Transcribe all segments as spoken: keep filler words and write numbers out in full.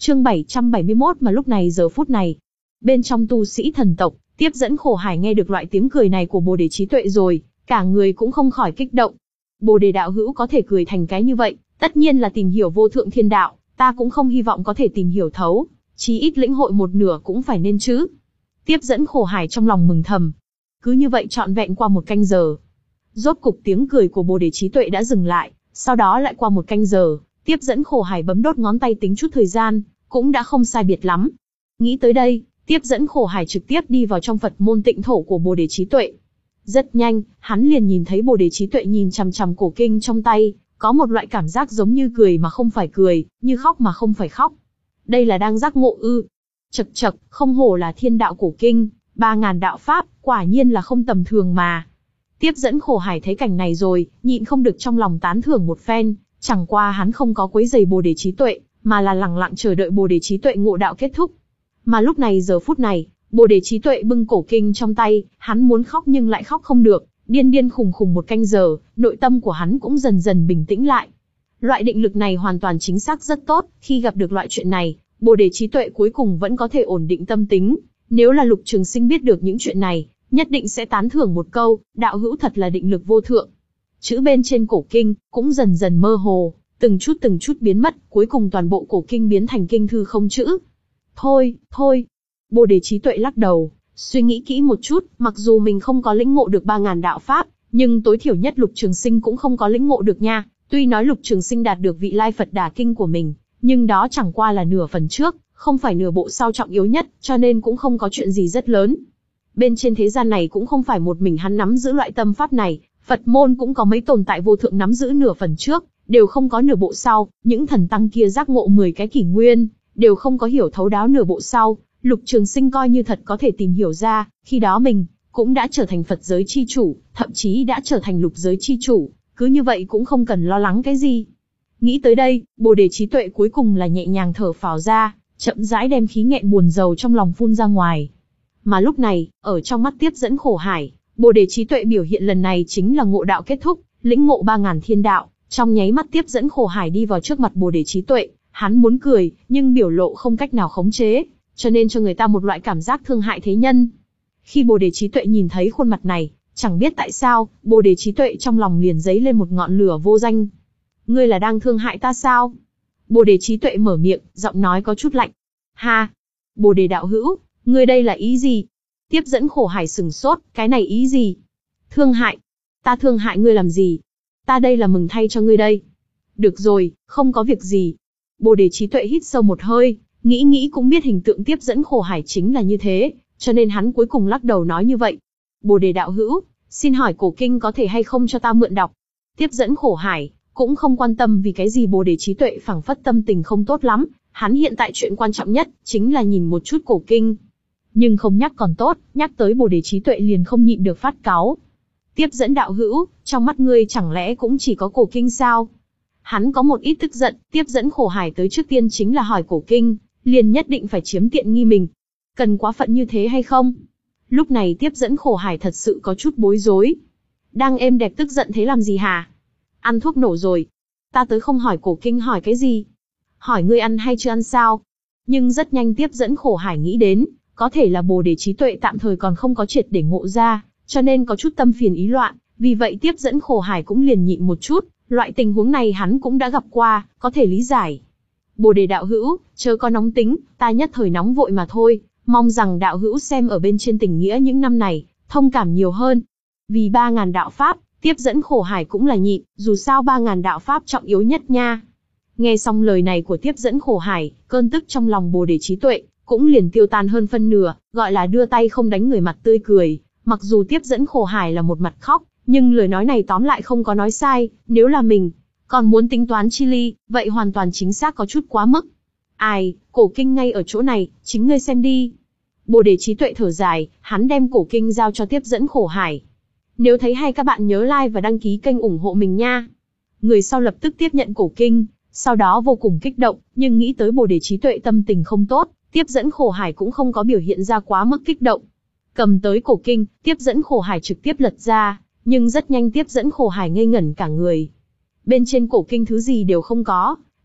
Chương bảy trăm bảy mươi mốt. Mà lúc này giờ phút này, bên trong tu sĩ thần tộc, Tiếp Dẫn Khổ Hải nghe được loại tiếng cười này của Bồ Đề trí tuệ rồi, cả người cũng không khỏi kích động. Bồ Đề đạo hữu có thể cười thành cái như vậy, tất nhiên là tìm hiểu vô thượng thiên đạo, ta cũng không hy vọng có thể tìm hiểu thấu, chí ít lĩnh hội một nửa cũng phải nên chứ. Tiếp Dẫn Khổ Hải trong lòng mừng thầm. Cứ như vậy trọn vẹn qua một canh giờ. Rốt cục tiếng cười của Bồ Đề trí tuệ đã dừng lại, sau đó lại qua một canh giờ, Tiếp Dẫn Khổ Hải bấm đốt ngón tay tính chút thời gian, cũng đã không sai biệt lắm. Nghĩ tới đây, Tiếp Dẫn Khổ Hải trực tiếp đi vào trong Phật môn tịnh thổ của Bồ Đề trí tuệ. Rất nhanh, hắn liền nhìn thấy Bồ Đề trí tuệ nhìn chằm chằm cổ kinh trong tay, có một loại cảm giác giống như cười mà không phải cười, như khóc mà không phải khóc. Đây là đang giác ngộ ư? Chậc chậc, không hổ là thiên đạo cổ kinh, ba ngàn đạo pháp, quả nhiên là không tầm thường mà. Tiếp Dẫn Khổ Hải thấy cảnh này rồi, nhịn không được trong lòng tán thưởng một phen, chẳng qua hắn không có quấy rầy Bồ Đề trí tuệ, mà là lặng lặng chờ đợi Bồ Đề trí tuệ ngộ đạo kết thúc. Mà lúc này giờ phút này, Bồ Đề trí tuệ bưng cổ kinh trong tay, hắn muốn khóc nhưng lại khóc không được, điên điên khùng khùng một canh giờ, nội tâm của hắn cũng dần dần bình tĩnh lại. Loại định lực này hoàn toàn chính xác rất tốt, khi gặp được loại chuyện này, Bồ Đề trí tuệ cuối cùng vẫn có thể ổn định tâm tính. Nếu là Lục Trường Sinh biết được những chuyện này, nhất định sẽ tán thưởng một câu, đạo hữu thật là định lực vô thượng. Chữ bên trên cổ kinh cũng dần dần mơ hồ, từng chút từng chút biến mất, cuối cùng toàn bộ cổ kinh biến thành kinh thư không chữ. Thôi, thôi. Bồ Đề trí tuệ lắc đầu, suy nghĩ kỹ một chút, mặc dù mình không có lĩnh ngộ được ba ngàn đạo pháp, nhưng tối thiểu nhất Lục Trường Sinh cũng không có lĩnh ngộ được nha. Tuy nói Lục Trường Sinh đạt được vị lai Phật Đà kinh của mình, nhưng đó chẳng qua là nửa phần trước, không phải nửa bộ sau trọng yếu nhất, cho nên cũng không có chuyện gì rất lớn. Bên trên thế gian này cũng không phải một mình hắn nắm giữ loại tâm pháp này, Phật môn cũng có mấy tồn tại vô thượng nắm giữ nửa phần trước, đều không có nửa bộ sau, những thần tăng kia giác ngộ mười cái kỷ nguyên, đều không có hiểu thấu đáo nửa bộ sau. Lục Trường Sinh coi như thật có thể tìm hiểu ra, khi đó mình cũng đã trở thành Phật giới chi chủ, thậm chí đã trở thành lục giới chi chủ, cứ như vậy cũng không cần lo lắng cái gì. Nghĩ tới đây, Bồ Đề trí tuệ cuối cùng là nhẹ nhàng thở phào ra, chậm rãi đem khí nghẹn buồn rầu trong lòng phun ra ngoài. Mà lúc này, ở trong mắt Tiếp Dẫn Khổ Hải, Bồ Đề trí tuệ biểu hiện lần này chính là ngộ đạo kết thúc, lĩnh ngộ ba ngàn thiên đạo. Trong nháy mắt Tiếp Dẫn Khổ Hải đi vào trước mặt Bồ Đề trí tuệ, hắn muốn cười, nhưng biểu lộ không cách nào khống chế, cho nên cho người ta một loại cảm giác thương hại thế nhân. Khi Bồ Đề trí tuệ nhìn thấy khuôn mặt này, chẳng biết tại sao, Bồ Đề trí tuệ trong lòng liền dấy lên một ngọn lửa vô danh. Ngươi là đang thương hại ta sao? Bồ Đề trí tuệ mở miệng, giọng nói có chút lạnh. Ha! Bồ Đề đạo hữu, ngươi đây là ý gì? Tiếp Dẫn Khổ Hải sừng sốt, cái này ý gì? Thương hại? Ta thương hại ngươi làm gì? Ta đây là mừng thay cho ngươi đây. Được rồi, không có việc gì. Bồ Đề trí tuệ hít sâu một hơi, nghĩ nghĩ cũng biết hình tượng Tiếp Dẫn Khổ Hải chính là như thế, cho nên hắn cuối cùng lắc đầu nói như vậy. Bồ Đề đạo hữu, xin hỏi cổ kinh có thể hay không cho ta mượn đọc? Tiếp Dẫn Khổ Hải cũng không quan tâm vì cái gì Bồ Đề trí tuệ phảng phất tâm tình không tốt lắm, hắn hiện tại chuyện quan trọng nhất chính là nhìn một chút cổ kinh. Nhưng không nhắc còn tốt, nhắc tới Bồ Đề trí tuệ liền không nhịn được phát cáu. Tiếp Dẫn đạo hữu, trong mắt ngươi chẳng lẽ cũng chỉ có cổ kinh sao? Hắn có một ít tức giận, Tiếp Dẫn Khổ Hải tới trước tiên chính là hỏi cổ kinh, liền nhất định phải chiếm tiện nghi mình. Cần quá phận như thế hay không? Lúc này Tiếp Dẫn Khổ Hải thật sự có chút bối rối. Đang êm đẹp tức giận thế làm gì hả? Ăn thuốc nổ rồi. Ta tới không hỏi cổ kinh hỏi cái gì? Hỏi ngươi ăn hay chưa ăn sao? Nhưng rất nhanh Tiếp Dẫn Khổ Hải nghĩ đến, có thể là Bồ Đề trí tuệ tạm thời còn không có triệt để ngộ ra, cho nên có chút tâm phiền ý loạn, vì vậy Tiếp Dẫn Khổ Hải cũng liền nhịn một chút, loại tình huống này hắn cũng đã gặp qua, có thể lý giải. Bồ Đề đạo hữu, chớ có nóng tính, ta nhất thời nóng vội mà thôi, mong rằng đạo hữu xem ở bên trên tình nghĩa những năm này, thông cảm nhiều hơn. Vì ba ngàn đạo pháp, Tiếp Dẫn Khổ Hải cũng là nhịn, dù sao ba ngàn đạo pháp trọng yếu nhất nha. Nghe xong lời này của Tiếp Dẫn Khổ Hải, cơn tức trong lòng Bồ Đề trí tuệ cũng liền tiêu tan hơn phân nửa, gọi là đưa tay không đánh người mặt tươi cười. Mặc dù Tiếp Dẫn Khổ Hải là một mặt khóc, nhưng lời nói này tóm lại không có nói sai, nếu là mình còn muốn tính toán chi ly, vậy hoàn toàn chính xác có chút quá mức. Ai, cổ kinh ngay ở chỗ này, chính ngươi xem đi. Bồ Đề trí tuệ thở dài, hắn đem cổ kinh giao cho Tiếp Dẫn Khổ Hải. Nếu thấy hay các bạn nhớ like và đăng ký kênh ủng hộ mình nha. Người sau lập tức tiếp nhận cổ kinh, sau đó vô cùng kích động, nhưng nghĩ tới Bồ Đề trí tuệ tâm tình không tốt, Tiếp Dẫn Khổ Hải cũng không có biểu hiện ra quá mức kích động. Cầm tới cổ kinh, Tiếp Dẫn Khổ Hải trực tiếp lật ra, nhưng rất nhanh Tiếp Dẫn Khổ Hải ngây ngẩn cả người. Bên trên cổ kinh thứ gì đều không có,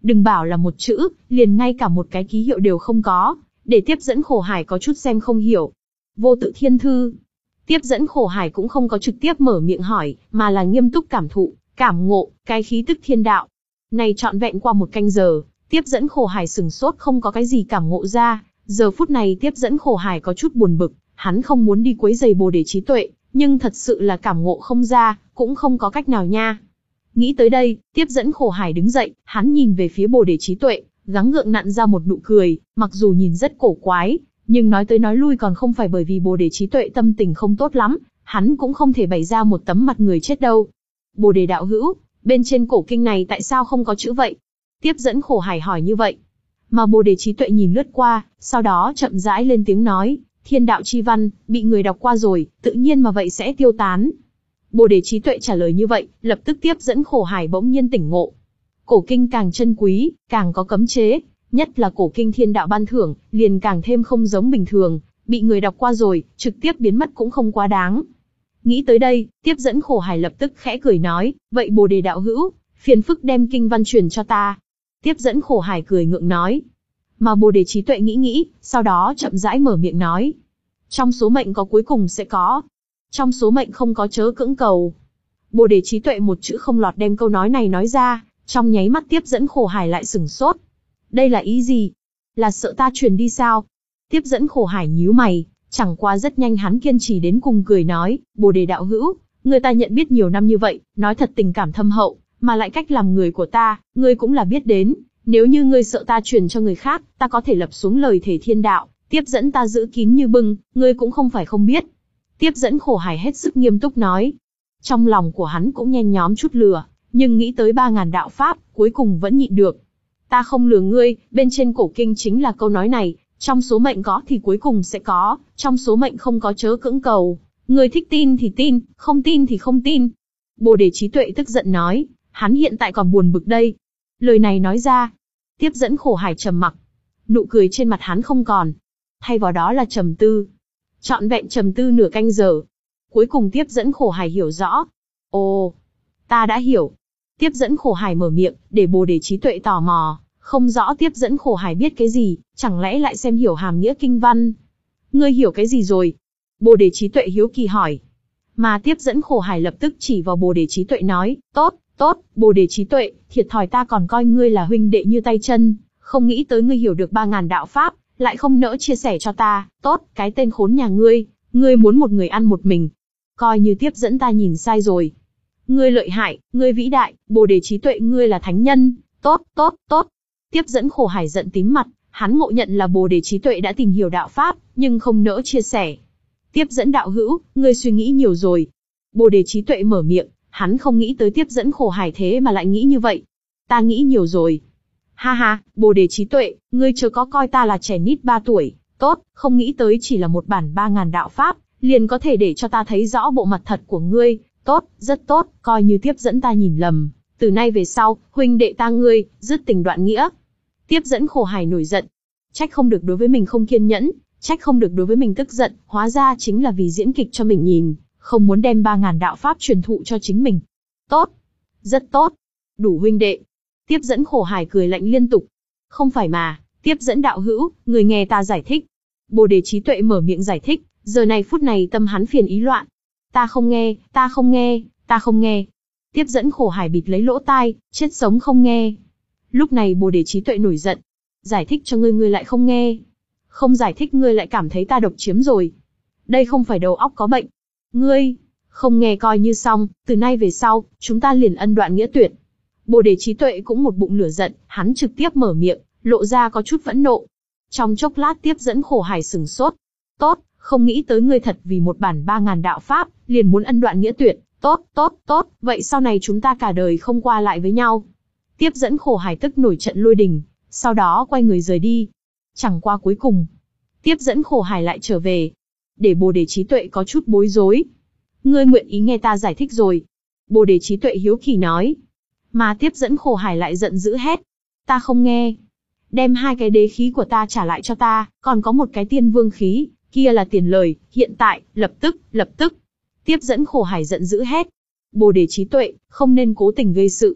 Đừng bảo là một chữ, liền ngay cả một cái ký hiệu đều không có, để tiếp dẫn khổ hải có chút xem không hiểu. Vô tự thiên thư. Tiếp dẫn khổ hải cũng không có trực tiếp mở miệng hỏi, mà là nghiêm túc cảm thụ, cảm ngộ, cái khí tức thiên đạo. Này trọn vẹn qua một canh giờ, tiếp dẫn khổ hải sừng sốt không có cái gì cảm ngộ ra. Giờ phút này tiếp dẫn khổ hải có chút buồn bực, hắn không muốn đi quấy giày Bồ Đề trí tuệ, nhưng thật sự là cảm ngộ không ra, cũng không có cách nào nha. Nghĩ tới đây, tiếp dẫn khổ hải đứng dậy, hắn nhìn về phía Bồ Đề trí tuệ, gắng gượng nặn ra một nụ cười, mặc dù nhìn rất cổ quái, nhưng nói tới nói lui còn không phải bởi vì Bồ Đề trí tuệ tâm tình không tốt lắm, hắn cũng không thể bày ra một tấm mặt người chết đâu. Bồ Đề đạo hữu, bên trên cổ kinh này tại sao không có chữ vậy? Tiếp dẫn khổ hải hỏi như vậy. Mà Bồ Đề trí tuệ nhìn lướt qua, sau đó chậm rãi lên tiếng nói, thiên đạo chi văn, bị người đọc qua rồi, tự nhiên mà vậy sẽ tiêu tán. Bồ Đề trí tuệ trả lời như vậy, lập tức tiếp dẫn khổ hải bỗng nhiên tỉnh ngộ. Cổ kinh càng chân quý, càng có cấm chế, nhất là cổ kinh thiên đạo ban thưởng, liền càng thêm không giống bình thường, bị người đọc qua rồi, trực tiếp biến mất cũng không quá đáng. Nghĩ tới đây, tiếp dẫn khổ hải lập tức khẽ cười nói, vậy Bồ Đề đạo hữu, phiền phức đem kinh văn truyền cho ta. Tiếp dẫn khổ hải cười ngượng nói. Mà Bồ Đề trí tuệ nghĩ nghĩ, sau đó chậm rãi mở miệng nói. Trong số mệnh có cuối cùng sẽ có. Trong số mệnh không có chớ cưỡng cầu. Bồ Đề trí tuệ một chữ không lọt đem câu nói này nói ra, trong nháy mắt tiếp dẫn khổ hải lại sửng sốt. Đây là ý gì? Là sợ ta truyền đi sao? Tiếp dẫn khổ hải nhíu mày, chẳng qua rất nhanh hắn kiên trì đến cùng cười nói, Bồ Đề đạo hữu, người ta nhận biết nhiều năm như vậy, nói thật tình cảm thâm hậu, mà lại cách làm người của ta, ngươi cũng là biết đến. Nếu như ngươi sợ ta truyền cho người khác, ta có thể lập xuống lời thề thiên đạo, tiếp dẫn ta giữ kín như bưng, ngươi cũng không phải không biết. Tiếp dẫn khổ hải hết sức nghiêm túc nói. Trong lòng của hắn cũng nhen nhóm chút lừa, nhưng nghĩ tới ba ngàn đạo pháp, cuối cùng vẫn nhịn được. Ta không lừa ngươi, bên trên cổ kinh chính là câu nói này, trong số mệnh có thì cuối cùng sẽ có, trong số mệnh không có chớ cưỡng cầu. Ngươi thích tin thì tin, không tin thì không tin. Bồ Đề trí tuệ tức giận nói, hắn hiện tại còn buồn bực đây. Lời này nói ra, tiếp dẫn khổ hải trầm mặc, nụ cười trên mặt hắn không còn, thay vào đó là trầm tư. Trọn vẹn trầm tư nửa canh giờ, cuối cùng tiếp dẫn khổ hải hiểu rõ. Ồ, ta đã hiểu. Tiếp dẫn khổ hải mở miệng, để Bồ Đề trí tuệ tò mò, không rõ tiếp dẫn khổ hải biết cái gì, chẳng lẽ lại xem hiểu hàm nghĩa kinh văn. Ngươi hiểu cái gì rồi? Bồ Đề trí tuệ hiếu kỳ hỏi. Mà tiếp dẫn khổ hải lập tức chỉ vào Bồ Đề trí tuệ nói, tốt, tốt, Bồ Đề trí tuệ, thiệt thòi ta còn coi ngươi là huynh đệ như tay chân, không nghĩ tới ngươi hiểu được ba ngàn đạo pháp, lại không nỡ chia sẻ cho ta, tốt, cái tên khốn nhà ngươi, ngươi muốn một người ăn một mình. Coi như tiếp dẫn ta nhìn sai rồi. Ngươi lợi hại, ngươi vĩ đại, Bồ Đề trí tuệ ngươi là thánh nhân, tốt, tốt, tốt. Tiếp dẫn khổ hải giận tím mặt, hắn ngộ nhận là Bồ Đề trí tuệ đã tìm hiểu đạo pháp, nhưng không nỡ chia sẻ. Tiếp dẫn đạo hữu, ngươi suy nghĩ nhiều rồi. Bồ Đề trí tuệ mở miệng, hắn không nghĩ tới tiếp dẫn khổ hải thế mà lại nghĩ như vậy. Ta nghĩ nhiều rồi. Ha ha, Bồ Đề trí tuệ, ngươi chớ có coi ta là trẻ nít ba tuổi, tốt, không nghĩ tới chỉ là một bản ba ngàn đạo pháp, liền có thể để cho ta thấy rõ bộ mặt thật của ngươi, tốt, rất tốt, coi như tiếp dẫn ta nhìn lầm, từ nay về sau, huynh đệ ta ngươi, dứt tình đoạn nghĩa. Tiếp dẫn khổ hải nổi giận, trách không được đối với mình không kiên nhẫn, trách không được đối với mình tức giận, hóa ra chính là vì diễn kịch cho mình nhìn, không muốn đem ba ngàn đạo pháp truyền thụ cho chính mình. Tốt, rất tốt, đủ huynh đệ. Tiếp dẫn khổ hải cười lạnh liên tục. Không phải mà, tiếp dẫn đạo hữu, người nghe ta giải thích. Bồ Đề trí tuệ mở miệng giải thích, giờ này phút này tâm hắn phiền ý loạn. Ta không nghe, ta không nghe, ta không nghe. Tiếp dẫn khổ hải bịt lấy lỗ tai, chết sống không nghe. Lúc này Bồ Đề trí tuệ nổi giận. Giải thích cho ngươi ngươi lại không nghe. Không giải thích ngươi lại cảm thấy ta độc chiếm rồi. Đây không phải đầu óc có bệnh. Ngươi, không nghe coi như xong, từ nay về sau, chúng ta liền ân đoạn nghĩa tuyệt. Bồ Đề trí tuệ cũng một bụng lửa giận, hắn trực tiếp mở miệng, lộ ra có chút phẫn nộ. Trong chốc lát tiếp dẫn khổ hải sừng sốt. Tốt, không nghĩ tới ngươi thật vì một bản ba ngàn đạo pháp, liền muốn ân đoạn nghĩa tuyệt. Tốt, tốt, tốt, vậy sau này chúng ta cả đời không qua lại với nhau. Tiếp dẫn khổ hải tức nổi trận lôi đình, sau đó quay người rời đi. Chẳng qua cuối cùng, tiếp dẫn khổ hải lại trở về, để Bồ Đề trí tuệ có chút bối rối. Ngươi nguyện ý nghe ta giải thích rồi. Bồ Đề trí tuệ hiếu kỳ nói. Mà tiếp dẫn khổ hải lại giận dữ hét. Ta không nghe. Đem hai cái đế khí của ta trả lại cho ta, còn có một cái tiên vương khí, kia là tiền lời, hiện tại, lập tức, lập tức. Tiếp dẫn khổ hải giận dữ hét. Bồ Đề trí tuệ, không nên cố tình gây sự.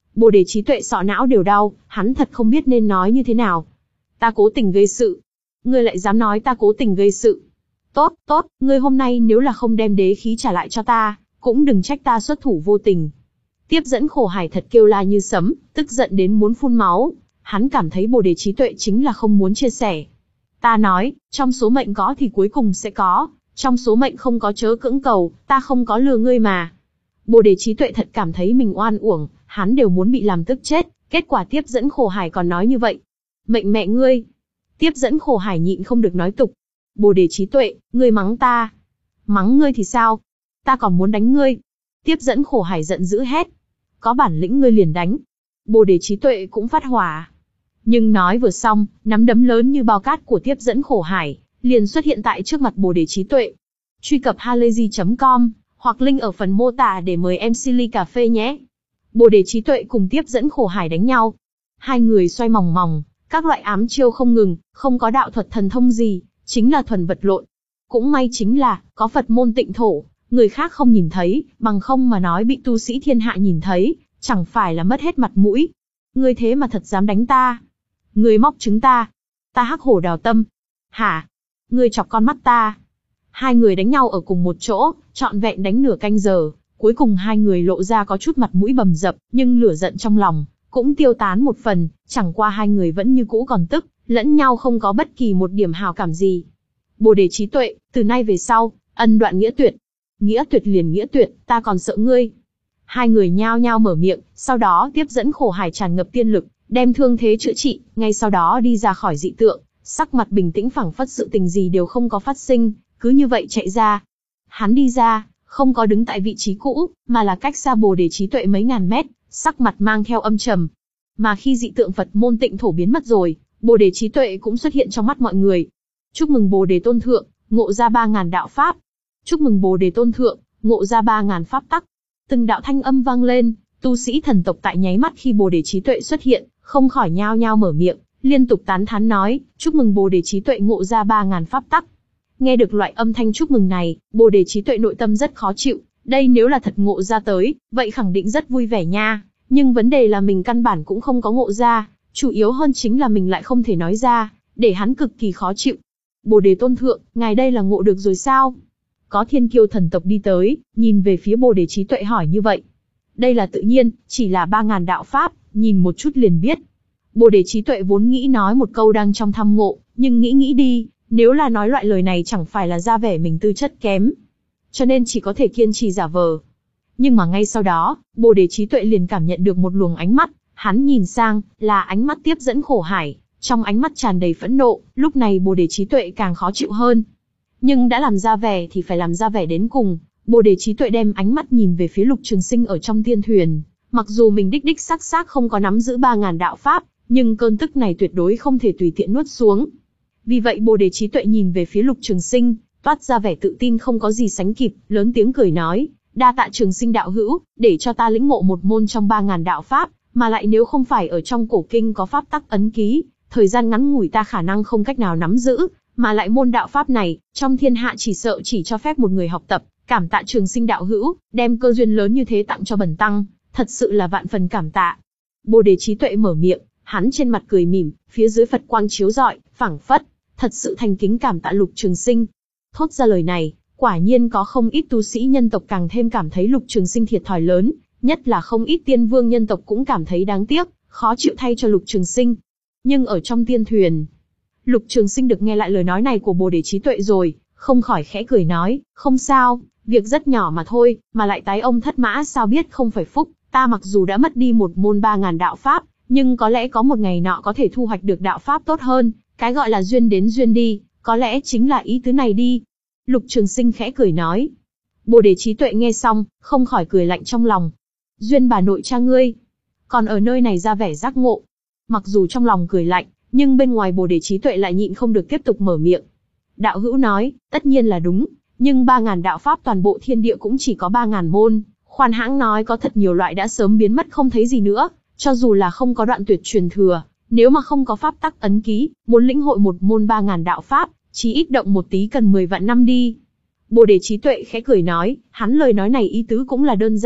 Bồ đề trí tuệ sọ não đều đau, hắn thật không biết nên nói như thế nào. Ta cố tình gây sự. Ngươi lại dám nói ta cố tình gây sự. Tốt, tốt, ngươi hôm nay nếu là không đem đế khí trả lại cho ta, cũng đừng trách ta xuất thủ vô tình. Tiếp dẫn khổ hải thật kêu la như sấm, tức giận đến muốn phun máu. Hắn cảm thấy bồ đề trí tuệ chính là không muốn chia sẻ. Ta nói, trong số mệnh có thì cuối cùng sẽ có, trong số mệnh không có chớ cưỡng cầu, ta không có lừa ngươi mà. Bồ đề trí tuệ thật cảm thấy mình oan uổng, hắn đều muốn bị làm tức chết, kết quả tiếp dẫn khổ hải còn nói như vậy. Mệnh mẹ ngươi. Tiếp dẫn khổ hải nhịn không được nói tục. Bồ đề trí tuệ, ngươi mắng ta. Mắng ngươi thì sao? Ta còn muốn đánh ngươi. Tiếp dẫn khổ hải giận dữ hét. Có bản lĩnh ngươi liền đánh. Bồ đề trí tuệ cũng phát hỏa. Nhưng nói vừa xong, nắm đấm lớn như bao cát của tiếp dẫn khổ hải, liền xuất hiện tại trước mặt bồ đề trí tuệ. Truy cập halayzi chấm com, hoặc link ở phần mô tả để mời em xê ly cà phê nhé. Bồ đề trí tuệ cùng tiếp dẫn khổ hải đánh nhau. Hai người xoay mòng mòng, các loại ám chiêu không ngừng, không có đạo thuật thần thông gì, chính là thuần vật lộn. Cũng may chính là, có Phật môn tịnh thổ, người khác không nhìn thấy, bằng không mà nói bị tu sĩ thiên hạ nhìn thấy, chẳng phải là mất hết mặt mũi. Ngươi thế mà thật dám đánh ta. Ngươi móc trứng ta. Ta hắc hổ đào tâm. Hả? Ngươi chọc con mắt ta. Hai người đánh nhau ở cùng một chỗ, trọn vẹn đánh nửa canh giờ. Cuối cùng hai người lộ ra có chút mặt mũi bầm dập, nhưng lửa giận trong lòng cũng tiêu tán một phần, chẳng qua hai người vẫn như cũ còn tức, lẫn nhau không có bất kỳ một điểm hào cảm gì. Bồ đề trí tuệ, từ nay về sau, ân đoạn nghĩa tuyệt. Nghĩa tuyệt liền nghĩa tuyệt, ta còn sợ ngươi. Hai người nhao nhao mở miệng, sau đó tiếp dẫn khổ hải tràn ngập tiên lực, đem thương thế chữa trị, ngay sau đó đi ra khỏi dị tượng, sắc mặt bình tĩnh phảng phất sự tình gì đều không có phát sinh, cứ như vậy chạy ra. Hắn đi ra, không có đứng tại vị trí cũ, mà là cách xa bồ đề trí tuệ mấy ngàn mét, sắc mặt mang theo âm trầm. Mà khi dị tượng Phật môn tịnh thổ biến mất rồi, bồ đề trí tuệ cũng xuất hiện trong mắt mọi người. Chúc mừng bồ đề tôn thượng, ngộ ra ba ngàn đạo pháp. Chúc mừng bồ đề tôn thượng, ngộ ra ba ngàn pháp tắc. Từng đạo thanh âm vang lên, tu sĩ thần tộc tại nháy mắt khi bồ đề trí tuệ xuất hiện, không khỏi nhao nhao mở miệng, liên tục tán thán nói, chúc mừng bồ đề trí tuệ ngộ ra ba ngàn pháp tắc. Nghe được loại âm thanh chúc mừng này, bồ đề trí tuệ nội tâm rất khó chịu, đây nếu là thật ngộ ra tới, vậy khẳng định rất vui vẻ nha, nhưng vấn đề là mình căn bản cũng không có ngộ ra, chủ yếu hơn chính là mình lại không thể nói ra, để hắn cực kỳ khó chịu. Bồ đề tôn thượng, ngài đây là ngộ được rồi sao? Có thiên kiêu thần tộc đi tới, nhìn về phía bồ đề trí tuệ hỏi như vậy. Đây là tự nhiên, chỉ là ba ngàn đạo pháp, nhìn một chút liền biết. Bồ đề trí tuệ vốn nghĩ nói một câu đang trong thăm ngộ, nhưng nghĩ nghĩ đi, nếu là nói loại lời này chẳng phải là ra vẻ mình tư chất kém. Cho nên chỉ có thể kiên trì giả vờ. Nhưng mà ngay sau đó, bồ đề trí tuệ liền cảm nhận được một luồng ánh mắt, hắn nhìn sang, là ánh mắt tiếp dẫn khổ hải, trong ánh mắt tràn đầy phẫn nộ, lúc này bồ đề trí tuệ càng khó chịu hơn. Nhưng đã làm ra vẻ thì phải làm ra vẻ đến cùng, bồ đề trí tuệ đem ánh mắt nhìn về phía Lục Trường Sinh ở trong tiên thuyền, mặc dù mình đích đích xác xác không có nắm giữ ba ngàn đạo pháp, nhưng cơn tức này tuyệt đối không thể tùy tiện nuốt xuống. Vì vậy bồ đề trí tuệ nhìn về phía Lục Trường Sinh, toát ra vẻ tự tin không có gì sánh kịp, lớn tiếng cười nói, đa tạ Trường Sinh đạo hữu, để cho ta lĩnh ngộ một môn trong ba ngàn đạo pháp, mà lại nếu không phải ở trong cổ kinh có pháp tắc ấn ký, thời gian ngắn ngủi ta khả năng không cách nào nắm giữ, mà lại môn đạo pháp này, trong thiên hạ chỉ sợ chỉ cho phép một người học tập, cảm tạ Trường Sinh đạo hữu, đem cơ duyên lớn như thế tặng cho bần tăng, thật sự là vạn phần cảm tạ. Bồ đề trí tuệ mở miệng, hắn trên mặt cười mỉm, phía dưới Phật quang chiếu rọi, phảng phất, thật sự thành kính cảm tạ Lục Trường Sinh. Thốt ra lời này, quả nhiên có không ít tu sĩ nhân tộc càng thêm cảm thấy Lục Trường Sinh thiệt thòi lớn, nhất là không ít tiên vương nhân tộc cũng cảm thấy đáng tiếc, khó chịu thay cho Lục Trường Sinh. Nhưng ở trong tiên thuyền, Lục Trường Sinh được nghe lại lời nói này của bồ đề trí tuệ rồi, không khỏi khẽ cười nói, không sao, việc rất nhỏ mà thôi, mà lại tái ông thất mã sao biết không phải phúc, ta mặc dù đã mất đi một môn ba ngàn đạo pháp, nhưng có lẽ có một ngày nọ có thể thu hoạch được đạo pháp tốt hơn, cái gọi là duyên đến duyên đi, có lẽ chính là ý tứ này đi. Lục Trường Sinh khẽ cười nói. Bồ đề trí tuệ nghe xong, không khỏi cười lạnh trong lòng. Duyên bà nội cha ngươi, còn ở nơi này ra vẻ giác ngộ. Mặc dù trong lòng cười lạnh, nhưng bên ngoài bồ đề trí tuệ lại nhịn không được tiếp tục mở miệng. Đạo hữu nói, tất nhiên là đúng, nhưng ba ngàn đạo pháp toàn bộ thiên địa cũng chỉ có ba ngàn môn, khoan hãng nói có thật nhiều loại đã sớm biến mất không thấy gì nữa, cho dù là không có đoạn tuyệt truyền thừa, nếu mà không có pháp tắc ấn ký, muốn lĩnh hội một môn ba ngàn đạo pháp, chỉ ít động một tí cần mười vạn năm đi. Bồ đề trí tuệ khẽ cười nói, hắn lời nói này ý tứ cũng là đơn giản,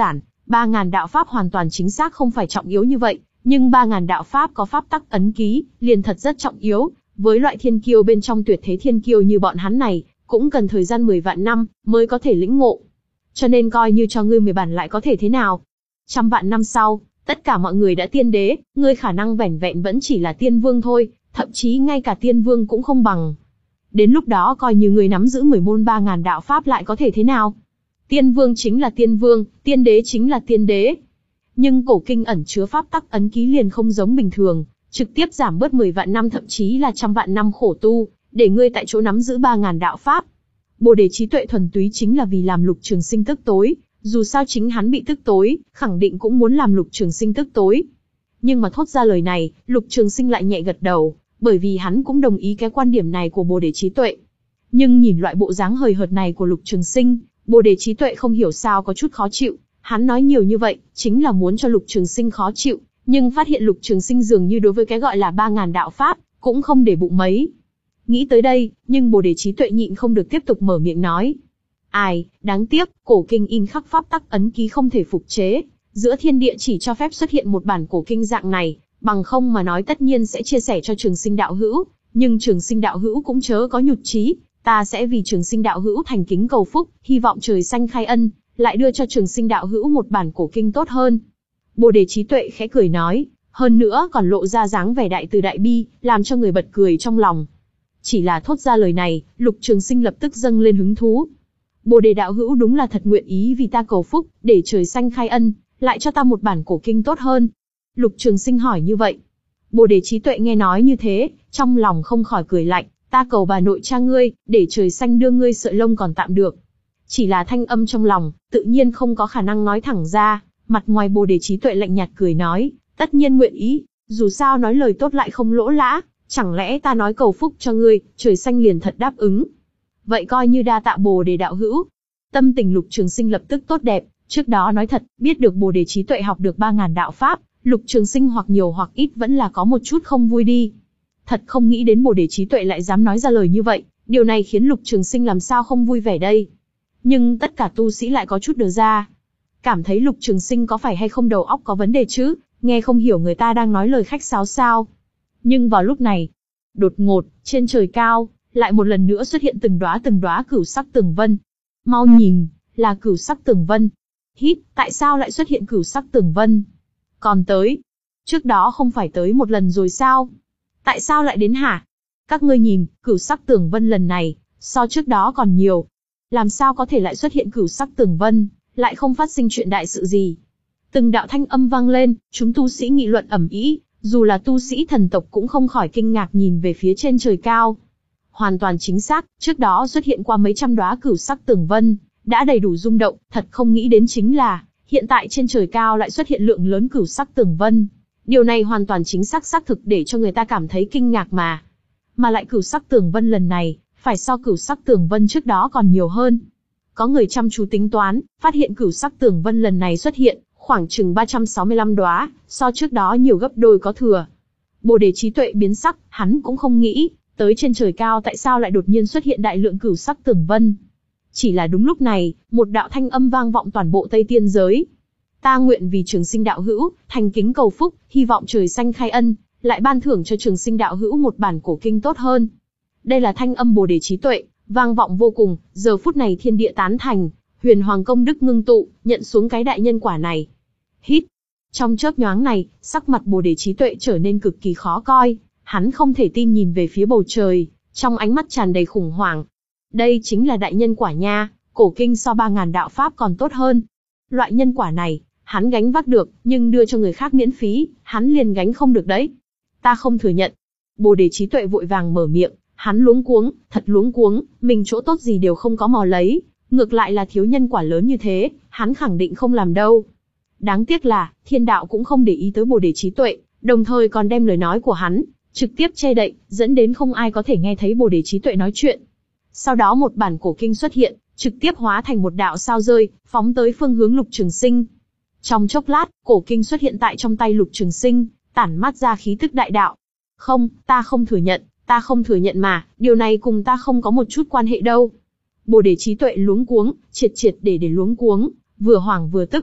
Ba ngàn đạo pháp hoàn toàn chính xác không phải trọng yếu như vậy, nhưng ba ngàn đạo pháp có pháp tắc ấn ký, liền thật rất trọng yếu. Với loại thiên kiêu bên trong tuyệt thế thiên kiêu như bọn hắn này, cũng cần thời gian mười vạn năm mới có thể lĩnh ngộ. Cho nên coi như cho ngươi mười bản lại có thể thế nào? Trăm vạn năm sau, tất cả mọi người đã tiên đế, ngươi khả năng vẻn vẹn vẫn chỉ là tiên vương thôi, thậm chí ngay cả tiên vương cũng không bằng. Đến lúc đó coi như ngươi nắm giữ mười môn ba ngàn đạo pháp lại có thể thế nào? Tiên vương chính là tiên vương, tiên đế chính là tiên đế. Nhưng cổ kinh ẩn chứa pháp tắc ấn ký liền không giống bình thường, trực tiếp giảm bớt mười vạn năm thậm chí là trăm vạn năm khổ tu, để ngươi tại chỗ nắm giữ ba ngàn đạo pháp. Bồ đề trí tuệ thuần túy chính là vì làm Lục Trường Sinh tức tối, dù sao chính hắn bị tức tối, khẳng định cũng muốn làm Lục Trường Sinh tức tối. Nhưng mà thốt ra lời này, Lục Trường Sinh lại nhẹ gật đầu, bởi vì hắn cũng đồng ý cái quan điểm này của Bồ đề trí tuệ. Nhưng nhìn loại bộ dáng hời hợt này của Lục Trường Sinh, Bồ đề trí tuệ không hiểu sao có chút khó chịu. Hắn nói nhiều như vậy, chính là muốn cho Lục Trường Sinh khó chịu, nhưng phát hiện Lục Trường Sinh dường như đối với cái gọi là ba ngàn đạo pháp, cũng không để bụng mấy. Nghĩ tới đây, nhưng Bồ đề trí tuệ nhịn không được tiếp tục mở miệng nói. Ai, đáng tiếc, cổ kinh in khắc pháp tắc ấn ký không thể phục chế, giữa thiên địa chỉ cho phép xuất hiện một bản cổ kinh dạng này, bằng không mà nói tất nhiên sẽ chia sẻ cho Trường Sinh đạo hữu, nhưng Trường Sinh đạo hữu cũng chớ có nhụt chí, ta sẽ vì Trường Sinh đạo hữu thành kính cầu phúc, hy vọng trời xanh khai ân, lại đưa cho Trường Sinh đạo hữu một bản cổ kinh tốt hơn. Bồ đề trí tuệ khẽ cười nói, hơn nữa còn lộ ra dáng vẻ đại từ đại bi, làm cho người bật cười trong lòng. Chỉ là thốt ra lời này, Lục Trường Sinh lập tức dâng lên hứng thú. Bồ đề đạo hữu đúng là thật nguyện ý vì ta cầu phúc, để trời xanh khai ân, lại cho ta một bản cổ kinh tốt hơn. Lục Trường Sinh hỏi như vậy. Bồ đề trí tuệ nghe nói như thế, trong lòng không khỏi cười lạnh, ta cầu bà nội cha ngươi, để trời xanh đưa ngươi sợi lông còn tạm được. Chỉ là thanh âm trong lòng, tự nhiên không có khả năng nói thẳng ra, mặt ngoài Bồ đề trí tuệ lạnh nhạt cười nói, tất nhiên nguyện ý, dù sao nói lời tốt lại không lỗ lã, chẳng lẽ ta nói cầu phúc cho ngươi, trời xanh liền thật đáp ứng. Vậy coi như đa tạ Bồ đề đạo hữu. Tâm tình Lục Trường Sinh lập tức tốt đẹp, trước đó nói thật, biết được Bồ đề trí tuệ học được ba ngàn đạo pháp, Lục Trường Sinh hoặc nhiều hoặc ít vẫn là có một chút không vui đi. Thật không nghĩ đến Bồ đề trí tuệ lại dám nói ra lời như vậy, điều này khiến Lục Trường Sinh làm sao không vui vẻ đây. Nhưng tất cả tu sĩ lại có chút đờ ra. Cảm thấy Lục Trường Sinh có phải hay không đầu óc có vấn đề chứ, nghe không hiểu người ta đang nói lời khách sáo sao. Nhưng vào lúc này, đột ngột, trên trời cao, lại một lần nữa xuất hiện từng đóa từng đóa cửu sắc tường vân. Mau nhìn, là cửu sắc tường vân. Hít, tại sao lại xuất hiện cửu sắc tường vân? Còn tới, trước đó không phải tới một lần rồi sao? Tại sao lại đến hả? Các ngươi nhìn, cửu sắc tường vân lần này, so trước đó còn nhiều. Làm sao có thể lại xuất hiện cửu sắc tường vân, lại không phát sinh chuyện đại sự gì? Từng đạo thanh âm vang lên, chúng tu sĩ nghị luận ầm ĩ, dù là tu sĩ thần tộc cũng không khỏi kinh ngạc nhìn về phía trên trời cao. Hoàn toàn chính xác, trước đó xuất hiện qua mấy trăm đóa cửu sắc tường vân, đã đầy đủ rung động, thật không nghĩ đến chính là, hiện tại trên trời cao lại xuất hiện lượng lớn cửu sắc tường vân. Điều này hoàn toàn chính xác xác thực để cho người ta cảm thấy kinh ngạc mà. Mà lại cửu sắc tường vân lần này, phải so cửu sắc tường vân trước đó còn nhiều hơn. Có người chăm chú tính toán, phát hiện cửu sắc tường vân lần này xuất hiện, khoảng chừng ba trăm sáu mươi lăm đóa, so trước đó nhiều gấp đôi có thừa. Bồ đề trí tuệ biến sắc, hắn cũng không nghĩ, tới trên trời cao tại sao lại đột nhiên xuất hiện đại lượng cửu sắc tường vân. Chỉ là đúng lúc này, một đạo thanh âm vang vọng toàn bộ Tây Tiên giới. Ta nguyện vì Trường Sinh đạo hữu, thành kính cầu phúc, hy vọng trời xanh khai ân, lại ban thưởng cho Trường Sinh đạo hữu một bản cổ kinh tốt hơn. Đây là thanh âm Bồ đề trí tuệ, vang vọng vô cùng, giờ phút này thiên địa tán thành, huyền hoàng công đức ngưng tụ, nhận xuống cái đại nhân quả này. Hít. Trong chớp nhoáng này, sắc mặt Bồ đề trí tuệ trở nên cực kỳ khó coi, hắn không thể tin nhìn về phía bầu trời, trong ánh mắt tràn đầy khủng hoảng. Đây chính là đại nhân quả nha, cổ kinh so ba ngàn đạo pháp còn tốt hơn. Loại nhân quả này, hắn gánh vác được, nhưng đưa cho người khác miễn phí, hắn liền gánh không được đấy. Ta không thừa nhận. Bồ đề trí tuệ vội vàng mở miệng, hắn luống cuống, thật luống cuống, mình chỗ tốt gì đều không có mò lấy, ngược lại là thiếu nhân quả lớn như thế, hắn khẳng định không làm đâu. Đáng tiếc là, thiên đạo cũng không để ý tới Bồ đề trí tuệ, đồng thời còn đem lời nói của hắn trực tiếp che đậy, dẫn đến không ai có thể nghe thấy Bồ đề trí tuệ nói chuyện. Sau đó một bản cổ kinh xuất hiện, trực tiếp hóa thành một đạo sao rơi, phóng tới phương hướng Lục Trường Sinh. Trong chốc lát, cổ kinh xuất hiện tại trong tay Lục Trường Sinh, tản mát ra khí tức đại đạo. Không, ta không thừa nhận, ta không thừa nhận mà, điều này cùng ta không có một chút quan hệ đâu. Bồ đề trí tuệ luống cuống, triệt triệt để để luống cuống, vừa hoảng vừa tức.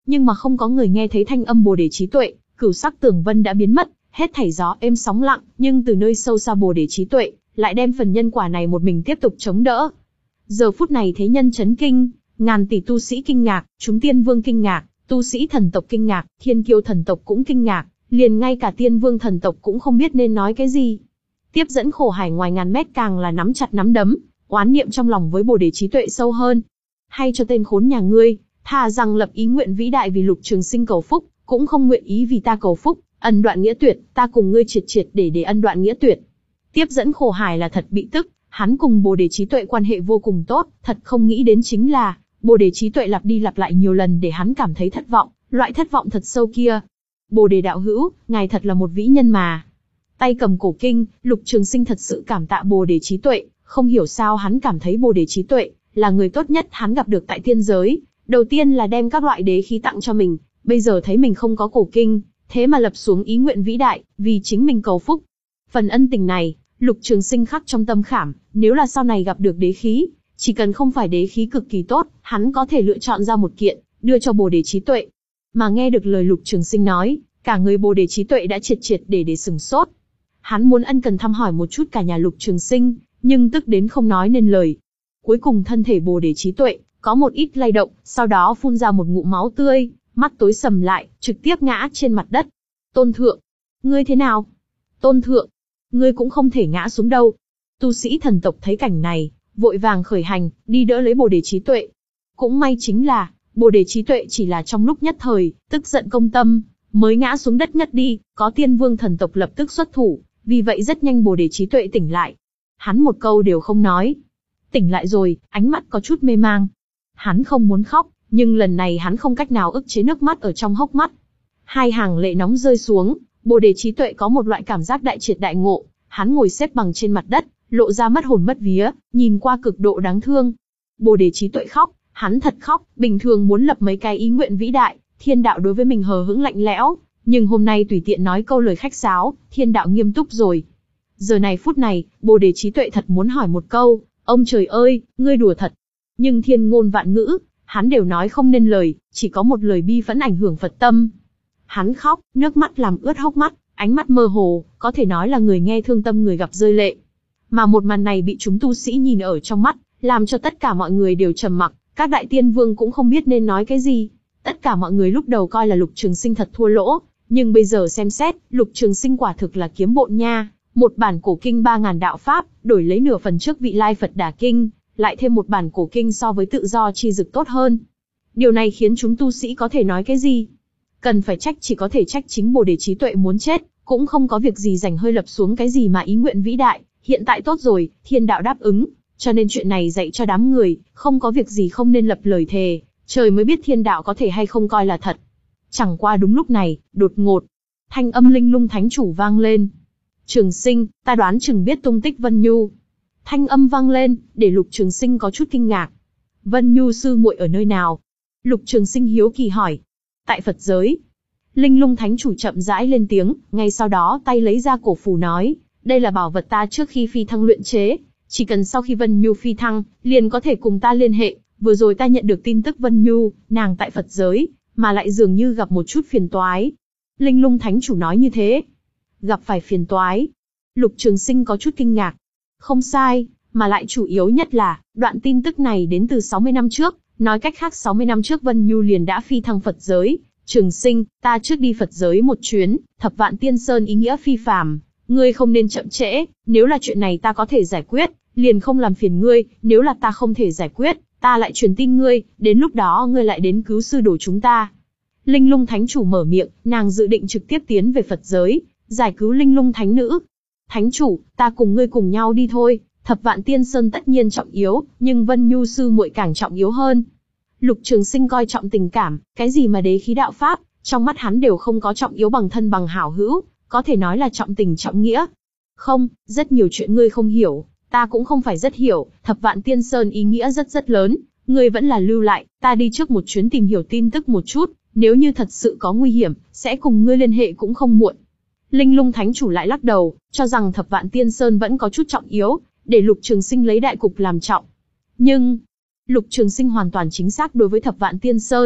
nhưng mà không có người nghe thấy thanh âm Bồ Đề trí tuệ, cửu sắc tường vân đã biến mất, hết thảy gió êm sóng lặng, nhưng từ nơi sâu xa Bồ Đề trí tuệ lại đem phần nhân quả này một mình tiếp tục chống đỡ. Giờ phút này thế nhân chấn kinh, ngàn tỷ tu sĩ kinh ngạc, chúng tiên vương kinh ngạc, tu sĩ thần tộc kinh ngạc, thiên kiêu thần tộc cũng kinh ngạc, liền ngay cả tiên vương thần tộc cũng không biết nên nói cái gì. Tiếp dẫn khổ hải ngoài ngàn mét càng là nắm chặt nắm đấm, oán niệm trong lòng với Bồ Đề trí tuệ sâu hơn. Hay cho tên khốn nhà ngươi, thà rằng lập ý nguyện vĩ đại vì Lục Trường Sinh cầu phúc, cũng không nguyện ý vì ta cầu phúc, ân đoạn nghĩa tuyệt, ta cùng ngươi triệt triệt để để ân đoạn nghĩa tuyệt. Tiếp dẫn khổ hải là thật bị tức, hắn cùng Bồ Đề trí tuệ quan hệ vô cùng tốt, thật không nghĩ đến chính là Bồ Đề trí tuệ lặp đi lặp lại nhiều lần để hắn cảm thấy thất vọng, loại thất vọng thật sâu kia. Bồ Đề đạo hữu, ngài thật là một vĩ nhân mà. Tay cầm cổ kinh, Lục Trường Sinh thật sự cảm tạ Bồ Đề trí tuệ, không hiểu sao hắn cảm thấy Bồ Đề trí tuệ là người tốt nhất hắn gặp được tại tiên giới. Đầu tiên là đem các loại đế khí tặng cho mình, bây giờ thấy mình không có cổ kinh, thế mà lập xuống ý nguyện vĩ đại, vì chính mình cầu phúc. Phần ân tình này, Lục Trường Sinh khắc trong tâm khảm, nếu là sau này gặp được đế khí, chỉ cần không phải đế khí cực kỳ tốt, hắn có thể lựa chọn ra một kiện, đưa cho Bồ Đề trí tuệ. Mà nghe được lời Lục Trường Sinh nói, cả người Bồ Đề trí tuệ đã triệt triệt để để sừng sốt. Hắn muốn ân cần thăm hỏi một chút cả nhà Lục Trường Sinh, nhưng tức đến không nói nên lời. Cuối cùng thân thể Bồ Đề trí tuệ có một ít lay động, sau đó phun ra một ngụm máu tươi, mắt tối sầm lại, trực tiếp ngã trên mặt đất. Tôn thượng, ngươi thế nào? Tôn thượng, ngươi cũng không thể ngã xuống đâu. Tu sĩ thần tộc thấy cảnh này, vội vàng khởi hành, đi đỡ lấy Bồ Đề trí tuệ. Cũng may chính là, Bồ Đề trí tuệ chỉ là trong lúc nhất thời, tức giận công tâm, mới ngã xuống đất ngất đi, có tiên vương thần tộc lập tức xuất thủ, vì vậy rất nhanh Bồ Đề trí tuệ tỉnh lại. Hắn một câu đều không nói. Tỉnh lại rồi, ánh mắt có chút mê mang. Hắn không muốn khóc, nhưng lần này hắn không cách nào ức chế nước mắt ở trong hốc mắt. Hai hàng lệ nóng rơi xuống, Bồ Đề trí tuệ có một loại cảm giác đại triệt đại ngộ, hắn ngồi xếp bằng trên mặt đất, lộ ra mất hồn mất vía, nhìn qua cực độ đáng thương. Bồ Đề trí tuệ khóc, hắn thật khóc, bình thường muốn lập mấy cái ý nguyện vĩ đại, thiên đạo đối với mình hờ hững lạnh lẽo, nhưng hôm nay tùy tiện nói câu lời khách sáo, thiên đạo nghiêm túc rồi. Giờ này phút này, Bồ Đề trí tuệ thật muốn hỏi một câu, ông trời ơi, ngươi đùa thật. Nhưng thiên ngôn vạn ngữ, hắn đều nói không nên lời, chỉ có một lời bi phẫn ảnh hưởng Phật tâm. Hắn khóc, nước mắt làm ướt hốc mắt, ánh mắt mơ hồ, có thể nói là người nghe thương tâm người gặp rơi lệ. Mà một màn này bị chúng tu sĩ nhìn ở trong mắt, làm cho tất cả mọi người đều trầm mặc, các đại tiên vương cũng không biết nên nói cái gì. Tất cả mọi người lúc đầu coi là Lục Trường Sinh thật thua lỗ, nhưng bây giờ xem xét, Lục Trường Sinh quả thực là kiếm bộn nha. Một bản cổ kinh ba ngàn đạo pháp, đổi lấy nửa phần trước vị lai Phật Đà Kinh, lại thêm một bản cổ kinh so với tự do chi dực tốt hơn. Điều này khiến chúng tu sĩ có thể nói cái gì? Cần phải trách chỉ có thể trách chính Bồ Đề trí tuệ muốn chết, cũng không có việc gì rảnh hơi lập xuống cái gì mà ý nguyện vĩ đại. Hiện tại tốt rồi, thiên đạo đáp ứng, cho nên chuyện này dạy cho đám người, không có việc gì không nên lập lời thề, trời mới biết thiên đạo có thể hay không coi là thật. Chẳng qua đúng lúc này, đột ngột, thanh âm Linh Lung Thánh Chủ vang lên. Trường Sinh, ta đoán chừng biết tung tích Vân Nhu. Thanh âm vang lên, để Lục Trường Sinh có chút kinh ngạc. Vân Nhu sư muội ở nơi nào? Lục Trường Sinh hiếu kỳ hỏi. Tại Phật giới. Linh Lung Thánh Chủ chậm rãi lên tiếng, ngay sau đó tay lấy ra cổ phù nói, đây là bảo vật ta trước khi phi thăng luyện chế, chỉ cần sau khi Vân Nhu phi thăng, liền có thể cùng ta liên hệ. Vừa rồi ta nhận được tin tức Vân Nhu, nàng tại Phật giới, mà lại dường như gặp một chút phiền toái. Linh Lung Thánh Chủ nói như thế. Gặp phải phiền toái. Lục Trường Sinh có chút kinh ngạc. Không sai, mà lại chủ yếu nhất là, đoạn tin tức này đến từ sáu mươi năm trước, nói cách khác sáu mươi năm trước Vân Nhu liền đã phi thăng Phật giới. Trường Sinh, ta trước đi Phật giới một chuyến, Thập Vạn Tiên Sơn ý nghĩa phi phàm, ngươi không nên chậm trễ, nếu là chuyện này ta có thể giải quyết, liền không làm phiền ngươi, nếu là ta không thể giải quyết, ta lại truyền tin ngươi, đến lúc đó ngươi lại đến cứu sư đồ chúng ta. Linh Lung Thánh Chủ mở miệng, nàng dự định trực tiếp tiến về Phật giới, giải cứu Linh Lung Thánh Nữ. Thánh Chủ, ta cùng ngươi cùng nhau đi thôi, Thập Vạn Tiên Sơn tất nhiên trọng yếu, nhưng Vân Nhu sư muội càng trọng yếu hơn. Lục Trường Sinh coi trọng tình cảm, cái gì mà đế khí đạo pháp, trong mắt hắn đều không có trọng yếu bằng thân bằng hảo hữu, có thể nói là trọng tình trọng nghĩa. Không, rất nhiều chuyện ngươi không hiểu, ta cũng không phải rất hiểu, Thập Vạn Tiên Sơn ý nghĩa rất rất lớn, ngươi vẫn là lưu lại, ta đi trước một chuyến tìm hiểu tin tức một chút, nếu như thật sự có nguy hiểm, sẽ cùng ngươi liên hệ cũng không muộn. Linh Lung Thánh Chủ lại lắc đầu, cho rằng Thập Vạn Tiên Sơn vẫn có chút trọng yếu, để Lục Trường Sinh lấy đại cục làm trọng. Nhưng, Lục Trường Sinh hoàn toàn chính xác đối với Thập Vạn Tiên Sơn,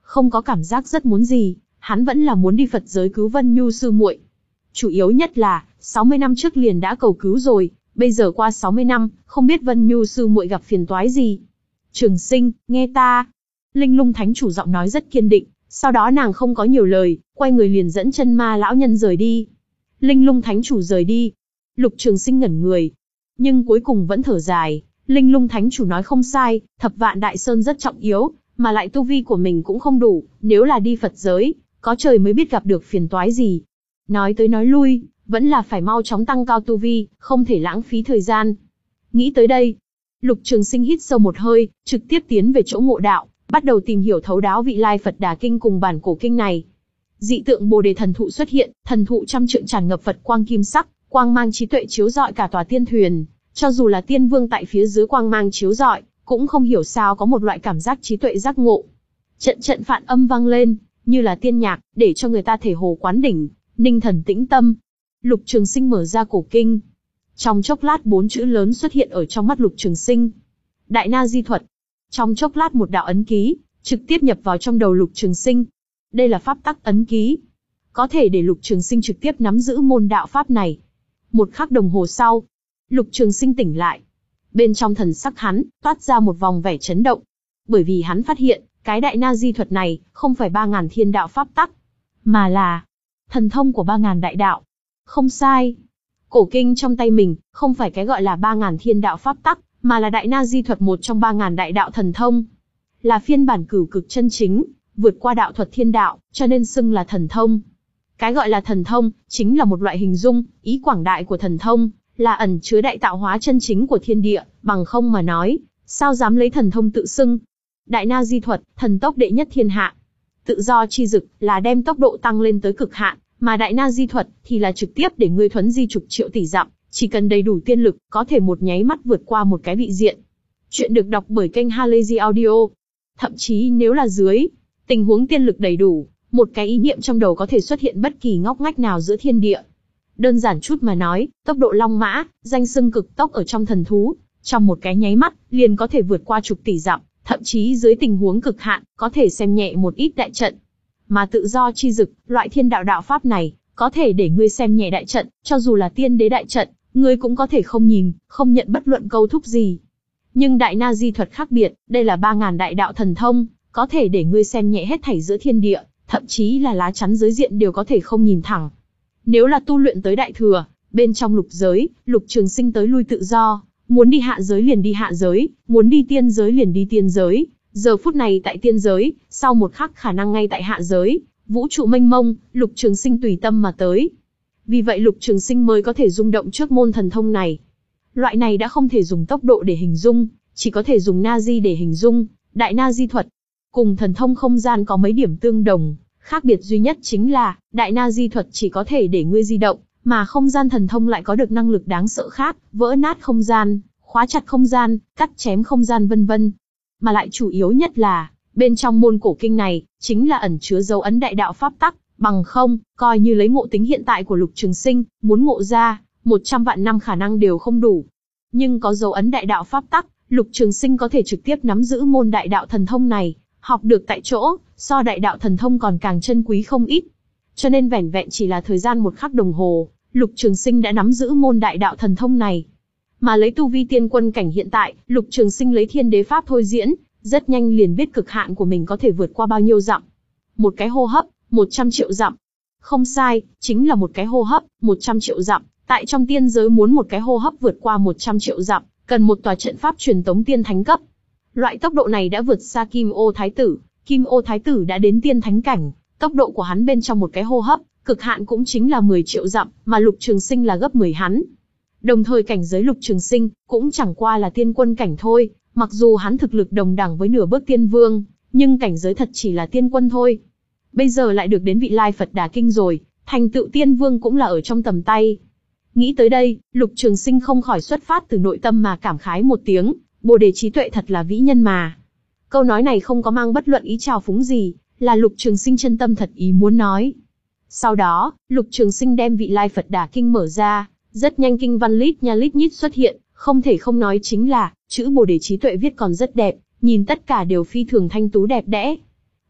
Không có cảm giác rất muốn gì, hắn vẫn là muốn đi Phật giới cứu Vân Nhu sư muội. Chủ yếu nhất là, sáu mươi năm trước liền đã cầu cứu rồi, bây giờ qua sáu mươi năm, không biết Vân Nhu sư muội gặp phiền toái gì. Trường Sinh, nghe ta. Linh Lung Thánh chủ giọng nói rất kiên định, sau đó nàng không có nhiều lời, quay người liền dẫn chân ma lão nhân rời đi. Linh Lung Thánh chủ rời đi. Lục Trường Sinh ngẩn người, nhưng cuối cùng vẫn thở dài. Linh Lung Thánh chủ nói không sai, Thập Vạn Đại Sơn rất trọng yếu, mà lại tu vi của mình cũng không đủ, nếu là đi Phật giới, có trời mới biết gặp được phiền toái gì. Nói tới nói lui, vẫn là phải mau chóng tăng cao tu vi, không thể lãng phí thời gian. Nghĩ tới đây, Lục Trường Sinh hít sâu một hơi, trực tiếp tiến về chỗ ngộ đạo, bắt đầu tìm hiểu thấu đáo vị lai Phật Đà Kinh cùng bản cổ kinh này. Dị tượng Bồ Đề thần thụ xuất hiện, thần thụ trăm trượng tràn ngập Phật quang kim sắc, quang mang trí tuệ chiếu rọi cả tòa tiên thuyền, cho dù là tiên vương tại phía dưới quang mang chiếu rọi, cũng không hiểu sao có một loại cảm giác trí tuệ giác ngộ. Trận trận phạn âm vang lên, như là tiên nhạc, để cho người ta thể hồ quán đỉnh, ninh thần tĩnh tâm. Lục Trường Sinh mở ra cổ kinh. Trong chốc lát bốn chữ lớn xuất hiện ở trong mắt Lục Trường Sinh. Đại Na Di thuật. Trong chốc lát một đạo ấn ký, trực tiếp nhập vào trong đầu Lục Trường Sinh. Đây là pháp tắc ấn ký. Có thể để Lục Trường Sinh trực tiếp nắm giữ môn đạo pháp này. Một khắc đồng hồ sau, Lục Trường Sinh tỉnh lại. Bên trong thần sắc hắn, toát ra một vòng vẻ chấn động. Bởi vì hắn phát hiện, cái đại na di thuật này, không phải ba ngàn thiên đạo pháp tắc, mà là thần thông của ba ngàn đại đạo. Không sai. Cổ kinh trong tay mình, không phải cái gọi là ba ngàn thiên đạo pháp tắc, mà là đại na di thuật một trong ba ngàn đại đạo thần thông. Là phiên bản cửu cực chân chính, vượt qua đạo thuật thiên đạo, cho nên xưng là thần thông. Cái gọi là thần thông, chính là một loại hình dung, ý quảng đại của thần thông, là ẩn chứa đại tạo hóa chân chính của thiên địa, bằng không mà nói, sao dám lấy thần thông tự xưng. Đại na di thuật, thần tốc đệ nhất thiên hạ. Tự do chi dực, là đem tốc độ tăng lên tới cực hạn, mà đại na di thuật, thì là trực tiếp để ngươi thuấn di chục triệu tỷ dặm, chỉ cần đầy đủ tiên lực, có thể một nháy mắt vượt qua một cái vị diện. Chuyện được đọc bởi kênh Halazy Audio. Thậm chí nếu là dưới tình huống tiên lực đầy đủ, một cái ý niệm trong đầu có thể xuất hiện bất kỳ ngóc ngách nào giữa thiên địa. Đơn giản chút mà nói, tốc độ long mã, danh xưng cực tốc ở trong thần thú, trong một cái nháy mắt, liền có thể vượt qua chục tỷ dặm, thậm chí dưới tình huống cực hạn, có thể xem nhẹ một ít đại trận. Mà tự do chi dực, loại thiên đạo đạo pháp này, có thể để ngươi xem nhẹ đại trận, cho dù là tiên đế đại trận, ngươi cũng có thể không nhìn, không nhận bất luận câu thúc gì. Nhưng đại na di thuật khác biệt, đây là ba ngàn đại đạo thần thông, có thể để ngươi xem nhẹ hết thảy giữa thiên địa, thậm chí là lá chắn giới diện đều có thể không nhìn thẳng. Nếu là tu luyện tới đại thừa, bên trong lục giới, Lục Trường Sinh tới lui tự do, muốn đi hạ giới liền đi hạ giới, muốn đi tiên giới liền đi tiên giới. Giờ phút này tại tiên giới, sau một khắc khả năng ngay tại hạ giới, vũ trụ mênh mông, Lục Trường Sinh tùy tâm mà tới. Vì vậy Lục Trường Sinh mới có thể rung động trước môn thần thông này. Loại này đã không thể dùng tốc độ để hình dung, chỉ có thể dùng na di để hình dung, đại na di thuật. Cùng thần thông không gian có mấy điểm tương đồng, khác biệt duy nhất chính là, đại na di thuật chỉ có thể để ngươi di động, mà không gian thần thông lại có được năng lực đáng sợ khác, vỡ nát không gian, khóa chặt không gian, cắt chém không gian vân vân. Mà lại chủ yếu nhất là, bên trong môn cổ kinh này, chính là ẩn chứa dấu ấn đại đạo pháp tắc, bằng không, coi như lấy ngộ tính hiện tại của Lục Trường Sinh, muốn ngộ ra, một trăm vạn năm khả năng đều không đủ. Nhưng có dấu ấn đại đạo pháp tắc, Lục Trường Sinh có thể trực tiếp nắm giữ môn đại đạo thần thông này, học được tại chỗ, so đại đạo thần thông còn càng chân quý không ít. Cho nên vẻn vẹn chỉ là thời gian một khắc đồng hồ, Lục Trường Sinh đã nắm giữ môn đại đạo thần thông này. Mà lấy tu vi tiên quân cảnh hiện tại, Lục Trường Sinh lấy thiên đế pháp thôi diễn, rất nhanh liền biết cực hạn của mình có thể vượt qua bao nhiêu dặm. Một cái hô hấp, một trăm triệu dặm. Không sai, chính là một cái hô hấp, một trăm triệu dặm. Tại trong tiên giới muốn một cái hô hấp vượt qua một trăm triệu dặm, cần một tòa trận pháp truyền tống tiên thánh cấp. Loại tốc độ này đã vượt xa Kim Ô Thái Tử, Kim Ô Thái Tử đã đến tiên thánh cảnh, tốc độ của hắn bên trong một cái hô hấp, cực hạn cũng chính là mười triệu dặm, mà Lục Trường Sinh là gấp mười hắn. Đồng thời cảnh giới Lục Trường Sinh, cũng chẳng qua là tiên quân cảnh thôi, mặc dù hắn thực lực đồng đẳng với nửa bước tiên vương, nhưng cảnh giới thật chỉ là tiên quân thôi. Bây giờ lại được đến vị lai Phật Đà Kinh rồi, thành tựu tiên vương cũng là ở trong tầm tay. Nghĩ tới đây, Lục Trường Sinh không khỏi xuất phát từ nội tâm mà cảm khái một tiếng, Bồ Đề trí tuệ thật là vĩ nhân mà. Câu nói này không có mang bất luận ý trào phúng gì, là Lục Trường Sinh chân tâm thật ý muốn nói. Sau đó, Lục Trường Sinh đem vị lai Phật Đà Kinh mở ra, rất nhanh kinh văn lít nha lít nhít xuất hiện, không thể không nói chính là, chữ Bồ Đề trí tuệ viết còn rất đẹp, nhìn tất cả đều phi thường thanh tú đẹp đẽ.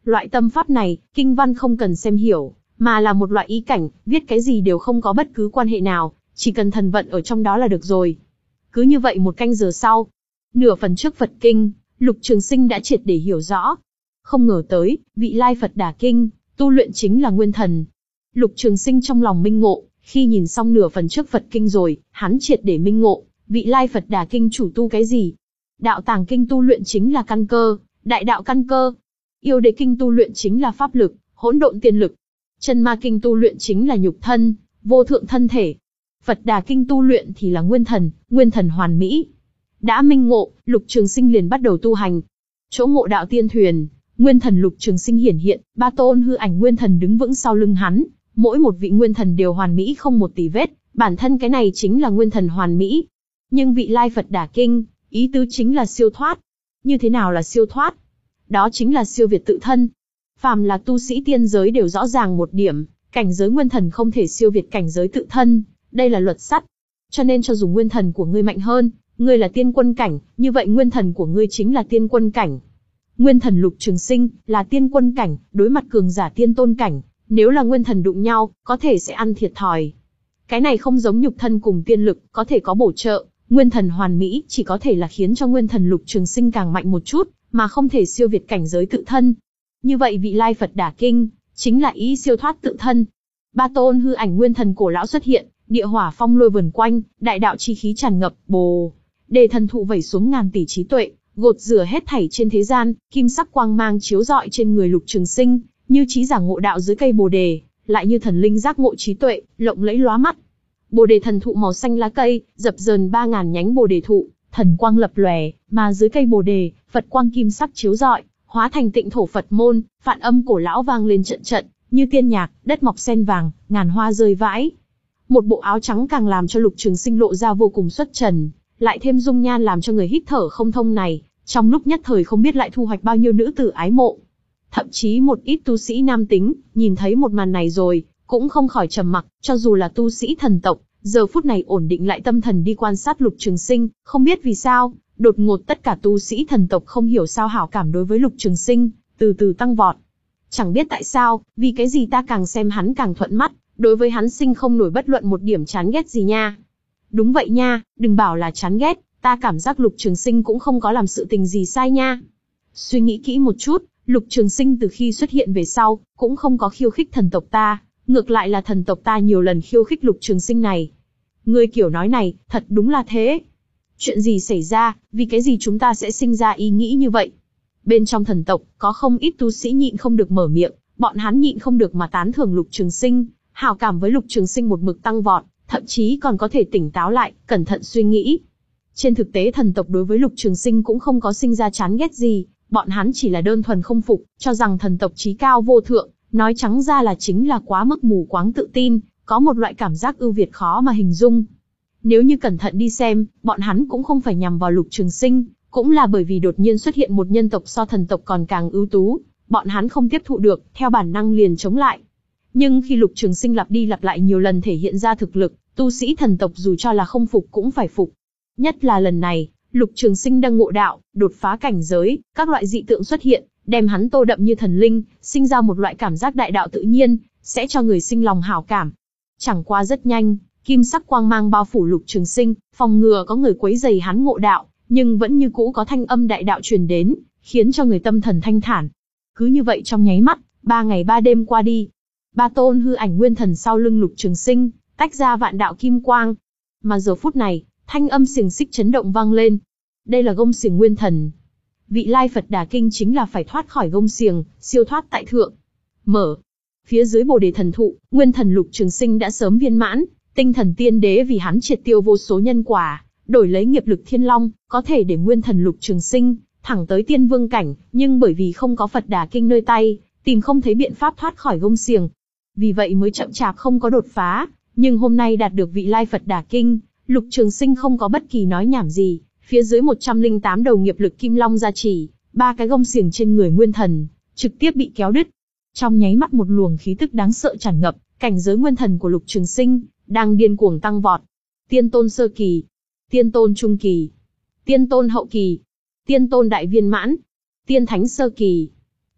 Loại tâm pháp này, kinh văn không cần xem hiểu, mà là một loại ý cảnh, viết cái gì đều không có bất cứ quan hệ nào, chỉ cần thần vận ở trong đó là được rồi. Cứ như vậy một canh giờ sau, nửa phần trước Phật kinh, Lục Trường Sinh đã triệt để hiểu rõ. Không ngờ tới, vị lai Phật Đà Kinh, tu luyện chính là nguyên thần. Lục Trường Sinh trong lòng minh ngộ, khi nhìn xong nửa phần trước Phật kinh rồi, hắn triệt để minh ngộ, vị lai Phật Đà Kinh chủ tu cái gì? Đạo Tàng Kinh tu luyện chính là căn cơ, đại đạo căn cơ. Yêu Đế Kinh tu luyện chính là pháp lực, hỗn độn tiên lực. Chân Ma Kinh tu luyện chính là nhục thân, vô thượng thân thể. Phật Đà Kinh tu luyện thì là nguyên thần, nguyên thần hoàn mỹ. Đã minh ngộ, Lục Trường Sinh liền bắt đầu tu hành. Chỗ ngộ đạo tiên thuyền, nguyên thần Lục Trường Sinh hiển hiện, ba tôn hư ảnh nguyên thần đứng vững sau lưng hắn, mỗi một vị nguyên thần đều hoàn mỹ không một tì vết, bản thân cái này chính là nguyên thần hoàn mỹ. Nhưng vị lai Phật Đà Kinh, ý tứ chính là siêu thoát. Như thế nào là siêu thoát? Đó chính là siêu việt tự thân. Phàm là tu sĩ tiên giới đều rõ ràng một điểm, cảnh giới nguyên thần không thể siêu việt cảnh giới tự thân, đây là luật sắt. Cho nên cho dù nguyên thần của ngươi mạnh hơn, ngươi là tiên quân cảnh, như vậy nguyên thần của ngươi chính là tiên quân cảnh. Nguyên thần Lục Trường Sinh là tiên quân cảnh, đối mặt cường giả tiên tôn cảnh, nếu là nguyên thần đụng nhau, có thể sẽ ăn thiệt thòi. Cái này không giống nhục thân cùng tiên lực, có thể có bổ trợ, nguyên thần hoàn mỹ chỉ có thể là khiến cho nguyên thần Lục Trường Sinh càng mạnh một chút, mà không thể siêu việt cảnh giới tự thân. Như vậy vị lai Phật Đà Kinh, chính là ý siêu thoát tự thân. Ba tôn hư ảnh nguyên thần cổ lão xuất hiện, địa hỏa phong lôi vần quanh, đại đạo chi khí tràn ngập, bồ đề thần thụ vẩy xuống ngàn tỷ trí tuệ, gột rửa hết thảy trên thế gian, kim sắc quang mang chiếu rọi trên người Lục Trường Sinh, như trí giả ngộ đạo dưới cây bồ đề, lại như thần linh giác ngộ trí tuệ, lộng lẫy lóa mắt. Bồ đề thần thụ màu xanh lá cây, dập dờn ba ngàn nhánh bồ đề thụ, thần quang lập lòe, mà dưới cây bồ đề, Phật quang kim sắc chiếu rọi, hóa thành tịnh thổ Phật môn, phạn âm cổ lão vang lên trận trận, như tiên nhạc, đất mọc sen vàng, ngàn hoa rơi vãi. Một bộ áo trắng càng làm cho Lục Trường Sinh lộ ra vô cùng xuất trần, lại thêm dung nhan làm cho người hít thở không thông này, trong lúc nhất thời không biết lại thu hoạch bao nhiêu nữ tử ái mộ. Thậm chí một ít tu sĩ nam tính, nhìn thấy một màn này rồi, cũng không khỏi trầm mặc, cho dù là tu sĩ thần tộc, giờ phút này ổn định lại tâm thần đi quan sát Lục Trường Sinh, không biết vì sao, đột ngột tất cả tu sĩ thần tộc không hiểu sao hảo cảm đối với Lục Trường Sinh, từ từ tăng vọt. Chẳng biết tại sao, vì cái gì ta càng xem hắn càng thuận mắt, đối với hắn sinh không nổi bất luận một điểm chán ghét gì nha. Đúng vậy nha, đừng bảo là chán ghét, ta cảm giác Lục Trường Sinh cũng không có làm sự tình gì sai nha. Suy nghĩ kỹ một chút, Lục Trường Sinh từ khi xuất hiện về sau, cũng không có khiêu khích thần tộc ta, ngược lại là thần tộc ta nhiều lần khiêu khích Lục Trường Sinh này. Ngươi kiểu nói này, thật đúng là thế. Chuyện gì xảy ra, vì cái gì chúng ta sẽ sinh ra ý nghĩ như vậy? Bên trong thần tộc, có không ít tu sĩ nhịn không được mở miệng, bọn hắn nhịn không được mà tán thưởng Lục Trường Sinh, hảo cảm với Lục Trường Sinh một mực tăng vọt, thậm chí còn có thể tỉnh táo lại, cẩn thận suy nghĩ. Trên thực tế thần tộc đối với Lục Trường Sinh cũng không có sinh ra chán ghét gì, bọn hắn chỉ là đơn thuần không phục, cho rằng thần tộc chí cao vô thượng, nói trắng ra là chính là quá mức mù quáng tự tin, có một loại cảm giác ưu việt khó mà hình dung. Nếu như cẩn thận đi xem, bọn hắn cũng không phải nhằm vào Lục Trường Sinh, cũng là bởi vì đột nhiên xuất hiện một nhân tộc so thần tộc còn càng ưu tú, bọn hắn không tiếp thụ được, theo bản năng liền chống lại. Nhưng khi Lục Trường Sinh lặp đi lặp lại nhiều lần thể hiện ra thực lực, tu sĩ thần tộc dù cho là không phục cũng phải phục. Nhất là lần này, Lục Trường Sinh đang ngộ đạo, đột phá cảnh giới, các loại dị tượng xuất hiện, đem hắn tô đậm như thần linh, sinh ra một loại cảm giác đại đạo tự nhiên, sẽ cho người sinh lòng hảo cảm. Chẳng qua rất nhanh, kim sắc quang mang bao phủ Lục Trường Sinh, phòng ngừa có người quấy rầy hắn ngộ đạo, nhưng vẫn như cũ có thanh âm đại đạo truyền đến, khiến cho người tâm thần thanh thản. Cứ như vậy trong nháy mắt, ba ngày ba đêm qua đi, ba tôn hư ảnh nguyên thần sau lưng Lục Trường Sinh, tách ra vạn đạo kim quang. Mà giờ phút này, thanh âm xiềng xích chấn động vang lên. Đây là gông xiềng nguyên thần. Vị lai Phật Đà Kinh chính là phải thoát khỏi gông xiềng, siêu thoát tại thượng. Mở. Phía dưới bồ đề thần thụ, nguyên thần Lục Trường Sinh đã sớm viên mãn, tinh thần tiên đế vì hắn triệt tiêu vô số nhân quả, đổi lấy nghiệp lực thiên long, có thể để nguyên thần Lục Trường Sinh thẳng tới tiên vương cảnh, nhưng bởi vì không có Phật Đà Kinh nơi tay, tìm không thấy biện pháp thoát khỏi gông xiềng. Vì vậy mới chậm chạp không có đột phá, nhưng hôm nay đạt được vị lai Phật Đà Kinh, Lục Trường Sinh không có bất kỳ nói nhảm gì, phía dưới một trăm lẻ tám đầu nghiệp lực kim long gia trì, ba cái gông xiềng trên người nguyên thần trực tiếp bị kéo đứt. Trong nháy mắt một luồng khí tức đáng sợ tràn ngập, cảnh giới nguyên thần của Lục Trường Sinh đang điên cuồng tăng vọt. Tiên tôn sơ kỳ, tiên tôn trung kỳ, tiên tôn hậu kỳ, tiên tôn đại viên mãn, tiên thánh sơ kỳ,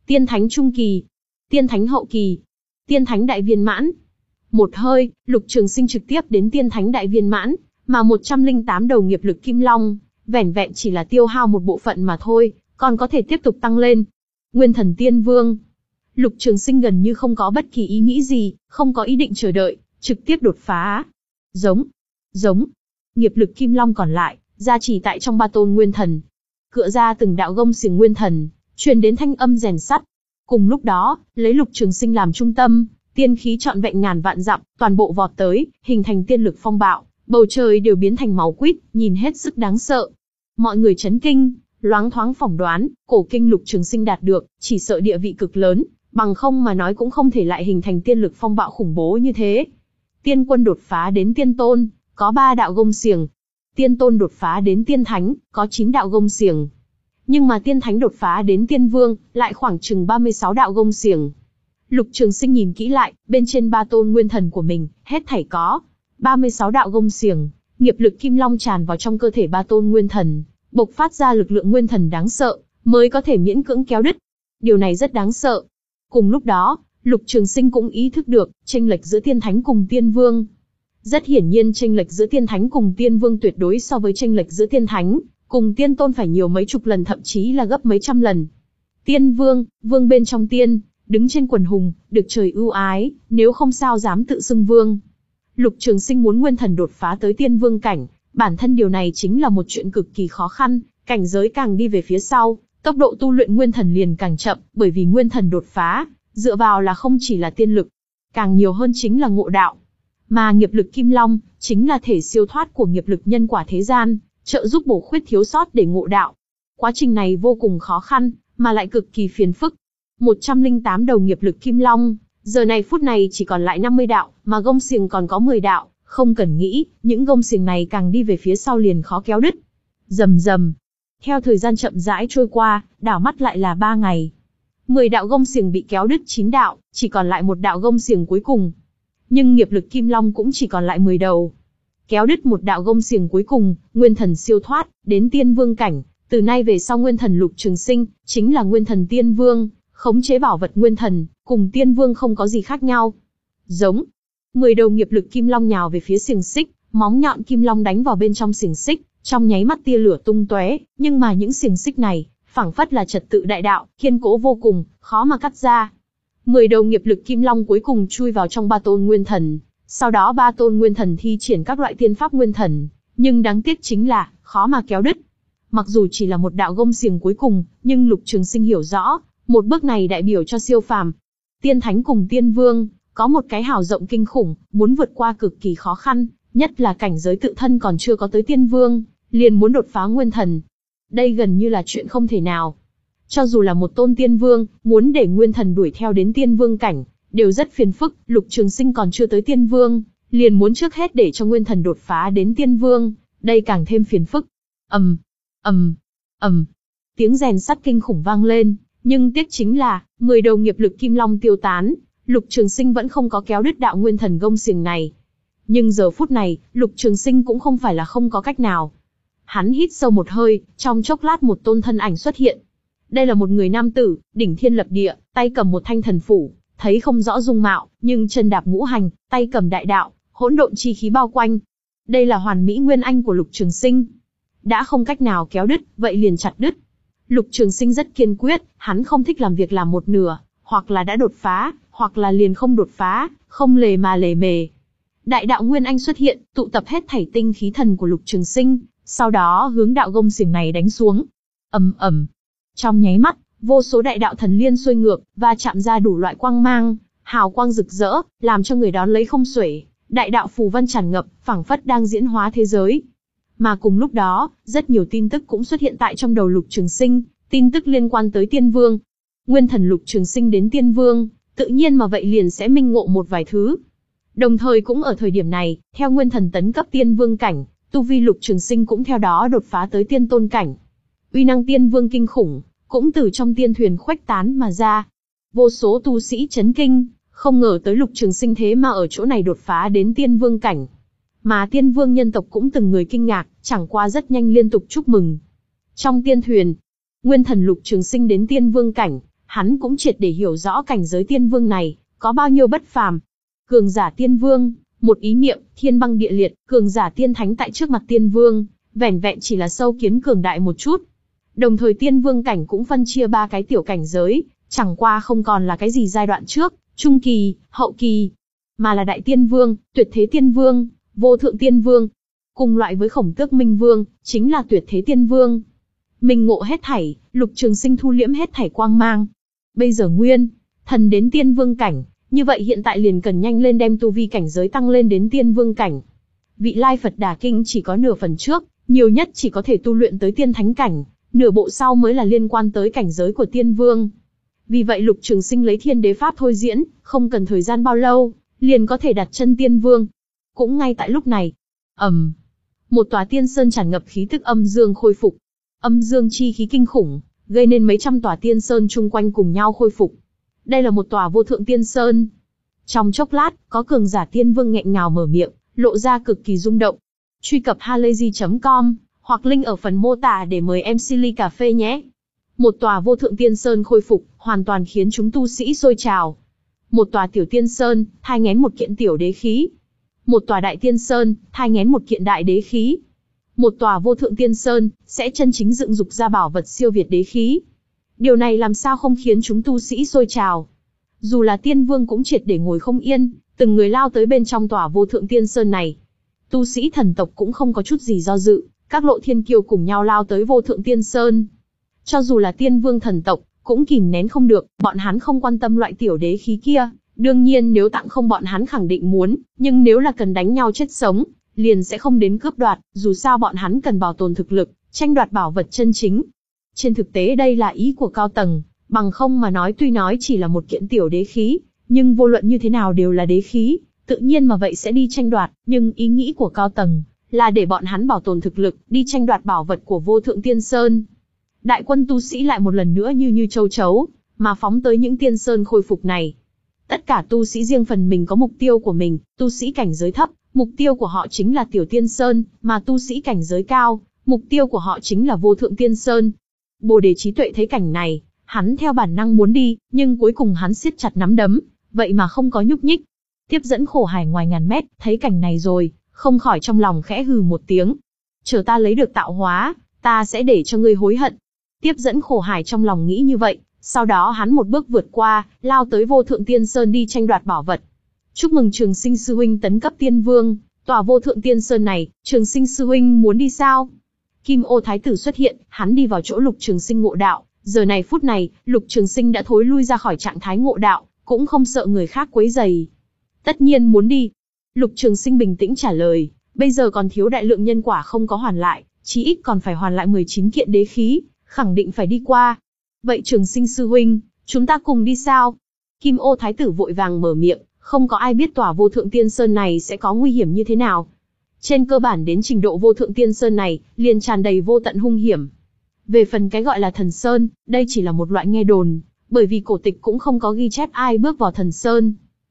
tiên thánh trung kỳ, tiên thánh hậu kỳ, tiên thánh đại viên mãn. Một hơi, Lục Trường Sinh trực tiếp đến tiên thánh đại viên mãn, mà một trăm linh tám đầu nghiệp lực kim long, vẻn vẹn chỉ là tiêu hao một bộ phận mà thôi, còn có thể tiếp tục tăng lên. Nguyên thần tiên vương. Lục Trường Sinh gần như không có bất kỳ ý nghĩ gì, không có ý định chờ đợi, trực tiếp đột phá. Giống, giống. Nghiệp lực kim long còn lại, gia trì tại trong ba tôn nguyên thần. Cựa ra từng đạo gông xiềng nguyên thần, truyền đến thanh âm rèn sắt. Cùng lúc đó, lấy Lục Trường Sinh làm trung tâm, tiên khí trọn vẹn ngàn vạn dặm, toàn bộ vọt tới, hình thành tiên lực phong bạo, bầu trời đều biến thành máu quýt, nhìn hết sức đáng sợ. Mọi người chấn kinh, loáng thoáng phỏng đoán, cổ kinh Lục Trường Sinh đạt được, chỉ sợ địa vị cực lớn, bằng không mà nói cũng không thể lại hình thành tiên lực phong bạo khủng bố như thế. Tiên quân đột phá đến tiên tôn, có ba đạo gông xiềng. Tiên tôn đột phá đến tiên thánh, có chín đạo gông xiềng. Nhưng mà tiên thánh đột phá đến tiên vương, lại khoảng chừng ba mươi sáu đạo gông xiềng. Lục Trường Sinh nhìn kỹ lại, bên trên ba tôn nguyên thần của mình, hết thảy có ba mươi sáu đạo gông xiềng, nghiệp lực kim long tràn vào trong cơ thể ba tôn nguyên thần, bộc phát ra lực lượng nguyên thần đáng sợ, mới có thể miễn cưỡng kéo đứt. Điều này rất đáng sợ. Cùng lúc đó, Lục Trường Sinh cũng ý thức được, chênh lệch giữa tiên thánh cùng tiên vương. Rất hiển nhiên chênh lệch giữa tiên thánh cùng tiên vương tuyệt đối so với chênh lệch giữa tiên thánh cùng tiên tôn phải nhiều mấy chục lần, thậm chí là gấp mấy trăm lần. Tiên vương, vương bên trong tiên, đứng trên quần hùng, được trời ưu ái, nếu không sao dám tự xưng vương. Lục Trường Sinh muốn nguyên thần đột phá tới tiên vương cảnh, bản thân điều này chính là một chuyện cực kỳ khó khăn, cảnh giới càng đi về phía sau, tốc độ tu luyện nguyên thần liền càng chậm, bởi vì nguyên thần đột phá, dựa vào là không chỉ là tiên lực, càng nhiều hơn chính là ngộ đạo. Mà nghiệp lực kim long, chính là thể siêu thoát của nghiệp lực nhân quả thế gian, trợ giúp bổ khuyết thiếu sót để ngộ đạo. Quá trình này vô cùng khó khăn, mà lại cực kỳ phiền phức. một trăm linh tám đầu nghiệp lực kim long, giờ này phút này chỉ còn lại năm mươi đạo, mà gông xiềng còn có mười đạo, không cần nghĩ, những gông xiềng này càng đi về phía sau liền khó kéo đứt. Rầm rầm. Theo thời gian chậm rãi trôi qua, đảo mắt lại là ba ngày. mười đạo gông xiềng bị kéo đứt chín đạo, chỉ còn lại một đạo gông xiềng cuối cùng. Nhưng nghiệp lực kim long cũng chỉ còn lại mười đầu. Kéo đứt một đạo gông xiềng cuối cùng, nguyên thần siêu thoát, đến tiên vương cảnh, từ nay về sau nguyên thần Lục Trường Sinh, chính là nguyên thần tiên vương, khống chế bảo vật nguyên thần, cùng tiên vương không có gì khác nhau. Giống. Mười đầu nghiệp lực kim long nhào về phía xiềng xích, móng nhọn kim long đánh vào bên trong xiềng xích, trong nháy mắt tia lửa tung tóe, nhưng mà những xiềng xích này, phảng phất là trật tự đại đạo, kiên cố vô cùng, khó mà cắt ra. Mười đầu nghiệp lực kim long cuối cùng chui vào trong ba tôn nguyên thần, sau đó ba tôn nguyên thần thi triển các loại tiên pháp nguyên thần, nhưng đáng tiếc chính là, khó mà kéo đứt. Mặc dù chỉ là một đạo gông xiềng cuối cùng, nhưng Lục Trường Sinh hiểu rõ, một bước này đại biểu cho siêu phàm. Tiên thánh cùng tiên vương, có một cái hào rộng kinh khủng, muốn vượt qua cực kỳ khó khăn, nhất là cảnh giới tự thân còn chưa có tới tiên vương, liền muốn đột phá nguyên thần. Đây gần như là chuyện không thể nào. Cho dù là một tôn tiên vương, muốn để nguyên thần đuổi theo đến tiên vương cảnh, đều rất phiền phức. Lục Trường Sinh còn chưa tới tiên vương, liền muốn trước hết để cho nguyên thần đột phá đến tiên vương, đây càng thêm phiền phức. ầm, ầm, ầm, tiếng rèn sắt kinh khủng vang lên, nhưng tiếc chính là, mười đầu nghiệp lực kim long tiêu tán, Lục Trường Sinh vẫn không có kéo đứt đạo nguyên thần gông xiềng này. Nhưng giờ phút này, Lục Trường Sinh cũng không phải là không có cách nào. Hắn hít sâu một hơi, trong chốc lát một tôn thân ảnh xuất hiện. Đây là một người nam tử, đỉnh thiên lập địa, tay cầm một thanh thần phủ, thấy không rõ dung mạo, nhưng chân đạp ngũ hành, tay cầm đại đạo, hỗn độn chi khí bao quanh. Đây là hoàn mỹ nguyên anh của Lục Trường Sinh. Đã không cách nào kéo đứt, vậy liền chặt đứt. Lục Trường Sinh rất kiên quyết, hắn không thích làm việc làm một nửa, hoặc là đã đột phá, hoặc là liền không đột phá, không lề mà lề mề. Đại đạo nguyên anh xuất hiện, tụ tập hết thảy tinh khí thần của Lục Trường Sinh, sau đó hướng đạo gông xiềng này đánh xuống. Ầm ầm. Trong nháy mắt, vô số đại đạo thần liên xuôi ngược, và chạm ra đủ loại quang mang, hào quang rực rỡ, làm cho người đón lấy không xuể. Đại đạo phù văn tràn ngập, phảng phất đang diễn hóa thế giới. Mà cùng lúc đó, rất nhiều tin tức cũng xuất hiện tại trong đầu Lục Trường Sinh, tin tức liên quan tới tiên vương. Nguyên thần Lục Trường Sinh đến tiên vương, tự nhiên mà vậy liền sẽ minh ngộ một vài thứ. Đồng thời cũng ở thời điểm này, theo nguyên thần tấn cấp tiên vương cảnh, tu vi Lục Trường Sinh cũng theo đó đột phá tới tiên tôn cảnh. Uy năng tiên vương kinh khủng, cũng từ trong tiên thuyền khuếch tán mà ra. Vô số tu sĩ chấn kinh, không ngờ tới Lục Trường Sinh thế mà ở chỗ này đột phá đến tiên vương cảnh. Mà tiên vương nhân tộc cũng từng người kinh ngạc, chẳng qua rất nhanh liên tục chúc mừng. Trong tiên thuyền, nguyên thần Lục Trường Sinh đến tiên vương cảnh, hắn cũng triệt để hiểu rõ cảnh giới tiên vương này, có bao nhiêu bất phàm. Cường giả tiên vương, một ý niệm, thiên băng địa liệt, cường giả tiên thánh tại trước mặt tiên vương, vẻn vẹn chỉ là sâu kiến cường đại một chút. Đồng thời tiên vương cảnh cũng phân chia ba cái tiểu cảnh giới, chẳng qua không còn là cái gì giai đoạn trước, trung kỳ, hậu kỳ, mà là đại tiên vương, tuyệt thế tiên vương, vô thượng tiên vương. Cùng loại với Khổng Tước Minh Vương, chính là tuyệt thế tiên vương. Minh ngộ hết thảy, Lục Trường Sinh thu liễm hết thảy quang mang. Bây giờ nguyên thần đến tiên vương cảnh, như vậy hiện tại liền cần nhanh lên đem tu vi cảnh giới tăng lên đến tiên vương cảnh. Vị Lai Phật Đà Kinh chỉ có nửa phần trước, nhiều nhất chỉ có thể tu luyện tới tiên thánh cảnh, nửa bộ sau mới là liên quan tới cảnh giới của tiên vương. Vì vậy Lục Trường Sinh lấy Thiên Đế Pháp thôi diễn, không cần thời gian bao lâu, liền có thể đặt chân tiên vương. Cũng ngay tại lúc này, ầm, um, một tòa tiên sơn tràn ngập khí tức âm dương khôi phục. Âm dương chi khí kinh khủng, gây nên mấy trăm tòa tiên sơn chung quanh cùng nhau khôi phục. Đây là một tòa vô thượng tiên sơn. Trong chốc lát, có cường giả tiên vương nghẹn ngào mở miệng, lộ ra cực kỳ rung động. Truy cập halayzi chấm com, hoặc link ở phần mô tả để mời em xê ly cà phê nhé. Một tòa vô thượng tiên sơn khôi phục, hoàn toàn khiến chúng tu sĩ sôi trào. Một tòa tiểu tiên sơn, thai nghén một kiện tiểu đế khí. Một tòa đại tiên sơn, thai nghén một kiện đại đế khí. Một tòa vô thượng tiên sơn, sẽ chân chính dựng dục ra bảo vật siêu việt đế khí. Điều này làm sao không khiến chúng tu sĩ sôi trào. Dù là tiên vương cũng triệt để ngồi không yên, từng người lao tới bên trong tòa vô thượng tiên sơn này. Tu sĩ thần tộc cũng không có chút gì do dự, các lộ thiên kiêu cùng nhau lao tới vô thượng tiên sơn. Cho dù là tiên vương thần tộc, cũng kìm nén không được, bọn hắn không quan tâm loại tiểu đế khí kia. Đương nhiên nếu tặng không bọn hắn khẳng định muốn, nhưng nếu là cần đánh nhau chết sống, liền sẽ không đến cướp đoạt, dù sao bọn hắn cần bảo tồn thực lực, tranh đoạt bảo vật chân chính. Trên thực tế đây là ý của cao tầng, bằng không mà nói tuy nói chỉ là một kiện tiểu đế khí, nhưng vô luận như thế nào đều là đế khí, tự nhiên mà vậy sẽ đi tranh đoạt, nhưng ý nghĩ của cao tầng là để bọn hắn bảo tồn thực lực, đi tranh đoạt bảo vật của vô thượng tiên sơn. Đại quân tu sĩ lại một lần nữa như như châu chấu, mà phóng tới những tiên sơn khôi phục này. Tất cả tu sĩ riêng phần mình có mục tiêu của mình, tu sĩ cảnh giới thấp, mục tiêu của họ chính là tiểu tiên sơn, mà tu sĩ cảnh giới cao, mục tiêu của họ chính là vô thượng tiên sơn. Bồ Đề trí tuệ thấy cảnh này, hắn theo bản năng muốn đi, nhưng cuối cùng hắn siết chặt nắm đấm, vậy mà không có nhúc nhích. Tiếp dẫn Khổ Hải ngoài ngàn mét, thấy cảnh này rồi, không khỏi trong lòng khẽ hừ một tiếng. Chờ ta lấy được tạo hóa, ta sẽ để cho ngươi hối hận. Tiếp dẫn Khổ Hải trong lòng nghĩ như vậy, sau đó hắn một bước vượt qua, lao tới vô thượng tiên sơn đi tranh đoạt bảo vật. Chúc mừng Trường Sinh sư huynh tấn cấp tiên vương, tòa vô thượng tiên sơn này, Trường Sinh sư huynh muốn đi sao? Kim Ô Thái tử xuất hiện, hắn đi vào chỗ Lục Trường Sinh ngộ đạo, giờ này phút này, Lục Trường Sinh đã thối lui ra khỏi trạng thái ngộ đạo, cũng không sợ người khác quấy rầy. Tất nhiên muốn đi. Lục Trường Sinh bình tĩnh trả lời, bây giờ còn thiếu đại lượng nhân quả không có hoàn lại, chí ít còn phải hoàn lại mười chín kiện đế khí, khẳng định phải đi qua. Vậy Trường Sinh sư huynh, chúng ta cùng đi sao? Kim Ô Thái tử vội vàng mở miệng, không có ai biết tòa vô thượng tiên sơn này sẽ có nguy hiểm như thế nào. Trên cơ bản đến trình độ vô thượng tiên sơn này, liền tràn đầy vô tận hung hiểm. Về phần cái gọi là thần sơn, đây chỉ là một loại nghe đồn, bởi vì cổ tịch cũng không có ghi chép ai bước vào thần sơn.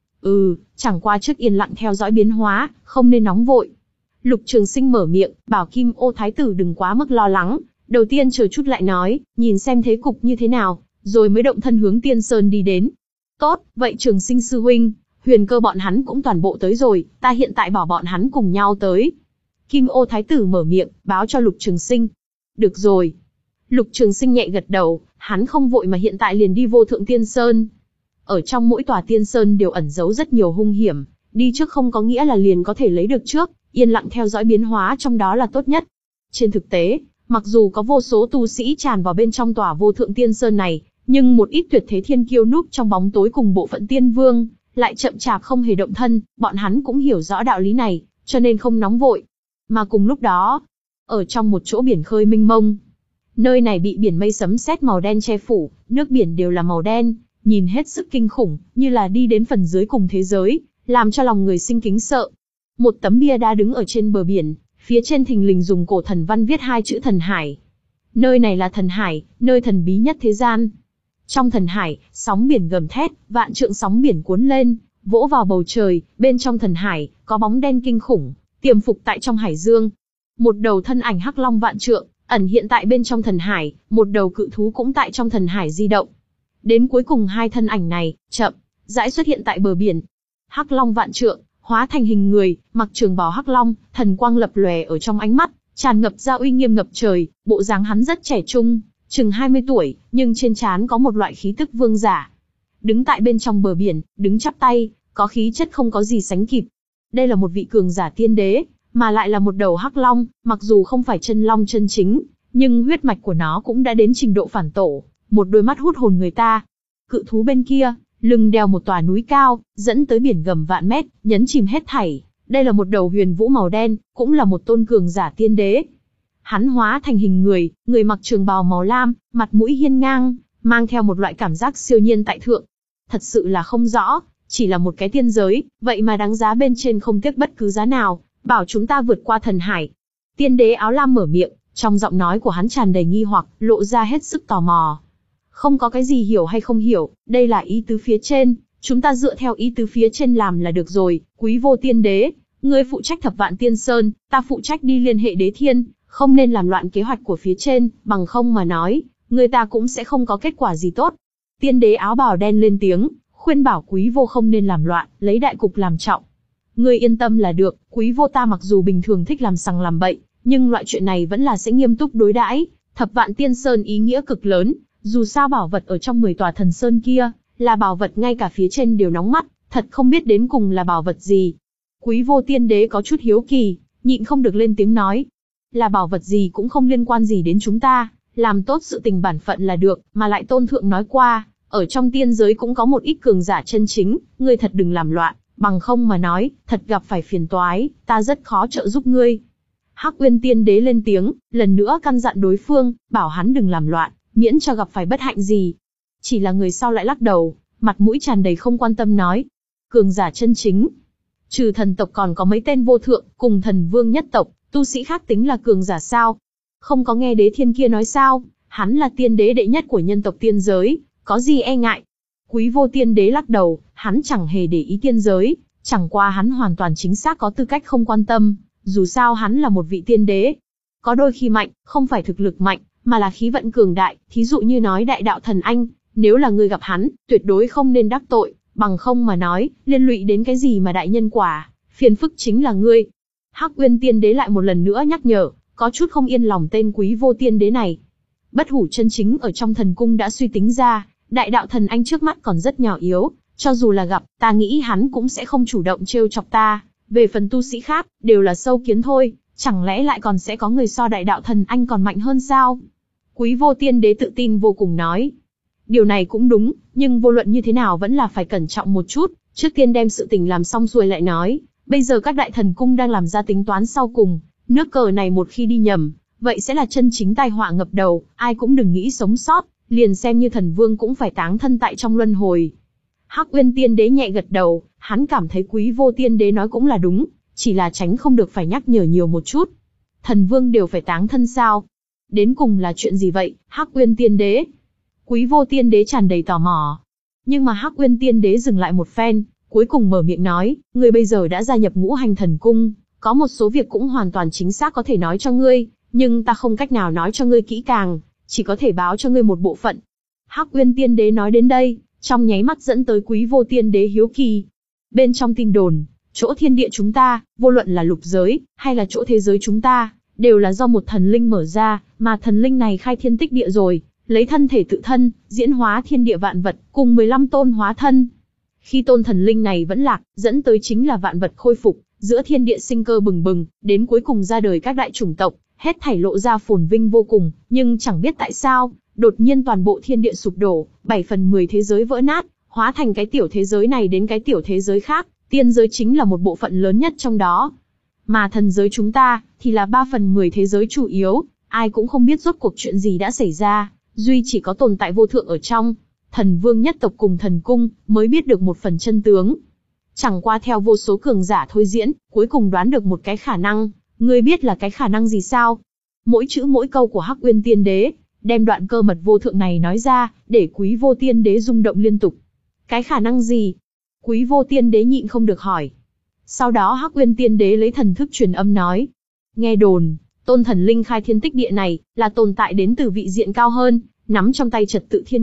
Ừ, chẳng qua trước yên lặng theo dõi biến hóa, không nên nóng vội. Lục Trường Sinh mở miệng, bảo Kim Ô Thái tử đừng quá mức lo lắng, đầu tiên chờ chút lại nói, nhìn xem thế cục như thế nào, rồi mới động thân hướng tiên sơn đi đến. Tốt, vậy Trường Sinh sư huynh, Huyền Cơ bọn hắn cũng toàn bộ tới rồi, ta hiện tại bảo bọn hắn cùng nhau tới. Kim Ô Thái tử mở miệng, báo cho Lục Trường Sinh. Được rồi. Lục Trường Sinh nhẹ gật đầu, hắn không vội mà hiện tại liền đi vô thượng tiên sơn. Ở trong mỗi tòa tiên sơn đều ẩn giấu rất nhiều hung hiểm, đi trước không có nghĩa là liền có thể lấy được trước, yên lặng theo dõi biến hóa trong đó là tốt nhất. Trên thực tế, mặc dù có vô số tu sĩ tràn vào bên trong tòa vô thượng tiên sơn này, nhưng một ít tuyệt thế thiên kiêu núp trong bóng tối cùng bộ phận tiên vương, lại chậm chạp không hề động thân, bọn hắn cũng hiểu rõ đạo lý này, cho nên không nóng vội. Mà cùng lúc đó, ở trong một chỗ biển khơi mênh mông, nơi này bị biển mây sấm sét màu đen che phủ, nước biển đều là màu đen, nhìn hết sức kinh khủng, như là đi đến phần dưới cùng thế giới, làm cho lòng người sinh kính sợ. Một tấm bia đá đứng ở trên bờ biển, phía trên thình lình dùng cổ thần văn viết hai chữ Thần Hải. Nơi này là Thần Hải, nơi thần bí nhất thế gian. Trong Thần Hải, sóng biển gầm thét, vạn trượng sóng biển cuốn lên, vỗ vào bầu trời, bên trong Thần Hải, có bóng đen kinh khủng, tiềm phục tại trong hải dương. Một đầu thân ảnh hắc long vạn trượng, ẩn hiện tại bên trong Thần Hải, một đầu cự thú cũng tại trong Thần Hải di động. Đến cuối cùng hai thân ảnh này, chậm rãi xuất hiện tại bờ biển. Hắc Long vạn trượng, hóa thành hình người, mặc trường bào hắc long, thần quang lập lòe ở trong ánh mắt, tràn ngập ra uy nghiêm ngập trời, bộ dáng hắn rất trẻ trung, chừng hai mươi tuổi, nhưng trên trán có một loại khí tức vương giả. Đứng tại bên trong bờ biển, đứng chắp tay, có khí chất không có gì sánh kịp. Đây là một vị cường giả tiên đế, mà lại là một đầu hắc long, mặc dù không phải chân long chân chính, nhưng huyết mạch của nó cũng đã đến trình độ phản tổ, một đôi mắt hút hồn người ta. Cự thú bên kia, lưng đeo một tòa núi cao, dẫn tới biển gầm vạn mét, nhấn chìm hết thảy. Đây là một đầu huyền vũ màu đen, cũng là một tôn cường giả tiên đế. Hắn hóa thành hình người, người mặc trường bào màu lam, mặt mũi hiên ngang, mang theo một loại cảm giác siêu nhiên tại thượng. Thật sự là không rõ, chỉ là một cái tiên giới, vậy mà đáng giá bên trên không tiếc bất cứ giá nào, bảo chúng ta vượt qua thần hải. Tiên đế áo lam mở miệng, trong giọng nói của hắn tràn đầy nghi hoặc, lộ ra hết sức tò mò. Không có cái gì hiểu hay không hiểu, đây là ý tứ phía trên, chúng ta dựa theo ý tứ phía trên làm là được rồi. Quý vô tiên đế, ngươi phụ trách thập vạn tiên sơn, ta phụ trách đi liên hệ đế thiên, không nên làm loạn kế hoạch của phía trên, bằng không mà nói, người ta cũng sẽ không có kết quả gì tốt. Tiên đế áo bào đen lên tiếng, khuyên bảo quý vô không nên làm loạn, lấy đại cục làm trọng. Ngươi yên tâm là được, quý vô ta mặc dù bình thường thích làm sằng làm bậy, nhưng loại chuyện này vẫn là sẽ nghiêm túc đối đãi. Thập vạn tiên sơn ý nghĩa cực lớn, dù sao bảo vật ở trong mười tòa thần sơn kia, là bảo vật ngay cả phía trên đều nóng mắt, thật không biết đến cùng là bảo vật gì. Quý vô tiên đế có chút hiếu kỳ, nhịn không được lên tiếng nói. Là bảo vật gì cũng không liên quan gì đến chúng ta, làm tốt sự tình bản phận là được, mà lại tôn thượng nói qua, ở trong tiên giới cũng có một ít cường giả chân chính, ngươi thật đừng làm loạn, bằng không mà nói, thật gặp phải phiền toái, ta rất khó trợ giúp ngươi. Hắc Uyên tiên đế lên tiếng, lần nữa căn dặn đối phương, bảo hắn đừng làm loạn, miễn cho gặp phải bất hạnh gì. Chỉ là người sau lại lắc đầu, mặt mũi tràn đầy không quan tâm nói. Cường giả chân chính. Trừ thần tộc còn có mấy tên vô thượng, cùng thần vương nhất tộc, tu sĩ khác tính là cường giả sao? Không có nghe đế thiên kia nói sao, hắn là tiên đế đệ nhất của nhân tộc tiên giới, có gì e ngại? Quý vô tiên đế lắc đầu, hắn chẳng hề để ý tiên giới, chẳng qua hắn hoàn toàn chính xác có tư cách không quan tâm, dù sao hắn là một vị tiên đế. Có đôi khi mạnh, không phải thực lực mạnh, mà là khí vận cường đại, thí dụ như nói đại đạo thần anh, nếu là ngươi gặp hắn, tuyệt đối không nên đắc tội, bằng không mà nói, liên lụy đến cái gì mà đại nhân quả, phiền phức chính là ngươi. Hắc Uyên tiên đế lại một lần nữa nhắc nhở, có chút không yên lòng tên quý vô tiên đế này. Bất hủ chân chính ở trong thần cung đã suy tính ra, đại đạo thần anh trước mắt còn rất nhỏ yếu, cho dù là gặp, ta nghĩ hắn cũng sẽ không chủ động trêu chọc ta, về phần tu sĩ khác, đều là sâu kiến thôi, chẳng lẽ lại còn sẽ có người so đại đạo thần anh còn mạnh hơn sao? Quý vô tiên đế tự tin vô cùng nói. Điều này cũng đúng, nhưng vô luận như thế nào vẫn là phải cẩn trọng một chút, trước tiên đem sự tình làm xong xuôi lại nói. Bây giờ các đại thần cung đang làm ra tính toán sau cùng, nước cờ này một khi đi nhầm, vậy sẽ là chân chính tai họa ngập đầu, ai cũng đừng nghĩ sống sót, liền xem như thần vương cũng phải táng thân tại trong luân hồi. Hắc Uyên tiên đế nhẹ gật đầu, hắn cảm thấy quý vô tiên đế nói cũng là đúng, chỉ là tránh không được phải nhắc nhở nhiều một chút. Thần vương đều phải táng thân sao? Đến cùng là chuyện gì vậy, Hắc Uyên tiên đế? Quý vô tiên đế tràn đầy tò mò. Nhưng mà Hắc Uyên tiên đế dừng lại một phen, cuối cùng mở miệng nói, ngươi bây giờ đã gia nhập ngũ hành thần cung, có một số việc cũng hoàn toàn chính xác có thể nói cho ngươi, nhưng ta không cách nào nói cho ngươi kỹ càng, chỉ có thể báo cho ngươi một bộ phận. Hắc Uyên tiên đế nói đến đây, trong nháy mắt dẫn tới quý vô tiên đế hiếu kỳ. Bên trong tin đồn, chỗ thiên địa chúng ta, vô luận là lục giới, hay là chỗ thế giới chúng ta, đều là do một thần linh mở ra, mà thần linh này khai thiên tích địa rồi, lấy thân thể tự thân, diễn hóa thiên địa vạn vật, cùng mười lăm tôn hóa thân. Khi tôn thần linh này vẫn lạc, dẫn tới chính là vạn vật khôi phục, giữa thiên địa sinh cơ bừng bừng, đến cuối cùng ra đời các đại chủng tộc, hết thảy lộ ra phồn vinh vô cùng, nhưng chẳng biết tại sao, đột nhiên toàn bộ thiên địa sụp đổ, bảy phần mười thế giới vỡ nát, hóa thành cái tiểu thế giới này đến cái tiểu thế giới khác, tiên giới chính là một bộ phận lớn nhất trong đó. Mà thần giới chúng ta, thì là ba phần mười thế giới chủ yếu, ai cũng không biết rốt cuộc chuyện gì đã xảy ra, duy chỉ có tồn tại vô thượng ở trong thần vương nhất tộc cùng thần cung, mới biết được một phần chân tướng. Chẳng qua theo vô số cường giả thôi diễn, cuối cùng đoán được một cái khả năng, ngươi biết là cái khả năng gì sao? Mỗi chữ mỗi câu của Hắc Uyên tiên đế, đem đoạn cơ mật vô thượng này nói ra, để quý vô tiên đế rung động liên tục. Cái khả năng gì? Quý vô tiên đế nhịn không được hỏi. Sau đó Hắc Uyên tiên đế lấy thần thức truyền âm nói. Nghe đồn, tôn thần linh khai thiên tích địa này, là tồn tại đến từ vị diện cao hơn, nắm trong tay trật tự thiên địa,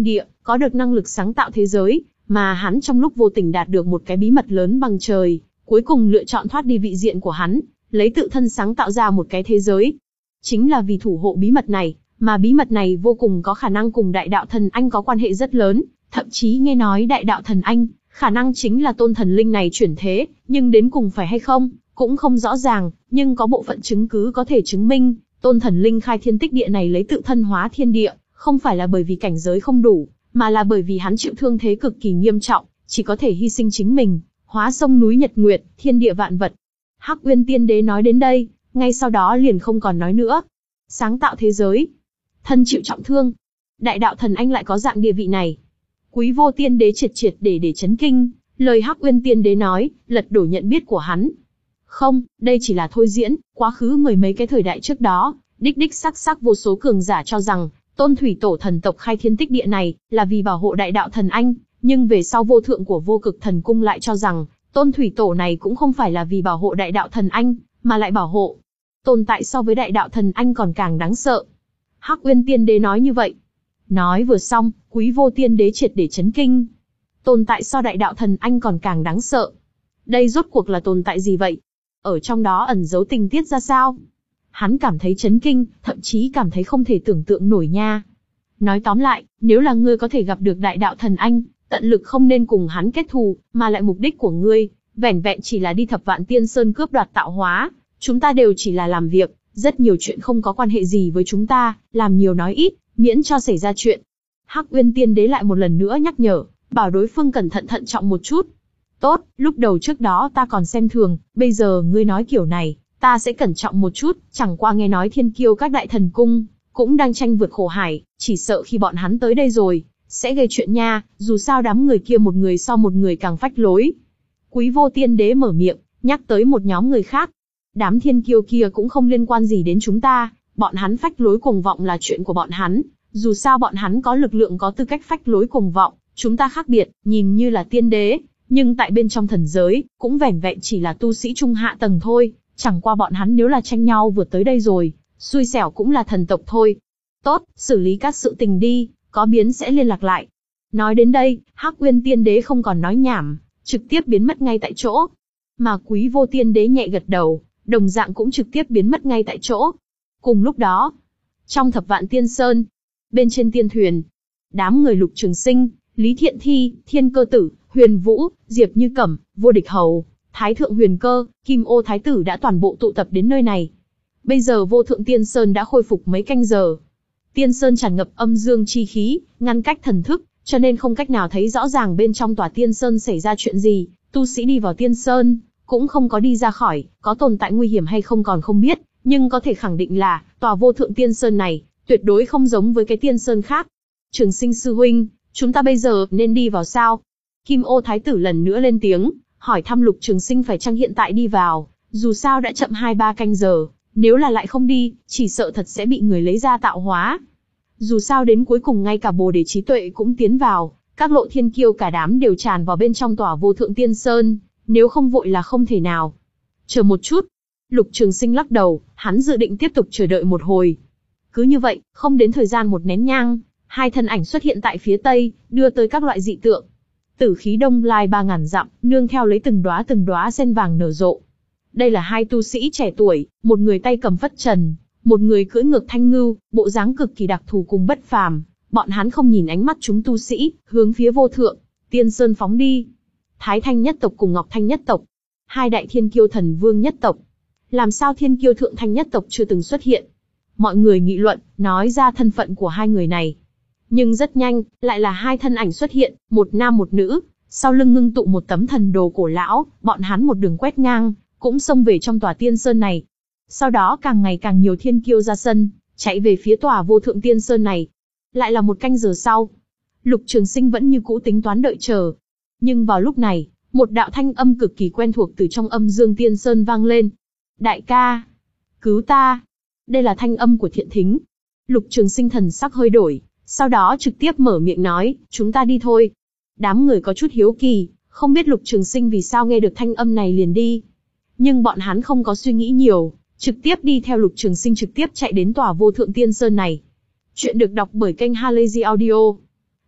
có được năng lực sáng tạo thế giới, mà hắn trong lúc vô tình đạt được một cái bí mật lớn bằng trời, cuối cùng lựa chọn thoát đi vị diện của hắn, lấy tự thân sáng tạo ra một cái thế giới. Chính là vì thủ hộ bí mật này, mà bí mật này vô cùng có khả năng cùng đại đạo thần anh có quan hệ rất lớn, thậm chí nghe nói đại đạo thần anh, khả năng chính là tôn thần linh này chuyển thế, nhưng đến cùng phải hay không, cũng không rõ ràng, nhưng có bộ phận chứng cứ có thể chứng minh, tôn thần linh khai thiên tích địa này lấy tự thân hóa thiên địa, không phải là bởi vì cảnh giới không đủ, mà là bởi vì hắn chịu thương thế cực kỳ nghiêm trọng, chỉ có thể hy sinh chính mình, hóa sông núi nhật nguyệt, thiên địa vạn vật. Hắc Uyên Tiên Đế nói đến đây, ngay sau đó liền không còn nói nữa. Sáng tạo thế giới, thân chịu trọng thương, đại đạo thần anh lại có dạng địa vị này. Quý Vô Tiên Đế triệt triệt để để chấn kinh, lời Hắc Uyên Tiên Đế nói, lật đổ nhận biết của hắn. Không, đây chỉ là thôi diễn, quá khứ mười mấy cái thời đại trước đó, đích đích sắc sắc vô số cường giả cho rằng, Tôn Thủy Tổ thần tộc khai thiên tích địa này, là vì bảo hộ đại đạo thần anh, nhưng về sau vô thượng của Vô Cực Thần Cung lại cho rằng, Tôn Thủy Tổ này cũng không phải là vì bảo hộ đại đạo thần anh, mà lại bảo hộ tồn tại so với đại đạo thần anh còn càng đáng sợ. Hắc Uyên Tiên Đế nói như vậy. Nói vừa xong, Quý Vô Tiên Đế triệt để chấn kinh. Tồn tại so đại đạo thần anh còn càng đáng sợ. Đây rốt cuộc là tồn tại gì vậy? Ở trong đó ẩn giấu tình tiết ra sao? Hắn cảm thấy chấn kinh, thậm chí cảm thấy không thể tưởng tượng nổi nha. Nói tóm lại, nếu là ngươi có thể gặp được đại đạo thần anh, tận lực không nên cùng hắn kết thù, mà lại mục đích của ngươi, vẻn vẹn chỉ là đi thập vạn tiên sơn cướp đoạt tạo hóa. Chúng ta đều chỉ là làm việc, rất nhiều chuyện không có quan hệ gì với chúng ta, làm nhiều nói ít, miễn cho xảy ra chuyện. Hắc Uyên Tiên Đế lại một lần nữa nhắc nhở, bảo đối phương cẩn thận thận trọng một chút. Tốt, lúc đầu trước đó ta còn xem thường, bây giờ ngươi nói kiểu này, ta sẽ cẩn trọng một chút, chẳng qua nghe nói thiên kiêu các đại thần cung, cũng đang tranh vượt khổ hải, chỉ sợ khi bọn hắn tới đây rồi, sẽ gây chuyện nha, dù sao đám người kia một người so một người càng phách lối. Quý Vô Tiên Đế mở miệng, nhắc tới một nhóm người khác. Đám thiên kiêu kia cũng không liên quan gì đến chúng ta, bọn hắn phách lối cuồng vọng là chuyện của bọn hắn, dù sao bọn hắn có lực lượng có tư cách phách lối cuồng vọng, chúng ta khác biệt, nhìn như là tiên đế, nhưng tại bên trong thần giới, cũng vẻn vẹn chỉ là tu sĩ trung hạ tầng thôi, chẳng qua bọn hắn nếu là tranh nhau vượt tới đây rồi, xui xẻo cũng là thần tộc thôi. Tốt, xử lý các sự tình đi, có biến sẽ liên lạc lại. Nói đến đây, Hắc Uyên Tiên Đế không còn nói nhảm, trực tiếp biến mất ngay tại chỗ. Mà Quý Vô Tiên Đế nhẹ gật đầu, đồng dạng cũng trực tiếp biến mất ngay tại chỗ. Cùng lúc đó, trong thập vạn tiên sơn, bên trên tiên thuyền, đám người Lục Trường Sinh, Lý Thiện Thi, Thiên Cơ Tử, Huyền Vũ, Diệp Như Cẩm, Vô Địch Hầu, Thái Thượng Huyền Cơ, Kim Ô Thái Tử đã toàn bộ tụ tập đến nơi này. Bây giờ vô thượng tiên sơn đã khôi phục mấy canh giờ. Tiên sơn tràn ngập âm dương chi khí, ngăn cách thần thức, cho nên không cách nào thấy rõ ràng bên trong tòa tiên sơn xảy ra chuyện gì. Tu sĩ đi vào tiên sơn, cũng không có đi ra khỏi, có tồn tại nguy hiểm hay không còn không biết, nhưng có thể khẳng định là, tòa vô thượng tiên sơn này, tuyệt đối không giống với cái tiên sơn khác. Trường Sinh sư huynh, chúng ta bây giờ nên đi vào sao? Kim Ô Thái Tử lần nữa lên tiếng, hỏi thăm Lục Trường Sinh phải chăng hiện tại đi vào, dù sao đã chậm hai ba canh giờ, nếu là lại không đi, chỉ sợ thật sẽ bị người lấy ra tạo hóa. Dù sao đến cuối cùng ngay cả Bồ Đề trí tuệ cũng tiến vào, các lộ thiên kiêu cả đám đều tràn vào bên trong tòa vô thượng tiên sơn, nếu không vội là không thể nào. Chờ một chút. Lục Trường Sinh lắc đầu, hắn dự định tiếp tục chờ đợi một hồi. Cứ như vậy, không đến thời gian một nén nhang, hai thân ảnh xuất hiện tại phía tây, đưa tới các loại dị tượng. Tử khí đông lai ba ngàn dặm, nương theo lấy từng đóa từng đóa sen vàng nở rộ. Đây là hai tu sĩ trẻ tuổi, một người tay cầm phất trần, một người cưỡi ngược thanh ngưu, bộ dáng cực kỳ đặc thù cùng bất phàm. Bọn hắn không nhìn ánh mắt chúng tu sĩ, hướng phía vô thượng tiên sơn phóng đi. Thái Thanh nhất tộc cùng Ngọc Thanh nhất tộc, hai đại thiên kiêu thần vương nhất tộc. Làm sao thiên kiêu thượng thanh nhất tộc chưa từng xuất hiện? Mọi người nghị luận, nói ra thân phận của hai người này. Nhưng rất nhanh, lại là hai thân ảnh xuất hiện, một nam một nữ, sau lưng ngưng tụ một tấm thần đồ cổ lão, bọn hắn một đường quét ngang, cũng xông về trong tòa tiên sơn này. Sau đó càng ngày càng nhiều thiên kiêu ra sân, chạy về phía tòa vô thượng tiên sơn này. Lại là một canh giờ sau, Lục Trường Sinh vẫn như cũ tính toán đợi chờ. Nhưng vào lúc này, một đạo thanh âm cực kỳ quen thuộc từ trong âm dương tiên sơn vang lên. Đại ca, cứu ta. Đây là thanh âm của Thiện Thính. Lục Trường Sinh thần sắc hơi đổi, sau đó trực tiếp mở miệng nói, chúng ta đi thôi. Đám người có chút hiếu kỳ, không biết Lục Trường Sinh vì sao nghe được thanh âm này liền đi. Nhưng bọn hắn không có suy nghĩ nhiều, trực tiếp đi theo Lục Trường Sinh trực tiếp chạy đến tòa vô thượng tiên sơn này. Chuyện được đọc bởi kênh Halazy Audio.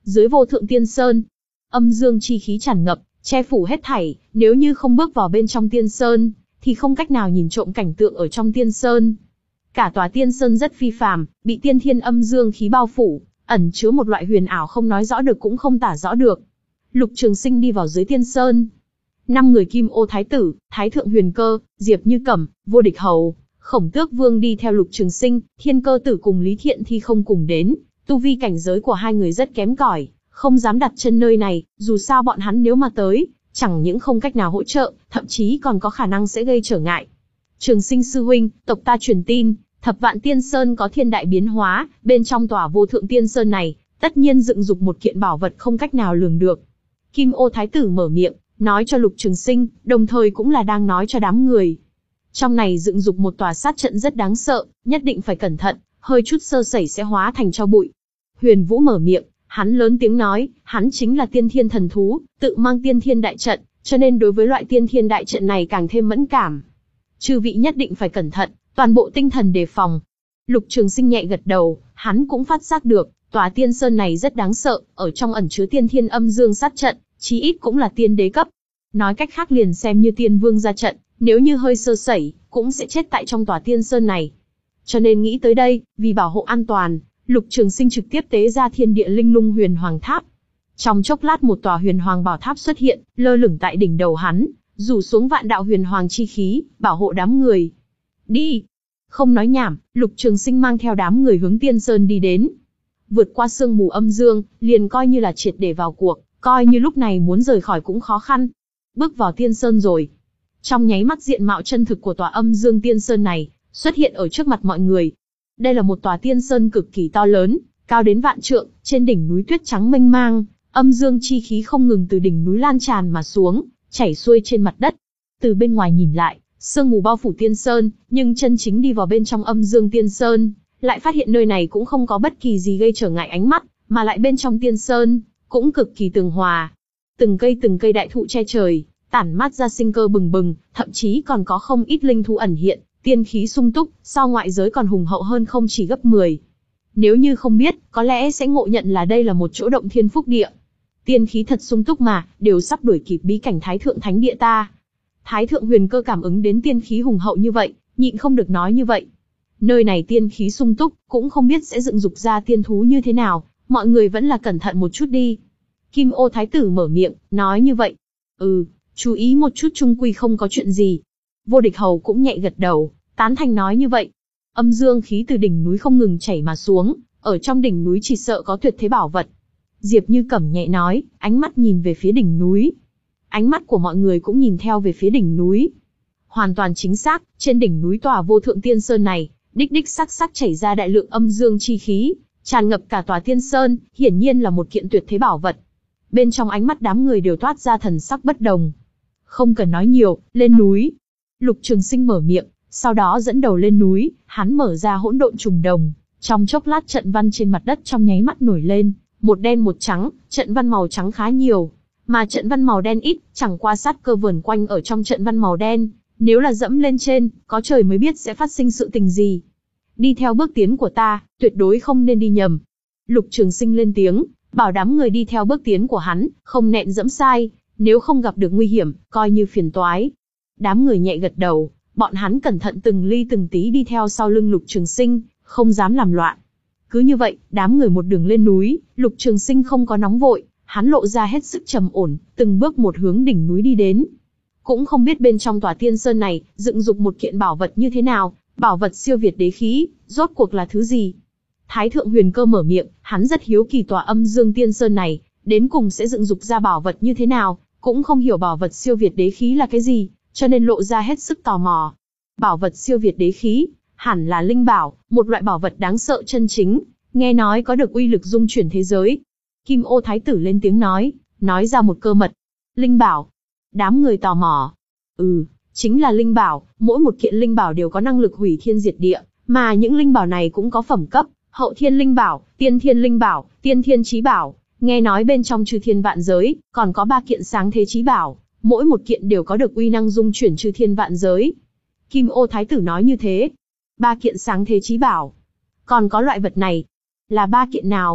dưới vô thượng tiên sơn. Âm dương chi khí tràn ngập, che phủ hết thảy, nếu như không bước vào bên trong tiên sơn, thì không cách nào nhìn trộm cảnh tượng ở trong tiên sơn. Cả tòa tiên sơn rất phi phàm, bị tiên thiên âm dương khí bao phủ, ẩn chứa một loại huyền ảo không nói rõ được cũng không tả rõ được. Lục Trường Sinh đi vào dưới tiên sơn. Năm người Kim Ô Thái Tử, Thái Thượng Huyền Cơ, Diệp Như Cẩm, Vô Địch Hầu, Khổng Tước Vương đi theo Lục Trường Sinh, Thiên Cơ Tử cùng Lý Thiện Thi không cùng đến. Tu vi cảnh giới của hai người rất kém cỏi, không dám đặt chân nơi này, dù sao bọn hắn nếu mà tới, chẳng những không cách nào hỗ trợ, thậm chí còn có khả năng sẽ gây trở ngại. Trường Sinh sư huynh, tộc ta truyền tin, Thập Vạn Tiên Sơn có thiên đại biến hóa, bên trong tòa vô thượng tiên sơn này, tất nhiên dựng dục một kiện bảo vật không cách nào lường được. Kim Ô Thái Tử mở miệng, nói cho Lục Trường Sinh, đồng thời cũng là đang nói cho đám người. Trong này dựng dục một tòa sát trận rất đáng sợ, nhất định phải cẩn thận, hơi chút sơ sẩy sẽ hóa thành tro bụi. Huyền Vũ mở miệng, hắn lớn tiếng nói, hắn chính là tiên thiên thần thú, tự mang tiên thiên đại trận, cho nên đối với loại tiên thiên đại trận này càng thêm mẫn cảm. Chư vị nhất định phải cẩn thận, toàn bộ tinh thần đề phòng. Lục Trường Sinh nhẹ gật đầu, hắn cũng phát giác được, tòa tiên sơn này rất đáng sợ, ở trong ẩn chứa tiên thiên âm dương sát trận, chí ít cũng là tiên đế cấp. Nói cách khác liền xem như tiên vương ra trận, nếu như hơi sơ sẩy, cũng sẽ chết tại trong tòa tiên sơn này. Cho nên nghĩ tới đây, vì bảo hộ an toàn, Lục Trường Sinh trực tiếp tế ra thiên địa linh lung huyền hoàng tháp. Trong chốc lát một tòa huyền hoàng bảo tháp xuất hiện, lơ lửng tại đỉnh đầu hắn, rủ xuống vạn đạo huyền hoàng chi khí, bảo hộ đám người. Đi! Không nói nhảm, Lục Trường Sinh mang theo đám người hướng tiên sơn đi đến. Vượt qua sương mù âm dương, liền coi như là triệt để vào cuộc, coi như lúc này muốn rời khỏi cũng khó khăn. Bước vào tiên sơn rồi. Trong nháy mắt diện mạo chân thực của tòa âm dương tiên sơn này, xuất hiện ở trước mặt mọi người. Đây là một tòa tiên sơn cực kỳ to lớn, cao đến vạn trượng, trên đỉnh núi tuyết trắng mênh mang, âm dương chi khí không ngừng từ đỉnh núi lan tràn mà xuống, chảy xuôi trên mặt đất. Từ bên ngoài nhìn lại, sương mù bao phủ tiên sơn, nhưng chân chính đi vào bên trong âm dương tiên sơn, lại phát hiện nơi này cũng không có bất kỳ gì gây trở ngại ánh mắt, mà lại bên trong tiên sơn, cũng cực kỳ tường hòa. Từng cây từng cây đại thụ che trời, tản mát ra sinh cơ bừng bừng, thậm chí còn có không ít linh thú ẩn hiện, tiên khí sung túc, so ngoại giới còn hùng hậu hơn không chỉ gấp mười. Nếu như không biết, có lẽ sẽ ngộ nhận là đây là một chỗ động thiên phúc địa. Tiên khí thật sung túc mà, đều sắp đuổi kịp bí cảnh Thái Thượng Thánh Địa ta. Thái Thượng Huyền Cơ cảm ứng đến tiên khí hùng hậu như vậy, nhịn không được nói như vậy. Nơi này tiên khí sung túc, cũng không biết sẽ dựng dục ra tiên thú như thế nào, mọi người vẫn là cẩn thận một chút đi. Kim Ô Thái Tử mở miệng, nói như vậy. Ừ, chú ý một chút chung quy không có chuyện gì. Vô Địch Hầu cũng nhẹ gật đầu, tán thành nói như vậy. Âm dương khí từ đỉnh núi không ngừng chảy mà xuống, ở trong đỉnh núi chỉ sợ có tuyệt thế bảo vật. Diệp Như Cẩm nhẹ nói, ánh mắt nhìn về phía đỉnh núi. Ánh mắt của mọi người cũng nhìn theo về phía đỉnh núi. Hoàn toàn chính xác, trên đỉnh núi tòa vô thượng tiên sơn này, đích đích sắc sắc chảy ra đại lượng âm dương chi khí, tràn ngập cả tòa tiên sơn, hiển nhiên là một kiện tuyệt thế bảo vật. Bên trong ánh mắt đám người đều toát ra thần sắc bất đồng. Không cần nói nhiều, lên núi. Lục Trường Sinh mở miệng, sau đó dẫn đầu lên núi, hắn mở ra hỗn độn trùng đồng. Trong chốc lát trận văn trên mặt đất trong nháy mắt nổi lên, một đen một trắng, trận văn màu trắng khá nhiều, mà trận văn màu đen ít, chẳng qua sát cơ vờn quanh ở trong trận văn màu đen. Nếu là dẫm lên trên, có trời mới biết sẽ phát sinh sự tình gì. Đi theo bước tiến của ta, tuyệt đối không nên đi nhầm. Lục Trường Sinh lên tiếng, bảo đám người đi theo bước tiến của hắn, không nện dẫm sai, nếu không gặp được nguy hiểm, coi như phiền toái. Đám người nhẹ gật đầu, bọn hắn cẩn thận từng ly từng tí đi theo sau lưng Lục Trường Sinh, không dám làm loạn. Cứ như vậy, đám người một đường lên núi, Lục Trường Sinh không có nóng vội, hắn lộ ra hết sức trầm ổn, từng bước một hướng đỉnh núi đi đến. Cũng không biết bên trong tòa tiên sơn này, dựng dục một kiện bảo vật như thế nào, bảo vật siêu việt đế khí, rốt cuộc là thứ gì? Thái Thượng Huyền Cơ mở miệng, hắn rất hiếu kỳ tòa âm dương tiên sơn này, đến cùng sẽ dựng dục ra bảo vật như thế nào, cũng không hiểu bảo vật siêu việt đế khí là cái gì, cho nên lộ ra hết sức tò mò. Bảo vật siêu việt đế khí, hẳn là linh bảo, một loại bảo vật đáng sợ chân chính, nghe nói có được uy lực dung chuyển thế giới. Kim Ô Thái Tử lên tiếng nói, nói ra một cơ mật. Linh bảo. Đám người tò mò. Ừ, chính là linh bảo, mỗi một kiện linh bảo đều có năng lực hủy thiên diệt địa, mà những linh bảo này cũng có phẩm cấp, hậu thiên linh bảo, tiên thiên linh bảo, tiên thiên chí bảo, nghe nói bên trong chư thiên vạn giới, còn có ba kiện sáng thế chí bảo, mỗi một kiện đều có được uy năng dung chuyển chư thiên vạn giới. Kim Ô Thái Tử nói như thế. Ba kiện sáng thế chí bảo. Còn có loại vật này. Là ba kiện nào?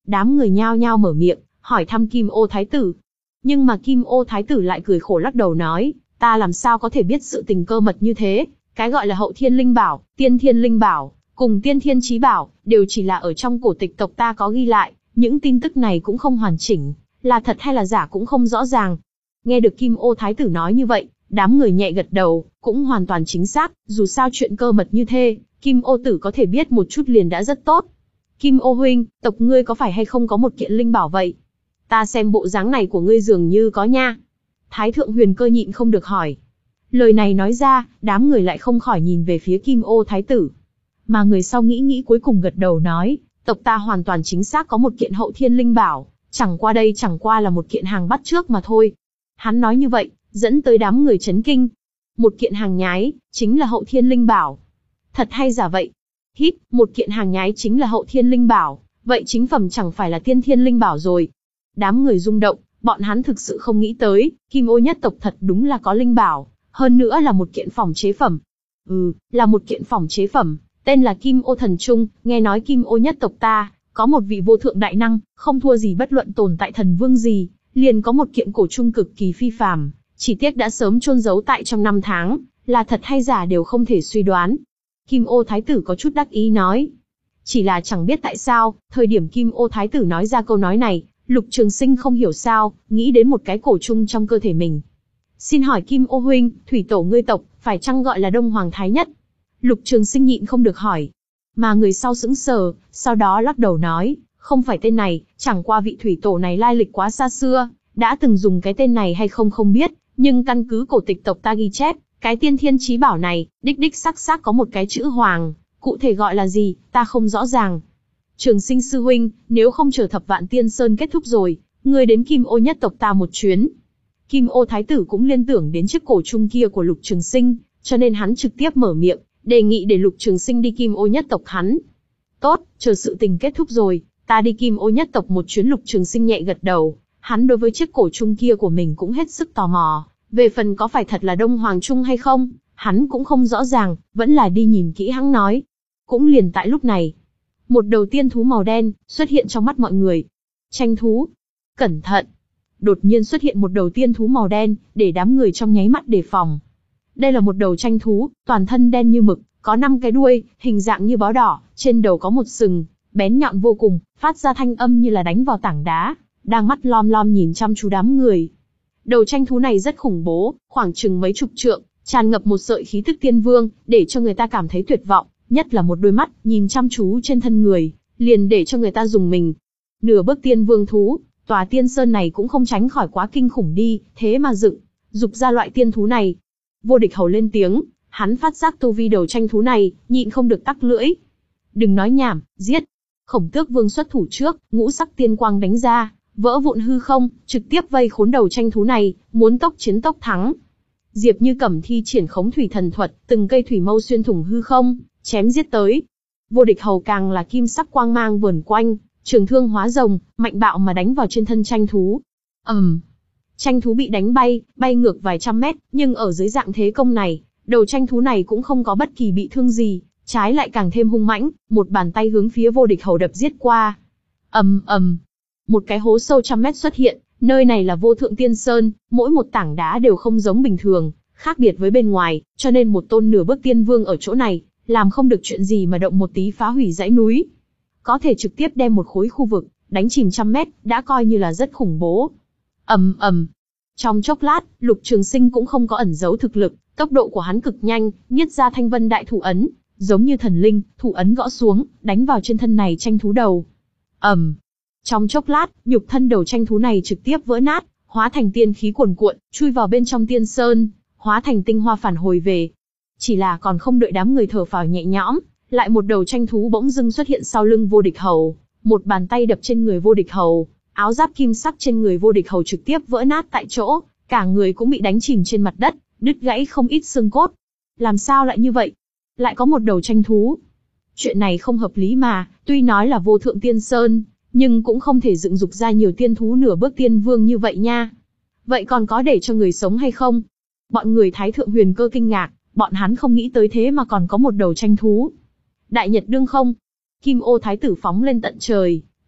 Đám người nhao nhao mở miệng, hỏi thăm Kim Ô Thái tử. Nhưng mà Kim Ô Thái tử lại cười khổ lắc đầu nói, ta làm sao có thể biết sự tình cơ mật như thế, cái gọi là hậu thiên linh bảo, tiên thiên linh bảo, cùng tiên thiên chí bảo, đều chỉ là ở trong cổ tịch tộc ta có ghi lại, những tin tức này cũng không hoàn chỉnh, là thật hay là giả cũng không rõ ràng. Nghe được Kim Ô Thái tử nói như vậy, đám người nhẹ gật đầu, cũng hoàn toàn chính xác, dù sao chuyện cơ mật như thế, Kim Ô tử có thể biết một chút liền đã rất tốt. Kim Ô huynh, tộc ngươi có phải hay không có một kiện linh bảo vậy? Ta xem bộ dáng này của ngươi dường như có nha. Thái thượng Huyền Cơ nhịn không được hỏi. Lời này nói ra, đám người lại không khỏi nhìn về phía Kim Ô Thái tử. Mà người sau nghĩ nghĩ cuối cùng gật đầu nói, tộc ta hoàn toàn chính xác có một kiện hậu thiên linh bảo, chẳng qua đây chẳng qua là một kiện hàng bắt trước mà thôi. Hắn nói như vậy, dẫn tới đám người chấn kinh. Một kiện hàng nhái, chính là hậu thiên linh bảo. Thật hay giả vậy? Hít, một kiện hàng nhái chính là hậu thiên linh bảo, vậy chính phẩm chẳng phải là tiên thiên linh bảo rồi. Đám người rung động, bọn hắn thực sự không nghĩ tới, Kim Ô nhất tộc thật đúng là có linh bảo, hơn nữa là một kiện phỏng chế phẩm. Ừ, là một kiện phỏng chế phẩm, tên là Kim Ô Thần Trung, nghe nói Kim Ô nhất tộc ta, có một vị vô thượng đại năng, không thua gì bất luận tồn tại thần vương gì, liền có một kiện cổ trung cực kỳ phi phàm, chỉ tiếc đã sớm chôn giấu tại trong năm tháng, là thật hay giả đều không thể suy đoán. Kim Ô Thái tử có chút đắc ý nói. Chỉ là chẳng biết tại sao, thời điểm Kim Ô Thái tử nói ra câu nói này, Lục Trường Sinh không hiểu sao, nghĩ đến một cái cổ trung trong cơ thể mình. Xin hỏi Kim Ô huynh, thủy tổ ngươi tộc, phải chăng gọi là Đông Hoàng Thái Nhất? Lục Trường Sinh nhịn không được hỏi. Mà người sau sững sờ, sau đó lắc đầu nói, không phải tên này, chẳng qua vị thủy tổ này lai lịch quá xa xưa, đã từng dùng cái tên này hay không không biết, nhưng căn cứ cổ tịch tộc ta ghi chép, cái tiên thiên chí bảo này, đích đích xác xác có một cái chữ Hoàng, cụ thể gọi là gì, ta không rõ ràng. Trường Sinh sư huynh, nếu không chờ Thập Vạn Tiên Sơn kết thúc rồi, ngươi đến Kim Ô nhất tộc ta một chuyến. Kim Ô Thái tử cũng liên tưởng đến chiếc cổ trung kia của Lục Trường Sinh, cho nên hắn trực tiếp mở miệng, đề nghị để Lục Trường Sinh đi Kim Ô nhất tộc hắn. Tốt, chờ sự tình kết thúc rồi, ta đi Kim Ô nhất tộc một chuyến. Lục Trường Sinh nhẹ gật đầu, hắn đối với chiếc cổ trung kia của mình cũng hết sức tò mò, về phần có phải thật là Đông Hoàng Trung hay không, hắn cũng không rõ ràng, vẫn là đi nhìn kỹ hắn nói. Cũng liền tại lúc này, một đầu tiên thú màu đen xuất hiện trong mắt mọi người. Tranh thú, cẩn thận! Đột nhiên xuất hiện một đầu tiên thú màu đen, để đám người trong nháy mắt đề phòng. Đây là một đầu tranh thú, toàn thân đen như mực, có năm cái đuôi, hình dạng như bó đỏ, trên đầu có một sừng, bén nhọn vô cùng, phát ra thanh âm như là đánh vào tảng đá, đang mắt lom lom nhìn chăm chú đám người. Đầu tranh thú này rất khủng bố, khoảng chừng mấy chục trượng, tràn ngập một sợi khí tức tiên vương, để cho người ta cảm thấy tuyệt vọng, nhất là một đôi mắt nhìn chăm chú trên thân người, liền để cho người ta rùng mình. Nửa bước tiên vương thú, tòa tiên sơn này cũng không tránh khỏi quá kinh khủng đi, thế mà dựng, dục ra loại tiên thú này. Vô Địch Hầu lên tiếng, hắn phát giác tu vi đầu tranh thú này, nhịn không được tắc lưỡi. Đừng nói nhảm, giết! Khổng Tước Vương xuất thủ trước, ngũ sắc tiên quang đánh ra, vỡ vụn hư không, trực tiếp vây khốn đầu tranh thú này, muốn tốc chiến tốc thắng. Diệp Như Cẩm thi triển khống thủy thần thuật, từng cây thủy mâu xuyên thủng hư không, chém giết tới. Vô Địch Hầu càng là kim sắc quang mang vờn quanh, trường thương hóa rồng, mạnh bạo mà đánh vào trên thân tranh thú. ầm, um, tranh thú bị đánh bay, bay ngược vài trăm mét, nhưng ở dưới dạng thế công này, đầu tranh thú này cũng không có bất kỳ bị thương gì, trái lại càng thêm hung mãnh, một bàn tay hướng phía Vô Địch Hầu đập giết qua. ầm um, ầm, um. Một cái hố sâu trăm mét xuất hiện, nơi này là Vô Thượng Tiên Sơn, mỗi một tảng đá đều không giống bình thường, khác biệt với bên ngoài, cho nên một tôn nửa bước tiên vương ở chỗ này, làm không được chuyện gì mà động một tí phá hủy dãy núi. Có thể trực tiếp đem một khối khu vực đánh chìm trăm mét, đã coi như là rất khủng bố. ầm um, ầm. Um. Trong chốc lát, Lục Trường Sinh cũng không có ẩn giấu thực lực, tốc độ của hắn cực nhanh, niết ra Thanh Vân Đại Thủ ấn, giống như thần linh, thủ ấn gõ xuống, đánh vào trên thân này tranh thú đầu. ầm. Um. Trong chốc lát, nhục thân đầu tranh thú này trực tiếp vỡ nát, hóa thành tiên khí cuồn cuộn, chui vào bên trong tiên sơn, hóa thành tinh hoa phản hồi về. Chỉ là còn không đợi đám người thở phào nhẹ nhõm, lại một đầu tranh thú bỗng dưng xuất hiện sau lưng Vô Địch Hầu, một bàn tay đập trên người Vô Địch Hầu, áo giáp kim sắc trên người Vô Địch Hầu trực tiếp vỡ nát tại chỗ, cả người cũng bị đánh chìm trên mặt đất, đứt gãy không ít xương cốt. Làm sao lại như vậy? Lại có một đầu tranh thú? Chuyện này không hợp lý mà, tuy nói là Vô Thượng Tiên Sơn, nhưng cũng không thể dựng dục ra nhiều tiên thú nửa bước tiên vương như vậy nha. Vậy còn có để cho người sống hay không? Bọn người Thái Thượng Huyền Cơ kinh ngạc, bọn hắn không nghĩ tới thế mà còn có một đầu tranh thú. Đại Nhật Đương không? Kim Ô Thái tử phóng lên tận trời,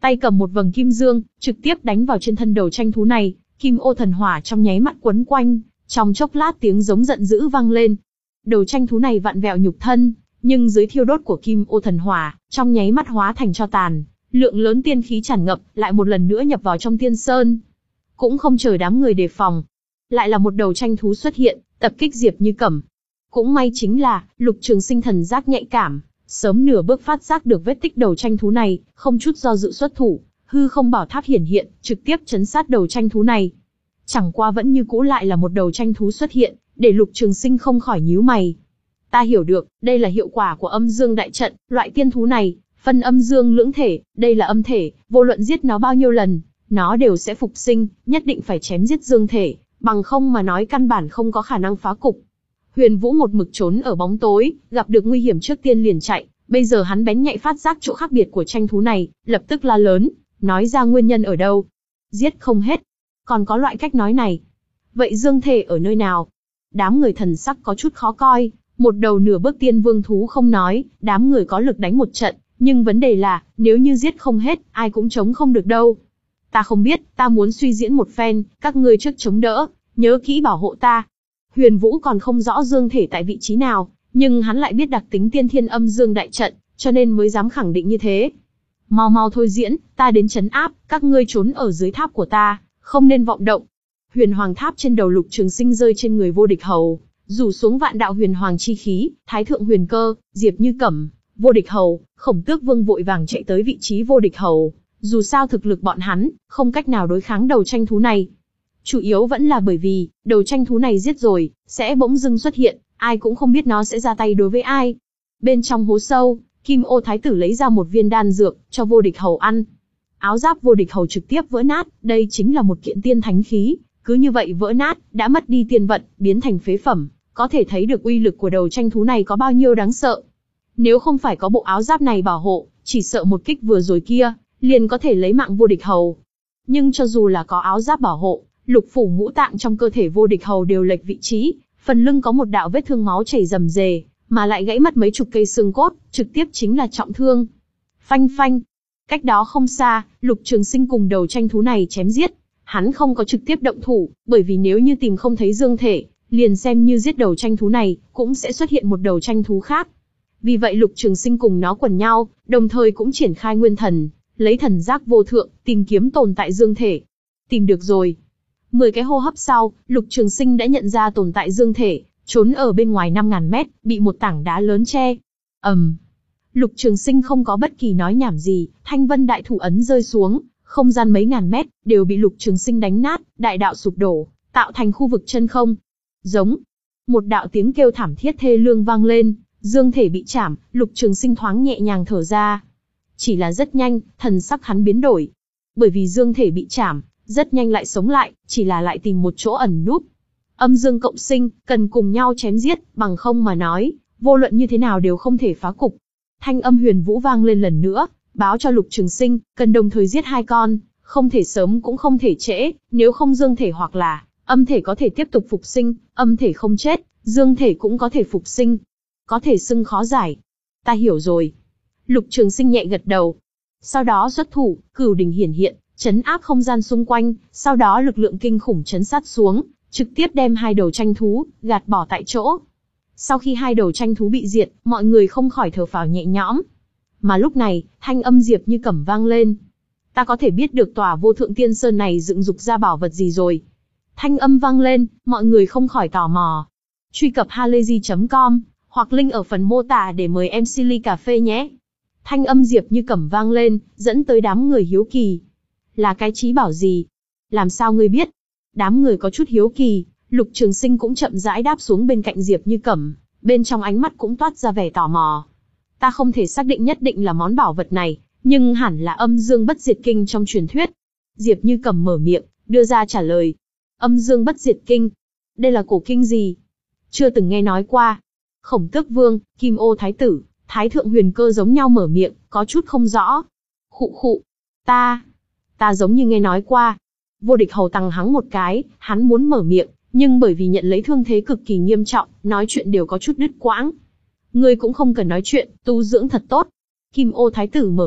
tay cầm một vầng kim dương, trực tiếp đánh vào trên thân đầu tranh thú này, kim ô thần hỏa trong nháy mắt quấn quanh, trong chốc lát tiếng giống giận dữ vang lên. Đầu tranh thú này vặn vẹo nhục thân, nhưng dưới thiêu đốt của kim ô thần hỏa, trong nháy mắt hóa thành tro tàn, lượng lớn tiên khí tràn ngập, lại một lần nữa nhập vào trong tiên sơn. Cũng không chờ đám người đề phòng, lại là một đầu tranh thú xuất hiện, tập kích Diệp Như Cẩm. Cũng may chính là, Lục Trường Sinh thần giác nhạy cảm, sớm nửa bước phát giác được vết tích đầu tranh thú này, không chút do dự xuất thủ, hư không bảo tháp hiển hiện, trực tiếp chấn sát đầu tranh thú này. Chẳng qua vẫn như cũ lại là một đầu tranh thú xuất hiện, để Lục Trường Sinh không khỏi nhíu mày. Ta hiểu được, đây là hiệu quả của âm dương đại trận, loại tiên thú này, phân âm dương lưỡng thể, đây là âm thể, vô luận giết nó bao nhiêu lần, nó đều sẽ phục sinh, nhất định phải chém giết dương thể, bằng không mà nói căn bản không có khả năng phá cục. Huyền Vũ một mực trốn ở bóng tối, gặp được nguy hiểm trước tiên liền chạy, bây giờ hắn bén nhạy phát giác chỗ khác biệt của tranh thú này, lập tức la lớn, nói ra nguyên nhân ở đâu. Giết không hết. Còn có loại cách nói này. Vậy dương thể ở nơi nào? Đám người thần sắc có chút khó coi, một đầu nửa bước tiên vương thú không nói, đám người có lực đánh một trận, nhưng vấn đề là, nếu như giết không hết, ai cũng chống không được đâu. Ta không biết, ta muốn suy diễn một phen, các ngươi trước chống đỡ, nhớ kỹ bảo hộ ta. Huyền Vũ còn không rõ dương thể tại vị trí nào, nhưng hắn lại biết đặc tính tiên thiên âm dương đại trận, cho nên mới dám khẳng định như thế. Mau mau thôi diễn, ta đến trấn áp, các ngươi trốn ở dưới tháp của ta, không nên vọng động. Huyền Hoàng tháp trên đầu Lục Trường Sinh rơi trên người Vô Địch Hầu, rủ xuống vạn đạo huyền hoàng chi khí, Thái thượng huyền cơ, Diệp Như Cẩm, Vô Địch Hầu, Khổng Tước Vương vội vàng chạy tới vị trí Vô Địch Hầu. Dù sao thực lực bọn hắn, không cách nào đối kháng đầu tranh thú này. Chủ yếu vẫn là bởi vì, đầu tranh thú này giết rồi, sẽ bỗng dưng xuất hiện, ai cũng không biết nó sẽ ra tay đối với ai. Bên trong hố sâu, Kim Ô Thái tử lấy ra một viên đan dược, cho Vô Địch Hầu ăn. Áo giáp Vô Địch Hầu trực tiếp vỡ nát, đây chính là một kiện tiên thánh khí, cứ như vậy vỡ nát, đã mất đi tiên vận, biến thành phế phẩm, có thể thấy được uy lực của đầu tranh thú này có bao nhiêu đáng sợ. Nếu không phải có bộ áo giáp này bảo hộ, chỉ sợ một kích vừa rồi kia, liền có thể lấy mạng Vô Địch Hầu. Nhưng cho dù là có áo giáp bảo hộ, lục phủ ngũ tạng trong cơ thể Vô Địch Hầu đều lệch vị trí, phần lưng có một đạo vết thương máu chảy rầm rề, mà lại gãy mất mấy chục cây xương cốt, trực tiếp chính là trọng thương. Phanh phanh. Cách đó không xa, Lục Trường Sinh cùng đầu tranh thú này chém giết. Hắn không có trực tiếp động thủ, bởi vì nếu như tìm không thấy dương thể, liền xem như giết đầu tranh thú này, cũng sẽ xuất hiện một đầu tranh thú khác. Vì vậy Lục Trường Sinh cùng nó quần nhau, đồng thời cũng triển khai nguyên thần, lấy thần giác vô thượng, tìm kiếm tồn tại dương thể. Tìm được rồi. Mười cái hô hấp sau, Lục Trường Sinh đã nhận ra tồn tại dương thể, trốn ở bên ngoài năm ngàn mét, bị một tảng đá lớn che. ầm, um. Lục Trường Sinh không có bất kỳ nói nhảm gì, Thanh Vân Đại Thủ ấn rơi xuống, không gian mấy ngàn mét đều bị Lục Trường Sinh đánh nát, đại đạo sụp đổ, tạo thành khu vực chân không. Giống. Một đạo tiếng kêu thảm thiết thê lương vang lên, dương thể bị chảm, Lục Trường Sinh thoáng nhẹ nhàng thở ra. Chỉ là rất nhanh, thần sắc hắn biến đổi. Bởi vì dương thể bị chảm, rất nhanh lại sống lại, chỉ là lại tìm một chỗ ẩn núp. Âm dương cộng sinh, cần cùng nhau chém giết, bằng không mà nói, vô luận như thế nào đều không thể phá cục. Thanh âm Huyền Vũ vang lên lần nữa, báo cho Lục Trường Sinh, cần đồng thời giết hai con, không thể sớm cũng không thể trễ, nếu không dương thể hoặc là âm thể có thể tiếp tục phục sinh, âm thể không chết, dương thể cũng có thể phục sinh. Có thể xưng khó giải. Ta hiểu rồi. Lục Trường Sinh nhẹ gật đầu. Sau đó xuất thủ, cửu đỉnh hiển hiện, chấn áp không gian xung quanh, sau đó lực lượng kinh khủng chấn sát xuống, trực tiếp đem hai đầu tranh thú, gạt bỏ tại chỗ. Sau khi hai đầu tranh thú bị diệt, mọi người không khỏi thở phào nhẹ nhõm. Mà lúc này, thanh âm Diệp Như Cẩm vang lên. Ta có thể biết được tòa vô thượng tiên sơn này dựng dục ra bảo vật gì rồi. Thanh âm vang lên, mọi người không khỏi tò mò. Truy cập halayzi chấm com, hoặc link ở phần mô tả để mời em xê ly cà phê nhé. Thanh âm Diệp Như Cẩm vang lên, dẫn tới đám người hiếu kỳ. Là cái trí bảo gì? Làm sao ngươi biết? Đám người có chút hiếu kỳ, Lục Trường Sinh cũng chậm rãi đáp xuống bên cạnh Diệp Như Cẩm, bên trong ánh mắt cũng toát ra vẻ tò mò. Ta không thể xác định nhất định là món bảo vật này, nhưng hẳn là âm dương bất diệt kinh trong truyền thuyết. Diệp Như Cẩm mở miệng, đưa ra trả lời. Âm dương bất diệt kinh? Đây là cổ kinh gì? Chưa từng nghe nói qua. Khổng Tước Vương, Kim Ô Thái tử, Thái thượng huyền cơ giống nhau mở miệng, có chút không rõ. Khụ khụ. Ta, ta giống như nghe nói qua. Vô Địch Hầu tăng hắng một cái, hắn muốn mở miệng, nhưng bởi vì nhận lấy thương thế cực kỳ nghiêm trọng, nói chuyện đều có chút đứt quãng. Ngươi cũng không cần nói chuyện, tu dưỡng thật tốt. Kim Ô Thái tử mở miệng,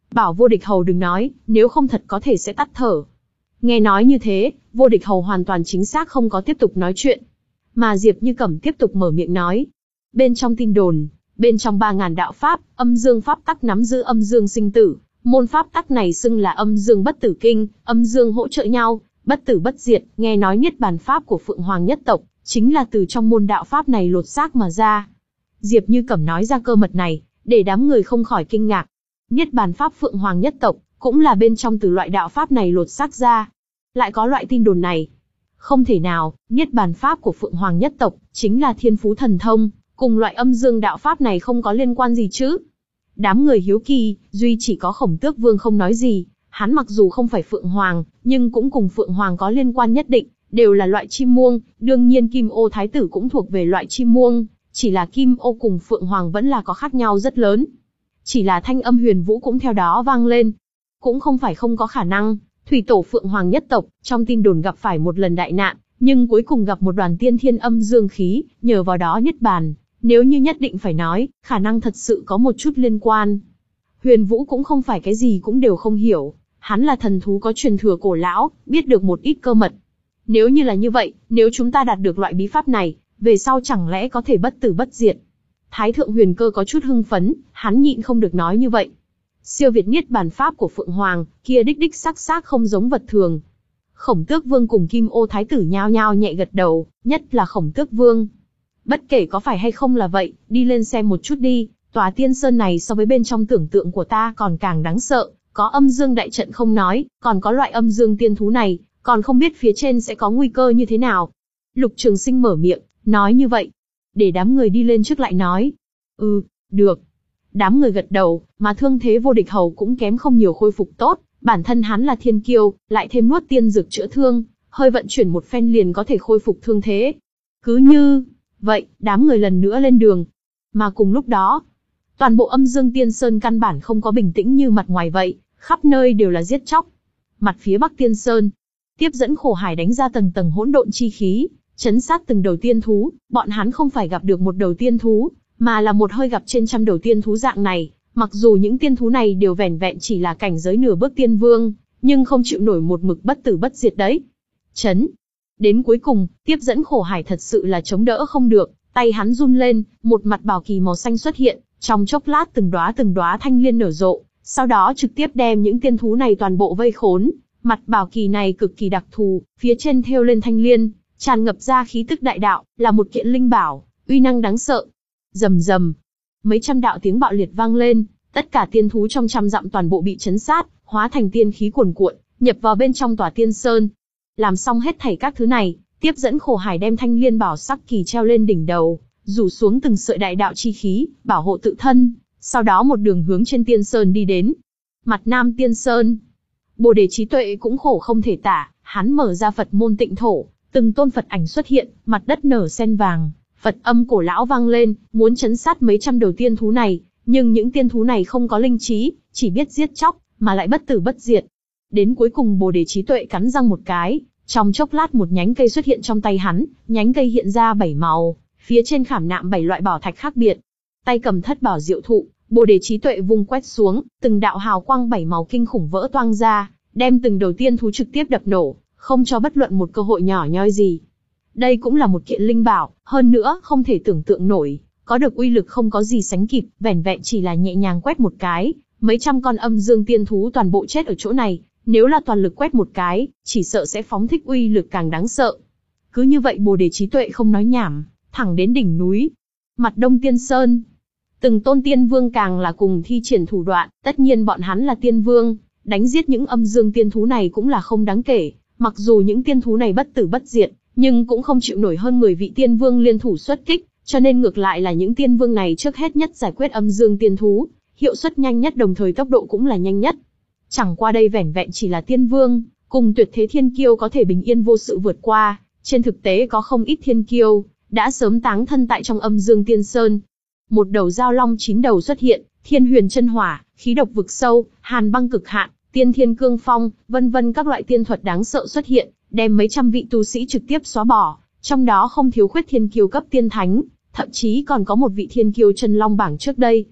bảo vô địch hầu đừng nói, nếu không thật có thể sẽ tắt thở. Nghe nói như thế, vô địch hầu hoàn toàn chính xác không có tiếp tục nói chuyện. Mà Diệp Như Cẩm tiếp tục mở miệng nói. Bên trong tin đồn, bên trong ba ngàn đạo pháp, âm dương pháp tắc nắm giữ âm dương sinh tử. Môn pháp tắc này xưng là âm dương bất tử kinh, âm dương hỗ trợ nhau, bất tử bất diệt. Nghe nói niết bàn pháp của Phượng Hoàng nhất tộc, chính là từ trong môn đạo pháp này lột xác mà ra. Diệp Như Cẩm nói ra cơ mật này, để đám người không khỏi kinh ngạc. Niết bàn pháp Phượng Hoàng nhất tộc, cũng là bên trong từ loại đạo pháp này lột xác ra. Lại có loại tin đồn này. Không thể nào, niết bàn pháp của Phượng Hoàng nhất tộc, chính là thiên phú thần thông, cùng loại âm dương đạo pháp này không có liên quan gì chứ. Đám người hiếu kỳ, duy chỉ có Khổng Tước Vương không nói gì, hắn mặc dù không phải Phượng Hoàng, nhưng cũng cùng Phượng Hoàng có liên quan nhất định, đều là loại chim muông, đương nhiên Kim Ô Thái tử cũng thuộc về loại chim muông, chỉ là Kim Ô cùng Phượng Hoàng vẫn là có khác nhau rất lớn. Chỉ là thanh âm huyền vũ cũng theo đó vang lên. Cũng không phải không có khả năng, thủy tổ Phượng Hoàng nhất tộc, trong tin đồn gặp phải một lần đại nạn, nhưng cuối cùng gặp một đoàn tiên thiên âm dương khí, nhờ vào đó niết bàn. Nếu như nhất định phải nói, khả năng thật sự có một chút liên quan. Huyền Vũ cũng không phải cái gì cũng đều không hiểu, hắn là thần thú có truyền thừa cổ lão, biết được một ít cơ mật. Nếu như là như vậy, nếu chúng ta đạt được loại bí pháp này, về sau chẳng lẽ có thể bất tử bất diệt? Thái thượng Huyền Cơ có chút hưng phấn, hắn nhịn không được nói như vậy. Siêu việt niết bàn pháp của Phượng Hoàng, kia đích đích xác xác không giống vật thường. Khổng Tước Vương cùng Kim Ô Thái tử nhao nhao nhẹ gật đầu, nhất là Khổng Tước Vương. Bất kể có phải hay không là vậy, đi lên xem một chút đi, tòa tiên sơn này so với bên trong tưởng tượng của ta còn càng đáng sợ, có âm dương đại trận không nói, còn có loại âm dương tiên thú này, còn không biết phía trên sẽ có nguy cơ như thế nào. Lục Trường Sinh mở miệng, nói như vậy, để đám người đi lên trước lại nói. Ừ, được. Đám người gật đầu, mà thương thế vô địch hầu cũng kém không nhiều khôi phục tốt, bản thân hắn là thiên kiêu, lại thêm nuốt tiên dược chữa thương, hơi vận chuyển một phen liền có thể khôi phục thương thế. Cứ như vậy, đám người lần nữa lên đường. Mà cùng lúc đó, toàn bộ âm dương tiên sơn căn bản không có bình tĩnh như mặt ngoài vậy, khắp nơi đều là giết chóc. Mặt phía bắc tiên sơn, tiếp dẫn khổ hải đánh ra tầng tầng hỗn độn chi khí, chấn sát từng đầu tiên thú, bọn hắn không phải gặp được một đầu tiên thú, mà là một hơi gặp trên trăm đầu tiên thú dạng này, mặc dù những tiên thú này đều vẻn vẹn chỉ là cảnh giới nửa bước tiên vương, nhưng không chịu nổi một mực bất tử bất diệt đấy. Chấn. Đến cuối cùng, tiếp dẫn khổ hải thật sự là chống đỡ không được, tay hắn run lên, một mặt bảo kỳ màu xanh xuất hiện, trong chốc lát từng đóa từng đóa thanh liên nở rộ, sau đó trực tiếp đem những tiên thú này toàn bộ vây khốn. Mặt bảo kỳ này cực kỳ đặc thù, phía trên thêu lên thanh liên, tràn ngập ra khí tức đại đạo, là một kiện linh bảo, uy năng đáng sợ. Rầm rầm, mấy trăm đạo tiếng bạo liệt vang lên, tất cả tiên thú trong trăm dặm toàn bộ bị chấn sát, hóa thành tiên khí cuồn cuộn, nhập vào bên trong tòa tiên sơn. Làm xong hết thảy các thứ này, tiếp dẫn khổ hải đem thanh liên bảo sắc kỳ treo lên đỉnh đầu, rủ xuống từng sợi đại đạo chi khí, bảo hộ tự thân, sau đó một đường hướng trên tiên sơn đi đến. Mặt nam tiên sơn, Bồ Đề trí tuệ cũng khổ không thể tả, hắn mở ra Phật môn tịnh thổ, từng tôn Phật ảnh xuất hiện, mặt đất nở sen vàng, Phật âm cổ lão vang lên, muốn chấn sát mấy trăm đầu tiên thú này, nhưng những tiên thú này không có linh trí, chỉ biết giết chóc, mà lại bất tử bất diệt. Đến cuối cùng Bồ Đề trí tuệ cắn răng một cái, trong chốc lát một nhánh cây xuất hiện trong tay hắn, nhánh cây hiện ra bảy màu, phía trên khảm nạm bảy loại bảo thạch khác biệt. Tay cầm thất bảo diệu thụ, Bồ Đề trí tuệ vung quét xuống, từng đạo hào quang bảy màu kinh khủng vỡ toang ra, đem từng đầu tiên thú trực tiếp đập nổ, không cho bất luận một cơ hội nhỏ nhoi gì. Đây cũng là một kiện linh bảo, hơn nữa không thể tưởng tượng nổi, có được uy lực không có gì sánh kịp, vẻn vẹn chỉ là nhẹ nhàng quét một cái, mấy trăm con âm dương tiên thú toàn bộ chết ở chỗ này, nếu là toàn lực quét một cái, chỉ sợ sẽ phóng thích uy lực càng đáng sợ. Cứ như vậy Bồ Đề trí tuệ không nói nhảm, thẳng đến đỉnh núi, mặt đông tiên sơn. Từng tôn tiên vương càng là cùng thi triển thủ đoạn, tất nhiên bọn hắn là tiên vương, đánh giết những âm dương tiên thú này cũng là không đáng kể, mặc dù những tiên thú này bất tử bất diệt, nhưng cũng không chịu nổi hơn mười vị tiên vương liên thủ xuất kích, cho nên ngược lại là những tiên vương này trước hết nhất giải quyết âm dương tiên thú, hiệu suất nhanh nhất đồng thời tốc độ cũng là nhanh nhất. Chẳng qua đây vẻn vẹn chỉ là tiên vương, cùng tuyệt thế thiên kiêu có thể bình yên vô sự vượt qua, trên thực tế có không ít thiên kiêu, đã sớm táng thân tại trong âm dương tiên sơn. Một đầu giao long chín đầu xuất hiện, thiên huyền chân hỏa, khí độc vực sâu, hàn băng cực hạn, tiên thiên cương phong, vân vân các loại tiên thuật đáng sợ xuất hiện, đem mấy trăm vị tu sĩ trực tiếp xóa bỏ, trong đó không thiếu khuyết thiên kiêu cấp tiên thánh, thậm chí còn có một vị thiên kiêu chân long bảng trước đây.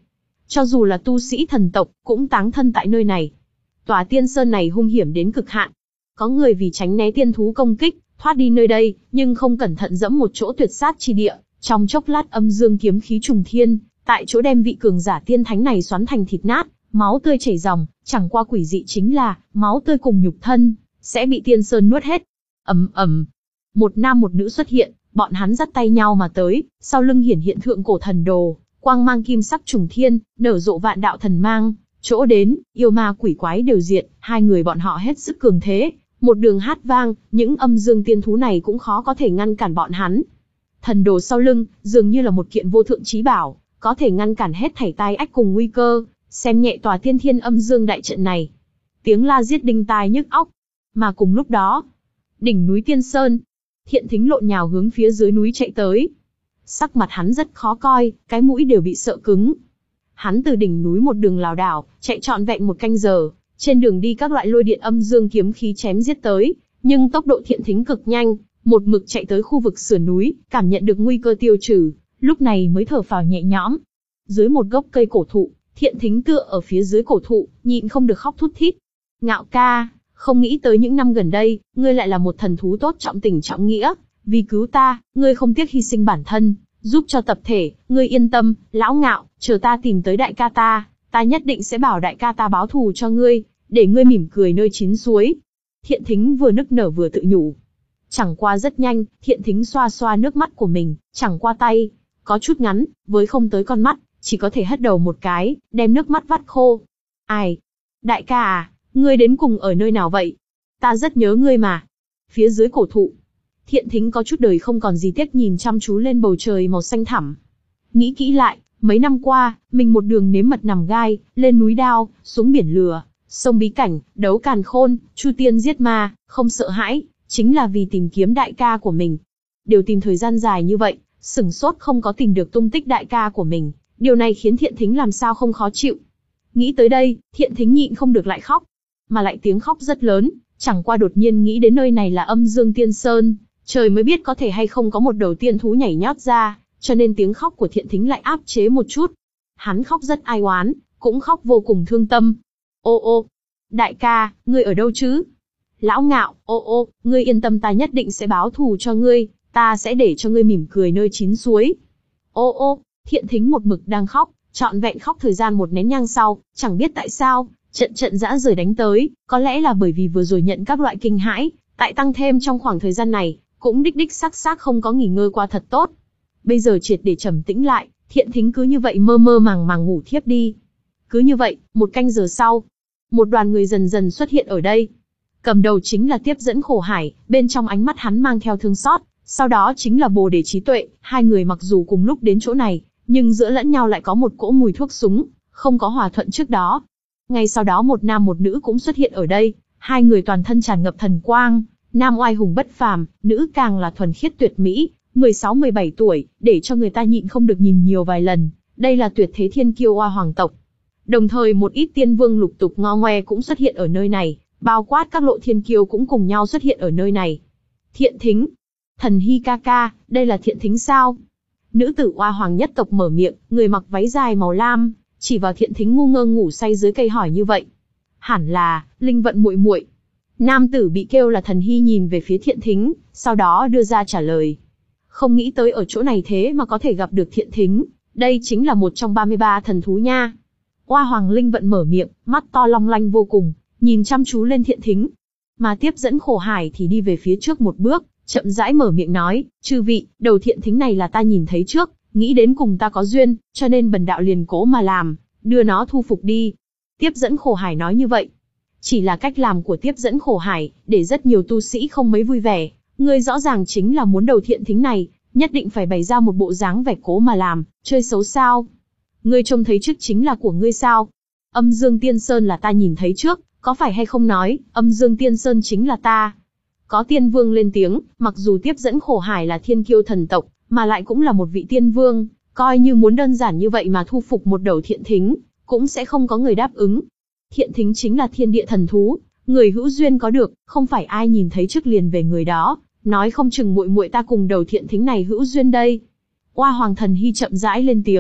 cho dù là tu sĩ thần tộc, cũng táng thân tại nơi này. Tòa tiên sơn này hung hiểm đến cực hạn. Có người vì tránh né tiên thú công kích, thoát đi nơi đây, nhưng không cẩn thận dẫm một chỗ tuyệt sát chi địa, trong chốc lát âm dương kiếm khí trùng thiên, tại chỗ đem vị cường giả tiên thánh này xoắn thành thịt nát, máu tươi chảy ròng, chẳng qua quỷ dị chính là, máu tươi cùng nhục thân, sẽ bị tiên sơn nuốt hết. Ầm ầm, một nam một nữ xuất hiện, bọn hắn dắt tay nhau mà tới, sau lưng hiển hiện thượng cổ thần đồ, quang mang kim sắc trùng thiên, nở rộ vạn đạo thần mang, chỗ đến, yêu ma quỷ quái đều diệt, hai người bọn họ hết sức cường thế, một đường hát vang, những âm dương tiên thú này cũng khó có thể ngăn cản bọn hắn. Thần đồ sau lưng, dường như là một kiện vô thượng chí bảo, có thể ngăn cản hết thảy tai ách cùng nguy cơ, xem nhẹ tòa tiên thiên âm dương đại trận này. Tiếng la giết đinh tai nhức óc. Mà cùng lúc đó, đỉnh núi Tiên Sơn, Thiện Thính lộn nhào hướng phía dưới núi chạy tới. Sắc mặt hắn rất khó coi, cái mũi đều bị sợ cứng. Hắn từ đỉnh núi một đường lảo đảo, chạy trọn vẹn một canh giờ, trên đường đi các loại lôi điện âm dương kiếm khí chém giết tới, nhưng tốc độ Thiện Thính cực nhanh, một mực chạy tới khu vực sườn núi, cảm nhận được nguy cơ tiêu trừ, lúc này mới thở phào nhẹ nhõm. Dưới một gốc cây cổ thụ, Thiện Thính tựa ở phía dưới cổ thụ, nhịn không được khóc thút thít. Ngạo ca, không nghĩ tới những năm gần đây, ngươi lại là một thần thú tốt trọng tình trọng nghĩa, vì cứu ta, ngươi không tiếc hy sinh bản thân, giúp cho tập thể, ngươi yên tâm, lão Ngạo, chờ ta tìm tới đại ca ta, ta nhất định sẽ bảo đại ca ta báo thù cho ngươi, để ngươi mỉm cười nơi chín suối. Thiện Thính vừa nức nở vừa tự nhủ. Chẳng qua rất nhanh, Thiện Thính xoa xoa nước mắt của mình, chẳng qua tay, có chút ngắn, với không tới con mắt, chỉ có thể hất đầu một cái, đem nước mắt vắt khô. Ai? Đại ca à, ngươi đến cùng ở nơi nào vậy? Ta rất nhớ ngươi mà. Phía dưới cổ thụ, Thiện Thính có chút đời không còn gì tiếc nhìn chăm chú lên bầu trời màu xanh thẳm. Nghĩ kỹ lại, mấy năm qua, mình một đường nếm mật nằm gai, lên núi đao, xuống biển lửa, sông bí cảnh, đấu càn khôn, chu tiên giết ma, không sợ hãi, chính là vì tìm kiếm đại ca của mình. Đều tìm thời gian dài như vậy, sửng sốt không có tìm được tung tích đại ca của mình, điều này khiến Thiện Thính làm sao không khó chịu. Nghĩ tới đây, Thiện Thính nhịn không được lại khóc, mà lại tiếng khóc rất lớn, chẳng qua đột nhiên nghĩ đến nơi này là âm dương tiên sơn, trời mới biết có thể hay không có một đầu tiên thú nhảy nhót ra, cho nên tiếng khóc của Thiện Thính lại áp chế một chút. Hắn khóc rất ai oán, cũng khóc vô cùng thương tâm. Ô ô, đại ca, ngươi ở đâu chứ? Lão Ngạo, ô ô, ngươi yên tâm, ta nhất định sẽ báo thù cho ngươi, ta sẽ để cho ngươi mỉm cười nơi chín suối. Ô ô, Thiện Thính một mực đang khóc, trọn vẹn khóc thời gian một nén nhang sau, chẳng biết tại sao, trận trận dã rời đánh tới, có lẽ là bởi vì vừa rồi nhận các loại kinh hãi, tại tăng thêm trong khoảng thời gian này, cũng đích đích xác xác không có nghỉ ngơi qua thật tốt. Bây giờ triệt để trầm tĩnh lại, Thiện Thính cứ như vậy mơ mơ màng màng ngủ thiếp đi. Cứ như vậy, một canh giờ sau, một đoàn người dần dần xuất hiện ở đây. Cầm đầu chính là Tiếp Dẫn Khổ Hải, bên trong ánh mắt hắn mang theo thương xót, sau đó chính là Bồ Đề Trí Tuệ, hai người mặc dù cùng lúc đến chỗ này, nhưng giữa lẫn nhau lại có một cỗ mùi thuốc súng, không có hòa thuận trước đó. Ngay sau đó một nam một nữ cũng xuất hiện ở đây, hai người toàn thân tràn ngập thần quang, nam oai hùng bất phàm, nữ càng là thuần khiết tuyệt mỹ, mười sáu mười bảy tuổi, để cho người ta nhịn không được nhìn nhiều vài lần, đây là tuyệt thế thiên kiêu oa hoàng tộc. Đồng thời một ít tiên vương lục tục ngo ngoe cũng xuất hiện ở nơi này, bao quát các lộ thiên kiêu cũng cùng nhau xuất hiện ở nơi này. Thiện Thính, Thần Hy ca ca, đây là Thiện Thính sao? Nữ tử oa hoàng nhất tộc mở miệng, người mặc váy dài màu lam, chỉ vào Thiện Thính ngu ngơ ngủ say dưới cây hỏi như vậy. Hẳn là Linh Vận muội muội. Nam tử bị kêu là Thần Hy nhìn về phía Thiện Thính, sau đó đưa ra trả lời. Không nghĩ tới ở chỗ này thế mà có thể gặp được Thiện Thính, đây chính là một trong ba mươi ba thần thú nha. Oa hoàng Linh Vận mở miệng, mắt to long lanh vô cùng, nhìn chăm chú lên Thiện Thính. Mà Tiếp Dẫn Khổ Hải thì đi về phía trước một bước, chậm rãi mở miệng nói, chư vị, đầu Thiện Thính này là ta nhìn thấy trước, nghĩ đến cùng ta có duyên, cho nên bần đạo liền cố mà làm, đưa nó thu phục đi. Tiếp Dẫn Khổ Hải nói như vậy. Chỉ là cách làm của Tiếp Dẫn Khổ Hải, để rất nhiều tu sĩ không mấy vui vẻ. Ngươi rõ ràng chính là muốn đầu Thiện Thính này, nhất định phải bày ra một bộ dáng vẻ cố mà làm, chơi xấu sao? Ngươi trông thấy trước chính là của ngươi sao? Âm Dương Tiên Sơn là ta nhìn thấy trước, có phải hay không nói, Âm Dương Tiên Sơn chính là ta? Có tiên vương lên tiếng, mặc dù Tiếp Dẫn Khổ Hải là thiên kiêu thần tộc, mà lại cũng là một vị tiên vương, coi như muốn đơn giản như vậy mà thu phục một đầu Thiện Thính, cũng sẽ không có người đáp ứng. Thiện Thính chính là thiên địa thần thú, người hữu duyên có được, không phải ai nhìn thấy trước liền về người đó, nói không chừng muội muội ta cùng đầu Thiện Thính này hữu duyên đây. Oa hoàng Thần Hy chậm rãi lên tiếng,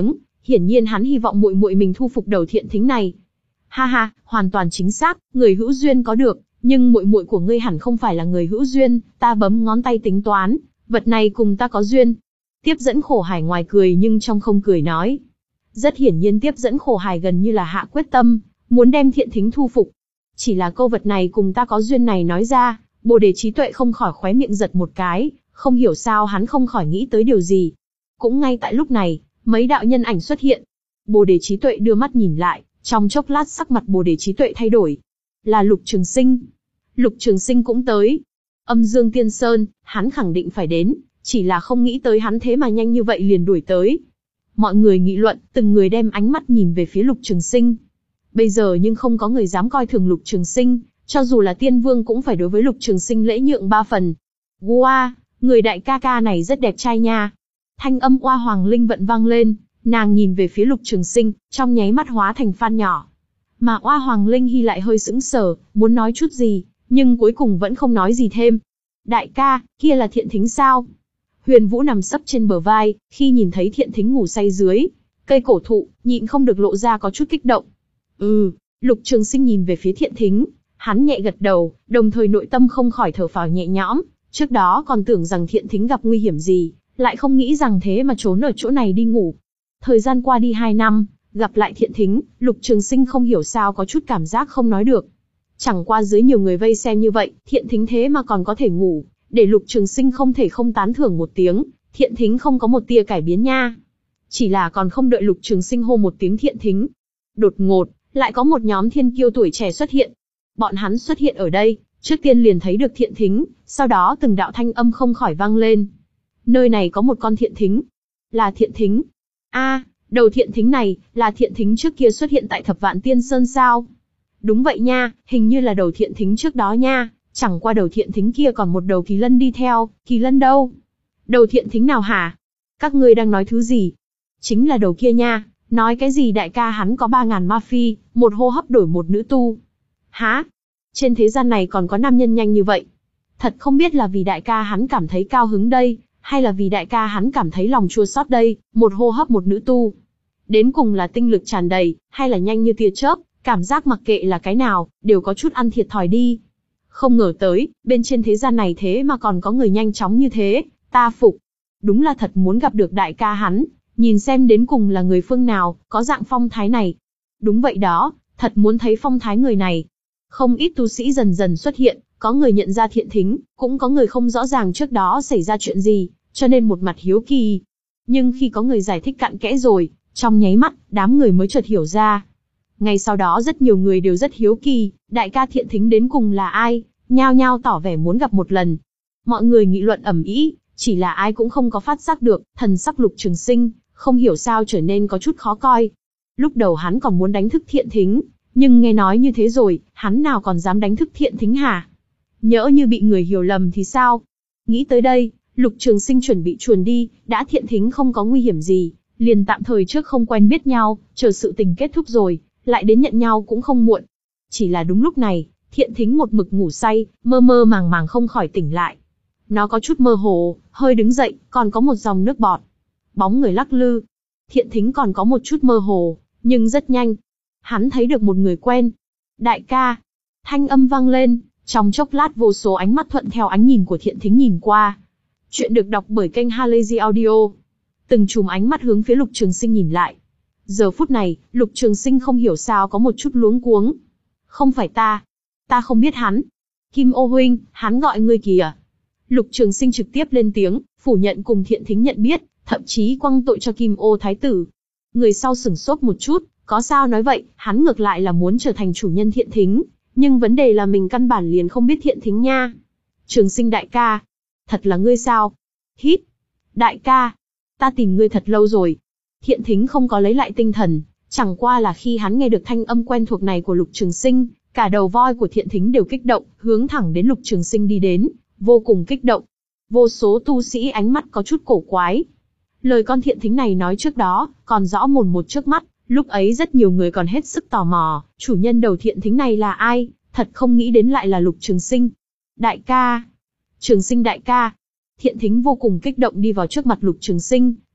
Hiển nhiên hắn hy vọng muội muội mình thu phục đầu thiện thính này. Ha ha, hoàn toàn chính xác, người hữu duyên có được, nhưng muội muội của ngươi hẳn không phải là người hữu duyên, ta bấm ngón tay tính toán, vật này cùng ta có duyên. Tiếp dẫn khổ hải ngoài cười nhưng trong không cười nói. Rất hiển nhiên tiếp dẫn khổ hải gần như là hạ quyết tâm, muốn đem thiện thính thu phục. Chỉ là câu vật này cùng ta có duyên này nói ra, Bồ Đề trí tuệ không khỏi khóe miệng giật một cái, không hiểu sao hắn không khỏi nghĩ tới điều gì. Cũng ngay tại lúc này, mấy đạo nhân ảnh xuất hiện. Bồ Đề trí tuệ đưa mắt nhìn lại, trong chốc lát sắc mặt Bồ Đề trí tuệ thay đổi. Là Lục Trường Sinh. Lục Trường Sinh cũng tới. Âm Dương Tiên Sơn, hắn khẳng định phải đến, chỉ là không nghĩ tới hắn thế mà nhanh như vậy liền đuổi tới. Mọi người nghị luận, từng người đem ánh mắt nhìn về phía Lục Trường Sinh. Bây giờ nhưng không có người dám coi thường Lục Trường Sinh, cho dù là tiên vương cũng phải đối với Lục Trường Sinh lễ nhượng ba phần. Wow, người đại ca ca này rất đẹp trai nha. Thanh âm Oa Hoàng Linh vận vang lên, nàng nhìn về phía Lục Trường Sinh, trong nháy mắt hóa thành fan nhỏ. Mà Oa Hoàng Linh Hy lại hơi sững sờ, muốn nói chút gì, nhưng cuối cùng vẫn không nói gì thêm. Đại ca, kia là thiện thính sao? Huyền Vũ nằm sấp trên bờ vai, khi nhìn thấy thiện thính ngủ say dưới cây cổ thụ, nhịn không được lộ ra có chút kích động. Ừ, Lục Trường Sinh nhìn về phía thiện thính, hắn nhẹ gật đầu, đồng thời nội tâm không khỏi thở phào nhẹ nhõm. Trước đó còn tưởng rằng thiện thính gặp nguy hiểm gì, lại không nghĩ rằng thế mà trốn ở chỗ này đi ngủ. Thời gian qua đi hai năm, gặp lại thiện thính, Lục Trường Sinh không hiểu sao có chút cảm giác không nói được. Chẳng qua dưới nhiều người vây xem như vậy, thiện thính thế mà còn có thể ngủ, để Lục Trường Sinh không thể không tán thưởng một tiếng, thiện thính không có một tia cải biến nha. Chỉ là còn không đợi Lục Trường Sinh hô một tiếng thiện thính, đột ngột, lại có một nhóm thiên kiêu tuổi trẻ xuất hiện. Bọn hắn xuất hiện ở đây, trước tiên liền thấy được thiện thính, sau đó từng đạo thanh âm không khỏi vang lên. Nơi này có một con thiện thính. Là thiện thính. A, đầu thiện thính này, là thiện thính trước kia xuất hiện tại Thập Vạn Tiên Sơn sao? Đúng vậy nha, hình như là đầu thiện thính trước đó nha, chẳng qua đầu thiện thính kia còn một đầu kỳ lân đi theo, kỳ lân đâu? Đầu thiện thính nào hả? Các ngươi đang nói thứ gì? Chính là đầu kia nha, nói cái gì đại ca hắn có ba ngàn ma phi, một hô hấp đổi một nữ tu. Hả? Trên thế gian này còn có nam nhân nhanh như vậy? Thật không biết là vì đại ca hắn cảm thấy cao hứng đây, hay là vì đại ca hắn cảm thấy lòng chua xót đây, một hô hấp một nữ tu. Đến cùng là tinh lực tràn đầy, hay là nhanh như tia chớp, cảm giác mặc kệ là cái nào, đều có chút ăn thiệt thòi đi. Không ngờ tới, bên trên thế gian này thế mà còn có người nhanh chóng như thế, ta phục. Đúng là thật muốn gặp được đại ca hắn, nhìn xem đến cùng là người phương nào, có dạng phong thái này. Đúng vậy đó, thật muốn thấy phong thái người này. Không ít tu sĩ dần dần xuất hiện, có người nhận ra thiện thính, cũng có người không rõ ràng trước đó xảy ra chuyện gì, cho nên một mặt hiếu kỳ. Nhưng khi có người giải thích cặn kẽ rồi, trong nháy mắt, đám người mới chợt hiểu ra. Ngay sau đó rất nhiều người đều rất hiếu kỳ, đại ca thiện thính đến cùng là ai, nhao nhao tỏ vẻ muốn gặp một lần. Mọi người nghị luận ầm ĩ, chỉ là ai cũng không có phát giác được, thần sắc Lục Trường Sinh, không hiểu sao trở nên có chút khó coi. Lúc đầu hắn còn muốn đánh thức thiện thính, nhưng nghe nói như thế rồi, hắn nào còn dám đánh thức thiện thính hả? Nhỡ như bị người hiểu lầm thì sao? Nghĩ tới đây, Lục Trường Sinh chuẩn bị chuồn đi, đã thiện thính không có nguy hiểm gì, liền tạm thời trước không quen biết nhau, chờ sự tình kết thúc rồi, lại đến nhận nhau cũng không muộn. Chỉ là đúng lúc này, thiện thính một mực ngủ say, mơ mơ màng màng không khỏi tỉnh lại. Nó có chút mơ hồ, hơi đứng dậy, còn có một dòng nước bọt. Bóng người lắc lư. Thiện thính còn có một chút mơ hồ, nhưng rất nhanh. Hắn thấy được một người quen. Đại ca. Thanh âm vang lên, trong chốc lát vô số ánh mắt thuận theo ánh nhìn của thiện thính nhìn qua. Chuyện được đọc bởi kênh Halazy Audio. Từng chùm ánh mắt hướng phía Lục Trường Sinh nhìn lại. Giờ phút này, Lục Trường Sinh không hiểu sao có một chút luống cuống. Không phải ta. Ta không biết hắn. Kim Ô huynh, hắn gọi ngươi kìa. Lục Trường Sinh trực tiếp lên tiếng, phủ nhận cùng thiện thính nhận biết, thậm chí quăng tội cho Kim Ô Thái tử. Người sau sửng sốt một chút, có sao nói vậy, hắn ngược lại là muốn trở thành chủ nhân thiện thính, nhưng vấn đề là mình căn bản liền không biết thiện thính nha. Trường Sinh đại ca, thật là ngươi sao? Hít, đại ca, ta tìm ngươi thật lâu rồi. Thiện thính không có lấy lại tinh thần, chẳng qua là khi hắn nghe được thanh âm quen thuộc này của Lục Trường Sinh, cả đầu voi của thiện thính đều kích động, hướng thẳng đến Lục Trường Sinh đi đến, vô cùng kích động. Vô số tu sĩ ánh mắt có chút cổ quái. Lời con thiện thính này nói trước đó, còn rõ mồn một trước mắt, lúc ấy rất nhiều người còn hết sức tò mò, chủ nhân đầu thiện thính này là ai, thật không nghĩ đến lại là Lục Trường Sinh. Đại ca, Trường Sinh đại ca. Thiện thính vô cùng kích động đi vào trước mặt Lục Trường Sinh,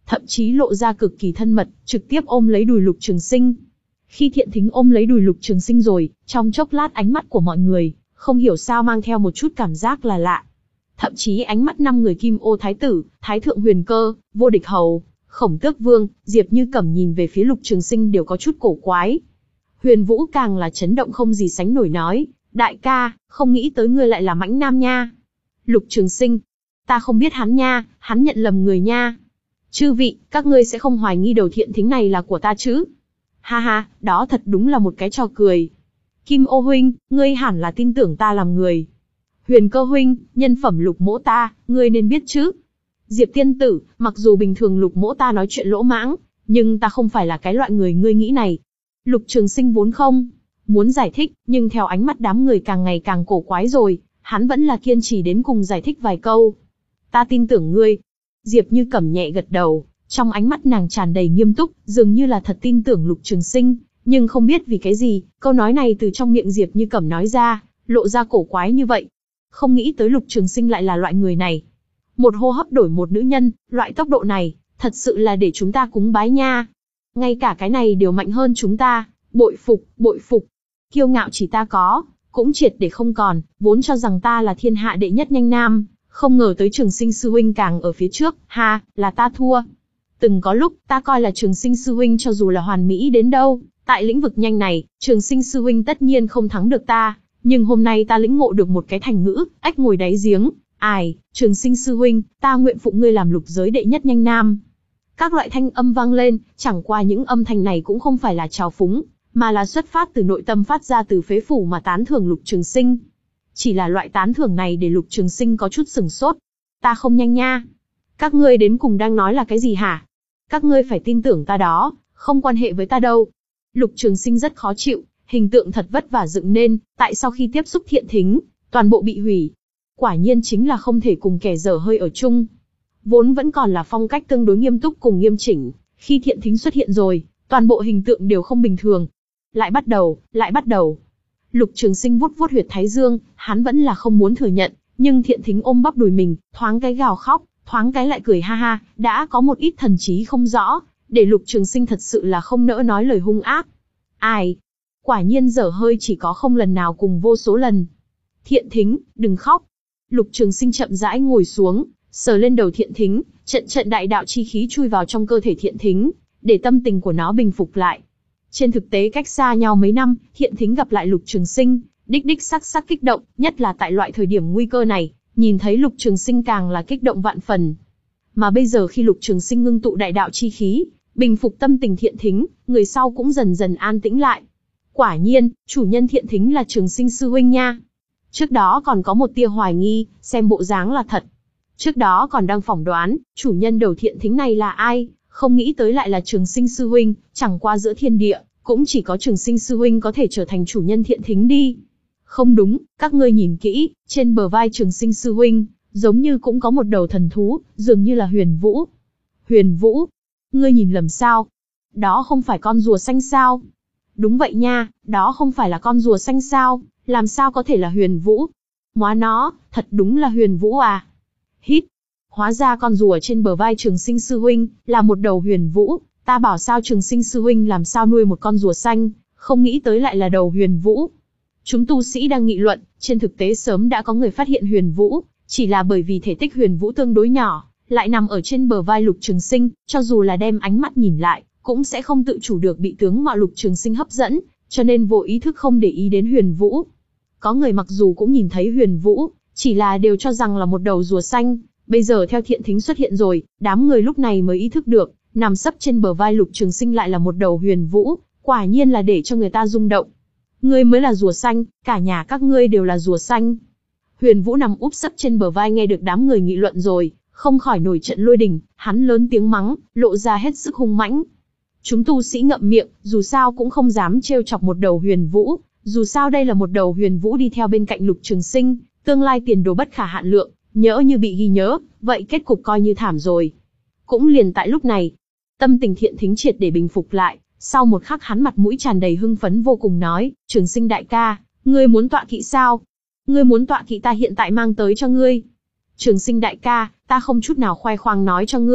thậm chí lộ ra cực kỳ thân mật, trực tiếp ôm lấy đùi Lục Trường Sinh. Khi Thiện Thính ôm lấy đùi Lục Trường Sinh rồi, trong chốc lát ánh mắt của mọi người, không hiểu sao mang theo một chút cảm giác là lạ. Thậm chí ánh mắt năm người Kim Ô Thái Tử, Thái Thượng Huyền Cơ, Vô Địch Hầu, Khổng Tước Vương, Diệp Như Cẩm nhìn về phía Lục Trường Sinh đều có chút cổ quái. Huyền Vũ càng là chấn động không gì sánh nổi nói, đại ca, không nghĩ tới ngươi lại là Mãnh Nam nha. Lục Trường Sinh, ta không biết hắn nha, hắn nhận lầm người nha. Chư vị, các ngươi sẽ không hoài nghi đầu Thiện Thính này là của ta chứ? Ha ha, đó thật đúng là một cái trò cười. Kim Ô huynh, ngươi hẳn là tin tưởng ta làm người. Huyền Cơ huynh, nhân phẩm Lục mỗ ta, ngươi nên biết chứ. Diệp tiên tử, mặc dù bình thường Lục mỗ ta nói chuyện lỗ mãng, nhưng ta không phải là cái loại người ngươi nghĩ này. Lục Trường Sinh vốn không muốn giải thích, nhưng theo ánh mắt đám người càng ngày càng cổ quái rồi, hắn vẫn là kiên trì đến cùng giải thích vài câu. Ta tin tưởng ngươi. Diệp Như Cẩm nhẹ gật đầu, trong ánh mắt nàng tràn đầy nghiêm túc, dường như là thật tin tưởng Lục Trường Sinh, nhưng không biết vì cái gì, câu nói này từ trong miệng Diệp Như Cẩm nói ra, lộ ra cổ quái như vậy. Không nghĩ tới Lục Trường Sinh lại là loại người này. Một hô hấp đổi một nữ nhân, loại tốc độ này, thật sự là để chúng ta cúng bái nha. Ngay cả cái này đều mạnh hơn chúng ta, bội phục, bội phục. Kiêu ngạo chỉ ta có, cũng triệt để không còn, vốn cho rằng ta là thiên hạ đệ nhất nhanh nam, không ngờ tới Trường Sinh sư huynh càng ở phía trước, ha, là ta thua. Từng có lúc, ta coi là Trường Sinh sư huynh cho dù là hoàn mỹ đến đâu, tại lĩnh vực nhanh này, Trường Sinh sư huynh tất nhiên không thắng được ta, nhưng hôm nay ta lĩnh ngộ được một cái thành ngữ, ếch ngồi đáy giếng, ai, Trường Sinh sư huynh, ta nguyện phụng ngươi làm lục giới đệ nhất nhanh nam. Các loại thanh âm vang lên, chẳng qua những âm thanh này cũng không phải là trào phúng, mà là xuất phát từ nội tâm phát ra từ phế phủ mà tán thưởng Lục Trường Sinh. Chỉ là loại tán thưởng này để Lục Trường Sinh có chút sừng sốt. Ta không nhanh nha. Các ngươi đến cùng đang nói là cái gì hả? Các ngươi phải tin tưởng ta đó, không quan hệ với ta đâu. Lục Trường Sinh rất khó chịu, hình tượng thật vất vả dựng nên, tại sau khi tiếp xúc Thiện Thính, toàn bộ bị hủy. Quả nhiên chính là không thể cùng kẻ dở hơi ở chung. Vốn vẫn còn là phong cách tương đối nghiêm túc cùng nghiêm chỉnh, khi Thiện Thính xuất hiện rồi, toàn bộ hình tượng đều không bình thường. Lại bắt đầu, lại bắt đầu. Lục Trường Sinh vuốt vuốt huyệt thái dương, hắn vẫn là không muốn thừa nhận, nhưng Thiện Thính ôm bắp đùi mình, thoáng cái gào khóc, thoáng cái lại cười ha ha, đã có một ít thần trí không rõ, để Lục Trường Sinh thật sự là không nỡ nói lời hung ác. Ai? Quả nhiên dở hơi chỉ có không lần nào cùng vô số lần. Thiện Thính, đừng khóc. Lục Trường Sinh chậm rãi ngồi xuống, sờ lên đầu Thiện Thính, trận trận đại đạo chi khí chui vào trong cơ thể Thiện Thính, để tâm tình của nó bình phục lại. Trên thực tế cách xa nhau mấy năm, Thiện Thính gặp lại Lục Trường Sinh, đích đích sắc sắc kích động, nhất là tại loại thời điểm nguy cơ này, nhìn thấy Lục Trường Sinh càng là kích động vạn phần. Mà bây giờ khi Lục Trường Sinh ngưng tụ đại đạo chi khí, bình phục tâm tình Thiện Thính, người sau cũng dần dần an tĩnh lại. Quả nhiên, chủ nhân Thiện Thính là Trường Sinh sư huynh nha. Trước đó còn có một tia hoài nghi, xem bộ dáng là thật. Trước đó còn đang phỏng đoán, chủ nhân đầu Thiện Thính này là ai, không nghĩ tới lại là Trường Sinh sư huynh, chẳng qua giữa thiên địa, cũng chỉ có Trường Sinh sư huynh có thể trở thành chủ nhân Thiện Thính đi. Không đúng, các ngươi nhìn kỹ, trên bờ vai Trường Sinh sư huynh, giống như cũng có một đầu thần thú, dường như là Huyền Vũ. Huyền Vũ? Ngươi nhìn lầm sao? Đó không phải con rùa xanh sao? Đúng vậy nha, đó không phải là con rùa xanh sao? Làm sao có thể là Huyền Vũ? Móa nó, thật đúng là Huyền Vũ à? Hít. Hóa ra con rùa trên bờ vai Trường Sinh sư huynh là một đầu Huyền Vũ, ta bảo sao Trường Sinh sư huynh làm sao nuôi một con rùa xanh, không nghĩ tới lại là đầu Huyền Vũ. Chúng tu sĩ đang nghị luận, trên thực tế sớm đã có người phát hiện Huyền Vũ, chỉ là bởi vì thể tích Huyền Vũ tương đối nhỏ, lại nằm ở trên bờ vai Lục Trường Sinh, cho dù là đem ánh mắt nhìn lại, cũng sẽ không tự chủ được bị tướng mạo Lục Trường Sinh hấp dẫn, cho nên vô ý thức không để ý đến Huyền Vũ. Có người mặc dù cũng nhìn thấy Huyền Vũ, chỉ là đều cho rằng là một đầu rùa xanh, bây giờ theo Thiện Thính xuất hiện rồi, đám người lúc này mới ý thức được, nằm sấp trên bờ vai Lục Trường Sinh lại là một đầu Huyền Vũ, quả nhiên là để cho người ta rung động. Ngươi mới là rùa xanh, cả nhà các ngươi đều là rùa xanh. Huyền Vũ nằm úp sấp trên bờ vai nghe được đám người nghị luận rồi, không khỏi nổi trận lôi đình, hắn lớn tiếng mắng, lộ ra hết sức hung mãnh. Chúng tu sĩ ngậm miệng, dù sao cũng không dám trêu chọc một đầu Huyền Vũ, dù sao đây là một đầu Huyền Vũ đi theo bên cạnh Lục Trường Sinh, tương lai tiền đồ bất khả hạn lượng, nhỡ như bị ghi nhớ, vậy kết cục coi như thảm rồi. Cũng liền tại lúc này, tâm tình Thiện Thính triệt để bình phục lại, sau một khắc hắn mặt mũi tràn đầy hưng phấn vô cùng nói, Trường Sinh đại ca, ngươi muốn tọa kỵ sao? Ngươi muốn tọa kỵ ta hiện tại mang tới cho ngươi. Trường Sinh đại ca, ta không chút nào khoe khoang nói cho ngươi,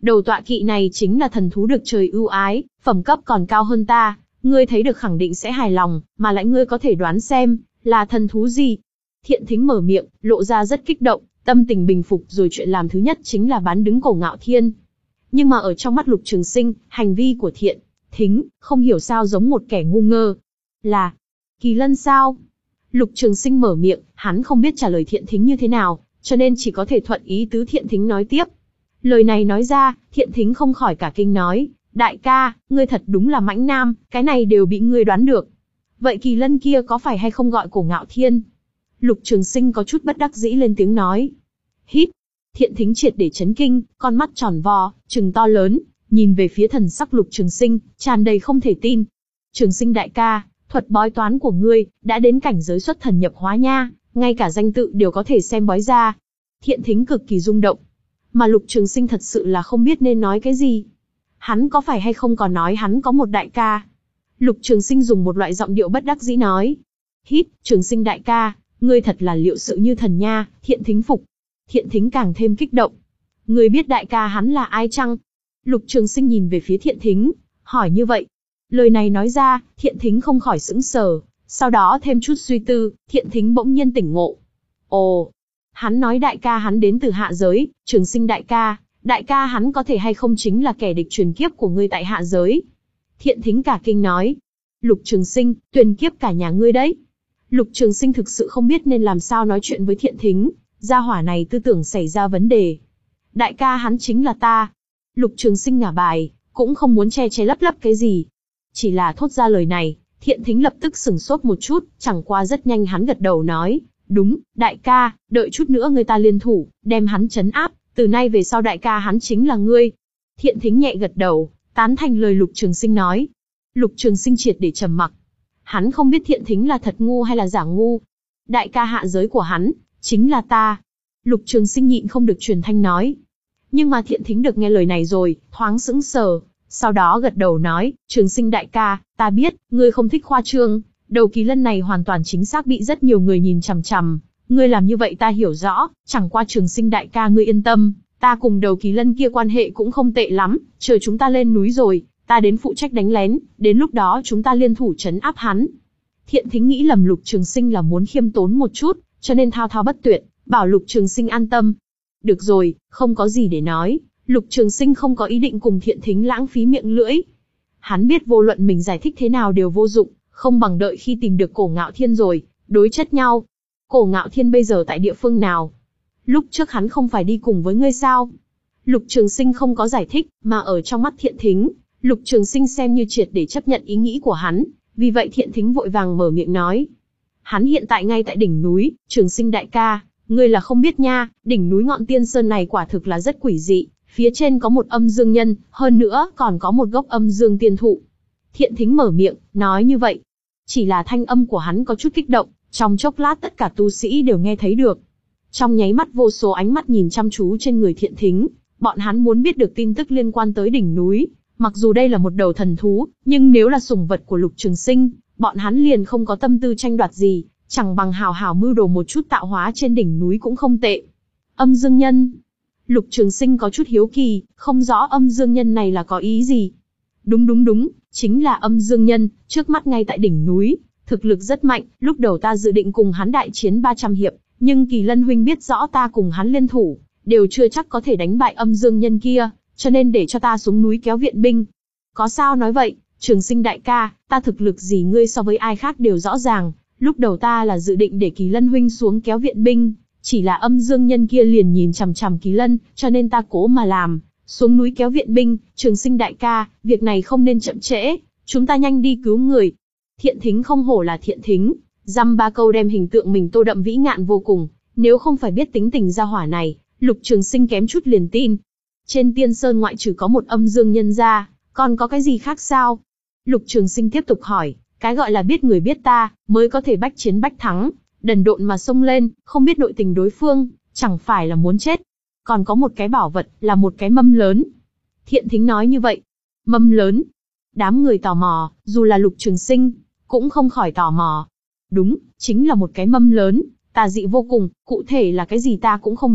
Đầu tọa kỵ này chính là thần thú được trời ưu ái, phẩm cấp còn cao hơn ta, ngươi thấy được khẳng định sẽ hài lòng, mà lại ngươi có thể đoán xem, là thần thú gì. Thiện Thính mở miệng, lộ ra rất kích động, tâm tình bình phục rồi chuyện làm thứ nhất chính là bán đứng Cổ Ngạo Thiên. Nhưng mà ở trong mắt Lục Trường Sinh, hành vi của Thiện Thính, không hiểu sao giống một kẻ ngu ngơ. Là, Kỳ Lân sao? Lục Trường Sinh mở miệng, hắn không biết trả lời Thiện Thính như thế nào, cho nên chỉ có thể thuận ý tứ Thiện Thính nói tiếp. Lời này nói ra, Thiện Thính không khỏi cả kinh nói, đại ca, ngươi thật đúng là mãnh nam, cái này đều bị ngươi đoán được. Vậy Kỳ Lân kia có phải hay không gọi Cổ Ngạo Thiên? Lục Trường Sinh có chút bất đắc dĩ lên tiếng nói. Hít. Thiện Thính triệt để chấn kinh, con mắt tròn vo, trừng to lớn, nhìn về phía thần sắc Lục Trường Sinh, tràn đầy không thể tin. Trường Sinh đại ca, thuật bói toán của ngươi đã đến cảnh giới xuất thần nhập hóa nha, ngay cả danh tự đều có thể xem bói ra. Thiện Thính cực kỳ rung động, mà Lục Trường Sinh thật sự là không biết nên nói cái gì. Hắn có phải hay không còn nói hắn có một đại ca? Lục Trường Sinh dùng một loại giọng điệu bất đắc dĩ nói. Hít, Trường Sinh đại ca, ngươi thật là liệu sự như thần nha. Thiện Thính phục. Thiện Thính càng thêm kích động. Ngươi biết đại ca hắn là ai chăng? Lục Trường Sinh nhìn về phía Thiện Thính, hỏi như vậy. Lời này nói ra, Thiện Thính không khỏi sững sờ, sau đó thêm chút suy tư, Thiện Thính bỗng nhiên tỉnh ngộ. Ồ, hắn nói đại ca hắn đến từ hạ giới. Trường Sinh đại ca, đại ca hắn có thể hay không chính là kẻ địch truyền kiếp của ngươi tại hạ giới? Thiện Thính cả kinh nói. Lục Trường Sinh, truyền kiếp cả nhà ngươi đấy. Lục Trường Sinh thực sự không biết nên làm sao nói chuyện với Thiện Thính, gia hỏa này tư tưởng xảy ra vấn đề. Đại ca hắn chính là ta. Lục Trường Sinh ngả bài, cũng không muốn che che lấp lấp cái gì. Chỉ là thốt ra lời này, Thiện Thính lập tức sửng sốt một chút, chẳng qua rất nhanh hắn gật đầu nói, đúng, đại ca, đợi chút nữa người ta liên thủ, đem hắn trấn áp, từ nay về sau đại ca hắn chính là ngươi. Thiện Thính nhẹ gật đầu, tán thành lời Lục Trường Sinh nói. Lục Trường Sinh triệt để trầm mặc. Hắn không biết Thiện Thính là thật ngu hay là giả ngu. Đại ca hạ giới của hắn, chính là ta. Lục Trường Sinh nhịn không được truyền thanh nói. Nhưng mà Thiện Thính được nghe lời này rồi, thoáng sững sờ, sau đó gật đầu nói, Trường Sinh đại ca, ta biết, ngươi không thích khoa trương, đầu Kỳ Lân này hoàn toàn chính xác bị rất nhiều người nhìn chằm chằm, ngươi làm như vậy ta hiểu rõ, chẳng qua Trường Sinh đại ca ngươi yên tâm, ta cùng đầu Kỳ Lân kia quan hệ cũng không tệ lắm, chờ chúng ta lên núi rồi, ta đến phụ trách đánh lén, đến lúc đó chúng ta liên thủ trấn áp hắn. Thiện Thính nghĩ lầm Lục Trường Sinh là muốn khiêm tốn một chút, cho nên thao thao bất tuyệt, bảo Lục Trường Sinh an tâm. Được rồi, không có gì để nói, Lục Trường Sinh không có ý định cùng Thiện Thính lãng phí miệng lưỡi. Hắn biết vô luận mình giải thích thế nào đều vô dụng, không bằng đợi khi tìm được Cổ Ngạo Thiên rồi, đối chất nhau. Cổ Ngạo Thiên bây giờ tại địa phương nào? Lúc trước hắn không phải đi cùng với ngươi sao? Lục Trường Sinh không có giải thích, mà ở trong mắt Thiện Thính, Lục Trường Sinh xem như triệt để chấp nhận ý nghĩ của hắn, vì vậy Thiện Thính vội vàng mở miệng nói. Hắn hiện tại ngay tại đỉnh núi, Trường Sinh đại ca, ngươi là không biết nha, đỉnh núi Ngọn Tiên Sơn này quả thực là rất quỷ dị, phía trên có một âm dương nhân, hơn nữa còn có một gốc âm dương tiên thụ. Thiện Thính mở miệng, nói như vậy. Chỉ là thanh âm của hắn có chút kích động, trong chốc lát tất cả tu sĩ đều nghe thấy được. Trong nháy mắt vô số ánh mắt nhìn chăm chú trên người Thiện Thính, bọn hắn muốn biết được tin tức liên quan tới đỉnh núi. Mặc dù đây là một đầu thần thú, nhưng nếu là sủng vật của Lục Trường Sinh, bọn hắn liền không có tâm tư tranh đoạt gì, chẳng bằng hào hào mưu đồ một chút tạo hóa trên đỉnh núi cũng không tệ. Âm dương nhân. Lục Trường Sinh có chút hiếu kỳ, không rõ âm dương nhân này là có ý gì. Đúng đúng đúng, chính là âm dương nhân, trước mắt ngay tại đỉnh núi, thực lực rất mạnh, lúc đầu ta dự định cùng hắn đại chiến ba trăm hiệp, nhưng Kỳ Lân huynh biết rõ ta cùng hắn liên thủ, đều chưa chắc có thể đánh bại âm dương nhân kia, cho nên để cho ta xuống núi kéo viện binh. Có sao nói vậy, Trường Sinh đại ca, ta thực lực gì ngươi so với ai khác đều rõ ràng, lúc đầu ta là dự định để Kỳ Lân huynh xuống kéo viện binh, chỉ là âm dương nhân kia liền nhìn chằm chằm Kỳ Lân, cho nên ta cố mà làm, xuống núi kéo viện binh. Trường Sinh đại ca, việc này không nên chậm trễ, chúng ta nhanh đi cứu người. Thiện Thính không hổ là Thiện Thính, dăm ba câu đem hình tượng mình tô đậm vĩ ngạn vô cùng, nếu không phải biết tính tình gia hỏa này, Lục Trường Sinh kém chút liền tin. Trên Tiên Sơn ngoại trừ có một âm dương nhân ra, còn có cái gì khác sao? Lục Trường Sinh tiếp tục hỏi, cái gọi là biết người biết ta, mới có thể bách chiến bách thắng, đần độn mà xông lên, không biết nội tình đối phương, chẳng phải là muốn chết. Còn có một cái bảo vật, là một cái mâm lớn. Thiện Thính nói như vậy. Mâm lớn. Đám người tò mò, dù là Lục Trường Sinh, cũng không khỏi tò mò. Đúng, chính là một cái mâm lớn, tà dị vô cùng, cụ thể là cái gì ta cũng không biết,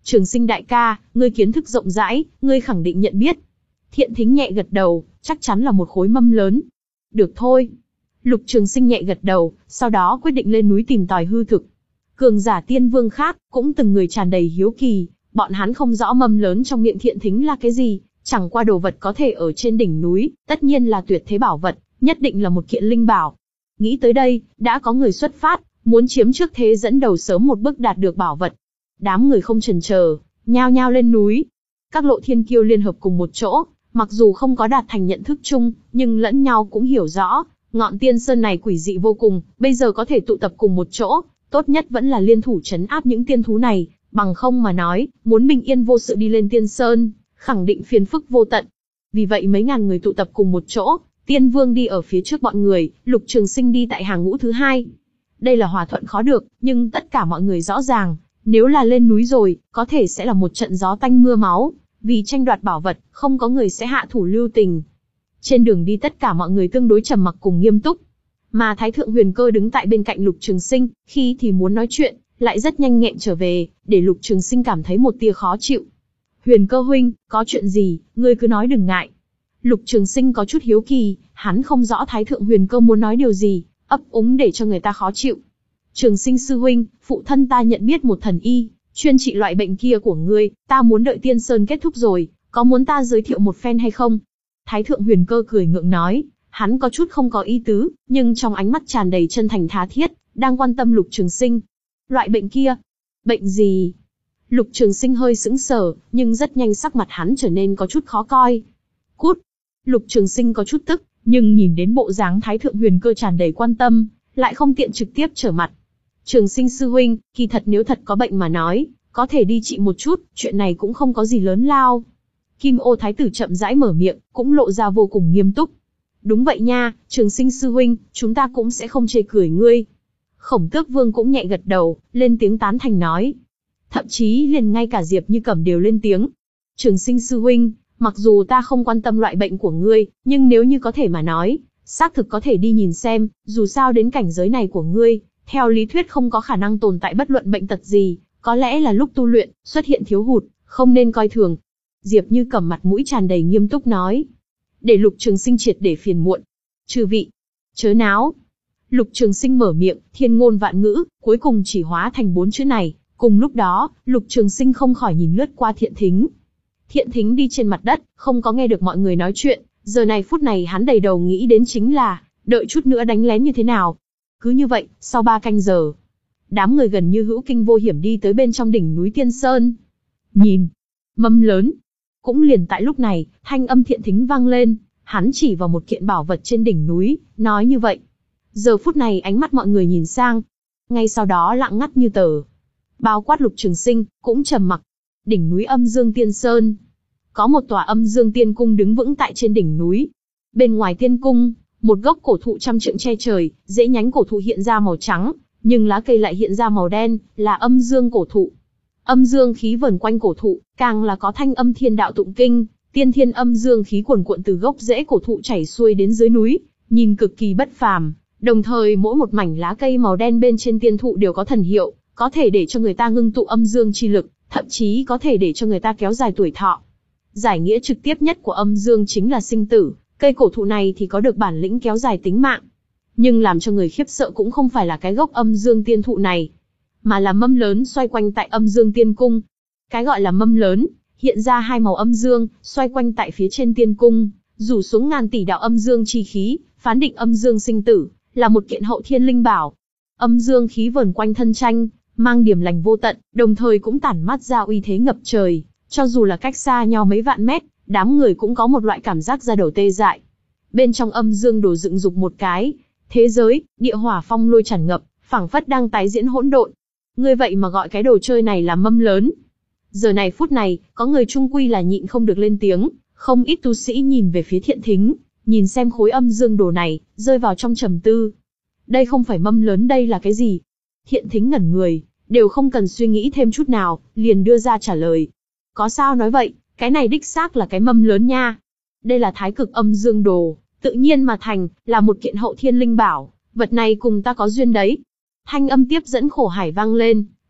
Trường Sinh đại ca, ngươi kiến thức rộng rãi, ngươi khẳng định nhận biết. Thiện Thính nhẹ gật đầu, chắc chắn là một khối mâm lớn. Được thôi. Lục Trường Sinh nhẹ gật đầu, sau đó quyết định lên núi tìm tòi hư thực. Cường giả tiên vương khác, cũng từng người tràn đầy hiếu kỳ, bọn hắn không rõ mâm lớn trong miệng Thiện Thính là cái gì, chẳng qua đồ vật có thể ở trên đỉnh núi, tất nhiên là tuyệt thế bảo vật, nhất định là một kiện linh bảo. Nghĩ tới đây, đã có người xuất phát, muốn chiếm trước thế dẫn đầu sớm một bước đạt được bảo vật. Đám người không chần chờ, nhao nhao lên núi. Các lộ thiên kiêu liên hợp cùng một chỗ, mặc dù không có đạt thành nhận thức chung, nhưng lẫn nhau cũng hiểu rõ, ngọn tiên sơn này quỷ dị vô cùng, bây giờ có thể tụ tập cùng một chỗ, tốt nhất vẫn là liên thủ trấn áp những tiên thú này, bằng không mà nói, muốn bình yên vô sự đi lên tiên sơn, khẳng định phiền phức vô tận. Vì vậy mấy ngàn người tụ tập cùng một chỗ, Tiên Vương đi ở phía trước bọn người, Lục Trường Sinh đi tại hàng ngũ thứ hai. Đây là hòa thuận khó được, nhưng tất cả mọi người rõ ràng, nếu là lên núi rồi, có thể sẽ là một trận gió tanh mưa máu, vì tranh đoạt bảo vật, không có người sẽ hạ thủ lưu tình. Trên đường đi tất cả mọi người tương đối trầm mặc cùng nghiêm túc, mà Thái Thượng Huyền Cơ đứng tại bên cạnh Lục Trường Sinh, khi thì muốn nói chuyện, lại rất nhanh nghẹn trở về, để Lục Trường Sinh cảm thấy một tia khó chịu. Huyền Cơ huynh, có chuyện gì, ngươi cứ nói đừng ngại. Lục Trường Sinh có chút hiếu kỳ, hắn không rõ Thái Thượng Huyền Cơ muốn nói điều gì, ấp úng để cho người ta khó chịu. Trường Sinh sư huynh, phụ thân ta nhận biết một thần y, chuyên trị loại bệnh kia của ngươi, ta muốn đợi Tiên Sơn kết thúc rồi, có muốn ta giới thiệu một phen hay không? Thái Thượng Huyền Cơ cười ngượng nói, hắn có chút không có ý tứ, nhưng trong ánh mắt tràn đầy chân thành tha thiết, đang quan tâm Lục Trường Sinh. Loại bệnh kia? Bệnh gì? Lục Trường Sinh hơi sững sờ, nhưng rất nhanh sắc mặt hắn trở nên có chút khó coi. Cút! Lục Trường Sinh có chút tức, nhưng nhìn đến bộ dáng Thái Thượng Huyền Cơ tràn đầy quan tâm, lại không tiện trực tiếp trở mặt. Trường Sinh sư huynh, kỳ thật nếu thật có bệnh mà nói, có thể đi trị một chút, chuyện này cũng không có gì lớn lao. Kim Ô Thái tử chậm rãi mở miệng, cũng lộ ra vô cùng nghiêm túc. Đúng vậy nha, Trường Sinh sư huynh, chúng ta cũng sẽ không chê cười ngươi. Khổng Tước Vương cũng nhẹ gật đầu, lên tiếng tán thành nói. Thậm chí liền ngay cả Diệp Như Cẩm đều lên tiếng. Trường Sinh sư huynh, mặc dù ta không quan tâm loại bệnh của ngươi, nhưng nếu như có thể mà nói, xác thực có thể đi nhìn xem, dù sao đến cảnh giới này của ngươi, theo lý thuyết không có khả năng tồn tại bất luận bệnh tật gì, có lẽ là lúc tu luyện, xuất hiện thiếu hụt, không nên coi thường. Diệp Như Cẩm mặt mũi tràn đầy nghiêm túc nói. Để Lục Trường Sinh triệt để phiền muộn. Chư vị, chớ náo. Lục Trường Sinh mở miệng, thiên ngôn vạn ngữ, cuối cùng chỉ hóa thành bốn chữ này. Cùng lúc đó, Lục Trường Sinh không khỏi nhìn lướt qua Thiện Thính. Thiện Thính đi trên mặt đất, không có nghe được mọi người nói chuyện, giờ này phút này hắn đầy đầu nghĩ đến chính là, đợi chút nữa đánh lén như thế nào. Cứ như vậy, sau ba canh giờ, đám người gần như hữu kinh vô hiểm đi tới bên trong đỉnh núi Tiên Sơn. Nhìn, mâm lớn. Cũng liền tại lúc này, thanh âm Thiện Thính vang lên, hắn chỉ vào một kiện bảo vật trên đỉnh núi, nói như vậy. Giờ phút này ánh mắt mọi người nhìn sang, ngay sau đó lặng ngắt như tờ. Bao quát Lục Trường Sinh, cũng trầm mặc. Đỉnh núi Âm Dương Tiên Sơn. Có một tòa Âm Dương Tiên Cung đứng vững tại trên đỉnh núi. Bên ngoài tiên cung, một gốc cổ thụ trăm trượng che trời, rễ nhánh cổ thụ hiện ra màu trắng, nhưng lá cây lại hiện ra màu đen, là Âm Dương cổ thụ. Âm dương khí vờn quanh cổ thụ, càng là có thanh âm thiên đạo tụng kinh, tiên thiên âm dương khí cuồn cuộn từ gốc rễ cổ thụ chảy xuôi đến dưới núi, nhìn cực kỳ bất phàm. Đồng thời mỗi một mảnh lá cây màu đen bên trên tiên thụ đều có thần hiệu, có thể để cho người ta ngưng tụ âm dương chi lực, thậm chí có thể để cho người ta kéo dài tuổi thọ. Giải nghĩa trực tiếp nhất của âm dương chính là sinh tử, cây cổ thụ này thì có được bản lĩnh kéo dài tính mạng. Nhưng làm cho người khiếp sợ cũng không phải là cái gốc âm dương tiên thụ này, mà là mâm lớn xoay quanh tại Âm Dương Tiên Cung. Cái gọi là mâm lớn, hiện ra hai màu âm dương, xoay quanh tại phía trên tiên cung, rủ xuống ngàn tỷ đạo âm dương chi khí, phán định âm dương sinh tử, là một kiện hậu thiên linh bảo. Âm dương khí vờn quanh thân tranh, mang điểm lành vô tận, đồng thời cũng tản mát ra uy thế ngập trời, cho dù là cách xa nhau mấy vạn mét, đám người cũng có một loại cảm giác da đầu tê dại. Bên trong âm dương đồ dựng dục một cái thế giới, địa hỏa phong lôi tràn ngập, phảng phất đang tái diễn hỗn độn. Ngươi vậy mà gọi cái đồ chơi này là mâm lớn. Giờ này phút này, có người trung quy là nhịn không được lên tiếng, không ít tu sĩ nhìn về phía Thiện Thính, nhìn xem khối âm dương đồ này, rơi vào trong trầm tư. Đây không phải mâm lớn, đây là cái gì? Thiện Thính ngẩn người, đều không cần suy nghĩ thêm chút nào, liền đưa ra trả lời. Có sao nói vậy, cái này đích xác là cái mâm lớn nha. Đây là thái cực âm dương đồ, tự nhiên mà thành, là một kiện hậu thiên linh bảo, vật này cùng ta có duyên đấy. Thanh âm tiếp dẫn khổ hải vang lên,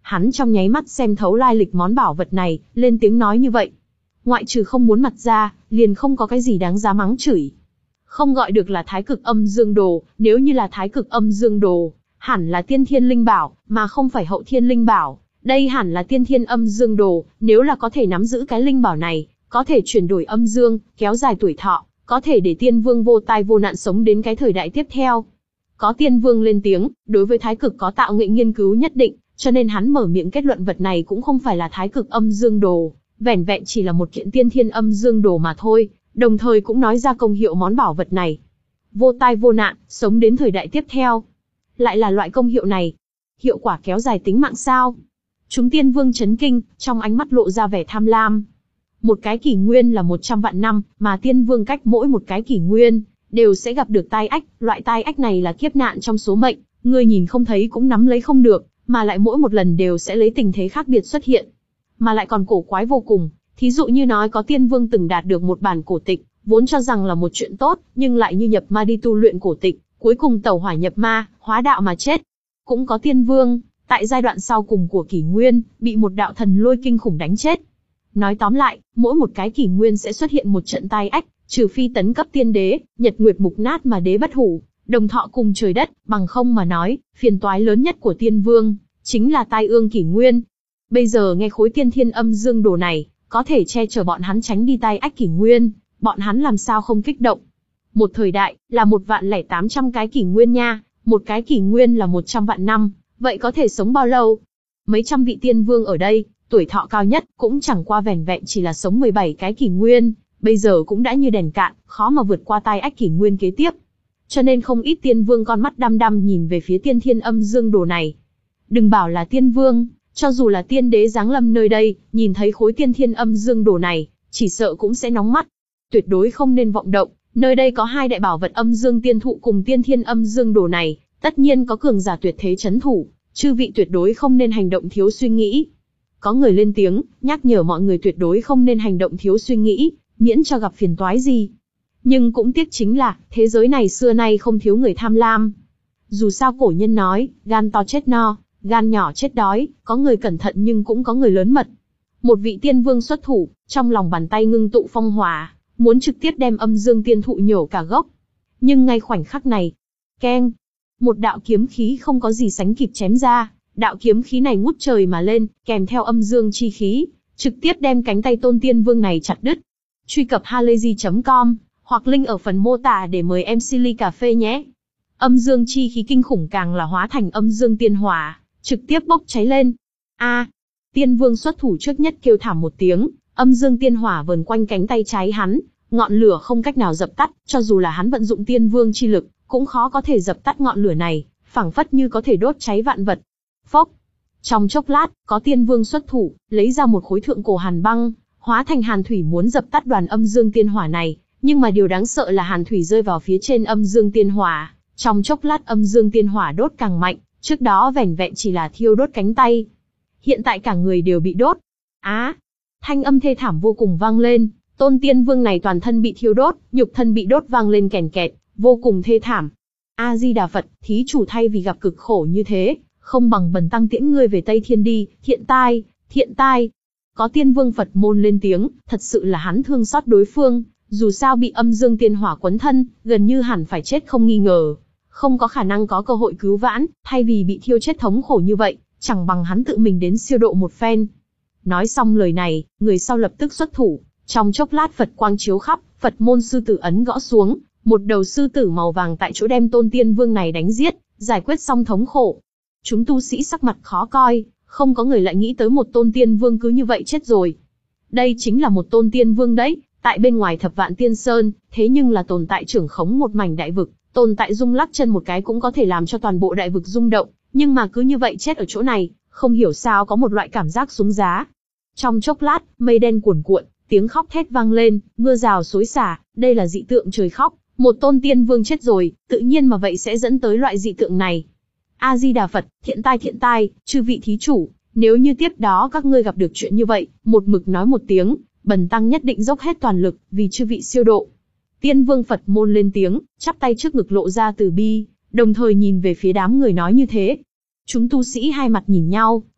Hắn trong nháy mắt xem thấu lai lịch món bảo vật này, lên tiếng nói như vậy. Ngoại trừ không muốn mặt ra, liền không có cái gì đáng giá mắng chửi. Không gọi được là thái cực âm dương đồ, nếu như là thái cực âm dương đồ, hẳn là tiên thiên linh bảo, mà không phải hậu thiên linh bảo. Đây hẳn là tiên thiên âm dương đồ, nếu là có thể nắm giữ cái linh bảo này, có thể chuyển đổi âm dương, kéo dài tuổi thọ, có thể để tiên vương vô tai vô nạn sống đến cái thời đại tiếp theo. Có tiên vương lên tiếng, đối với thái cực có tạo nghệ nghiên cứu nhất định, cho nên hắn mở miệng kết luận vật này cũng không phải là thái cực âm dương đồ, vẻn vẹn chỉ là một kiện tiên thiên âm dương đồ mà thôi, đồng thời cũng nói ra công hiệu món bảo vật này. Vô tai vô nạn, sống đến thời đại tiếp theo. Lại là loại công hiệu này. Hiệu quả kéo dài tính mạng sao? Chúng tiên vương chấn kinh, trong ánh mắt lộ ra vẻ tham lam. Một cái kỷ nguyên là một trăm vạn năm, mà tiên vương cách mỗi một cái kỷ nguyên, đều sẽ gặp được tai ách, loại tai ách này là kiếp nạn trong số mệnh, người nhìn không thấy cũng nắm lấy không được, mà lại mỗi một lần đều sẽ lấy tình thế khác biệt xuất hiện. Mà lại còn cổ quái vô cùng, thí dụ như nói có tiên vương từng đạt được một bản cổ tịch, vốn cho rằng là một chuyện tốt, nhưng lại như nhập ma đi tu luyện cổ tịch, cuối cùng tẩu hỏa nhập ma, hóa đạo mà chết. Cũng có tiên vương, tại giai đoạn sau cùng của kỷ nguyên, bị một đạo thần lôi kinh khủng đánh chết. Nói tóm lại, mỗi một cái kỷ nguyên sẽ xuất hiện một trận tai ách, trừ phi tấn cấp tiên đế, nhật nguyệt mục nát mà đế bất hủ, đồng thọ cùng trời đất, bằng không mà nói, phiền toái lớn nhất của tiên vương, chính là tai ương kỷ nguyên. Bây giờ nghe khối tiên thiên âm dương đồ này, có thể che chở bọn hắn tránh đi tai ách kỷ nguyên, bọn hắn làm sao không kích động. Một thời đại, là một vạn lẻ tám trăm cái kỷ nguyên nha, một cái kỷ nguyên là một trăm vạn năm, vậy có thể sống bao lâu? Mấy trăm vị tiên vương ở đây, tuổi thọ cao nhất, cũng chẳng qua vẻn vẹn chỉ là sống mười bảy cái kỷ nguyên, bây giờ cũng đã như đèn cạn, khó mà vượt qua tai ách kỷ nguyên kế tiếp. Cho nên không ít tiên vương con mắt đăm đăm nhìn về phía tiên thiên âm dương đồ này. Đừng bảo là tiên vương, cho dù là tiên đế giáng lâm nơi đây, nhìn thấy khối tiên thiên âm dương đồ này, chỉ sợ cũng sẽ nóng mắt. Tuyệt đối không nên vọng động, nơi đây có hai đại bảo vật âm dương tiên thụ cùng tiên thiên âm dương đồ này, tất nhiên có cường giả tuyệt thế chấn thủ, chư vị tuyệt đối không nên hành động thiếu suy nghĩ. Có người lên tiếng, nhắc nhở mọi người tuyệt đối không nên hành động thiếu suy nghĩ, miễn cho gặp phiền toái gì. Nhưng cũng tiếc chính là, thế giới này xưa nay không thiếu người tham lam. Dù sao cổ nhân nói, gan to chết no, gan nhỏ chết đói, có người cẩn thận nhưng cũng có người lớn mật. Một vị tiên vương xuất thủ, trong lòng bàn tay ngưng tụ phong hỏa, muốn trực tiếp đem âm dương tiên thụ nhổ cả gốc. Nhưng ngay khoảnh khắc này, keng, một đạo kiếm khí không có gì sánh kịp chém ra, đạo kiếm khí này ngút trời mà lên, kèm theo âm dương chi khí, trực tiếp đem cánh tay tôn tiên vương này chặt đứt. Truy cập halayzi chấm com, hoặc link ở phần mô tả để mời em xê ly cà phê nhé. Âm dương chi khí kinh khủng càng là hóa thành âm dương tiên hỏa, trực tiếp bốc cháy lên. A, tiên vương xuất thủ trước nhất kêu thảm một tiếng, âm dương tiên hỏa vờn quanh cánh tay trái hắn, ngọn lửa không cách nào dập tắt, cho dù là hắn vận dụng tiên vương chi lực, cũng khó có thể dập tắt ngọn lửa này, phảng phất như có thể đốt cháy vạn vật. Phốc. Trong chốc lát, có tiên vương xuất thủ, lấy ra một khối thượng cổ hàn băng, hóa thành hàn thủy muốn dập tắt đoàn âm dương tiên hỏa này, nhưng mà điều đáng sợ là hàn thủy rơi vào phía trên âm dương tiên hỏa, trong chốc lát âm dương tiên hỏa đốt càng mạnh, trước đó vẻn vẹn chỉ là thiêu đốt cánh tay. Hiện tại cả người đều bị đốt. Á! Thanh âm thê thảm vô cùng vang lên, tôn tiên vương này toàn thân bị thiêu đốt, nhục thân bị đốt vang lên kèn kẹt, vô cùng thê thảm. A-di-đà Phật, thí chủ thay vì gặp cực khổ như thế, không bằng bần tăng tiễn ngươi về Tây Thiên đi, thiện tai, thiện tai. Có tiên vương Phật môn lên tiếng, thật sự là hắn thương xót đối phương, dù sao bị âm dương tiên hỏa quấn thân, gần như hẳn phải chết không nghi ngờ. Không có khả năng có cơ hội cứu vãn, thay vì bị thiêu chết thống khổ như vậy, chẳng bằng hắn tự mình đến siêu độ một phen. Nói xong lời này, người sau lập tức xuất thủ, trong chốc lát Phật quang chiếu khắp, Phật môn sư tử ấn gõ xuống, một đầu sư tử màu vàng tại chỗ đem tôn tiên vương này đánh giết, giải quyết xong thống khổ. Chúng tu sĩ sắc mặt khó coi, không có người lại nghĩ tới một tôn tiên vương cứ như vậy chết rồi. Đây chính là một tôn tiên vương đấy, tại bên ngoài thập vạn tiên sơn, thế nhưng là tồn tại trưởng khống một mảnh đại vực, tồn tại rung lắc chân một cái cũng có thể làm cho toàn bộ đại vực rung động, nhưng mà cứ như vậy chết ở chỗ này, không hiểu sao có một loại cảm giác xuống giá. Trong chốc lát, mây đen cuồn cuộn, tiếng khóc thét vang lên, mưa rào xối xả, đây là dị tượng trời khóc, một tôn tiên vương chết rồi, tự nhiên mà vậy sẽ dẫn tới loại dị tượng này. A-di-đà Phật, thiện tai thiện tai, chư vị thí chủ, nếu như tiếp đó các ngươi gặp được chuyện như vậy, một mực nói một tiếng, bần tăng nhất định dốc hết toàn lực, vì chư vị siêu độ. Tiên vương Phật môn lên tiếng, chắp tay trước ngực lộ ra từ bi, đồng thời nhìn về phía đám người nói như thế. Chúng tu sĩ hai mặt nhìn nhau,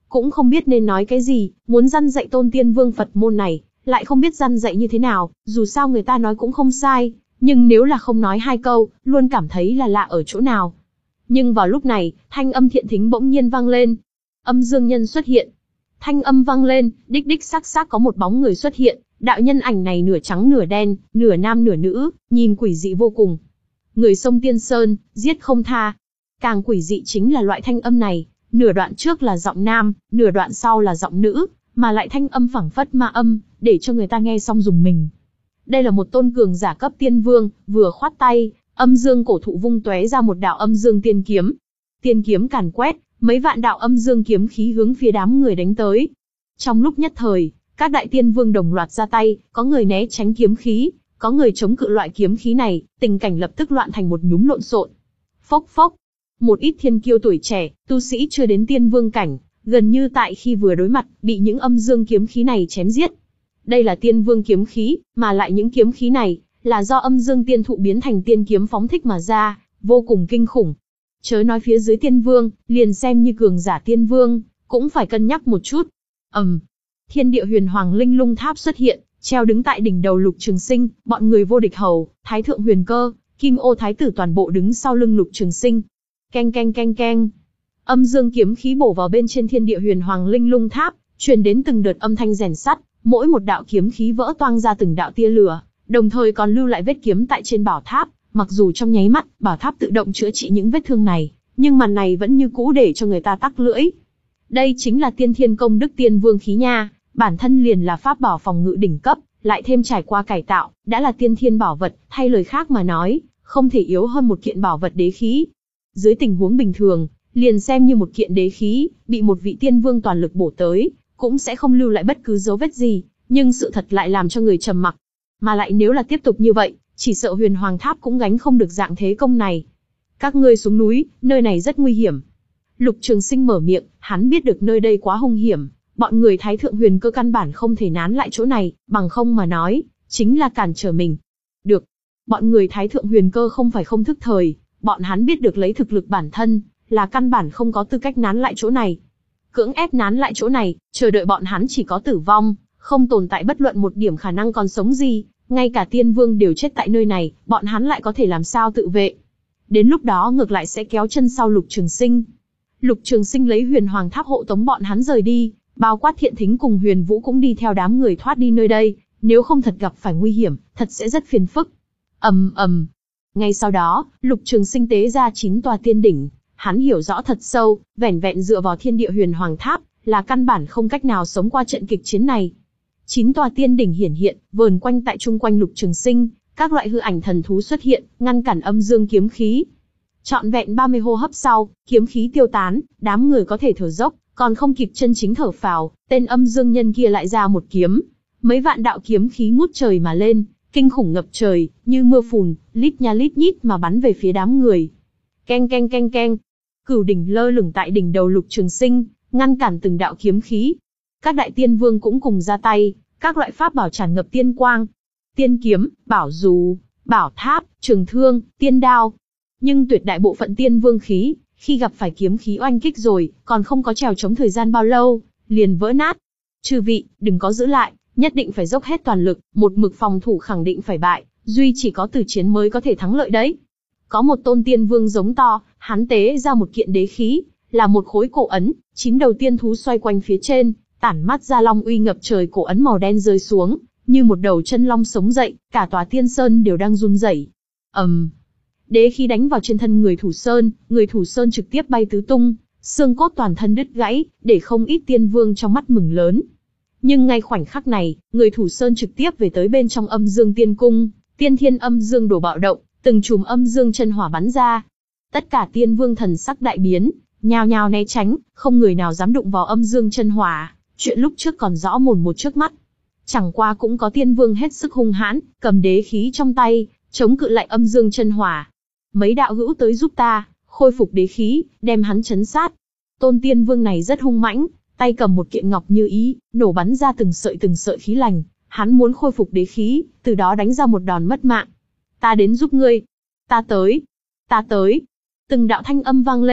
cũng không biết nên nói cái gì, muốn răn dạy tôn tiên vương Phật môn này, lại không biết răn dạy như thế nào, dù sao người ta nói cũng không sai, nhưng nếu là không nói hai câu, luôn cảm thấy là lạ ở chỗ nào. Nhưng vào lúc này, thanh âm thiện thính bỗng nhiên vang lên. Âm dương nhân xuất hiện. Thanh âm vang lên, đích đích xác xác có một bóng người xuất hiện, đạo nhân ảnh này nửa trắng nửa đen, nửa nam nửa nữ, nhìn quỷ dị vô cùng. Người sông Tiên Sơn, giết không tha. Càng quỷ dị chính là loại thanh âm này, nửa đoạn trước là giọng nam, nửa đoạn sau là giọng nữ, mà lại thanh âm phảng phất ma âm, để cho người ta nghe xong rùng mình. Đây là một tôn cường giả cấp tiên vương, vừa khoát tay, âm dương cổ thụ vung tóe ra một đạo âm dương tiên kiếm. Tiên kiếm càn quét, mấy vạn đạo âm dương kiếm khí hướng phía đám người đánh tới. Trong lúc nhất thời, các đại tiên vương đồng loạt ra tay, có người né tránh kiếm khí, có người chống cự loại kiếm khí này, tình cảnh lập tức loạn thành một nhúm lộn xộn. Phốc phốc, một ít thiên kiêu tuổi trẻ, tu sĩ chưa đến tiên vương cảnh, gần như tại khi vừa đối mặt, bị những âm dương kiếm khí này chém giết. Đây là tiên vương kiếm khí, mà lại những kiếm khí này, là do âm dương tiên thụ biến thành tiên kiếm phóng thích mà ra, vô cùng kinh khủng. Chớ nói phía dưới tiên vương, liền xem như cường giả tiên vương, cũng phải cân nhắc một chút. ầm, um, thiên địa huyền hoàng linh lung tháp xuất hiện, treo đứng tại đỉnh đầu Lục Trường Sinh, bọn người vô địch hầu, thái thượng huyền cơ, kim ô thái tử toàn bộ đứng sau lưng Lục Trường Sinh. Keng keng keng keng, âm dương kiếm khí bổ vào bên trên thiên địa huyền hoàng linh lung tháp, truyền đến từng đợt âm thanh rèn sắt, mỗi một đạo kiếm khí vỡ toang ra từng đạo tia lửa, đồng thời còn lưu lại vết kiếm tại trên bảo tháp. Mặc dù trong nháy mắt, bảo tháp tự động chữa trị những vết thương này, nhưng màn này vẫn như cũ để cho người ta tắc lưỡi. Đây chính là tiên thiên công đức tiên vương khí nha, bản thân liền là pháp bảo phòng ngự đỉnh cấp, lại thêm trải qua cải tạo, đã là tiên thiên bảo vật, thay lời khác mà nói, không thể yếu hơn một kiện bảo vật đế khí. Dưới tình huống bình thường, liền xem như một kiện đế khí, bị một vị tiên vương toàn lực bổ tới, cũng sẽ không lưu lại bất cứ dấu vết gì, nhưng sự thật lại làm cho người trầm mặc. Mà lại nếu là tiếp tục như vậy, chỉ sợ huyền hoàng tháp cũng gánh không được dạng thế công này. Các ngươi xuống núi, nơi này rất nguy hiểm. Lục Trường Sinh mở miệng, hắn biết được nơi đây quá hung hiểm, bọn người thái thượng huyền cơ căn bản không thể nán lại chỗ này, bằng không mà nói, chính là cản trở mình. Được, bọn người thái thượng huyền cơ không phải không thức thời, bọn hắn biết được lấy thực lực bản thân, là căn bản không có tư cách nán lại chỗ này. Cưỡng ép nán lại chỗ này, chờ đợi bọn hắn chỉ có tử vong, không tồn tại bất luận một điểm khả năng còn sống gì. Ngay cả tiên vương đều chết tại nơi này, bọn hắn lại có thể làm sao tự vệ? Đến lúc đó ngược lại sẽ kéo chân sau Lục Trường Sinh. Lục Trường Sinh lấy huyền hoàng tháp hộ tống bọn hắn rời đi, bao quát Thiện Thính cùng Huyền Vũ cũng đi theo đám người thoát đi nơi đây. Nếu không thật gặp phải nguy hiểm, thật sẽ rất phiền phức. ầm ầm. Ngay sau đó, Lục Trường Sinh tế ra chín tòa tiên đỉnh. Hắn hiểu rõ thật sâu, vẻn vẹn dựa vào thiên địa huyền hoàng tháp là căn bản không cách nào sống qua trận kịch chiến này. Chín tòa tiên đỉnh hiển hiện, vờn quanh tại chung quanh Lục Trường Sinh, các loại hư ảnh thần thú xuất hiện, ngăn cản âm dương kiếm khí. Trọn vẹn ba mươi hô hấp sau, kiếm khí tiêu tán, đám người có thể thở dốc, còn không kịp chân chính thở phào, tên âm dương nhân kia lại ra một kiếm. Mấy vạn đạo kiếm khí ngút trời mà lên, kinh khủng ngập trời, như mưa phùn, lít nha lít nhít mà bắn về phía đám người. Keng keng keng keng, cửu đỉnh lơ lửng tại đỉnh đầu Lục Trường Sinh, ngăn cản từng đạo kiếm khí. Các đại tiên vương cũng cùng ra tay, các loại pháp bảo tràn ngập tiên quang. Tiên kiếm, bảo dù, bảo tháp, trường thương, tiên đao. Nhưng tuyệt đại bộ phận tiên vương khí, khi gặp phải kiếm khí oanh kích rồi, còn không có trèo chống thời gian bao lâu, liền vỡ nát. Chư vị, đừng có giữ lại, nhất định phải dốc hết toàn lực, một mực phòng thủ khẳng định phải bại, duy chỉ có tử chiến mới có thể thắng lợi đấy. Có một tôn tiên vương giống to, hắn tế ra một kiện đế khí, là một khối cổ ấn, chín đầu tiên thú xoay quanh phía trên, tản mắt ra long uy ngập trời, cổ ấn màu đen rơi xuống, như một đầu chân long sống dậy, cả tòa tiên sơn đều đang run rẩy. ầm, um, đế khí đánh vào trên thân người thủ sơn, người thủ sơn trực tiếp bay tứ tung, xương cốt toàn thân đứt gãy, để không ít tiên vương trong mắt mừng lớn. Nhưng ngay khoảnh khắc này, người thủ sơn trực tiếp về tới bên trong âm dương tiên cung, tiên thiên âm dương đổ bạo động, từng chùm âm dương chân hỏa bắn ra. Tất cả tiên vương thần sắc đại biến, nhao nhao né tránh, không người nào dám đụng vào âm dương chân hỏa. Chuyện lúc trước còn rõ mồn một trước mắt. Chẳng qua cũng có tiên vương hết sức hung hãn, cầm đế khí trong tay, chống cự lại âm dương chân hỏa. Mấy đạo hữu tới giúp ta, khôi phục đế khí, đem hắn chấn sát. Tôn tiên vương này rất hung mãnh, tay cầm một kiện ngọc như ý, nổ bắn ra từng sợi từng sợi khí lành. Hắn muốn khôi phục đế khí, từ đó đánh ra một đòn mất mạng. Ta đến giúp ngươi. Ta tới. Ta tới. Từng đạo thanh âm vang lên,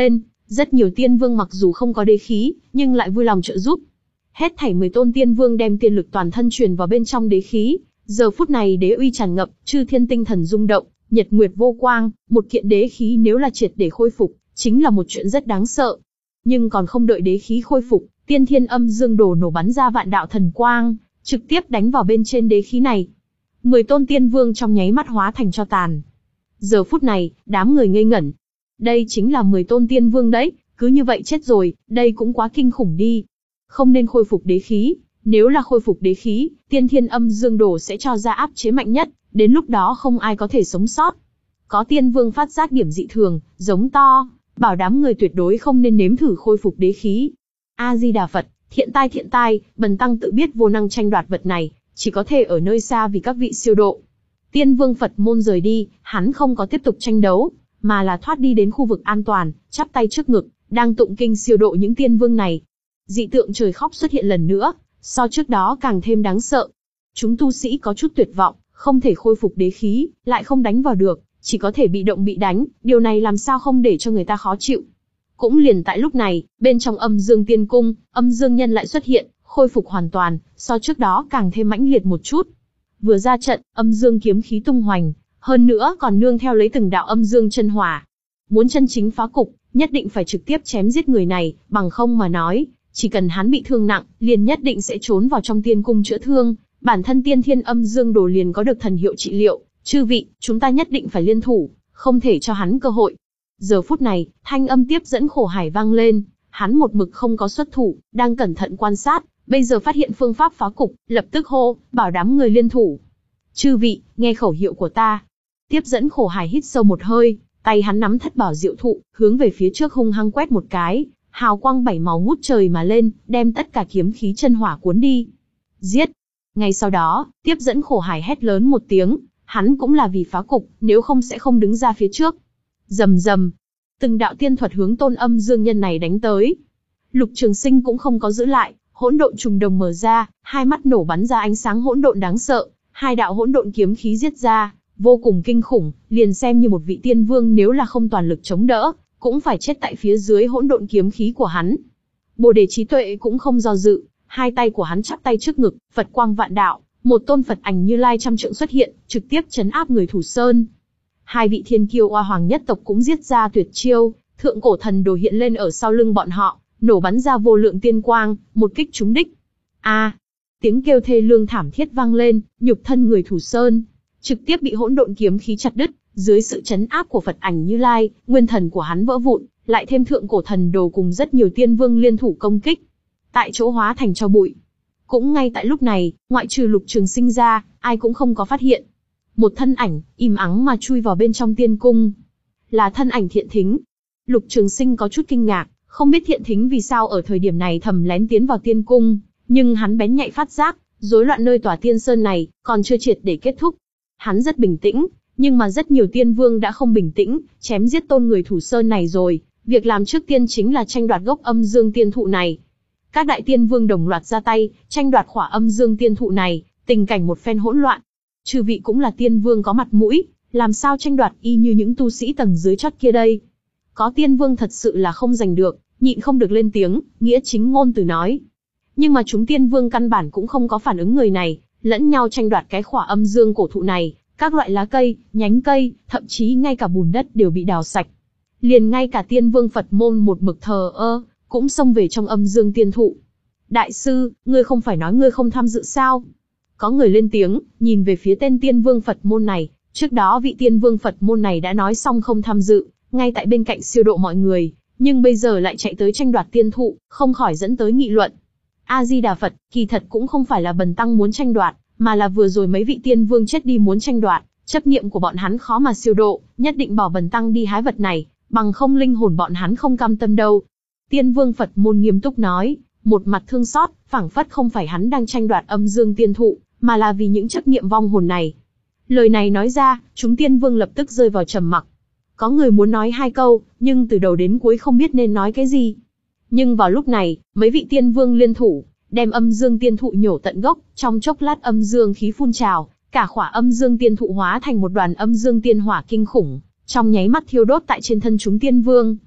Rất nhiều tiên vương mặc dù không có đế khí, nhưng lại vui lòng trợ giúp. Hết thảy mười tôn tiên vương đem tiên lực toàn thân truyền vào bên trong đế khí. Giờ phút này đế uy tràn ngập, chư thiên tinh thần rung động, nhật nguyệt vô quang, một kiện đế khí nếu là triệt để khôi phục, chính là một chuyện rất đáng sợ. Nhưng còn không đợi đế khí khôi phục, tiên thiên âm dương đồ nổ bắn ra vạn đạo thần quang, trực tiếp đánh vào bên trên đế khí này. Mười tôn tiên vương trong nháy mắt hóa thành tro tàn. Giờ phút này, đám người ngây ngẩn. Đây chính là mười tôn tiên vương đấy, cứ như vậy chết rồi, đây cũng quá kinh khủng đi. Không nên khôi phục đế khí, nếu là khôi phục đế khí, tiên thiên âm dương đồ sẽ cho ra áp chế mạnh nhất, đến lúc đó không ai có thể sống sót. Có tiên vương phát giác điểm dị thường, giống to, bảo đám người tuyệt đối không nên nếm thử khôi phục đế khí. A-di-đà Phật, thiện tai thiện tai, bần tăng tự biết vô năng tranh đoạt vật này, chỉ có thể ở nơi xa vì các vị siêu độ. Tiên vương Phật môn rời đi, hắn không có tiếp tục tranh đấu, mà là thoát đi đến khu vực an toàn, chắp tay trước ngực, đang tụng kinh siêu độ những tiên vương này. Dị tượng trời khóc xuất hiện lần nữa, so trước đó càng thêm đáng sợ. Chúng tu sĩ có chút tuyệt vọng, không thể khôi phục đế khí, lại không đánh vào được, chỉ có thể bị động bị đánh, điều này làm sao không để cho người ta khó chịu. Cũng liền tại lúc này, bên trong âm dương tiên cung, âm dương nhân lại xuất hiện, khôi phục hoàn toàn, so trước đó càng thêm mãnh liệt một chút. Vừa ra trận, âm dương kiếm khí tung hoành, hơn nữa còn nương theo lấy từng đạo âm dương chân hỏa. Muốn chân chính phá cục, nhất định phải trực tiếp chém giết người này, bằng không mà nói, chỉ cần hắn bị thương nặng, liền nhất định sẽ trốn vào trong tiên cung chữa thương, bản thân tiên thiên âm dương đồ liền có được thần hiệu trị liệu. Chư vị, chúng ta nhất định phải liên thủ, không thể cho hắn cơ hội. Giờ phút này, thanh âm tiếp dẫn khổ hải vang lên, hắn một mực không có xuất thủ, đang cẩn thận quan sát, bây giờ phát hiện phương pháp phá cục, lập tức hô, bảo đám người liên thủ. Chư vị, nghe khẩu hiệu của ta. Tiếp dẫn khổ hải hít sâu một hơi, tay hắn nắm thất bảo diệu thụ, hướng về phía trước hung hăng quét một cái, hào quang bảy màu ngút trời mà lên, đem tất cả kiếm khí chân hỏa cuốn đi. Giết! Ngay sau đó, tiếp dẫn khổ hải hét lớn một tiếng, hắn cũng là vì phá cục, nếu không sẽ không đứng ra phía trước. Rầm rầm, từng đạo tiên thuật hướng tôn âm dương nhân này đánh tới. Lục Trường Sinh cũng không có giữ lại, hỗn độn trùng đồng mở ra, hai mắt nổ bắn ra ánh sáng hỗn độn đáng sợ, hai đạo hỗn độn kiếm khí giết ra, vô cùng kinh khủng, liền xem như một vị tiên vương nếu là không toàn lực chống đỡ, cũng phải chết tại phía dưới hỗn độn kiếm khí của hắn. Bồ Đề trí tuệ cũng không do dự, hai tay của hắn chắp tay trước ngực, Phật quang vạn đạo, một tôn Phật ảnh Như Lai trăm trượng xuất hiện, trực tiếp chấn áp người Thủ Sơn. Hai vị thiên kiêu oa hoàng nhất tộc cũng giết ra tuyệt chiêu, thượng cổ thần đồ hiện lên ở sau lưng bọn họ, nổ bắn ra vô lượng tiên quang, một kích trúng đích. A! Tiếng kêu thê lương thảm thiết vang lên, nhục thân người Thủ Sơn trực tiếp bị hỗn độn kiếm khí chặt đứt, dưới sự chấn áp của Phật ảnh Như Lai, nguyên thần của hắn vỡ vụn, lại thêm thượng cổ thần đồ cùng rất nhiều tiên vương liên thủ công kích, tại chỗ hóa thành tro bụi. Cũng ngay tại lúc này, ngoại trừ Lục Trường Sinh ra, ai cũng không có phát hiện. Một thân ảnh, im ắng mà chui vào bên trong tiên cung. Là thân ảnh Thiện Thính. Lục Trường Sinh có chút kinh ngạc, không biết Thiện Thính vì sao ở thời điểm này thầm lén tiến vào tiên cung, nhưng hắn bén nhạy phát giác, rối loạn nơi tòa tiên sơn này, còn chưa triệt để kết thúc. Hắn rất bình tĩnh, nhưng mà rất nhiều tiên vương đã không bình tĩnh, chém giết tôn người Thủ Sơn này rồi. Việc làm trước tiên chính là tranh đoạt gốc âm dương tiên thụ này. Các đại tiên vương đồng loạt ra tay, tranh đoạt khỏa âm dương tiên thụ này, tình cảnh một phen hỗn loạn. Chư vị cũng là tiên vương có mặt mũi, làm sao tranh đoạt y như những tu sĩ tầng dưới chót kia đây? Có tiên vương thật sự là không giành được, nhịn không được lên tiếng, nghĩa chính ngôn từ nói. Nhưng mà chúng tiên vương căn bản cũng không có phản ứng người này, lẫn nhau tranh đoạt cái khỏa âm dương cổ thụ này, các loại lá cây, nhánh cây, thậm chí ngay cả bùn đất đều bị đào sạch. Liền ngay cả tiên vương Phật môn một mực thờ ơ, cũng xông về trong âm dương tiên thụ. Đại sư, ngươi không phải nói ngươi không tham dự sao? Có người lên tiếng, nhìn về phía tên tiên vương Phật môn này, trước đó vị tiên vương Phật môn này đã nói xong không tham dự, ngay tại bên cạnh siêu độ mọi người, nhưng bây giờ lại chạy tới tranh đoạt tiên thụ, không khỏi dẫn tới nghị luận. A-di-đà Phật, kỳ thật cũng không phải là bần tăng muốn tranh đoạt, mà là vừa rồi mấy vị tiên vương chết đi muốn tranh đoạt, chấp niệm của bọn hắn khó mà siêu độ, nhất định bảo bần tăng đi hái vật này, bằng không linh hồn bọn hắn không cam tâm đâu. Tiên vương Phật môn nghiêm túc nói, một mặt thương xót, phảng phất không phải hắn đang tranh đoạt âm dương tiên thụ, mà là vì những chấp niệm vong hồn này. Lời này nói ra, chúng tiên vương lập tức rơi vào trầm mặc. Có người muốn nói hai câu, nhưng từ đầu đến cuối không biết nên nói cái gì. Nhưng vào lúc này, mấy vị tiên vương liên thủ, đem âm dương tiên thụ nhổ tận gốc, trong chốc lát âm dương khí phun trào, cả khỏa âm dương tiên thụ hóa thành một đoàn âm dương tiên hỏa kinh khủng, trong nháy mắt thiêu đốt tại trên thân chúng tiên vương.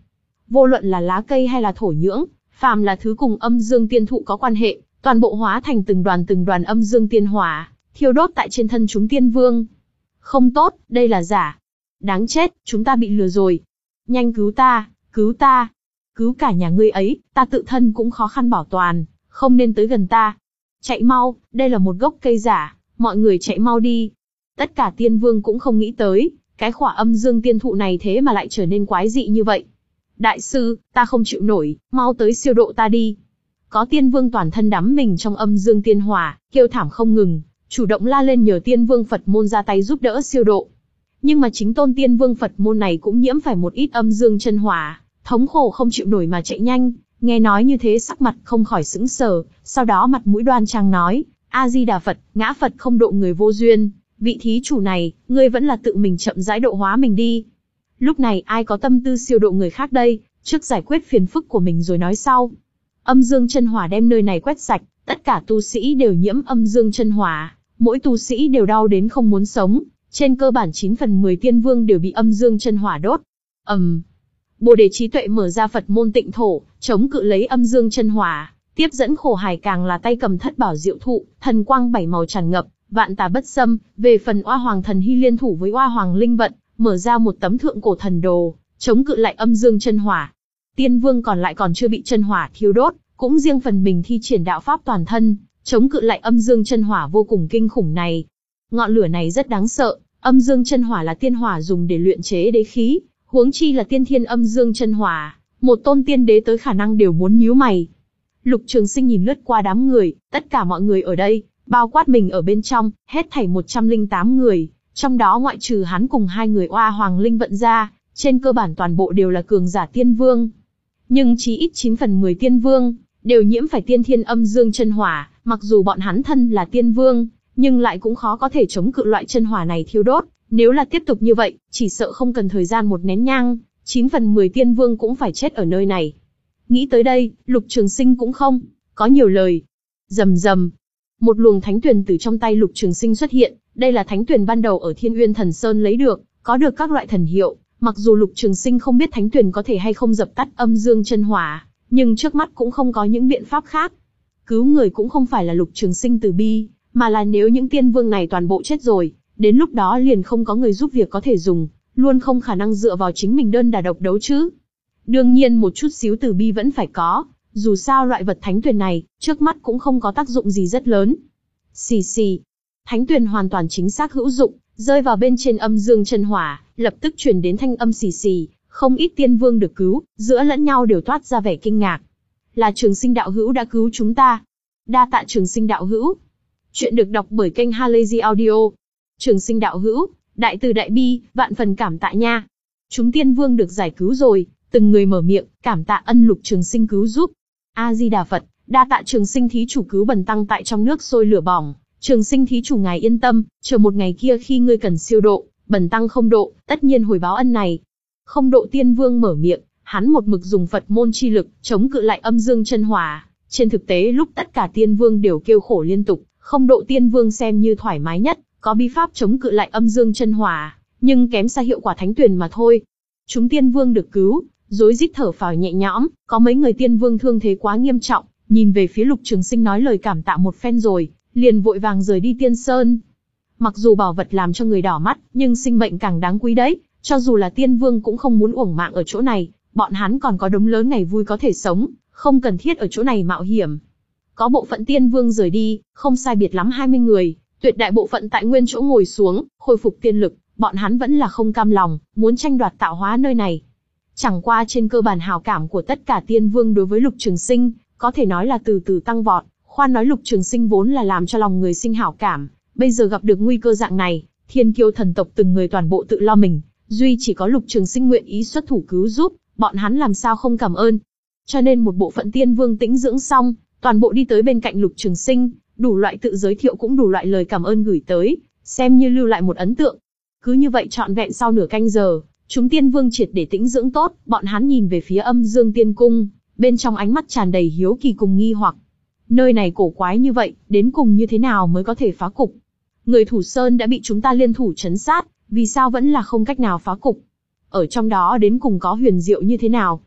vô luận là lá cây hay là thổ nhưỡng, phàm là thứ cùng âm dương tiên thụ có quan hệ, toàn bộ hóa thành từng đoàn từng đoàn âm dương tiên hỏa, thiêu đốt tại trên thân chúng tiên vương. Không tốt, đây là giả. Đáng chết, chúng ta bị lừa rồi. Nhanh cứu ta, cứu ta. Cứu cả nhà ngươi ấy, ta tự thân cũng khó khăn bảo toàn, không nên tới gần ta. Chạy mau, đây là một gốc cây giả, mọi người chạy mau đi. Tất cả tiên vương cũng không nghĩ tới, cái khỏa âm dương tiên thụ này thế mà lại trở nên quái dị như vậy. Đại sư, ta không chịu nổi, mau tới siêu độ ta đi. Có tiên vương toàn thân đắm mình trong âm dương tiên hỏa, kêu thảm không ngừng, chủ động la lên nhờ tiên vương Phật môn ra tay giúp đỡ siêu độ. Nhưng mà chính tôn tiên vương Phật môn này cũng nhiễm phải một ít âm dương chân hỏa, thống khổ không chịu nổi mà chạy nhanh. Nghe nói như thế sắc mặt không khỏi sững sờ, sau đó mặt mũi đoan trang nói, A-di-đà Phật, ngã Phật không độ người vô duyên, vị thí chủ này, ngươi vẫn là tự mình chậm rãi độ hóa mình đi. Lúc này ai có tâm tư siêu độ người khác đây, trước giải quyết phiền phức của mình rồi nói sau. Âm dương chân hỏa đem nơi này quét sạch, tất cả tu sĩ đều nhiễm âm dương chân hỏa, mỗi tu sĩ đều đau đến không muốn sống, trên cơ bản chín phần mười tiên vương đều bị âm dương chân hỏa đốt. Ầm. Um. Bồ đề trí tuệ mở ra Phật môn tịnh thổ, chống cự lấy âm dương chân hỏa, tiếp dẫn khổ hải càng là tay cầm thất bảo diệu thụ, thần quang bảy màu tràn ngập, vạn tà bất xâm. Về phần Oa Hoàng thần hy liên thủ với Oa Hoàng linh vận, mở ra một tấm thượng cổ thần đồ, chống cự lại âm dương chân hỏa. Tiên vương còn lại còn chưa bị chân hỏa thiêu đốt, cũng riêng phần mình thi triển đạo pháp toàn thân, chống cự lại âm dương chân hỏa vô cùng kinh khủng này. Ngọn lửa này rất đáng sợ, âm dương chân hỏa là tiên hỏa dùng để luyện chế đế khí, huống chi là tiên thiên âm dương chân hỏa, một tôn tiên đế tới khả năng đều muốn nhíu mày. Lục Trường Sinh nhìn lướt qua đám người, tất cả mọi người ở đây, bao quát mình ở bên trong, hết thảy một trăm lẻ tám người, trong đó ngoại trừ hắn cùng hai người Oa Hoàng linh vận ra, trên cơ bản toàn bộ đều là cường giả tiên vương. Nhưng chí ít chín phần mười tiên vương đều nhiễm phải tiên thiên âm dương chân hỏa, mặc dù bọn hắn thân là tiên vương, nhưng lại cũng khó có thể chống cự loại chân hỏa này thiêu đốt. Nếu là tiếp tục như vậy, chỉ sợ không cần thời gian một nén nhang, chín phần mười tiên vương cũng phải chết ở nơi này. Nghĩ tới đây, Lục Trường Sinh cũng không có nhiều lời. Rầm rầm, một luồng thánh tuyền từ trong tay Lục Trường Sinh xuất hiện. Đây là thánh tuyền ban đầu ở Thiên Uyên Thần Sơn lấy được, có được các loại thần hiệu. Mặc dù Lục Trường Sinh không biết thánh tuyền có thể hay không dập tắt âm dương chân hỏa, nhưng trước mắt cũng không có những biện pháp khác. Cứu người cũng không phải là Lục Trường Sinh từ bi, mà là nếu những tiên vương này toàn bộ chết rồi, đến lúc đó liền không có người giúp việc có thể dùng, luôn không khả năng dựa vào chính mình đơn đả độc đấu chứ. Đương nhiên một chút xíu từ bi vẫn phải có, dù sao loại vật thánh tuyền này, trước mắt cũng không có tác dụng gì rất lớn. Xì xì, thánh tuyền hoàn toàn chính xác hữu dụng, rơi vào bên trên âm dương chân hỏa, lập tức truyền đến thanh âm xì xì, không ít tiên vương được cứu, giữa lẫn nhau đều toát ra vẻ kinh ngạc. Là Trường Sinh đạo hữu đã cứu chúng ta. Đa tạ Trường Sinh đạo hữu. Chuyện được đọc bởi kênh Halazy Audio. Trường Sinh đạo hữu, đại từ đại bi, vạn phần cảm tạ nha. Chúng tiên vương được giải cứu rồi, từng người mở miệng, cảm tạ ân Lục Trường Sinh cứu giúp. A-di-đà Phật, đa tạ Trường Sinh thí chủ cứu bần tăng tại trong nước sôi lửa bỏng. Trường Sinh thí chủ ngài yên tâm, chờ một ngày kia khi ngươi cần siêu độ, bần tăng không độ, tất nhiên hồi báo ân này. Không độ tiên vương mở miệng, hắn một mực dùng Phật môn chi lực, chống cự lại âm dương chân hỏa. Trên thực tế lúc tất cả tiên vương đều kêu khổ liên tục, không độ tiên vương xem như thoải mái nhất, có bí pháp chống cự lại âm dương chân hỏa, nhưng kém xa hiệu quả thánh tuyền mà thôi. Chúng tiên vương được cứu, rối rít thở phào nhẹ nhõm, có mấy người tiên vương thương thế quá nghiêm trọng, nhìn về phía Lục Trường Sinh nói lời cảm tạ một phen rồi, liền vội vàng rời đi Tiên Sơn. Mặc dù bảo vật làm cho người đỏ mắt, nhưng sinh mệnh càng đáng quý đấy, cho dù là tiên vương cũng không muốn uổng mạng ở chỗ này, bọn hắn còn có đống lớn ngày vui có thể sống, không cần thiết ở chỗ này mạo hiểm. Có bộ phận tiên vương rời đi, không sai biệt lắm hai mươi người, tuyệt đại bộ phận tại nguyên chỗ ngồi xuống, khôi phục tiên lực, bọn hắn vẫn là không cam lòng, muốn tranh đoạt tạo hóa nơi này. Chẳng qua trên cơ bản hảo cảm của tất cả tiên vương đối với Lục Trường Sinh, có thể nói là từ từ tăng vọt, khoan nói Lục Trường Sinh vốn là làm cho lòng người sinh hảo cảm, bây giờ gặp được nguy cơ dạng này, thiên kiêu thần tộc từng người toàn bộ tự lo mình, duy chỉ có Lục Trường Sinh nguyện ý xuất thủ cứu giúp, bọn hắn làm sao không cảm ơn. Cho nên một bộ phận tiên vương tĩnh dưỡng xong, toàn bộ đi tới bên cạnh Lục Trường Sinh, đủ loại tự giới thiệu cũng đủ loại lời cảm ơn gửi tới, xem như lưu lại một ấn tượng. Cứ như vậy trọn vẹn sau nửa canh giờ, chúng tiên vương triệt để tĩnh dưỡng tốt, bọn hắn nhìn về phía Âm Dương Tiên Cung, bên trong ánh mắt tràn đầy hiếu kỳ cùng nghi hoặc. Nơi này cổ quái như vậy, đến cùng như thế nào mới có thể phá cục? Người thủ sơn đã bị chúng ta liên thủ trấn sát, vì sao vẫn là không cách nào phá cục? Ở trong đó đến cùng có huyền diệu như thế nào?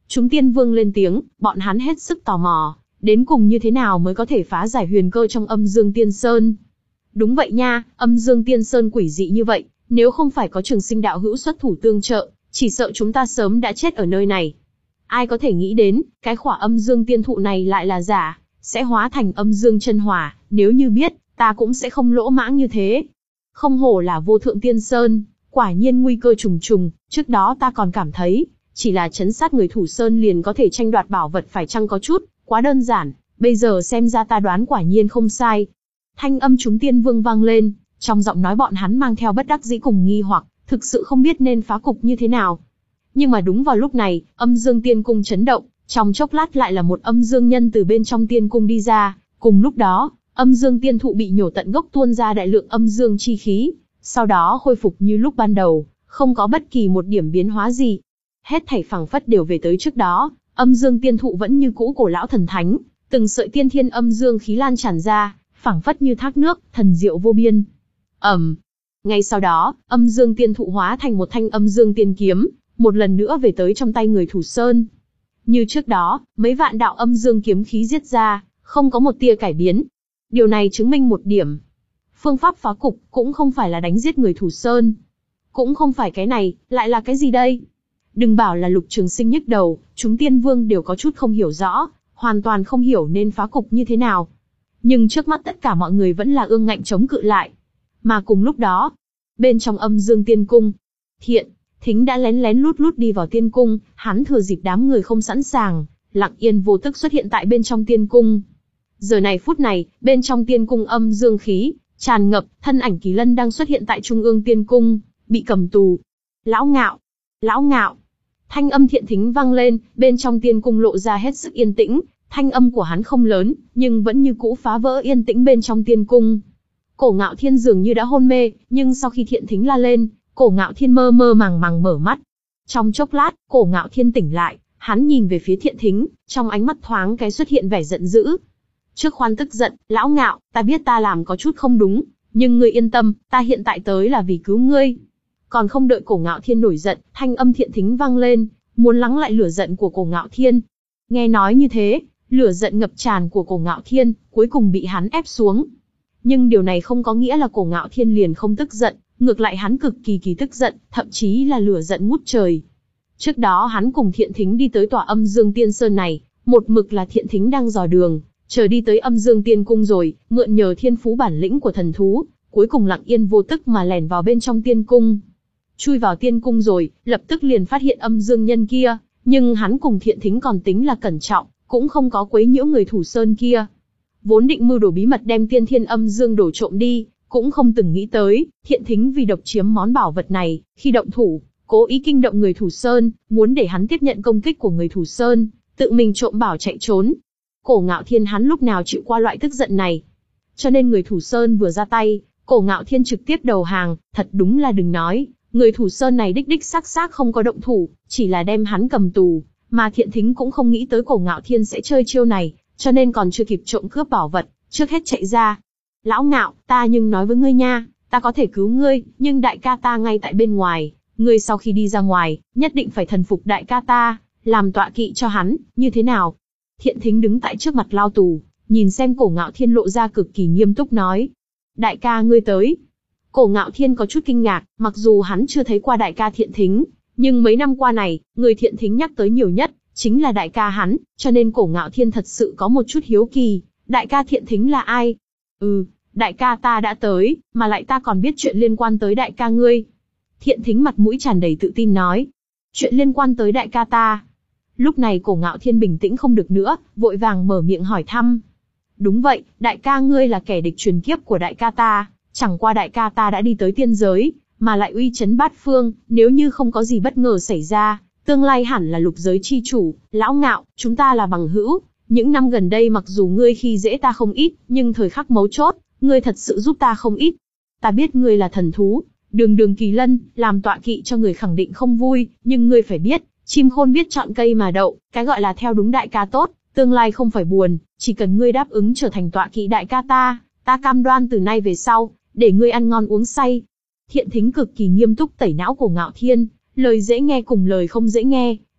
Chúng tiên vương lên tiếng, bọn hắn hết sức tò mò, đến cùng như thế nào mới có thể phá giải huyền cơ trong Âm Dương Tiên Sơn. Đúng vậy nha, Âm Dương Tiên Sơn quỷ dị như vậy, nếu không phải có Trường Sinh đạo hữu xuất thủ tương trợ, chỉ sợ chúng ta sớm đã chết ở nơi này. Ai có thể nghĩ đến, cái khỏa Âm Dương Tiên thụ này lại là giả, sẽ hóa thành Âm Dương chân hỏa, nếu như biết, ta cũng sẽ không lỗ mãng như thế. Không hổ là Vô Thượng Tiên Sơn, quả nhiên nguy cơ trùng trùng, trước đó ta còn cảm thấy, chỉ là trấn sát người thủ sơn liền có thể tranh đoạt bảo vật phải chăng có chút quá đơn giản, bây giờ xem ra ta đoán quả nhiên không sai. Thanh âm chúng tiên vương vang lên, trong giọng nói bọn hắn mang theo bất đắc dĩ cùng nghi hoặc, thực sự không biết nên phá cục như thế nào. Nhưng mà đúng vào lúc này, Âm Dương Tiên Cung chấn động, trong chốc lát lại là một âm dương nhân từ bên trong tiên cung đi ra, cùng lúc đó, Âm Dương Tiên thụ bị nhổ tận gốc tuôn ra đại lượng âm dương chi khí, sau đó khôi phục như lúc ban đầu, không có bất kỳ một điểm biến hóa gì. Hết thảy phảng phất đều về tới trước đó, Âm Dương Tiên thụ vẫn như cũ cổ lão thần thánh, từng sợi tiên thiên âm dương khí lan tràn ra, phảng phất như thác nước, thần diệu vô biên. Ầm. Ngay sau đó, Âm Dương Tiên thụ hóa thành một thanh âm dương tiên kiếm, một lần nữa về tới trong tay người thủ sơn. Như trước đó, mấy vạn đạo âm dương kiếm khí giết ra, không có một tia cải biến. Điều này chứng minh một điểm. Phương pháp phá cục cũng không phải là đánh giết người thủ sơn. Cũng không phải cái này, lại là cái gì đây? Đừng bảo là Lục Trường Sinh nhức đầu, chúng tiên vương đều có chút không hiểu rõ, hoàn toàn không hiểu nên phá cục như thế nào. Nhưng trước mắt tất cả mọi người vẫn là ương ngạnh chống cự lại. Mà cùng lúc đó, bên trong Âm Dương Tiên Cung, Thiện Thính đã lén lén lút lút đi vào tiên cung, hắn thừa dịp đám người không sẵn sàng, lặng yên vô tức xuất hiện tại bên trong tiên cung. Giờ này phút này, bên trong tiên cung âm dương khí tràn ngập, thân ảnh Kỳ Lân đang xuất hiện tại trung ương tiên cung, bị cầm tù. Lão Ngạo, lão Ngạo. Thanh âm Thiện Thính vang lên, bên trong tiên cung lộ ra hết sức yên tĩnh, thanh âm của hắn không lớn, nhưng vẫn như cũ phá vỡ yên tĩnh bên trong tiên cung. Cổ Ngạo Thiên dường như đã hôn mê, nhưng sau khi Thiện Thính la lên, Cổ Ngạo Thiên mơ mơ màng màng mở mắt. Trong chốc lát, Cổ Ngạo Thiên tỉnh lại, hắn nhìn về phía Thiện Thính, trong ánh mắt thoáng cái xuất hiện vẻ giận dữ. Trước khoan tức giận, lão Ngạo, ta biết ta làm có chút không đúng, nhưng ngươi yên tâm, ta hiện tại tới là vì cứu ngươi. Còn không đợi Cổ Ngạo Thiên nổi giận, thanh âm Thiện Thính vang lên, muốn lắng lại lửa giận của Cổ Ngạo Thiên. Nghe nói như thế, lửa giận ngập tràn của Cổ Ngạo Thiên, cuối cùng bị hắn ép xuống. Nhưng điều này không có nghĩa là Cổ Ngạo Thiên liền không tức giận, ngược lại hắn cực kỳ kỳ tức giận, thậm chí là lửa giận ngút trời. Trước đó hắn cùng Thiện Thính đi tới tòa Âm Dương Tiên Sơn này, một mực là Thiện Thính đang dò đường, chờ đi tới Âm Dương Tiên Cung rồi, mượn nhờ thiên phú bản lĩnh của thần thú, cuối cùng lặng yên vô tức mà lẻn vào bên trong tiên cung. Chui vào tiên cung rồi, lập tức liền phát hiện âm dương nhân kia, nhưng hắn cùng Thiện Thính còn tính là cẩn trọng, cũng không có quấy nhiễu người thủ sơn kia. Vốn định mưu đồ bí mật đem tiên thiên âm dương đổ trộm đi, cũng không từng nghĩ tới, Thiện Thính vì độc chiếm món bảo vật này, khi động thủ, cố ý kinh động người thủ sơn, muốn để hắn tiếp nhận công kích của người thủ sơn, tự mình trộm bảo chạy trốn. Cổ Ngạo Thiên hắn lúc nào chịu qua loại tức giận này. Cho nên người thủ sơn vừa ra tay, Cổ Ngạo Thiên trực tiếp đầu hàng, thật đúng là đừng nói, người thủ sơn này đích đích xác xác không có động thủ, chỉ là đem hắn cầm tù, mà Thiện Thính cũng không nghĩ tới Cổ Ngạo Thiên sẽ chơi chiêu này, cho nên còn chưa kịp trộm cướp bảo vật, trước hết chạy ra. Lão Ngạo, ta nhưng nói với ngươi nha, ta có thể cứu ngươi, nhưng đại ca ta ngay tại bên ngoài, ngươi sau khi đi ra ngoài, nhất định phải thần phục đại ca ta, làm tọa kỵ cho hắn, như thế nào? Thiện Thính đứng tại trước mặt lao tù, nhìn xem Cổ Ngạo Thiên lộ ra cực kỳ nghiêm túc nói. Đại ca ngươi tới. Cổ Ngạo Thiên có chút kinh ngạc, mặc dù hắn chưa thấy qua đại ca Thiện Thính, nhưng mấy năm qua này, người Thiện Thính nhắc tới nhiều nhất, chính là đại ca hắn, cho nên Cổ Ngạo Thiên thật sự có một chút hiếu kỳ, đại ca Thiện Thính là ai? Ừ, đại ca ta đã tới, mà lại ta còn biết chuyện liên quan tới đại ca ngươi. Thiện Thính mặt mũi tràn đầy tự tin nói. Chuyện liên quan tới đại ca ta. Lúc này Cổ Ngạo Thiên bình tĩnh không được nữa, vội vàng mở miệng hỏi thăm. Đúng vậy, đại ca ngươi là kẻ địch truyền kiếp của đại ca ta, chẳng qua đại ca ta đã đi tới tiên giới, mà lại uy chấn bát phương, nếu như không có gì bất ngờ xảy ra, tương lai hẳn là lục giới chi chủ. Lão Ngạo, chúng ta là bằng hữu, những năm gần đây mặc dù ngươi khi dễ ta không ít, nhưng thời khắc mấu chốt, ngươi thật sự giúp ta không ít. Ta biết ngươi là thần thú, đường đường kỳ lân, làm tọa kỵ cho người khẳng định không vui, nhưng ngươi phải biết, chim khôn biết chọn cây mà đậu, cái gọi là theo đúng đại ca tốt, tương lai không phải buồn, chỉ cần ngươi đáp ứng trở thành tọa kỵ đại ca ta, ta cam đoan từ nay về sau, để ngươi ăn ngon uống say. Thiện Thính cực kỳ nghiêm túc tẩy não Cổ Ngạo Thiên, lời dễ nghe cùng lời không dễ nghe,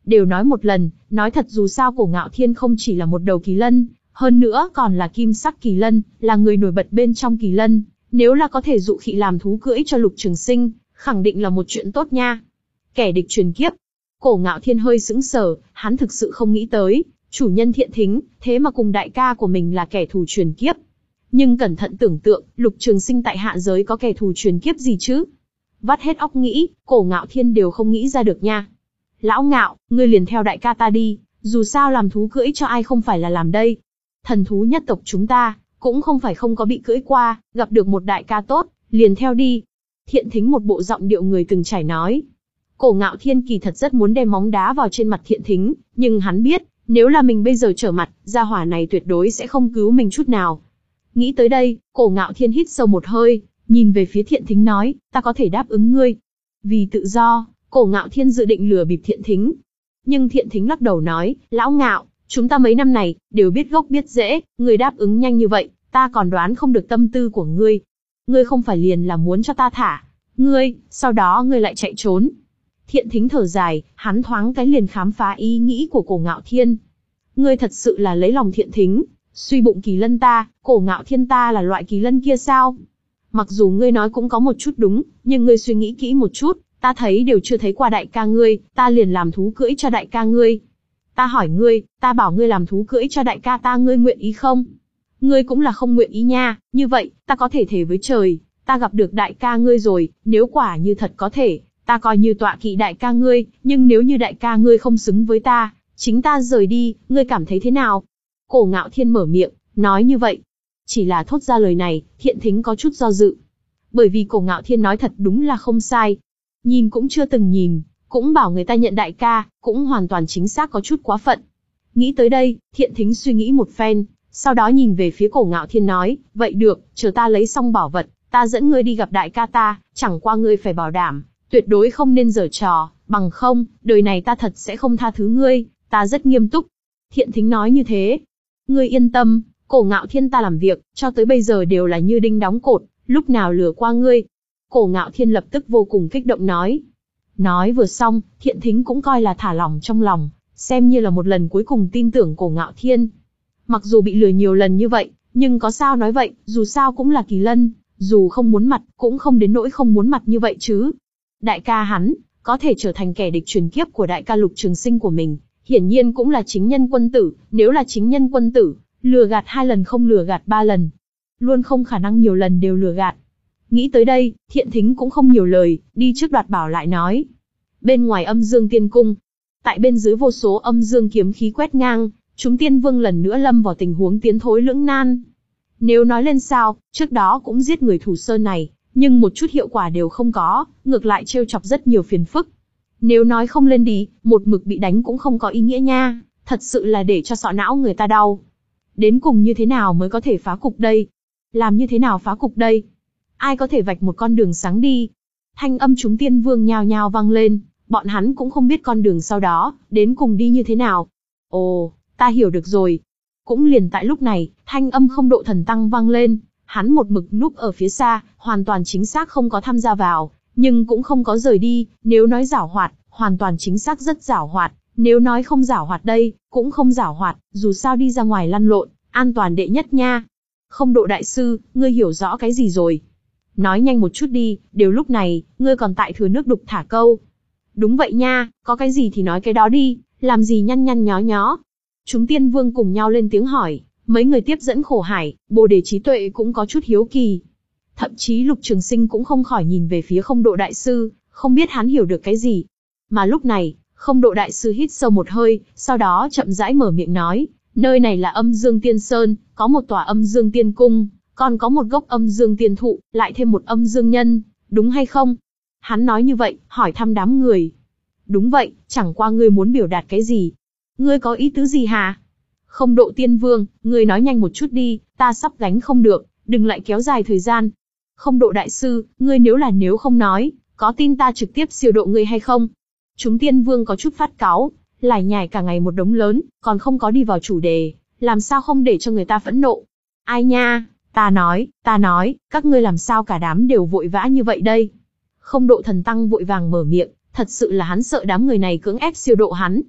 Đều nói một lần, nói thật dù sao Cổ Ngạo Thiên không chỉ là một đầu kỳ lân, hơn nữa còn là kim sắc kỳ lân, là người nổi bật bên trong kỳ lân. Nếu là có thể dụ khị làm thú cưỡi cho Lục Trường Sinh, khẳng định là một chuyện tốt nha. Kẻ địch truyền kiếp. Cổ Ngạo Thiên hơi sững sờ, hắn thực sự không nghĩ tới, chủ nhân Thiện Thính, thế mà cùng đại ca của mình là kẻ thù truyền kiếp. Nhưng cẩn thận tưởng tượng, Lục Trường Sinh tại hạ giới có kẻ thù truyền kiếp gì chứ? Vắt hết óc nghĩ, Cổ Ngạo Thiên đều không nghĩ ra được nha. Lão Ngạo, ngươi liền theo đại ca ta đi, dù sao làm thú cưỡi cho ai không phải là làm đây. Thần thú nhất tộc chúng ta, cũng không phải không có bị cưỡi qua, gặp được một đại ca tốt, liền theo đi. Thiện Thính một bộ giọng điệu người từng trải nói. Cổ Ngạo Thiên kỳ thật rất muốn đem móng đá vào trên mặt Thiện Thính, nhưng hắn biết, nếu là mình bây giờ trở mặt, gia hỏa này tuyệt đối sẽ không cứu mình chút nào. Nghĩ tới đây, Cổ Ngạo Thiên hít sâu một hơi, nhìn về phía Thiện Thính nói, ta có thể đáp ứng ngươi. Vì tự do, Cổ Ngạo Thiên dự định lừa bịp Thiện Thính. Nhưng Thiện Thính lắc đầu nói, Lão Ngạo, chúng ta mấy năm này, đều biết gốc biết rễ, ngươi đáp ứng nhanh như vậy, ta còn đoán không được tâm tư của ngươi. Ngươi không phải liền là muốn cho ta thả ngươi, sau đó ngươi lại chạy trốn. Thiện Thính thở dài, hắn thoáng cái liền khám phá ý nghĩ của Cổ Ngạo Thiên. Ngươi thật sự là lấy lòng Thiện Thính, suy bụng kỳ lân ta, Cổ Ngạo Thiên ta là loại kỳ lân kia sao? Mặc dù ngươi nói cũng có một chút đúng, nhưng ngươi suy nghĩ kỹ một chút, ta thấy đều chưa thấy qua đại ca ngươi, ta liền làm thú cưỡi cho đại ca ngươi. Ta hỏi ngươi, ta bảo ngươi làm thú cưỡi cho đại ca ta, ngươi nguyện ý không? Ngươi cũng là không nguyện ý nha, như vậy, ta có thể thề với trời, ta gặp được đại ca ngươi rồi, nếu quả như thật có thể, ta coi như tọa kỵ đại ca ngươi, nhưng nếu như đại ca ngươi không xứng với ta, chính ta rời đi, ngươi cảm thấy thế nào? Cổ Ngạo Thiên mở miệng, nói như vậy. Chỉ là thốt ra lời này, Thiện Thính có chút do dự. Bởi vì Cổ Ngạo Thiên nói thật đúng là không sai. Nhìn cũng chưa từng nhìn, cũng bảo người ta nhận đại ca, cũng hoàn toàn chính xác có chút quá phận. Nghĩ tới đây, Thiện Thính suy nghĩ một phen, sau đó nhìn về phía Cổ Ngạo Thiên nói, vậy được, chờ ta lấy xong bảo vật, ta dẫn ngươi đi gặp đại ca ta, chẳng qua ngươi phải bảo đảm, tuyệt đối không nên giở trò, bằng không, đời này ta thật sẽ không tha thứ ngươi, ta rất nghiêm túc. Thiện Thính nói như thế. Ngươi yên tâm, Cổ Ngạo Thiên ta làm việc, cho tới bây giờ đều là như đinh đóng cột, lúc nào lừa qua ngươi. Cổ Ngạo Thiên lập tức vô cùng kích động nói. Nói vừa xong, Thiện Thính cũng coi là thả lỏng trong lòng, xem như là một lần cuối cùng tin tưởng Cổ Ngạo Thiên. Mặc dù bị lừa nhiều lần như vậy, nhưng có sao nói vậy, dù sao cũng là kỳ lân, dù không muốn mặt, cũng không đến nỗi không muốn mặt như vậy chứ. Đại ca hắn, có thể trở thành kẻ địch truyền kiếp của đại ca Lục Trường Sinh của mình, hiển nhiên cũng là chính nhân quân tử, nếu là chính nhân quân tử, lừa gạt hai lần không lừa gạt ba lần. Luôn không khả năng nhiều lần đều lừa gạt. Nghĩ tới đây, Thiện Thính cũng không nhiều lời, đi trước đoạt bảo lại nói. Bên ngoài Âm Dương Tiên Cung, tại bên dưới vô số âm dương kiếm khí quét ngang, chúng tiên vương lần nữa lâm vào tình huống tiến thối lưỡng nan. Nếu nói lên sao, trước đó cũng giết người Thủ Sơn này, nhưng một chút hiệu quả đều không có, ngược lại trêu chọc rất nhiều phiền phức. Nếu nói không lên đi, một mực bị đánh cũng không có ý nghĩa nha, thật sự là để cho sọ não người ta đau. Đến cùng như thế nào mới có thể phá cục đây? Làm như thế nào phá cục đây? Ai có thể vạch một con đường sáng đi? Thanh âm chúng tiên vương nhao nhao vang lên, bọn hắn cũng không biết con đường sau đó, đến cùng đi như thế nào. Ồ, ta hiểu được rồi. Cũng liền tại lúc này, thanh âm Không Độ Thần Tăng vang lên, hắn một mực núp ở phía xa, hoàn toàn chính xác không có tham gia vào, nhưng cũng không có rời đi, nếu nói giảo hoạt, hoàn toàn chính xác rất giảo hoạt, nếu nói không giảo hoạt đây, cũng không giảo hoạt, dù sao đi ra ngoài lăn lộn, an toàn đệ nhất nha. Không Độ đại sư, ngươi hiểu rõ cái gì rồi? Nói nhanh một chút đi, đều lúc này, ngươi còn tại thừa nước đục thả câu. Đúng vậy nha, có cái gì thì nói cái đó đi, làm gì nhăn nhăn nhó nhó. Chúng tiên vương cùng nhau lên tiếng hỏi, mấy người tiếp dẫn Khổ Hải, Bồ Đề trí tuệ cũng có chút hiếu kỳ. Thậm chí Lục Trường Sinh cũng không khỏi nhìn về phía Không Độ đại sư, không biết hắn hiểu được cái gì. Mà lúc này, Không Độ đại sư hít sâu một hơi, sau đó chậm rãi mở miệng nói, nơi này là Âm Dương Tiên Sơn, có một tòa Âm Dương Tiên Cung, còn có một gốc Âm Dương Tiên Thụ, lại thêm một Âm Dương Nhân, đúng hay không? Hắn nói như vậy, hỏi thăm đám người. Đúng vậy, chẳng qua ngươi muốn biểu đạt cái gì? Ngươi có ý tứ gì hả? Không Độ Tiên Vương, ngươi nói nhanh một chút đi, ta sắp gánh không được, đừng lại kéo dài thời gian. Không Độ đại sư, ngươi nếu là nếu không nói, có tin ta trực tiếp siêu độ ngươi hay không? Chúng tiên vương có chút phát cáu, lải nhải cả ngày một đống lớn, còn không có đi vào chủ đề, làm sao không để cho người ta phẫn nộ? Ai nha, ta nói, ta nói, các ngươi làm sao cả đám đều vội vã như vậy đây? Không Độ Thần Tăng vội vàng mở miệng, thật sự là hắn sợ đám người này cưỡng ép siêu độ hắn,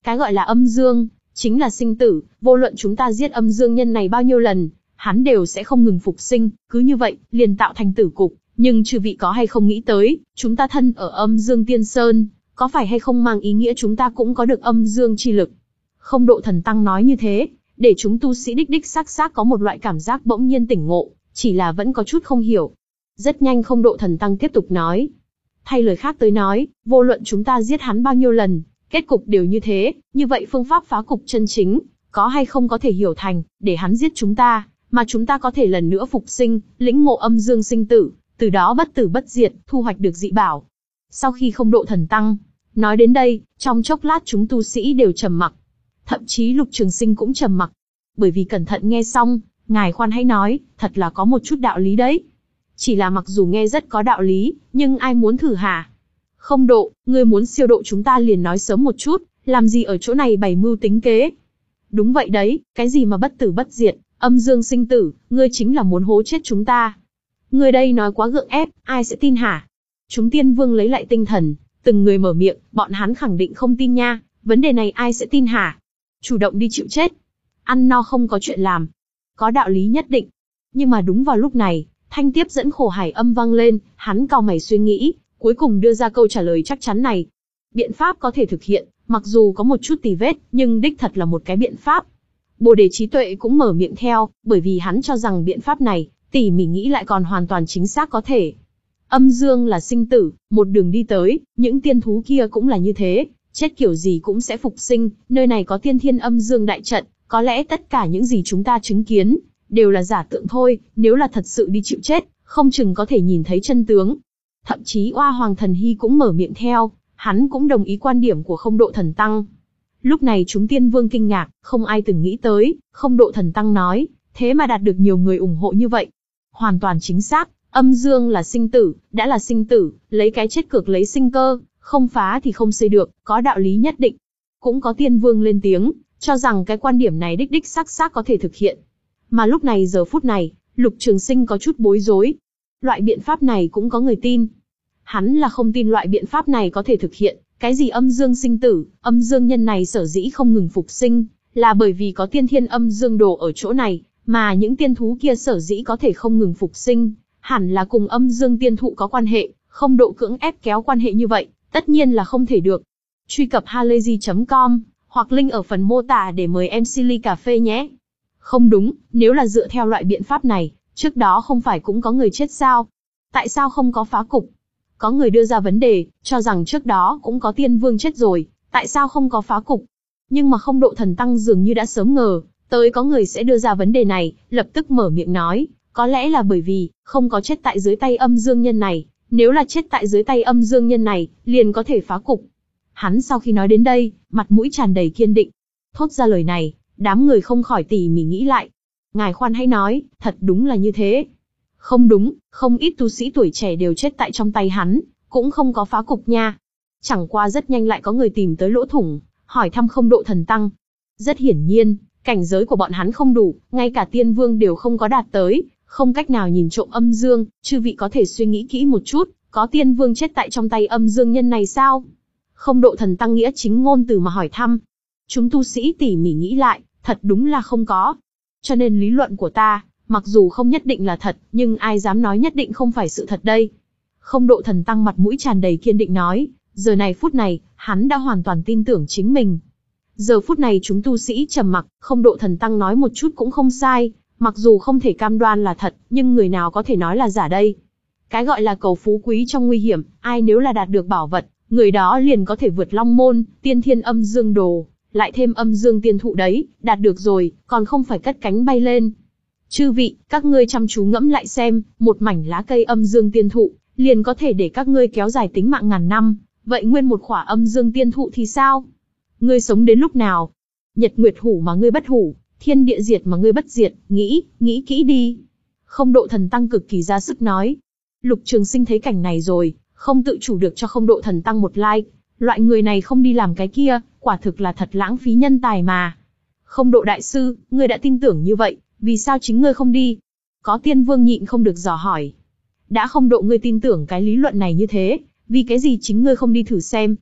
Cái gọi là âm dương, chính là sinh tử, vô luận chúng ta giết âm dương nhân này bao nhiêu lần, hắn đều sẽ không ngừng phục sinh, cứ như vậy, liền tạo thành tử cục. Nhưng chư vị có hay không nghĩ tới, chúng ta thân ở âm dương tiên sơn, có phải hay không mang ý nghĩa chúng ta cũng có được âm dương chi lực? Không Độ Thần Tăng nói như thế, để chúng tu sĩ đích đích xác xác có một loại cảm giác bỗng nhiên tỉnh ngộ, chỉ là vẫn có chút không hiểu. Rất nhanh Không Độ Thần Tăng tiếp tục nói. Thay lời khác tới nói, vô luận chúng ta giết hắn bao nhiêu lần, kết cục đều như thế, như vậy phương pháp phá cục chân chính, có hay không có thể hiểu thành, để hắn giết chúng ta, mà chúng ta có thể lần nữa phục sinh, lĩnh ngộ âm dương sinh tử, từ đó bất tử bất diệt, thu hoạch được dị bảo. Sau khi Không Độ Thần Tăng nói đến đây, trong chốc lát chúng tu sĩ đều trầm mặc. Thậm chí Lục Trường Sinh cũng trầm mặc. Bởi vì cẩn thận nghe xong, ngài khoan hãy nói, thật là có một chút đạo lý đấy. Chỉ là mặc dù nghe rất có đạo lý, nhưng ai muốn thử hả? Không Độ, ngươi muốn siêu độ chúng ta liền nói sớm một chút, làm gì ở chỗ này bày mưu tính kế? Đúng vậy đấy, cái gì mà bất tử bất diệt, âm dương sinh tử, ngươi chính là muốn hố chết chúng ta. Ngươi đây nói quá gượng ép, ai sẽ tin hả? Chúng tiên vương lấy lại tinh thần, từng người mở miệng, bọn hắn khẳng định không tin nha, vấn đề này ai sẽ tin hả? Chủ động đi chịu chết. Ăn no không có chuyện làm. Có đạo lý nhất định. Nhưng mà đúng vào lúc này, thanh tiếp dẫn khổ hải âm vang lên, hắn cau mày suy nghĩ, cuối cùng đưa ra câu trả lời chắc chắn này. Biện pháp có thể thực hiện, mặc dù có một chút tì vết, nhưng đích thật là một cái biện pháp. Bồ Đề trí tuệ cũng mở miệng theo, bởi vì hắn cho rằng biện pháp này, tỉ mỉ nghĩ lại còn hoàn toàn chính xác có thể. Âm dương là sinh tử, một đường đi tới, những tiên thú kia cũng là như thế, chết kiểu gì cũng sẽ phục sinh, nơi này có tiên thiên âm dương đại trận, có lẽ tất cả những gì chúng ta chứng kiến, đều là giả tượng thôi, nếu là thật sự đi chịu chết, không chừng có thể nhìn thấy chân tướng. Thậm chí Oa Hoàng Thần Hy cũng mở miệng theo, hắn cũng đồng ý quan điểm của Không Độ Thần Tăng. Lúc này chúng tiên vương kinh ngạc, không ai từng nghĩ tới, Không Độ Thần Tăng nói, thế mà đạt được nhiều người ủng hộ như vậy. Hoàn toàn chính xác, âm dương là sinh tử, đã là sinh tử, lấy cái chết cược lấy sinh cơ, không phá thì không xây được, có đạo lý nhất định. Cũng có tiên vương lên tiếng, cho rằng cái quan điểm này đích đích xác xác có thể thực hiện. Mà lúc này giờ phút này, Lục Trường Sinh có chút bối rối. Loại biện pháp này cũng có người tin. Hắn là không tin loại biện pháp này có thể thực hiện, cái gì âm dương sinh tử, âm dương nhân này sở dĩ không ngừng phục sinh, là bởi vì có tiên thiên âm dương đồ ở chỗ này, mà những tiên thú kia sở dĩ có thể không ngừng phục sinh, hẳn là cùng âm dương tiên thụ có quan hệ, Không Độ cưỡng ép kéo quan hệ như vậy, tất nhiên là không thể được. Truy cập halayzi chấm com, hoặc link ở phần mô tả để mời em xê ly cà phê nhé. Không đúng, nếu là dựa theo loại biện pháp này, trước đó không phải cũng có người chết sao? Tại sao không có phá cục? Có người đưa ra vấn đề, cho rằng trước đó cũng có tiên vương chết rồi, tại sao không có phá cục? Nhưng mà Không Độ Thần Tăng dường như đã sớm ngờ, tới có người sẽ đưa ra vấn đề này, lập tức mở miệng nói, có lẽ là bởi vì, không có chết tại dưới tay âm dương nhân này, nếu là chết tại dưới tay âm dương nhân này, liền có thể phá cục. Hắn sau khi nói đến đây, mặt mũi tràn đầy kiên định. Thốt ra lời này, đám người không khỏi tỉ mỉ nghĩ lại. Ngài khoan hãy nói, thật đúng là như thế. Không đúng, không ít tu sĩ tuổi trẻ đều chết tại trong tay hắn, cũng không có phá cục nha. Chẳng qua rất nhanh lại có người tìm tới lỗ thủng, hỏi thăm Không Độ Thần Tăng. Rất hiển nhiên, cảnh giới của bọn hắn không đủ, ngay cả tiên vương đều không có đạt tới, không cách nào nhìn trộm âm dương, chư vị có thể suy nghĩ kỹ một chút, có tiên vương chết tại trong tay âm dương nhân này sao? Không Độ Thần Tăng nghĩa chính ngôn từ mà hỏi thăm. Chúng tu sĩ tỉ mỉ nghĩ lại, thật đúng là không có. Cho nên lý luận của ta, mặc dù không nhất định là thật, nhưng ai dám nói nhất định không phải sự thật đây. Không Độ Thần Tăng mặt mũi tràn đầy kiên định nói, giờ này phút này, hắn đã hoàn toàn tin tưởng chính mình. Giờ phút này chúng tu sĩ trầm mặc, Không Độ Thần Tăng nói một chút cũng không sai, mặc dù không thể cam đoan là thật, nhưng người nào có thể nói là giả đây. Cái gọi là cầu phú quý trong nguy hiểm, ai nếu là đạt được bảo vật, người đó liền có thể vượt long môn, tiên thiên âm dương đồ, lại thêm âm dương tiên thụ đấy, đạt được rồi, còn không phải cất cánh bay lên. Chư vị, các ngươi chăm chú ngẫm lại xem, một mảnh lá cây âm dương tiên thụ, liền có thể để các ngươi kéo dài tính mạng ngàn năm, vậy nguyên một khỏa âm dương tiên thụ thì sao? Ngươi sống đến lúc nào? Nhật nguyệt hủ mà ngươi bất hủ, thiên địa diệt mà ngươi bất diệt, nghĩ, nghĩ kỹ đi. Không Độ Thần Tăng cực kỳ ra sức nói. Lục Trường Sinh thấy cảnh này rồi, không tự chủ được cho Không Độ Thần Tăng một like. Loại người này không đi làm cái kia, quả thực là thật lãng phí nhân tài mà. Không Độ đại sư, ngươi đã tin tưởng như vậy, vì sao chính ngươi không đi? Có tiên vương nhịn không được dò hỏi. Đã Không Độ ngươi tin tưởng cái lý luận này như thế, vì cái gì chính ngươi không đi thử xem?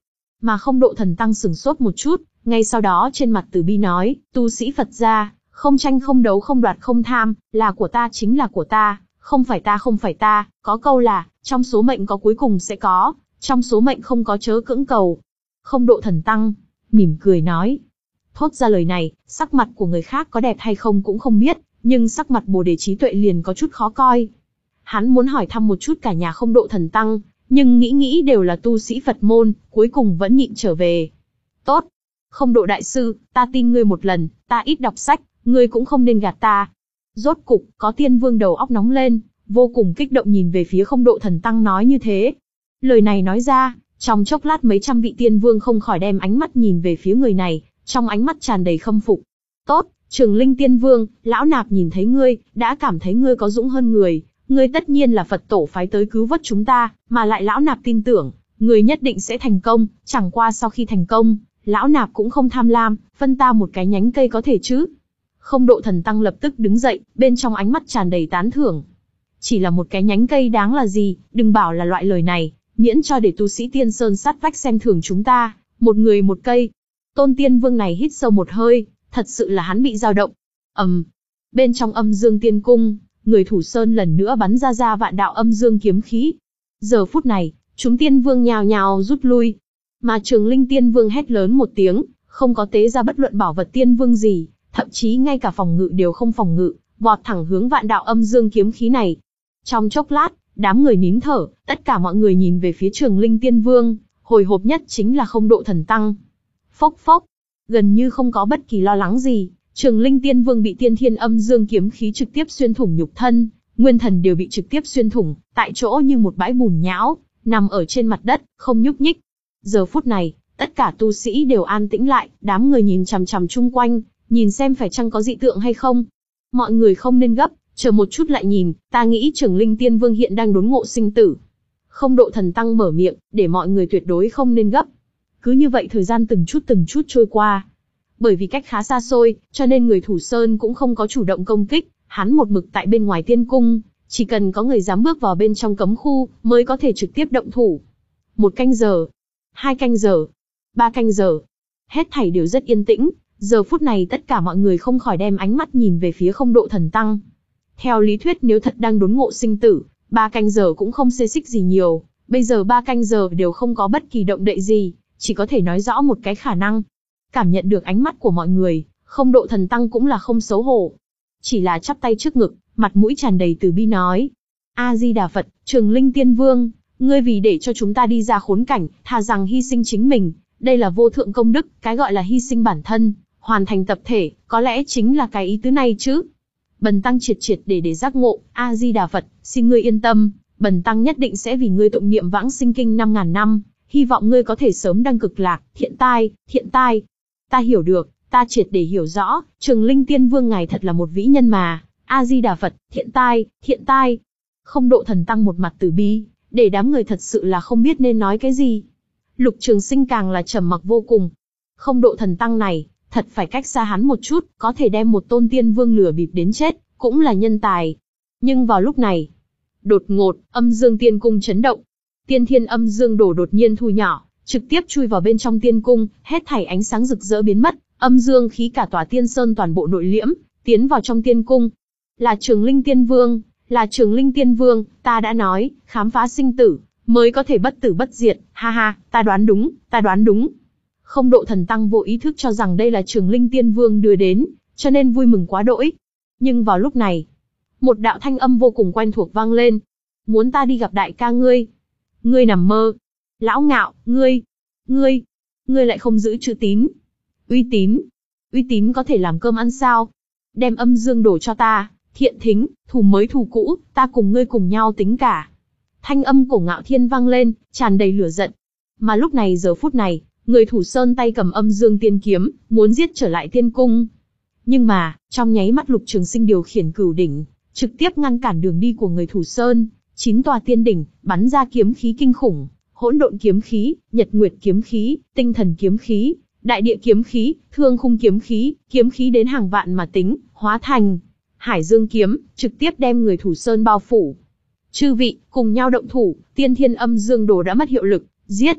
Mà Không Độ Thần Tăng sửng sốt một chút, ngay sau đó trên mặt từ bi nói, tu sĩ Phật gia, không tranh không đấu không đoạt không tham, là của ta chính là của ta, không phải ta không phải ta, có câu là, trong số mệnh có cuối cùng sẽ có, trong số mệnh không có chớ cưỡng cầu. Không Độ Thần Tăng mỉm cười nói. Thốt ra lời này, sắc mặt của người khác có đẹp hay không cũng không biết, nhưng sắc mặt Bồ Đề trí tuệ liền có chút khó coi. Hắn muốn hỏi thăm một chút cả nhà Không Độ Thần Tăng, nhưng nghĩ nghĩ đều là tu sĩ Phật môn, cuối cùng vẫn nhịn trở về. Tốt. Không Độ đại sư, ta tin ngươi một lần, ta ít đọc sách, ngươi cũng không nên gạt ta. Rốt cục, có Tiên Vương đầu óc nóng lên, vô cùng kích động nhìn về phía Không Độ Thần Tăng nói như thế. Lời này nói ra, trong chốc lát mấy trăm vị Tiên Vương không khỏi đem ánh mắt nhìn về phía người này, trong ánh mắt tràn đầy khâm phục. Tốt, Trường Linh Tiên Vương, lão nạp nhìn thấy ngươi, đã cảm thấy ngươi có dũng hơn người, ngươi tất nhiên là Phật tổ phái tới cứu vớt chúng ta, mà lại lão nạp tin tưởng, ngươi nhất định sẽ thành công, chẳng qua sau khi thành công, lão nạp cũng không tham lam, phân ta một cái nhánh cây có thể chứ? Không Độ Thần Tăng lập tức đứng dậy, bên trong ánh mắt tràn đầy tán thưởng. Chỉ là một cái nhánh cây đáng là gì, đừng bảo là loại lời này, miễn cho để tu sĩ Tiên Sơn sát vách xem thường chúng ta, một người một cây. Tôn Tiên Vương này hít sâu một hơi, thật sự là hắn bị dao động. ầm, um, bên trong Âm Dương Tiên Cung, người Thủ Sơn lần nữa bắn ra ra vạn đạo âm dương kiếm khí. Giờ phút này, chúng Tiên Vương nhào nhào rút lui, mà Trường Linh Tiên Vương hét lớn một tiếng, không có tế ra bất luận bảo vật Tiên Vương gì, thậm chí ngay cả phòng ngự đều không phòng ngự, vọt thẳng hướng vạn đạo âm dương kiếm khí này. Trong chốc lát, đám người nín thở, tất cả mọi người nhìn về phía Trường Linh Tiên Vương, hồi hộp nhất chính là Không Độ Thần Tăng. Phốc phốc, gần như không có bất kỳ lo lắng gì, Trường Linh Tiên Vương bị tiên thiên âm dương kiếm khí trực tiếp xuyên thủng nhục thân, nguyên thần đều bị trực tiếp xuyên thủng, tại chỗ như một bãi bùn nhão, nằm ở trên mặt đất, không nhúc nhích. Giờ phút này, tất cả tu sĩ đều an tĩnh lại, đám người nhìn chằm chằm chung quanh, nhìn xem phải chăng có dị tượng hay không. Mọi người không nên gấp, chờ một chút lại nhìn, ta nghĩ Trường Linh Tiên Vương hiện đang đốn ngộ sinh tử. Không Độ Thần Tăng mở miệng, để mọi người tuyệt đối không nên gấp. Cứ như vậy thời gian từng chút từng chút trôi qua. Bởi vì cách khá xa xôi, cho nên người Thủ Sơn cũng không có chủ động công kích, hắn một mực tại bên ngoài tiên cung, chỉ cần có người dám bước vào bên trong cấm khu, mới có thể trực tiếp động thủ. Một canh giờ, hai canh giờ, ba canh giờ, hết thảy đều rất yên tĩnh. Giờ phút này tất cả mọi người không khỏi đem ánh mắt nhìn về phía Không Độ Thần Tăng. Theo lý thuyết nếu thật đang đốn ngộ sinh tử, ba canh giờ cũng không xê xích gì nhiều, bây giờ ba canh giờ đều không có bất kỳ động đậy gì, chỉ có thể nói rõ một cái khả năng. Cảm nhận được ánh mắt của mọi người, Không Độ Thần Tăng cũng là không xấu hổ. Chỉ là chắp tay trước ngực, mặt mũi tràn đầy từ bi nói. A-di-đà Phật, Trường Linh Tiên Vương, ngươi vì để cho chúng ta đi ra khốn cảnh, thà rằng hy sinh chính mình, đây là vô thượng công đức, cái gọi là hy sinh bản thân, hoàn thành tập thể, có lẽ chính là cái ý tứ này chứ. Bần tăng triệt triệt để để giác ngộ, A-di-đà Phật, xin ngươi yên tâm, bần tăng nhất định sẽ vì ngươi tụng niệm vãng sinh kinh năm ngàn năm, hy vọng ngươi có thể sớm đăng cực lạc, thiện tai, thiện tai. Ta hiểu được, ta triệt để hiểu rõ, Trường Linh Tiên Vương ngài thật là một vĩ nhân mà, A-di-đà Phật, thiện tai, thiện tai. Không Độ Thần Tăng một mặt từ bi, để đám người thật sự là không biết nên nói cái gì. Lục Trường Sinh càng là trầm mặc vô cùng. Không Độ Thần Tăng này, thật phải cách xa hắn một chút, có thể đem một tôn tiên vương lừa bịp đến chết, cũng là nhân tài. Nhưng vào lúc này, đột ngột, Âm Dương Tiên Cung chấn động. Tiên thiên âm dương đổ đột nhiên thu nhỏ, trực tiếp chui vào bên trong tiên cung, hết thảy ánh sáng rực rỡ biến mất, âm dương khí cả tòa tiên sơn toàn bộ nội liễm, tiến vào trong tiên cung. Là Trường Linh Tiên Vương, là Trường Linh Tiên Vương, ta đã nói, khám phá sinh tử, mới có thể bất tử bất diệt, ha ha, ta đoán đúng, ta đoán đúng. Không Độ Thần Tăng vô ý thức cho rằng đây là Trường Linh Tiên Vương đưa đến, cho nên vui mừng quá đỗi. Nhưng vào lúc này, một đạo thanh âm vô cùng quen thuộc vang lên. Muốn ta đi gặp đại ca ngươi? Ngươi nằm mơ. Lão Ngạo, ngươi, ngươi, ngươi lại không giữ chữ tín. Uy tín, uy tín có thể làm cơm ăn sao? Đem âm dương đổ cho ta, thiện thính, thù mới thù cũ, ta cùng ngươi cùng nhau tính cả. Thanh âm của Ngạo Thiên vang lên, tràn đầy lửa giận. Mà lúc này giờ phút này, người Thủ Sơn tay cầm âm dương tiên kiếm, muốn giết trở lại tiên cung. Nhưng mà, trong nháy mắt Lục Trường Sinh điều khiển cửu đỉnh, trực tiếp ngăn cản đường đi của người Thủ Sơn. Chín tòa tiên đỉnh, bắn ra kiếm khí kinh khủng, hỗn độn kiếm khí, nhật nguyệt kiếm khí, tinh thần kiếm khí, đại địa kiếm khí, thương khung kiếm khí, kiếm khí đến hàng vạn mà tính, hóa thành Hải Dương kiếm, trực tiếp đem người Thủ Sơn bao phủ. Chư vị, cùng nhau động thủ, tiên thiên âm dương đồ đã mất hiệu lực, giết.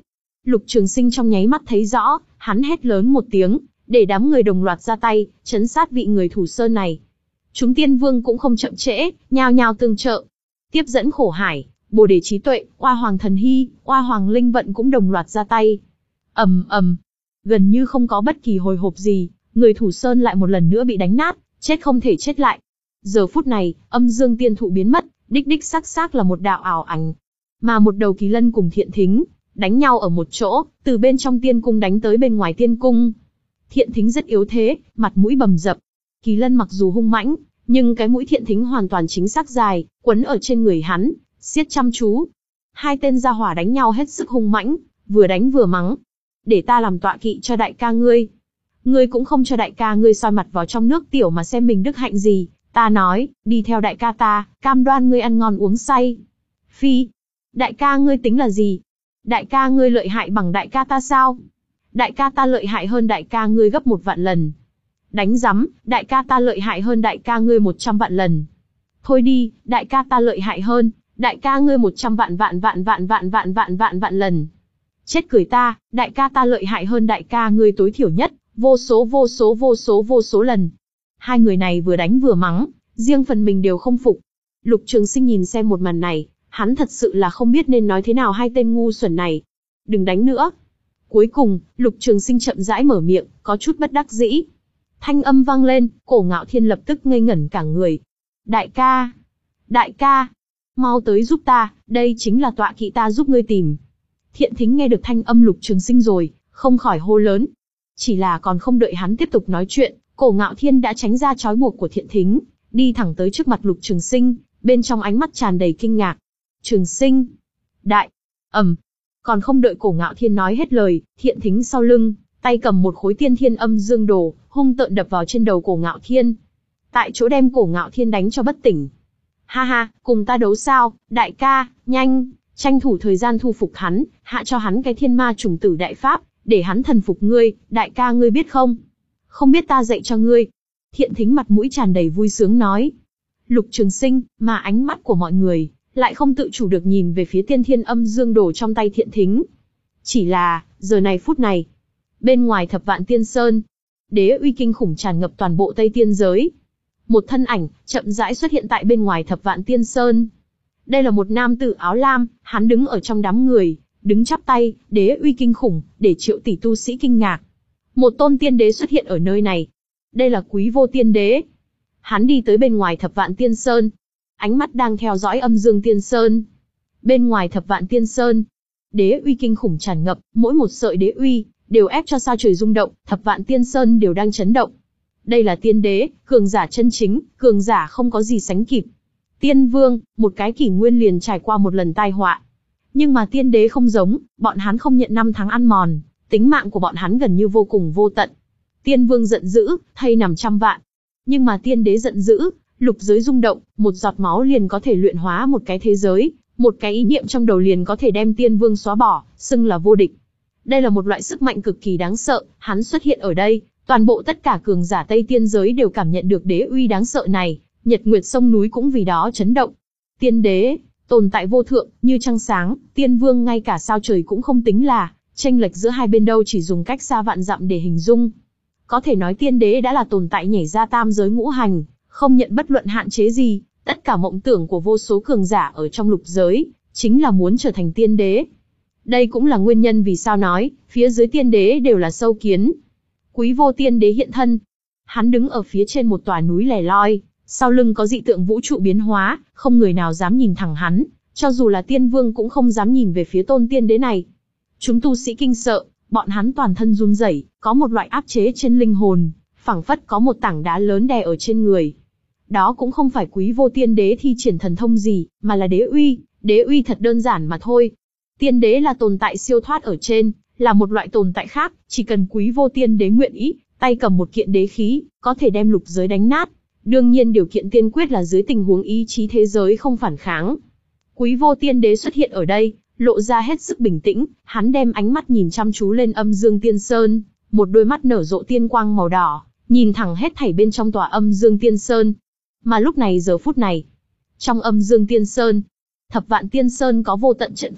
Lục Trường Sinh trong nháy mắt thấy rõ, hắn hét lớn một tiếng, để đám người đồng loạt ra tay, trấn sát vị người thủ sơn này. Chúng tiên vương cũng không chậm trễ, nhao nhao tương trợ. Tiếp dẫn Khổ Hải, Bồ Đề Trí Tuệ, Oa Hoàng Thần Hy, Oa Hoàng Linh Vận cũng đồng loạt ra tay. ầm ầm, gần như không có bất kỳ hồi hộp gì, người thủ sơn lại một lần nữa bị đánh nát, chết không thể chết lại. Giờ phút này, âm dương tiên thụ biến mất, đích đích xác xác là một đạo ảo ảnh. Mà một đầu kỳ lân cùng Thiện Thính, đánh nhau ở một chỗ, từ bên trong tiên cung đánh tới bên ngoài tiên cung. Thiện Thính rất yếu thế, mặt mũi bầm dập. Kỳ lân mặc dù hung mãnh, nhưng cái mũi Thiện Thính hoàn toàn chính xác dài, quấn ở trên người hắn, siết chăm chú. Hai tên gia hỏa đánh nhau hết sức hung mãnh, vừa đánh vừa mắng. Để ta làm tọa kỵ cho đại ca ngươi. Ngươi cũng không cho đại ca ngươi soi mặt vào trong nước tiểu mà xem mình đức hạnh gì. Ta nói, đi theo đại ca ta, cam đoan ngươi ăn ngon uống say. Phi, đại ca ngươi tính là gì? Đại ca ngươi lợi hại bằng đại ca ta sao? Đại ca ta lợi hại hơn đại ca ngươi gấp một vạn lần. Đánh rắm, đại ca ta lợi hại hơn đại ca ngươi một trăm vạn lần. Thôi đi, đại ca ta lợi hại hơn, đại ca ngươi một trăm vạn vạn vạn vạn vạn vạn vạn vạn vạn lần. Chết cười ta, đại ca ta lợi hại hơn đại ca ngươi tối thiểu nhất, vô số vô số vô số vô số lần. Hai người này vừa đánh vừa mắng, riêng phần mình đều không phục. Lục Trường Sinh nhìn xem một màn này, hắn thật sự là không biết nên nói thế nào hai tên ngu xuẩn này. Đừng đánh nữa. Cuối cùng, Lục Trường Sinh chậm rãi mở miệng, có chút bất đắc dĩ. Thanh âm vang lên, Cổ Ngạo Thiên lập tức ngây ngẩn cả người. Đại ca! Đại ca! Mau tới giúp ta, đây chính là tọa kỵ ta giúp ngươi tìm. Thiện Thính nghe được thanh âm Lục Trường Sinh rồi, không khỏi hô lớn. Chỉ là còn không đợi hắn tiếp tục nói chuyện, Cổ Ngạo Thiên đã tránh ra trói buộc của Thiện Thính, đi thẳng tới trước mặt Lục Trường Sinh, bên trong ánh mắt tràn đầy kinh ngạc. Trường Sinh! Đại! ầm, còn không đợi Cổ Ngạo Thiên nói hết lời, Thiện Thính sau lưng, tay cầm một khối tiên thiên âm dương đồ, hung tợn đập vào trên đầu Cổ Ngạo Thiên. Tại chỗ đem Cổ Ngạo Thiên đánh cho bất tỉnh. Ha ha, cùng ta đấu sao, đại ca, nhanh, tranh thủ thời gian thu phục hắn, hạ cho hắn cái thiên ma trùng tử đại pháp, để hắn thần phục ngươi, đại ca ngươi biết không? Không biết ta dạy cho ngươi. Thiện Thính mặt mũi tràn đầy vui sướng nói. Lục Trường Sinh, mà ánh mắt của mọi người, lại không tự chủ được nhìn về phía tiên thiên âm dương đồ trong tay Thiện Thính. Chỉ là, giờ này phút này, bên ngoài Thập Vạn Tiên Sơn, đế uy kinh khủng tràn ngập toàn bộ Tây Tiên giới. Một thân ảnh, chậm rãi xuất hiện tại bên ngoài Thập Vạn Tiên Sơn. Đây là một nam tử áo lam, hắn đứng ở trong đám người, đứng chắp tay, đế uy kinh khủng, để triệu tỷ tu sĩ kinh ngạc. Một tôn tiên đế xuất hiện ở nơi này. Đây là Quý Vô Tiên Đế. Hắn đi tới bên ngoài Thập Vạn Tiên Sơn. Ánh mắt đang theo dõi Âm Dương Tiên Sơn. Bên ngoài Thập Vạn Tiên Sơn, đế uy kinh khủng tràn ngập, mỗi một sợi đế uy đều ép cho sao trời rung động, Thập Vạn Tiên Sơn đều đang chấn động. Đây là tiên đế, cường giả chân chính, cường giả không có gì sánh kịp. Tiên vương, một cái kỷ nguyên liền trải qua một lần tai họa. Nhưng mà tiên đế không giống, bọn hắn không nhận năm tháng ăn mòn, tính mạng của bọn hắn gần như vô cùng vô tận. Tiên vương giận dữ, thây nằm trăm vạn. Nhưng mà tiên đế giận dữ, lục giới rung động, một giọt máu liền có thể luyện hóa một cái thế giới, một cái ý niệm trong đầu liền có thể đem tiên vương xóa bỏ, xưng là vô địch. Đây là một loại sức mạnh cực kỳ đáng sợ, hắn xuất hiện ở đây, toàn bộ tất cả cường giả Tây Tiên giới đều cảm nhận được đế uy đáng sợ này, nhật nguyệt sông núi cũng vì đó chấn động. Tiên đế, tồn tại vô thượng, như trăng sáng, tiên vương ngay cả sao trời cũng không tính là, chênh lệch giữa hai bên đâu chỉ dùng cách xa vạn dặm để hình dung. Có thể nói tiên đế đã là tồn tại nhảy ra tam giới ngũ hành, không nhận bất luận hạn chế gì, tất cả mộng tưởng của vô số cường giả ở trong lục giới, chính là muốn trở thành tiên đế. Đây cũng là nguyên nhân vì sao nói, phía dưới tiên đế đều là sâu kiến. Quý Vô Tiên Đế hiện thân. Hắn đứng ở phía trên một tòa núi lẻ loi, sau lưng có dị tượng vũ trụ biến hóa, không người nào dám nhìn thẳng hắn, cho dù là tiên vương cũng không dám nhìn về phía tôn tiên đế này. Chúng tu sĩ kinh sợ, bọn hắn toàn thân run rẩy, có một loại áp chế trên linh hồn, phảng phất có một tảng đá lớn đè ở trên người. Đó cũng không phải Quý Vô Tiên Đế thi triển thần thông gì, mà là đế uy, đế uy thật đơn giản mà thôi. Tiên đế là tồn tại siêu thoát ở trên, là một loại tồn tại khác, chỉ cần Quý Vô Tiên Đế nguyện ý, tay cầm một kiện đế khí, có thể đem lục giới đánh nát. Đương nhiên điều kiện tiên quyết là dưới tình huống ý chí thế giới không phản kháng. Quý Vô Tiên Đế xuất hiện ở đây, lộ ra hết sức bình tĩnh, hắn đem ánh mắt nhìn chăm chú lên Âm Dương Tiên Sơn, một đôi mắt nở rộ tiên quang màu đỏ, nhìn thẳng hết thảy bên trong tòa Âm Dương Tiên Sơn. Mà lúc này giờ phút này, trong Âm Dương Tiên Sơn, Thập Vạn Tiên Sơn có vô tận trận pháp,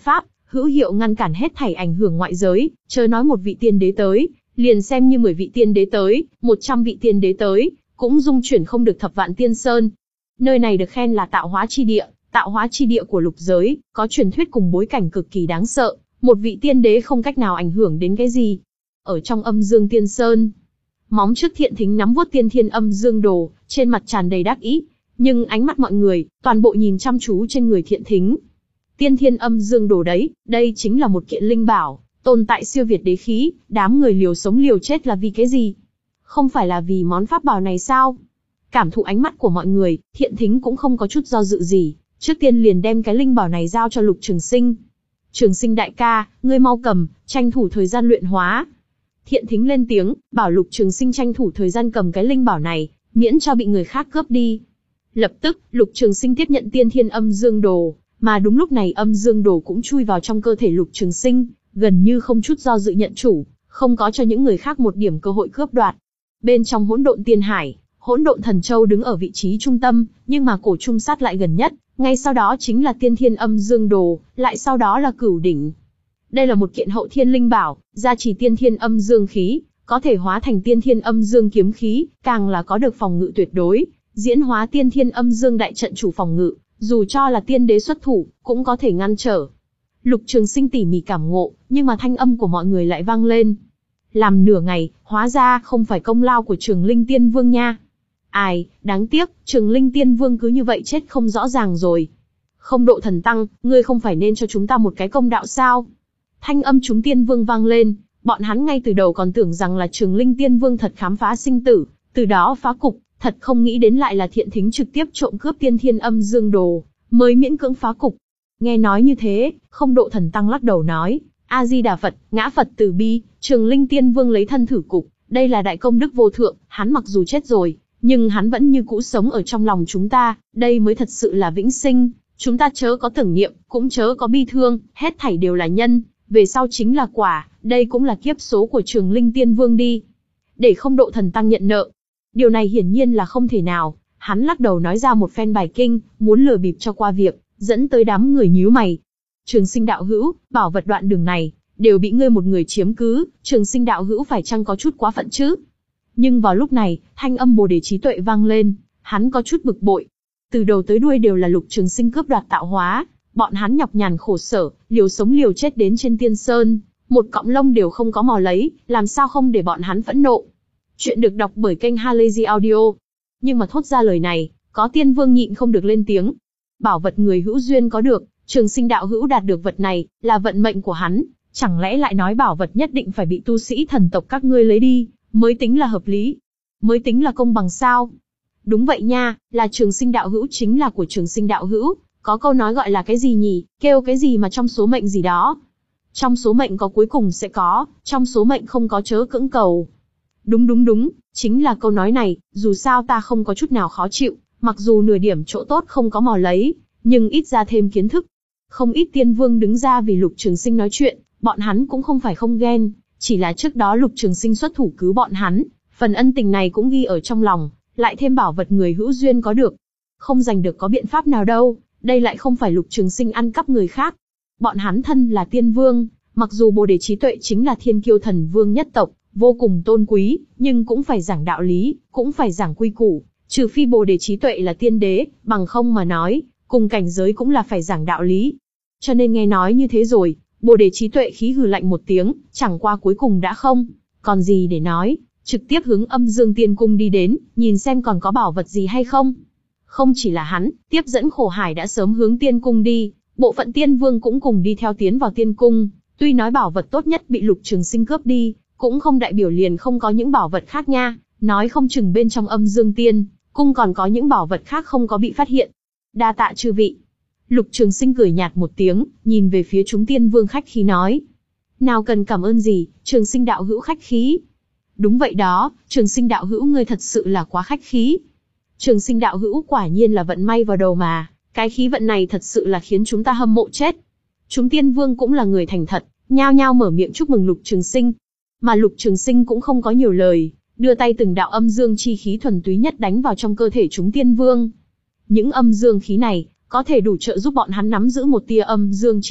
hữu hiệu ngăn cản hết thảy ảnh hưởng ngoại giới, chớ nói một vị tiên đế tới, liền xem như mười vị tiên đế tới, một trăm vị tiên đế tới, cũng dung chuyển không được thập vạn tiên sơn. Nơi này được khen là tạo hóa chi địa, tạo hóa chi địa của lục giới, có truyền thuyết cùng bối cảnh cực kỳ đáng sợ, một vị tiên đế không cách nào ảnh hưởng đến cái gì. Ở trong âm dương tiên sơn, móng trước Thiện Thính nắm vuốt tiên thiên âm dương đồ, trên mặt tràn đầy đắc ý, nhưng ánh mắt mọi người, toàn bộ nhìn chăm chú trên người Thiện Thính. Tiên thiên âm dương đồ đấy, đây chính là một kiện linh bảo, tồn tại siêu việt đế khí, đám người liều sống liều chết là vì cái gì? Không phải là vì món pháp bảo này sao? Cảm thụ ánh mắt của mọi người, Thiện Thính cũng không có chút do dự gì, trước tiên liền đem cái linh bảo này giao cho Lục Trường Sinh. Trường Sinh đại ca, ngươi mau cầm, tranh thủ thời gian luyện hóa. Thiện Thính lên tiếng, bảo Lục Trường Sinh tranh thủ thời gian cầm cái linh bảo này, miễn cho bị người khác cướp đi. Lập tức, Lục Trường Sinh tiếp nhận tiên thiên âm dương đồ, mà đúng lúc này âm dương đồ cũng chui vào trong cơ thể Lục Trường Sinh, gần như không chút do dự nhận chủ, không có cho những người khác một điểm cơ hội cướp đoạt. Bên trong hỗn độn tiên hải, hỗn độn thần châu đứng ở vị trí trung tâm, nhưng mà cổ trung sát lại gần nhất, ngay sau đó chính là tiên thiên âm dương đồ, lại sau đó là cửu đỉnh. Đây là một kiện hậu thiên linh bảo, gia trì tiên thiên âm dương khí, có thể hóa thành tiên thiên âm dương kiếm khí, càng là có được phòng ngự tuyệt đối, diễn hóa tiên thiên âm dương đại trận chủ phòng ngự, dù cho là tiên đế xuất thủ, cũng có thể ngăn trở. Lục Trường Sinh tỉ mỉ cảm ngộ, nhưng mà thanh âm của mọi người lại vang lên. Làm nửa ngày, hóa ra không phải công lao của Trường Linh Tiên Vương nha. Ai, đáng tiếc, Trường Linh Tiên Vương cứ như vậy chết không rõ ràng rồi. Không độ thần tăng, ngươi không phải nên cho chúng ta một cái công đạo sao? Thanh âm chúng tiên vương vang lên, bọn hắn ngay từ đầu còn tưởng rằng là Trường Linh Tiên Vương thật khám phá sinh tử, từ đó phá cục, thật không nghĩ đến lại là Thiện Thính trực tiếp trộm cướp tiên thiên âm dương đồ, mới miễn cưỡng phá cục. Nghe nói như thế, không độ thần tăng lắc đầu nói, A-di-đà Phật, ngã Phật từ bi, Trường Linh Tiên Vương lấy thân thử cục, đây là đại công đức vô thượng, hắn mặc dù chết rồi, nhưng hắn vẫn như cũ sống ở trong lòng chúng ta, đây mới thật sự là vĩnh sinh, chúng ta chớ có tưởng niệm, cũng chớ có bi thương, hết thảy đều là nhân, về sau chính là quả, đây cũng là kiếp số của Trường Linh Tiên Vương đi. Để không độ thần tăng nhận nợ. Điều này hiển nhiên là không thể nào, hắn lắc đầu nói ra một phen bài kinh, muốn lừa bịp cho qua việc, dẫn tới đám người nhíu mày. Trường Sinh đạo hữu, bảo vật đoạn đường này, đều bị ngươi một người chiếm cứ, Trường Sinh đạo hữu phải chăng có chút quá phận chứ? Nhưng vào lúc này, thanh âm Bồ Đề trí tuệ vang lên, hắn có chút bực bội. Từ đầu tới đuôi đều là Lục Trường Sinh cướp đoạt tạo hóa, bọn hắn nhọc nhằn khổ sở, liều sống liều chết đến trên tiên sơn, một cọng lông đều không có mò lấy, làm sao không để bọn hắn phẫn nộ. Chuyện được đọc bởi kênh Halazy Audio. Nhưng mà thốt ra lời này, có tiên vương nhịn không được lên tiếng. Bảo vật người hữu duyên có được, Trường Sinh đạo hữu đạt được vật này, là vận mệnh của hắn, chẳng lẽ lại nói bảo vật nhất định phải bị tu sĩ thần tộc các ngươi lấy đi, mới tính là hợp lý, mới tính là công bằng sao? Đúng vậy nha, là Trường Sinh đạo hữu chính là của Trường Sinh đạo hữu, có câu nói gọi là cái gì nhỉ, kêu cái gì mà trong số mệnh gì đó. Trong số mệnh có cuối cùng sẽ có, trong số mệnh không có chớ cưỡng cầu. Đúng đúng đúng, chính là câu nói này, dù sao ta không có chút nào khó chịu, mặc dù nửa điểm chỗ tốt không có mò lấy, nhưng ít ra thêm kiến thức. Không ít tiên vương đứng ra vì Lục Trường Sinh nói chuyện, bọn hắn cũng không phải không ghen, chỉ là trước đó Lục Trường Sinh xuất thủ cứu bọn hắn, phần ân tình này cũng ghi ở trong lòng, lại thêm bảo vật người hữu duyên có được. Không giành được có biện pháp nào đâu, đây lại không phải Lục Trường Sinh ăn cắp người khác. Bọn hắn thân là tiên vương, mặc dù Bồ Đề trí tuệ chính là thiên kiêu thần vương nhất tộc, vô cùng tôn quý, nhưng cũng phải giảng đạo lý, cũng phải giảng quy củ, trừ phi Bồ Đề trí tuệ là tiên đế, bằng không mà nói, cùng cảnh giới cũng là phải giảng đạo lý. Cho nên nghe nói như thế rồi, Bồ Đề trí tuệ khí hừ lạnh một tiếng, chẳng qua cuối cùng đã không còn gì để nói, trực tiếp hướng Âm Dương Tiên Cung đi đến, nhìn xem còn có bảo vật gì hay không. Không chỉ là hắn, tiếp dẫn Khổ Hải đã sớm hướng Tiên Cung đi, bộ phận tiên vương cũng cùng đi theo tiến vào Tiên Cung, tuy nói bảo vật tốt nhất bị Lục Trường Sinh cướp đi, cũng không đại biểu liền không có những bảo vật khác nha, nói không chừng bên trong Âm Dương Tiên Cung còn có những bảo vật khác không có bị phát hiện. Đa tạ chư vị. Lục Trường Sinh cười nhạt một tiếng, nhìn về phía chúng tiên vương khách khí nói. Nào cần cảm ơn gì, Trường Sinh đạo hữu khách khí. Đúng vậy đó, Trường Sinh đạo hữu ngươi thật sự là quá khách khí. Trường Sinh đạo hữu quả nhiên là vận may vào đầu mà, cái khí vận này thật sự là khiến chúng ta hâm mộ chết. Chúng tiên vương cũng là người thành thật, nhao nhao mở miệng chúc mừng Lục Trường Sinh. Mà Lục Trường Sinh cũng không có nhiều lời, đưa tay từng đạo âm dương chi khí thuần túy nhất đánh vào trong cơ thể chúng tiên vương. Những âm dương khí này có thể đủ trợ giúp bọn hắn nắm giữ một tia âm dương chi lực,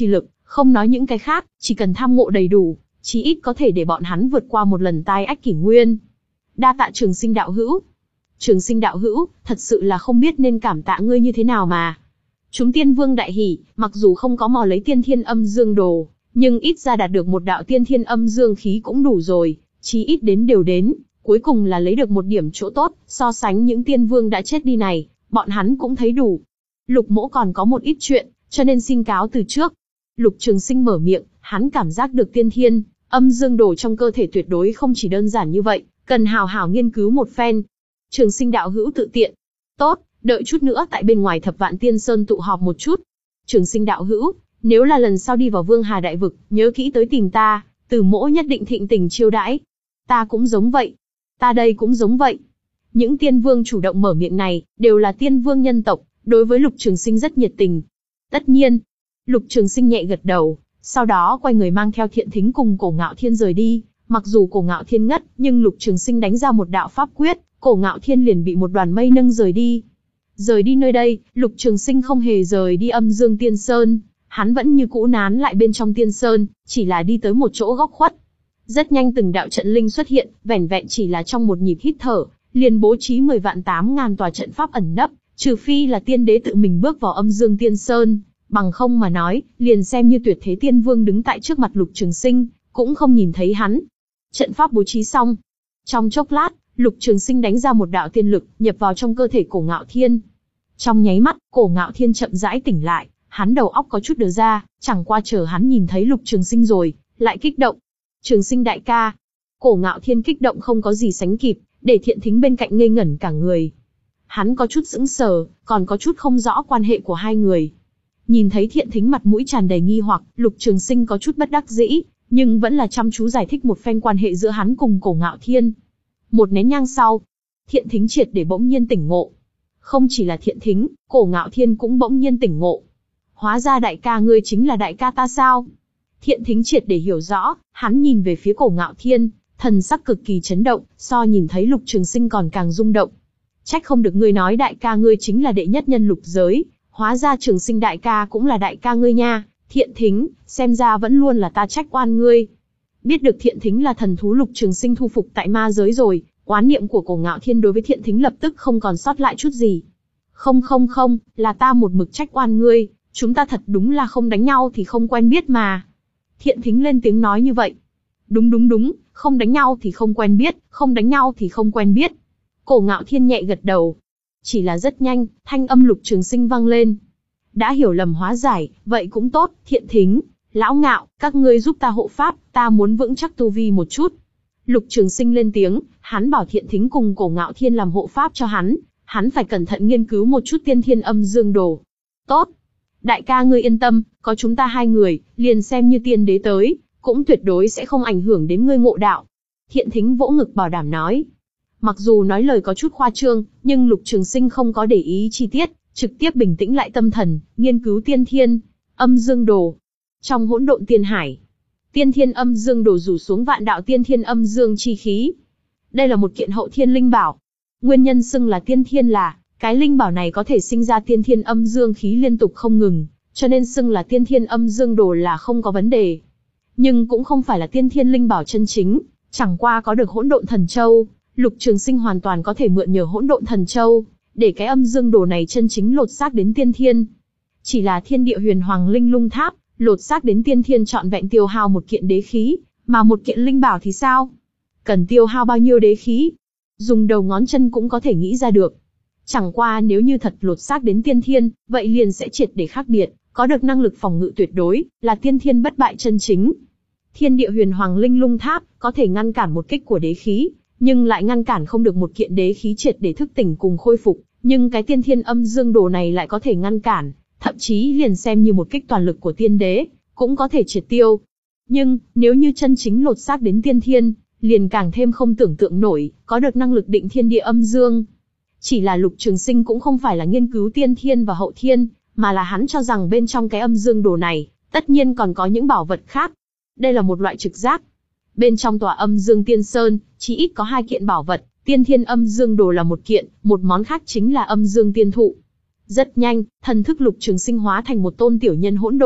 Không nói những cái khác, chỉ cần tham ngộ đầy đủ, chí ít có thể để bọn hắn vượt qua một lần tai ách kỷ nguyên. Đa tạ Trường Sinh đạo hữu. Trường Sinh đạo hữu, thật sự là không biết nên cảm tạ ngươi như thế nào mà. Chúng tiên vương đại hỉ, mặc dù không có mò lấy tiên thiên âm dương đồ, nhưng ít ra đạt được một đạo tiên thiên âm dương khí cũng đủ rồi, chí ít đến đều đến, cuối cùng là lấy được một điểm chỗ tốt, so sánh những tiên vương đã chết đi này, bọn hắn cũng thấy đủ. Lục mỗ còn có một ít chuyện, cho nên xin cáo từ trước. Lục Trường Sinh mở miệng, hắn cảm giác được tiên thiên âm dương đồ trong cơ thể tuyệt đối không chỉ đơn giản như vậy, cần hào hào nghiên cứu một phen. Trường Sinh đạo hữu tự tiện. Tốt, đợi chút nữa tại bên ngoài Thập Vạn Tiên Sơn tụ họp một chút. Trường Sinh đạo hữu, nếu là lần sau đi vào Vương Hà Đại Vực, nhớ kỹ tới tìm ta, Tử mỗ nhất định thịnh tình chiêu đãi. Ta cũng giống vậy. Ta đây cũng giống vậy. Những tiên vương chủ động mở miệng này, đều là tiên vương nhân tộc, đối với Lục Trường Sinh rất nhiệt tình. Tất nhiên. Lục Trường Sinh nhẹ gật đầu, sau đó quay người mang theo Thiện Thính cùng Cổ Ngạo Thiên rời đi. Mặc dù Cổ Ngạo Thiên ngất, nhưng Lục Trường Sinh đánh ra một đạo pháp quyết, Cổ Ngạo Thiên liền bị một đoàn mây nâng rời đi. Rời đi nơi đây, Lục Trường Sinh không hề rời đi Âm Dương Tiên Sơn, hắn vẫn như cũ nán lại bên trong Tiên Sơn, chỉ là đi tới một chỗ góc khuất. Rất nhanh từng đạo trận linh xuất hiện, vẻn vẹn chỉ là trong một nhịp hít thở, liền bố trí mười vạn tám ngàn tòa trận pháp ẩn nấp, trừ phi là tiên đế tự mình bước vào Âm Dương Tiên Sơn, bằng không mà nói, liền xem như tuyệt thế tiên vương đứng tại trước mặt Lục Trường Sinh, cũng không nhìn thấy hắn. Trận pháp bố trí xong. Trong chốc lát, Lục Trường Sinh đánh ra một đạo tiên lực, nhập vào trong cơ thể Cổ Ngạo Thiên. Trong nháy mắt, Cổ Ngạo Thiên chậm rãi tỉnh lại, hắn đầu óc có chút đờ ra, chẳng qua chờ hắn nhìn thấy Lục Trường Sinh rồi, lại kích động. Trường Sinh đại ca. Cổ Ngạo Thiên kích động không có gì sánh kịp, để Thiện Thính bên cạnh ngây ngẩn cả người. Hắn có chút sững sờ, còn có chút không rõ quan hệ của hai người. Nhìn thấy Thiện Thính mặt mũi tràn đầy nghi hoặc, Lục Trường Sinh có chút bất đắc dĩ, nhưng vẫn là chăm chú giải thích một phen quan hệ giữa hắn cùng Cổ Ngạo Thiên. Một nén nhang sau, Thiện Thính triệt để bỗng nhiên tỉnh ngộ. Không chỉ là Thiện Thính, Cổ Ngạo Thiên cũng bỗng nhiên tỉnh ngộ. Hóa ra đại ca ngươi chính là đại ca ta sao? Thiện Thính triệt để hiểu rõ, hắn nhìn về phía Cổ Ngạo Thiên, thần sắc cực kỳ chấn động, so nhìn thấy Lục Trường Sinh còn càng rung động. Trách không được ngươi nói đại ca ngươi chính là đệ nhất nhân lục giới, hóa ra Trường Sinh đại ca cũng là đại ca ngươi nha. Thiện Thính, xem ra vẫn luôn là ta trách oan ngươi. Biết được Thiện Thính là thần thú Lục Trường Sinh thu phục tại ma giới rồi, oán niệm của Cổ Ngạo Thiên đối với Thiện Thính lập tức không còn sót lại chút gì. Không không không, là ta một mực trách oan ngươi, chúng ta thật đúng là không đánh nhau thì không quen biết mà. Thiện Thính lên tiếng nói như vậy. Đúng đúng đúng, không đánh nhau thì không quen biết, không đánh nhau thì không quen biết. Cổ Ngạo Thiên nhẹ gật đầu. Chỉ là rất nhanh, thanh âm Lục Trường Sinh vang lên. Đã hiểu lầm hóa giải, vậy cũng tốt, Thiện Thính, Lão Ngạo, các ngươi giúp ta hộ pháp, ta muốn vững chắc tu vi một chút. Lục Trường Sinh lên tiếng, hắn bảo Thiện Thính cùng Cổ Ngạo Thiên làm hộ pháp cho hắn, hắn phải cẩn thận nghiên cứu một chút tiên thiên âm dương đồ. Tốt. Đại ca ngươi yên tâm, có chúng ta hai người, liền xem như tiên đế tới, cũng tuyệt đối sẽ không ảnh hưởng đến ngươi ngộ đạo. Thiện Thính vỗ ngực bảo đảm nói. Mặc dù nói lời có chút khoa trương, nhưng Lục Trường Sinh không có để ý chi tiết, trực tiếp bình tĩnh lại tâm thần, nghiên cứu tiên thiên âm dương đồ. Trong hỗn độn tiên hải, tiên thiên âm dương đồ rủ xuống vạn đạo tiên thiên âm dương chi khí. Đây là một kiện hậu thiên linh bảo. Nguyên nhân xưng là tiên thiên là, cái linh bảo này có thể sinh ra tiên thiên âm dương khí liên tục không ngừng, cho nên xưng là tiên thiên âm dương đồ là không có vấn đề. Nhưng cũng không phải là tiên thiên linh bảo chân chính, chẳng qua có được hỗn độn thần châu, Lục Trường Sinh hoàn toàn có thể mượn nhờ hỗn độn thần châu, để cái âm dương đồ này chân chính lột xác đến tiên thiên. Chỉ là thiên địa huyền hoàng linh lung tháp, lột xác đến tiên thiên trọn vẹn tiêu hao một kiện đế khí, mà một kiện linh bảo thì sao? Cần tiêu hao bao nhiêu đế khí? Dùng đầu ngón chân cũng có thể nghĩ ra được. Chẳng qua nếu như thật lột xác đến tiên thiên, vậy liền sẽ triệt để khác biệt, có được năng lực phòng ngự tuyệt đối, là tiên thiên bất bại chân chính. Thiên địa huyền hoàng linh lung tháp, có thể ngăn cản một kích của đế khí, nhưng lại ngăn cản không được một kiện đế khí triệt để thức tỉnh cùng khôi phục, nhưng cái tiên thiên âm dương đồ này lại có thể ngăn cản, thậm chí liền xem như một kích toàn lực của tiên đế, cũng có thể triệt tiêu. Nhưng, nếu như chân chính lột xác đến tiên thiên, liền càng thêm không tưởng tượng nổi, có được năng lực định thiên địa âm dương. Chỉ là Lục Trường Sinh cũng không phải là nghiên cứu tiên thiên và hậu thiên, mà là hắn cho rằng bên trong cái âm dương đồ này, tất nhiên còn có những bảo vật khác. Đây là một loại trực giác. Bên trong tòa âm dương tiên sơn, chỉ ít có hai kiện bảo vật, tiên thiên âm dương đồ là một kiện, một món khác chính là âm dương tiên thụ. Rất nhanh, thần thức Lục Trường Sinh hóa thành một tôn tiểu nhân hỗn độn,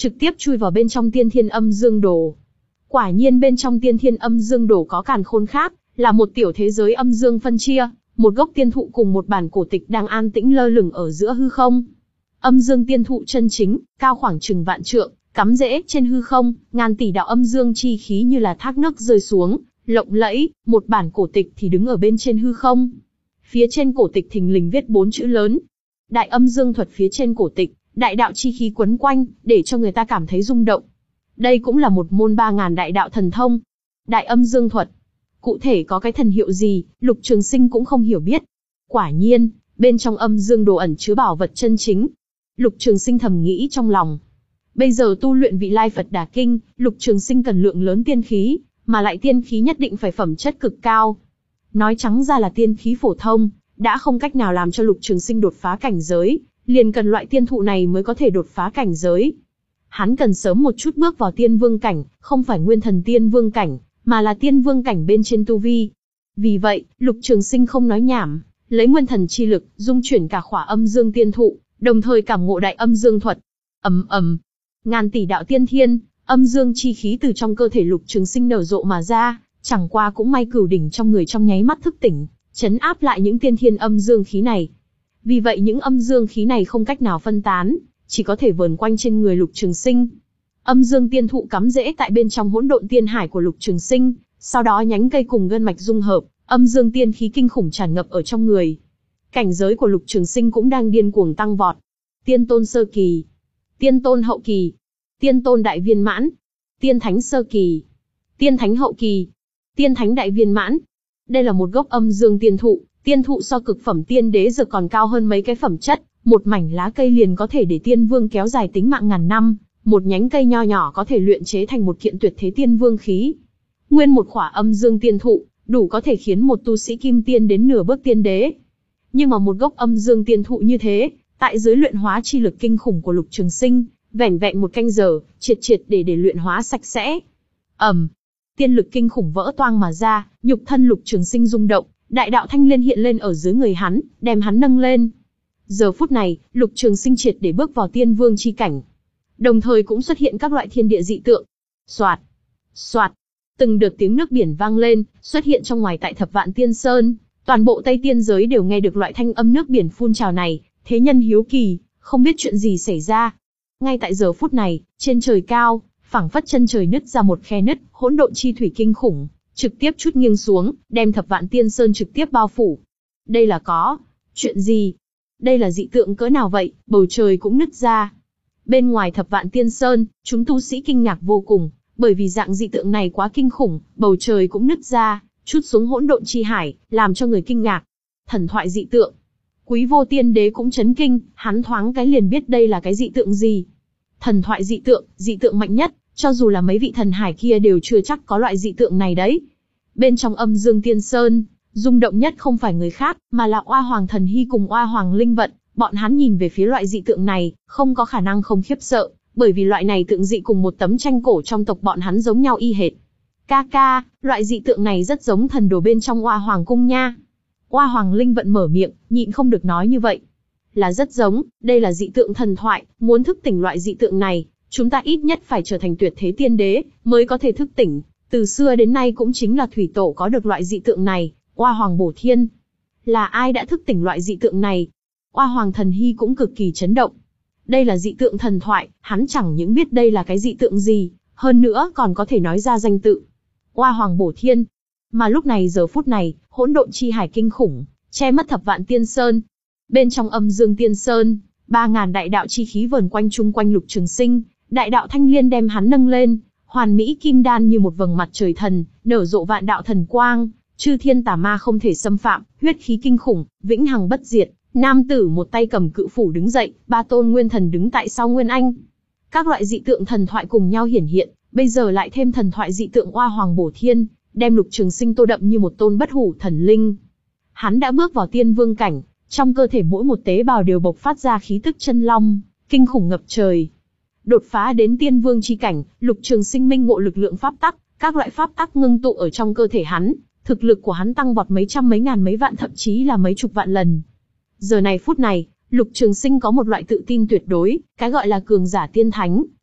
trực tiếp chui vào bên trong Tiên Thiên Âm Dương Đồ. Quả nhiên bên trong Tiên Thiên Âm Dương Đồ có càn khôn khác, là một tiểu thế giới âm dương phân chia, một gốc tiên thụ cùng một bản cổ tịch đang an tĩnh lơ lửng ở giữa hư không. Âm dương tiên thụ chân chính, cao khoảng chừng vạn trượng, cắm rễ trên hư không, ngàn tỷ đạo âm dương chi khí như là thác nước rơi xuống, lộng lẫy, một bản cổ tịch thì đứng ở bên trên hư không. Phía trên cổ tịch thình lình viết bốn chữ lớn. Đại âm dương thuật phía trên cổ tịch, đại đạo chi khí quấn quanh, để cho người ta cảm thấy rung động. Đây cũng là một môn ba ngàn đại đạo thần thông. Đại âm dương thuật. Cụ thể có cái thần hiệu gì, Lục Trường Sinh cũng không hiểu biết. Quả nhiên, bên trong âm dương đồ ẩn chứa bảo vật chân chính. Lục Trường Sinh thầm nghĩ trong lòng. Bây giờ tu luyện Vị Lai Phật Đà Kinh, Lục Trường Sinh cần lượng lớn tiên khí, mà lại tiên khí nhất định phải phẩm chất cực cao. Nói trắng ra là tiên khí phổ thông, đã không cách nào làm cho Lục Trường Sinh đột phá cảnh giới, liền cần loại tiên thụ này mới có thể đột phá cảnh giới. Hắn cần sớm một chút bước vào tiên vương cảnh, không phải nguyên thần tiên vương cảnh, mà là tiên vương cảnh bên trên tu vi. Vì vậy, Lục Trường Sinh không nói nhảm, lấy nguyên thần chi lực, dung chuyển cả khỏa âm dương tiên thụ, đồng thời cảm ngộ đại âm dương thuật. Ầm ầm, ngàn tỷ đạo tiên thiên, âm dương chi khí từ trong cơ thể Lục Trường Sinh nở rộ mà ra, chẳng qua cũng may cửu đỉnh trong người trong nháy mắt thức tỉnh, chấn áp lại những tiên thiên âm dương khí này. Vì vậy những âm dương khí này không cách nào phân tán, chỉ có thể vờn quanh trên người Lục Trường Sinh. Âm dương tiên thụ cắm rễ tại bên trong hỗn độn tiên hải của Lục Trường Sinh, sau đó nhánh cây cùng gân mạch dung hợp, âm dương tiên khí kinh khủng tràn ngập ở trong người. Cảnh giới của Lục Trường Sinh cũng đang điên cuồng tăng vọt. Tiên tôn sơ kỳ, tiên tôn hậu kỳ, tiên tôn đại viên mãn, tiên thánh sơ kỳ, tiên thánh hậu kỳ, tiên thánh đại viên mãn. Đây là một gốc âm dương tiên thụ, tiên thụ so cực phẩm tiên đế giờ còn cao hơn mấy cái phẩm chất, một mảnh lá cây liền có thể để tiên vương kéo dài tính mạng ngàn năm, một nhánh cây nho nhỏ có thể luyện chế thành một kiện tuyệt thế tiên vương khí. Nguyên một khỏa âm dương tiên thụ, đủ có thể khiến một tu sĩ kim tiên đến nửa bước tiên đế. Nhưng mà một gốc âm dương tiên thụ như thế, tại dưới luyện hóa chi lực kinh khủng của Lục Trường Sinh, vẻn vẹn một canh giờ, triệt triệt để để luyện hóa sạch sẽ. Ầm, tiên lực kinh khủng vỡ toang mà ra, nhục thân Lục Trường Sinh rung động, đại đạo thanh liên hiện lên ở dưới người hắn, đem hắn nâng lên. Giờ phút này, Lục Trường Sinh triệt để bước vào tiên vương chi cảnh. Đồng thời cũng xuất hiện các loại thiên địa dị tượng. Soạt, soạt, từng đợt tiếng nước biển vang lên, xuất hiện trong ngoài tại Thập Vạn Tiên Sơn. Toàn bộ Tây Tiên giới đều nghe được loại thanh âm nước biển phun trào này, thế nhân hiếu kỳ, không biết chuyện gì xảy ra. Ngay tại giờ phút này, trên trời cao, phảng phất chân trời nứt ra một khe nứt, hỗn độn chi thủy kinh khủng, trực tiếp chút nghiêng xuống, đem Thập Vạn Tiên Sơn trực tiếp bao phủ. Đây là có chuyện gì? Đây là dị tượng cỡ nào vậy? Bầu trời cũng nứt ra. Bên ngoài Thập Vạn Tiên Sơn, chúng tu sĩ kinh ngạc vô cùng, bởi vì dạng dị tượng này quá kinh khủng, bầu trời cũng nứt ra, chút xuống hỗn độn chi hải, làm cho người kinh ngạc. Thần thoại dị tượng. Quý Vô Tiên Đế cũng chấn kinh, hắn thoáng cái liền biết đây là cái dị tượng gì. Thần thoại dị tượng, dị tượng mạnh nhất, cho dù là mấy vị thần hải kia đều chưa chắc có loại dị tượng này đấy. Bên trong Âm Dương Tiên Sơn, rung động nhất không phải người khác, mà là Oa Hoàng Thần Hy cùng Oa Hoàng Linh Vận. Bọn hắn nhìn về phía loại dị tượng này, không có khả năng không khiếp sợ, bởi vì loại này tượng dị cùng một tấm tranh cổ trong tộc bọn hắn giống nhau y hệt. Ca ca, loại dị tượng này rất giống thần đồ bên trong Oa Hoàng cung nha. Oa Hoàng Linh Vận mở miệng, nhịn không được nói như vậy. Là rất giống, đây là dị tượng thần thoại, muốn thức tỉnh loại dị tượng này, chúng ta ít nhất phải trở thành tuyệt thế tiên đế, mới có thể thức tỉnh. Từ xưa đến nay cũng chính là thủy tổ có được loại dị tượng này, Oa Hoàng Bổ Thiên. Là ai đã thức tỉnh loại dị tượng này? Oa Hoàng Thần Hy cũng cực kỳ chấn động. Đây là dị tượng thần thoại, hắn chẳng những biết đây là cái dị tượng gì, hơn nữa còn có thể nói ra danh tự. Oa Hoàng Bổ Thiên. Mà lúc này giờ phút này, hỗn độn chi hải kinh khủng, che mất Thập Vạn Tiên Sơn. Bên trong Âm Dương Tiên Sơn, ba ngàn đại đạo chi khí vờn quanh chung quanh Lục Trường Sinh, đại đạo thanh liên đem hắn nâng lên, hoàn mỹ kim đan như một vầng mặt trời thần, nở rộ vạn đạo thần quang, chư thiên tà ma không thể xâm phạm, huyết khí kinh khủng, vĩnh hằng bất diệt. Nam tử một tay cầm cự phủ đứng dậy, ba tôn nguyên thần đứng tại sau Nguyên Anh. Các loại dị tượng thần thoại cùng nhau hiển hiện, bây giờ lại thêm thần thoại dị tượng Oa Hoàng Bổ Thiên, đem Lục Trường Sinh tô đậm như một tôn bất hủ thần linh. Hắn đã bước vào tiên vương cảnh, trong cơ thể mỗi một tế bào đều bộc phát ra khí tức chân long, kinh khủng ngập trời. Đột phá đến tiên vương chi cảnh, Lục Trường Sinh minh ngộ lực lượng pháp tắc, các loại pháp tắc ngưng tụ ở trong cơ thể hắn, thực lực của hắn tăng vọt mấy trăm mấy ngàn mấy vạn thậm chí là mấy chục vạn lần. Giờ này phút này, Lục Trường Sinh có một loại tự tin tuyệt đối, cái gọi là cường giả tiên thánh,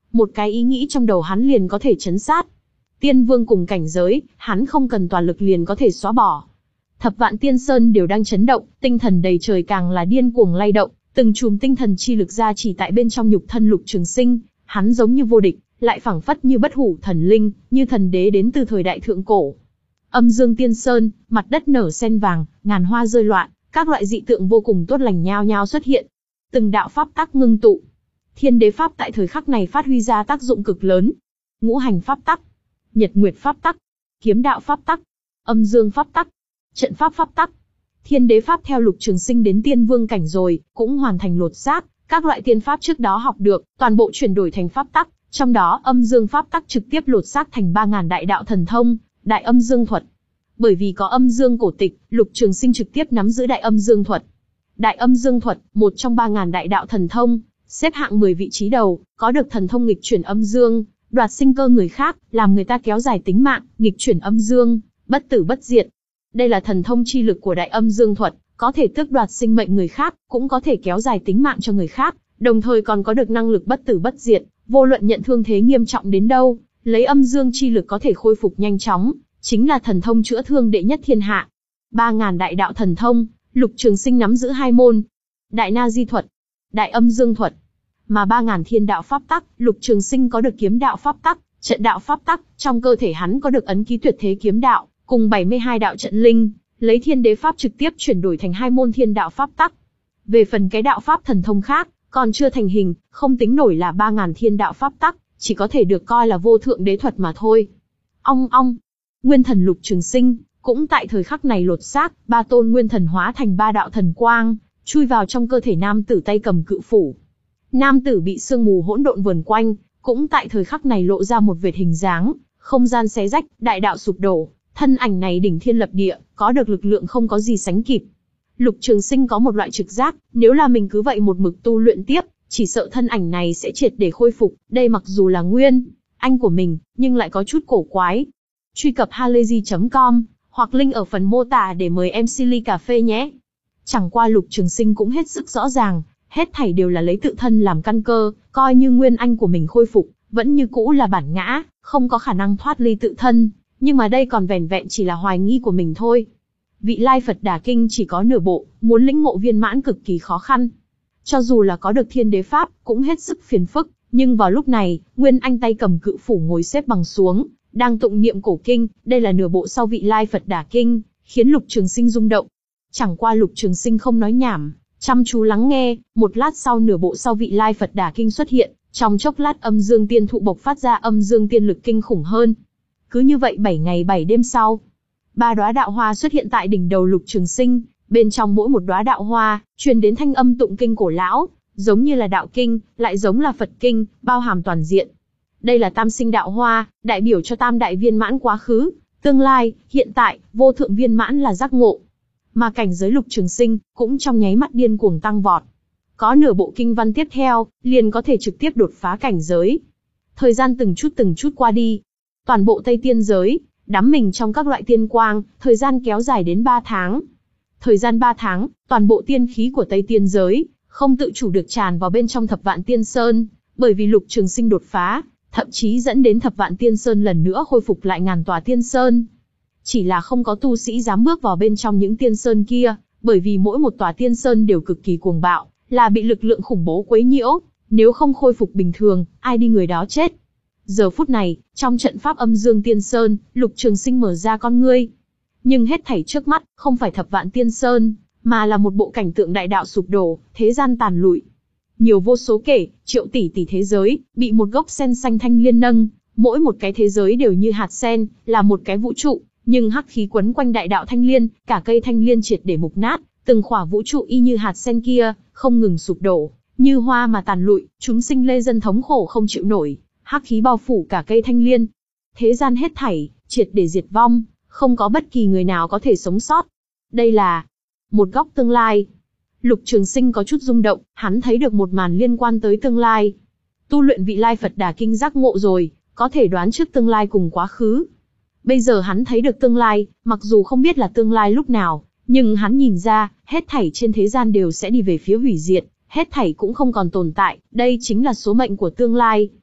Một cái ý nghĩ trong đầu hắn liền có thể chấn sát. Tiên vương cùng cảnh giới, hắn không cần toàn lực liền có thể xóa bỏ. Thập vạn tiên sơn đều đang chấn động, tinh thần đầy trời càng là điên cuồng lay động, từng chùm tinh thần chi lực ra chỉ tại bên trong nhục thân Lục Trường Sinh, hắn giống như vô địch, lại phảng phất như bất hủ thần linh, như thần đế đến từ thời đại thượng cổ. Âm Dương Tiên Sơn, mặt đất nở sen vàng, ngàn hoa rơi loạn, các loại dị tượng vô cùng tốt lành nhao nhao xuất hiện. Từng đạo pháp tắc ngưng tụ. Thiên đế pháp tại thời khắc này phát huy ra tác dụng cực lớn. Ngũ hành pháp tắc, Nhật Nguyệt pháp tắc, Kiếm đạo pháp tắc, Âm Dương pháp tắc, Trận pháp pháp tắc. Thiên đế pháp theo Lục Trường Sinh đến tiên vương cảnh rồi, cũng hoàn thành lột xác, các loại tiên pháp trước đó học được, toàn bộ chuyển đổi thành pháp tắc, trong đó Âm Dương pháp tắc trực tiếp lột xác thành ba ngàn đại đạo thần thông, Đại Âm Dương thuật. Bởi vì có Âm Dương cổ tịch, Lục Trường Sinh trực tiếp nắm giữ Đại Âm Dương thuật. Đại Âm Dương thuật, một trong ba ngàn đại đạo thần thông, xếp hạng mười vị trí đầu, có được thần thông nghịch chuyển âm dương, đoạt sinh cơ người khác, làm người ta kéo dài tính mạng, nghịch chuyển âm dương, bất tử bất diệt. Đây là thần thông chi lực của Đại Âm Dương thuật, có thể tước đoạt sinh mệnh người khác, cũng có thể kéo dài tính mạng cho người khác, đồng thời còn có được năng lực bất tử bất diệt, vô luận nhận thương thế nghiêm trọng đến đâu, lấy âm dương chi lực có thể khôi phục nhanh chóng, chính là thần thông chữa thương đệ nhất thiên hạ. Ba ngàn đại đạo thần thông, Lục Trường Sinh nắm giữ hai môn, Đại Na Di thuật, Đại Âm Dương thuật, mà ba ngàn thiên đạo pháp tắc, Lục Trường Sinh có được kiếm đạo pháp tắc, trận đạo pháp tắc, trong cơ thể hắn có được ấn ký tuyệt thế kiếm đạo, cùng bảy mươi hai đạo trận linh, lấy thiên đế pháp trực tiếp chuyển đổi thành hai môn thiên đạo pháp tắc. Về phần cái đạo pháp thần thông khác, còn chưa thành hình, không tính nổi là ba ngàn thiên đạo pháp tắc, chỉ có thể được coi là vô thượng đế thuật mà thôi. Ong ong, nguyên thần Lục Trường Sinh cũng tại thời khắc này lột xác, ba tôn nguyên thần hóa thành ba đạo thần quang, chui vào trong cơ thể nam tử tay cầm cự phủ. Nam tử bị sương mù hỗn độn vờn quanh, cũng tại thời khắc này lộ ra một vệt hình dáng, không gian xé rách, đại đạo sụp đổ, thân ảnh này đỉnh thiên lập địa, có được lực lượng không có gì sánh kịp. Lục Trường Sinh có một loại trực giác, nếu là mình cứ vậy một mực tu luyện tiếp, chỉ sợ thân ảnh này sẽ triệt để khôi phục, đây mặc dù là nguyên anh của mình, nhưng lại có chút cổ quái. Truy cập halayzi chấm com, hoặc link ở phần mô tả để mời em xê ly cà phê nhé. Chẳng qua Lục Trường Sinh cũng hết sức rõ ràng, hết thảy đều là lấy tự thân làm căn cơ, coi như nguyên anh của mình khôi phục, vẫn như cũ là bản ngã, không có khả năng thoát ly tự thân, nhưng mà đây còn vẻn vẹn chỉ là hoài nghi của mình thôi. Vị Lai Phật Đà Kinh chỉ có nửa bộ, muốn lĩnh ngộ viên mãn cực kỳ khó khăn. Cho dù là có được thiên đế pháp, cũng hết sức phiền phức, nhưng vào lúc này, Nguyên Anh tay cầm cự phủ ngồi xếp bằng xuống, đang tụng niệm cổ kinh, đây là nửa bộ sau Vị Lai Phật Đà Kinh, khiến Lục Trường Sinh rung động. Chẳng qua Lục Trường Sinh không nói nhảm, chăm chú lắng nghe, một lát sau nửa bộ sau Vị Lai Phật Đà Kinh xuất hiện, trong chốc lát Âm Dương Tiên Thụ bộc phát ra âm dương tiên lực kinh khủng hơn. Cứ như vậy bảy ngày bảy đêm sau, ba đóa đạo hoa xuất hiện tại đỉnh đầu Lục Trường Sinh, bên trong mỗi một đóa đạo hoa, truyền đến thanh âm tụng kinh cổ lão, giống như là đạo kinh, lại giống là Phật kinh, bao hàm toàn diện. Đây là tam sinh đạo hoa, đại biểu cho tam đại viên mãn quá khứ, tương lai, hiện tại, vô thượng viên mãn là giác ngộ. Mà cảnh giới Lục Trường Sinh cũng trong nháy mắt điên cuồng tăng vọt. Có nửa bộ kinh văn tiếp theo, liền có thể trực tiếp đột phá cảnh giới. Thời gian từng chút từng chút qua đi, toàn bộ Tây Tiên giới đắm mình trong các loại tiên quang, thời gian kéo dài đến ba tháng. Thời gian ba tháng, toàn bộ tiên khí của Tây Tiên giới không tự chủ được tràn vào bên trong Thập Vạn Tiên Sơn, bởi vì Lục Trường Sinh đột phá, thậm chí dẫn đến Thập Vạn Tiên Sơn lần nữa khôi phục lại ngàn tòa tiên sơn. Chỉ là không có tu sĩ dám bước vào bên trong những tiên sơn kia, bởi vì mỗi một tòa tiên sơn đều cực kỳ cuồng bạo, là bị lực lượng khủng bố quấy nhiễu, nếu không khôi phục bình thường, ai đi người đó chết. Giờ phút này, trong trận pháp Âm Dương Tiên Sơn, Lục Trường Sinh mở ra con ngươi. Nhưng hết thảy trước mắt, không phải Thập Vạn Tiên Sơn, mà là một bộ cảnh tượng đại đạo sụp đổ, thế gian tàn lụi. Nhiều vô số kể, triệu tỷ tỷ thế giới, bị một gốc sen xanh thanh liên nâng, mỗi một cái thế giới đều như hạt sen, là một cái vũ trụ, nhưng hắc khí quấn quanh đại đạo thanh liên, cả cây thanh liên triệt để mục nát, từng khỏa vũ trụ y như hạt sen kia, không ngừng sụp đổ, như hoa mà tàn lụi, chúng sinh lê dân thống khổ không chịu nổi, hắc khí bao phủ cả cây thanh liên. Thế gian hết thảy, triệt để diệt vong, không có bất kỳ người nào có thể sống sót. Đây là một góc tương lai. Lục Trường Sinh có chút rung động, hắn thấy được một màn liên quan tới tương lai. Tu luyện Vị Lai Phật Đà Kinh giác ngộ rồi, có thể đoán trước tương lai cùng quá khứ. Bây giờ hắn thấy được tương lai, mặc dù không biết là tương lai lúc nào, nhưng hắn nhìn ra, hết thảy trên thế gian đều sẽ đi về phía hủy diệt, hết thảy cũng không còn tồn tại, đây chính là số mệnh của tương lai.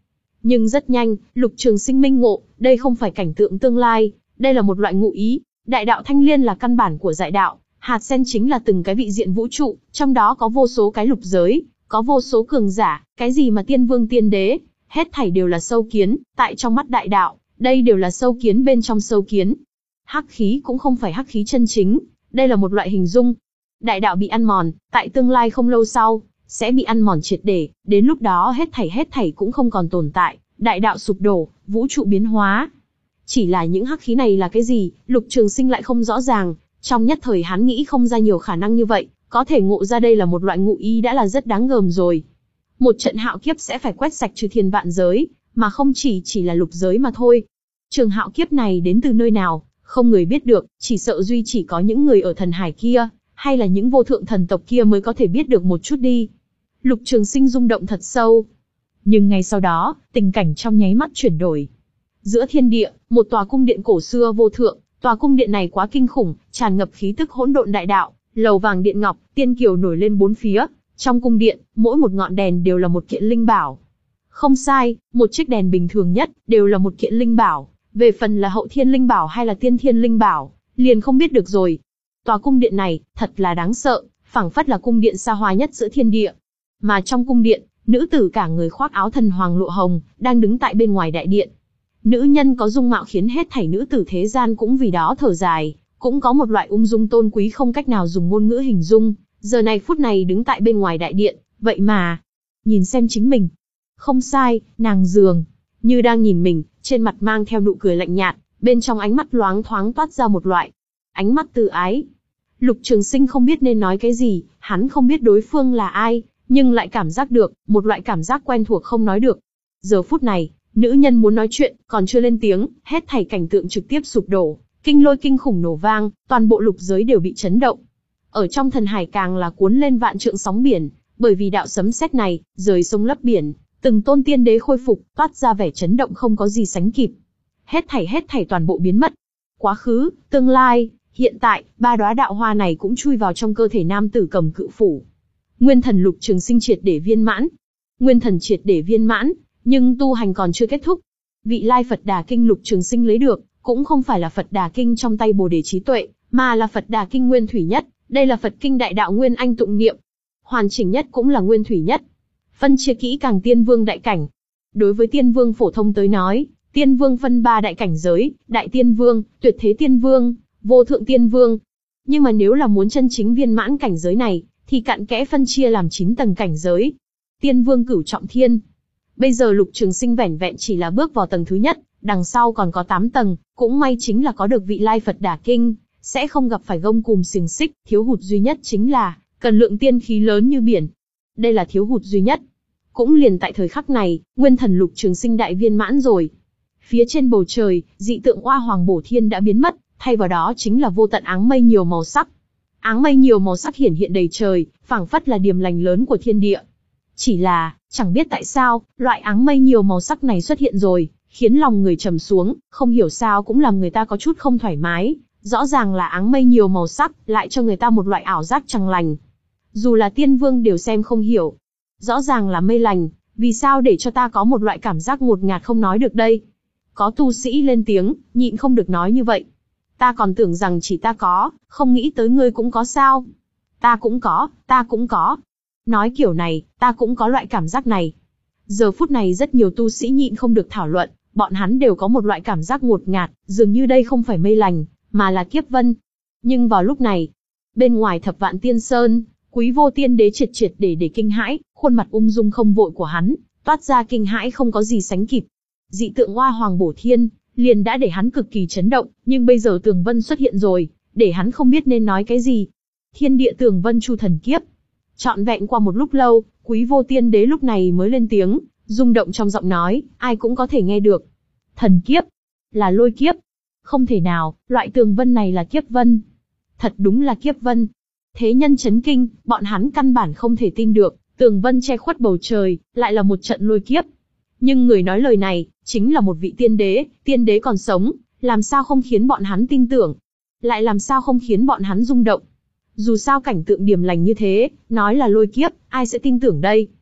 Nhưng rất nhanh, Lục Trường Sinh minh ngộ, đây không phải cảnh tượng tương lai, đây là một loại ngụ ý. Đại đạo thanh liên là căn bản của đại đạo, hạt sen chính là từng cái vị diện vũ trụ, trong đó có vô số cái lục giới, có vô số cường giả, cái gì mà tiên vương tiên đế, hết thảy đều là sâu kiến, tại trong mắt đại đạo, đây đều là sâu kiến bên trong sâu kiến. Hắc khí cũng không phải hắc khí chân chính, đây là một loại hình dung. Đại đạo bị ăn mòn, tại tương lai không lâu sau, sẽ bị ăn mòn triệt để, đến lúc đó hết thảy hết thảy cũng không còn tồn tại, đại đạo sụp đổ, vũ trụ biến hóa. Chỉ là những hắc khí này là cái gì, Lục Trường Sinh lại không rõ ràng, trong nhất thời hắn nghĩ không ra nhiều khả năng như vậy, có thể ngộ ra đây là một loại ngụ ý đã là rất đáng gờm rồi. Một trận hạo kiếp sẽ phải quét sạch chư thiên vạn giới, mà không chỉ chỉ là lục giới mà thôi. Trường hạo kiếp này đến từ nơi nào, không người biết được, chỉ sợ duy chỉ có những người ở thần hải kia, hay là những vô thượng thần tộc kia mới có thể biết được một chút đi. Lục Trường Sinh rung động thật sâu. Nhưng ngay sau đó, tình cảnh trong nháy mắt chuyển đổi. Giữa thiên địa, một tòa cung điện cổ xưa vô thượng, tòa cung điện này quá kinh khủng, tràn ngập khí tức hỗn độn đại đạo, lầu vàng điện ngọc, tiên kiều nổi lên bốn phía. Trong cung điện, mỗi một ngọn đèn đều là một kiện linh bảo. Không sai, một chiếc đèn bình thường nhất, đều là một kiện linh bảo. Về phần là hậu thiên linh bảo hay là tiên thiên linh bảo, liền không biết được rồi. Tòa cung điện này, thật là đáng sợ, phảng phất là cung điện xa hoa nhất giữa thiên địa. Mà trong cung điện, nữ tử cả người khoác áo thần hoàng lụa hồng, đang đứng tại bên ngoài đại điện. Nữ nhân có dung mạo khiến hết thảy nữ tử thế gian cũng vì đó thở dài, cũng có một loại ung dung tôn quý không cách nào dùng ngôn ngữ hình dung. Giờ này phút này đứng tại bên ngoài đại điện, vậy mà, nhìn xem chính mình. Không sai, nàng dường như đang nhìn mình, trên mặt mang theo nụ cười lạnh nhạt, bên trong ánh mắt loáng thoáng toát ra một loại ánh mắt từ ái. Lục Trường Sinh không biết nên nói cái gì, hắn không biết đối phương là ai, nhưng lại cảm giác được, một loại cảm giác quen thuộc không nói được. Giờ phút này, nữ nhân muốn nói chuyện, còn chưa lên tiếng, hết thảy cảnh tượng trực tiếp sụp đổ, kinh lôi kinh khủng nổ vang, toàn bộ lục giới đều bị chấn động. Ở trong thần hải càng là cuốn lên vạn trượng sóng biển, bởi vì đạo sấm sét này, rời sông lấp biển, từng tôn tiên đế khôi phục, toát ra vẻ chấn động không có gì sánh kịp. Hết thảy hết thảy toàn bộ biến mất. Quá khứ, tương lai, hiện tại, ba đóa đạo hoa này cũng chui vào trong cơ thể nam tử cầm cự phủ. Nguyên thần Lục Trường Sinh triệt để viên mãn. Nguyên thần triệt để viên mãn, nhưng tu hành còn chưa kết thúc. Vị lai Phật Đà Kinh Lục Trường Sinh lấy được, cũng không phải là Phật Đà Kinh trong tay Bồ Đề trí tuệ, mà là Phật Đà Kinh nguyên thủy nhất. Đây là Phật Kinh đại đạo nguyên anh tụng niệm. Hoàn chỉnh nhất cũng là nguyên thủy nhất. Phân chia kỹ càng tiên vương đại cảnh. Đối với tiên vương phổ thông tới nói, tiên vương phân ba đại cảnh giới, đại tiên vương, tuyệt thế tiên vương, vô thượng tiên vương. Nhưng mà nếu là muốn chân chính viên mãn cảnh giới này, thì cặn kẽ phân chia làm chín tầng cảnh giới. Tiên vương cửu trọng thiên. Bây giờ Lục Trường Sinh vẻn vẹn chỉ là bước vào tầng thứ nhất, đằng sau còn có tám tầng, cũng may chính là có được vị lai Phật Đà Kinh, sẽ không gặp phải gông cùm xiềng xích, thiếu hụt duy nhất chính là cần lượng tiên khí lớn như biển. Đây là thiếu hụt duy nhất. Cũng liền tại thời khắc này, nguyên thần Lục Trường Sinh đại viên mãn rồi. Phía trên bầu trời, dị tượng Oa Hoàng Bổ Thiên đã biến mất, thay vào đó chính là vô tận áng mây nhiều màu sắc. Áng mây nhiều màu sắc hiển hiện đầy trời, phảng phất là điềm lành lớn của thiên địa. Chỉ là, chẳng biết tại sao, loại áng mây nhiều màu sắc này xuất hiện rồi, khiến lòng người trầm xuống, không hiểu sao cũng làm người ta có chút không thoải mái. Rõ ràng là áng mây nhiều màu sắc, lại cho người ta một loại ảo giác chẳng lành. Dù là tiên vương đều xem không hiểu. Rõ ràng là mây lành, vì sao để cho ta có một loại cảm giác ngột ngạt không nói được đây? Có tu sĩ lên tiếng, nhịn không được nói như vậy. Ta còn tưởng rằng chỉ ta có, không nghĩ tới ngươi cũng có sao? Ta cũng có, ta cũng có. Nói kiểu này, ta cũng có loại cảm giác này. Giờ phút này rất nhiều tu sĩ nhịn không được thảo luận, bọn hắn đều có một loại cảm giác ngột ngạt, dường như đây không phải mây lành, mà là kiếp vân. Nhưng vào lúc này, bên ngoài Thập Vạn Tiên Sơn, Quý Vô Tiên Đế triệt triệt để để kinh hãi, khuôn mặt ung dung không vội của hắn, toát ra kinh hãi không có gì sánh kịp. Dị tượng Oa Hoàng Bổ Thiên, liền đã để hắn cực kỳ chấn động, nhưng bây giờ tường vân xuất hiện rồi, để hắn không biết nên nói cái gì. Thiên địa tường vân chu thần kiếp. Trọn vẹn qua một lúc lâu, Quý Vô Tiên Đế lúc này mới lên tiếng, rung động trong giọng nói, ai cũng có thể nghe được. Thần kiếp, là lôi kiếp. Không thể nào, loại tường vân này là kiếp vân. Thật đúng là kiếp vân. Thế nhân chấn kinh, bọn hắn căn bản không thể tin được, tường vân che khuất bầu trời, lại là một trận lôi kiếp. Nhưng người nói lời này, chính là một vị tiên đế, tiên đế còn sống, làm sao không khiến bọn hắn tin tưởng? Lại làm sao không khiến bọn hắn rung động? Dù sao cảnh tượng điềm lành như thế, nói là lôi kiếp, ai sẽ tin tưởng đây?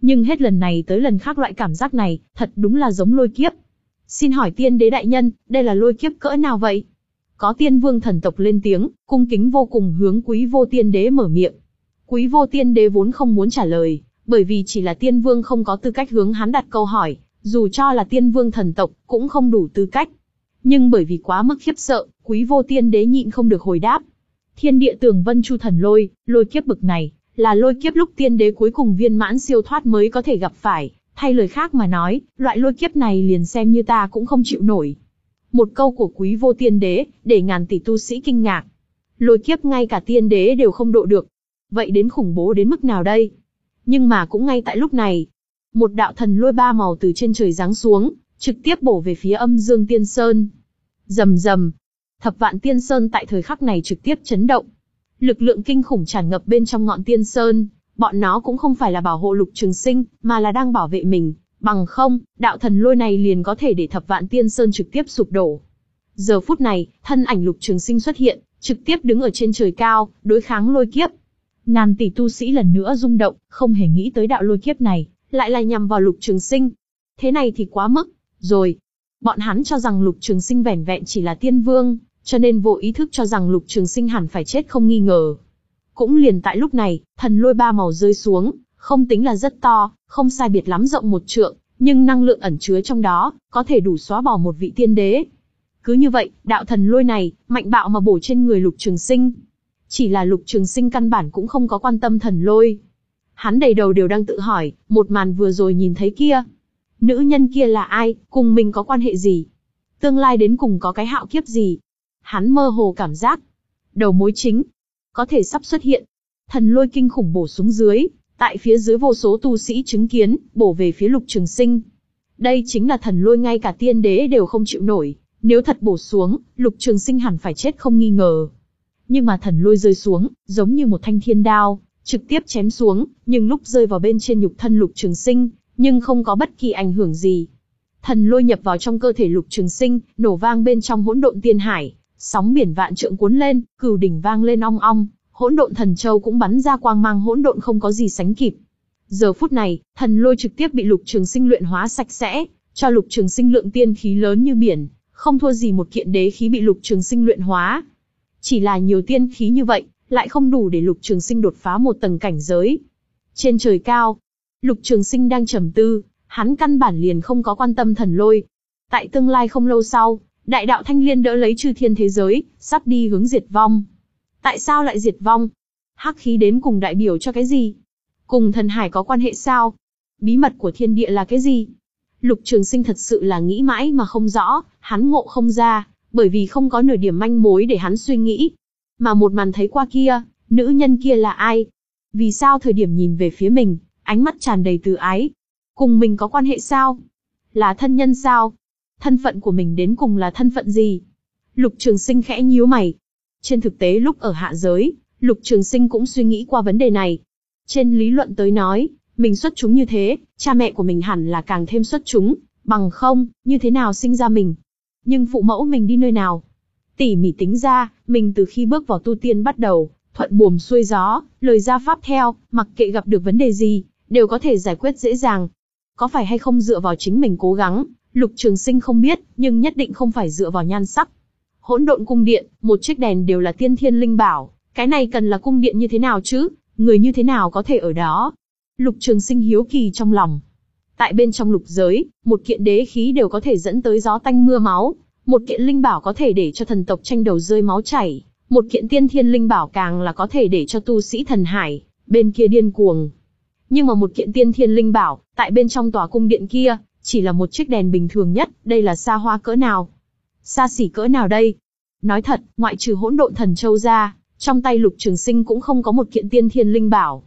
Nhưng hết lần này tới lần khác loại cảm giác này, thật đúng là giống lôi kiếp. Xin hỏi tiên đế đại nhân, đây là lôi kiếp cỡ nào vậy? Có tiên vương thần tộc lên tiếng, cung kính vô cùng hướng Quý Vô Tiên Đế mở miệng. Quý Vô Tiên Đế vốn không muốn trả lời, bởi vì chỉ là tiên vương không có tư cách hướng hắn đặt câu hỏi, dù cho là tiên vương thần tộc, cũng không đủ tư cách. Nhưng bởi vì quá mức khiếp sợ, Quý Vô Tiên Đế nhịn không được hồi đáp. Thiên địa tường vân chu thần lôi, lôi kiếp bực này, là lôi kiếp lúc tiên đế cuối cùng viên mãn siêu thoát mới có thể gặp phải, thay lời khác mà nói, loại lôi kiếp này liền xem như ta cũng không chịu nổi. Một câu của Quý Vô Tiên Đế, để ngàn tỷ tu sĩ kinh ngạc. Lôi kiếp ngay cả tiên đế đều không độ được. Vậy đến khủng bố đến mức nào đây? Nhưng mà cũng ngay tại lúc này, một đạo thần lôi ba màu từ trên trời giáng xuống, trực tiếp bổ về phía Âm Dương Tiên Sơn. Rầm rầm, Thập Vạn Tiên Sơn tại thời khắc này trực tiếp chấn động. Lực lượng kinh khủng tràn ngập bên trong ngọn Tiên Sơn, bọn nó cũng không phải là bảo hộ Lục Trường Sinh, mà là đang bảo vệ mình, bằng không, đạo thần lôi này liền có thể để Thập Vạn Tiên Sơn trực tiếp sụp đổ. Giờ phút này, thân ảnh Lục Trường Sinh xuất hiện, trực tiếp đứng ở trên trời cao, đối kháng lôi kiếp. Ngàn tỷ tu sĩ lần nữa rung động, không hề nghĩ tới đạo lôi kiếp này, lại là nhằm vào Lục Trường Sinh. Thế này thì quá mức, rồi. Bọn hắn cho rằng Lục Trường Sinh vẻn vẹn chỉ là tiên vương, cho nên vô ý thức cho rằng Lục Trường Sinh hẳn phải chết không nghi ngờ. Cũng liền tại lúc này, thần lôi ba màu rơi xuống, không tính là rất to, không sai biệt lắm rộng một trượng, nhưng năng lượng ẩn chứa trong đó, có thể đủ xóa bỏ một vị tiên đế. Cứ như vậy, đạo thần lôi này, mạnh bạo mà bổ trên người Lục Trường Sinh. Chỉ là Lục Trường Sinh căn bản cũng không có quan tâm thần lôi. Hắn đầy đầu đều đang tự hỏi, một màn vừa rồi nhìn thấy kia. Nữ nhân kia là ai, cùng mình có quan hệ gì? Tương lai đến cùng có cái hạo kiếp gì? Hắn mơ hồ cảm giác. Đầu mối chính, có thể sắp xuất hiện. Thần lôi kinh khủng bổ xuống dưới, tại phía dưới vô số tu sĩ chứng kiến, bổ về phía Lục Trường Sinh. Đây chính là thần lôi ngay cả tiên đế đều không chịu nổi, nếu thật bổ xuống, Lục Trường Sinh hẳn phải chết không nghi ngờ. Nhưng mà thần lôi rơi xuống, giống như một thanh thiên đao, trực tiếp chém xuống, nhưng lúc rơi vào bên trên nhục thân Lục Trường Sinh, nhưng không có bất kỳ ảnh hưởng gì. Thần lôi nhập vào trong cơ thể Lục Trường Sinh, nổ vang bên trong hỗn độn tiên hải, sóng biển vạn trượng cuốn lên, cửu đỉnh vang lên ong ong, hỗn độn thần châu cũng bắn ra quang mang hỗn độn không có gì sánh kịp. Giờ phút này, thần lôi trực tiếp bị Lục Trường Sinh luyện hóa sạch sẽ, cho Lục Trường Sinh lượng tiên khí lớn như biển, không thua gì một kiện đế khí bị Lục Trường Sinh luyện hóa. Chỉ là nhiều tiên khí như vậy, lại không đủ để Lục Trường Sinh đột phá một tầng cảnh giới. Trên trời cao, Lục Trường Sinh đang trầm tư, hắn căn bản liền không có quan tâm thần lôi. Tại tương lai không lâu sau, đại đạo Thanh Liên đỡ lấy chư thiên thế giới, sắp đi hướng diệt vong. Tại sao lại diệt vong? Hắc khí đến cùng đại biểu cho cái gì? Cùng thần hải có quan hệ sao? Bí mật của thiên địa là cái gì? Lục Trường Sinh thật sự là nghĩ mãi mà không rõ, hắn ngộ không ra, bởi vì không có nửa điểm manh mối để hắn suy nghĩ. Mà một màn thấy qua kia, nữ nhân kia là ai? Vì sao thời điểm nhìn về phía mình, ánh mắt tràn đầy từ ái? Cùng mình có quan hệ sao? Là thân nhân sao? Thân phận của mình đến cùng là thân phận gì? Lục Trường Sinh khẽ nhíu mày. Trên thực tế lúc ở hạ giới, Lục Trường Sinh cũng suy nghĩ qua vấn đề này. Trên lý luận tới nói, mình xuất chúng như thế, cha mẹ của mình hẳn là càng thêm xuất chúng, bằng không, như thế nào sinh ra mình? Nhưng phụ mẫu mình đi nơi nào? Tỉ mỉ tính ra, mình từ khi bước vào tu tiên bắt đầu, thuận buồm xuôi gió, lời ra pháp theo, mặc kệ gặp được vấn đề gì, đều có thể giải quyết dễ dàng. Có phải hay không dựa vào chính mình cố gắng, Lục Trường Sinh không biết, nhưng nhất định không phải dựa vào nhan sắc. Hỗn độn cung điện, một chiếc đèn đều là tiên thiên linh bảo, cái này cần là cung điện như thế nào chứ? Người như thế nào có thể ở đó? Lục Trường Sinh hiếu kỳ trong lòng. Tại bên trong lục giới, một kiện đế khí đều có thể dẫn tới gió tanh mưa máu, một kiện linh bảo có thể để cho thần tộc tranh đầu rơi máu chảy, một kiện tiên thiên linh bảo càng là có thể để cho tu sĩ thần hải bên kia điên cuồng. Nhưng mà một kiện tiên thiên linh bảo, tại bên trong tòa cung điện kia, chỉ là một chiếc đèn bình thường nhất, đây là xa hoa cỡ nào? Xa xỉ cỡ nào đây? Nói thật, ngoại trừ hỗn độn thần châu ra, trong tay Lục Trường Sinh cũng không có một kiện tiên thiên linh bảo.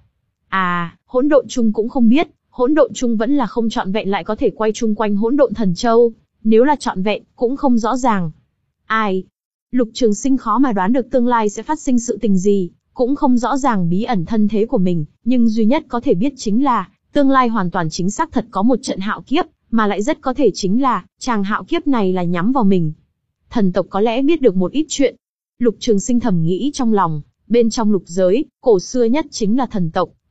À, hỗn độn chung cũng không biết, hỗn độn chung vẫn là không trọn vẹn lại có thể quay chung quanh hỗn độn thần châu, nếu là trọn vẹn, cũng không rõ ràng. Ai? Lục Trường Sinh khó mà đoán được tương lai sẽ phát sinh sự tình gì, cũng không rõ ràng bí ẩn thân thế của mình, nhưng duy nhất có thể biết chính là, tương lai hoàn toàn chính xác thật có một trận hạo kiếp, mà lại rất có thể chính là, chàng hạo kiếp này là nhắm vào mình. Thần tộc có lẽ biết được một ít chuyện. Lục Trường Sinh thầm nghĩ trong lòng, bên trong lục giới, cổ xưa nhất chính là thần tộc,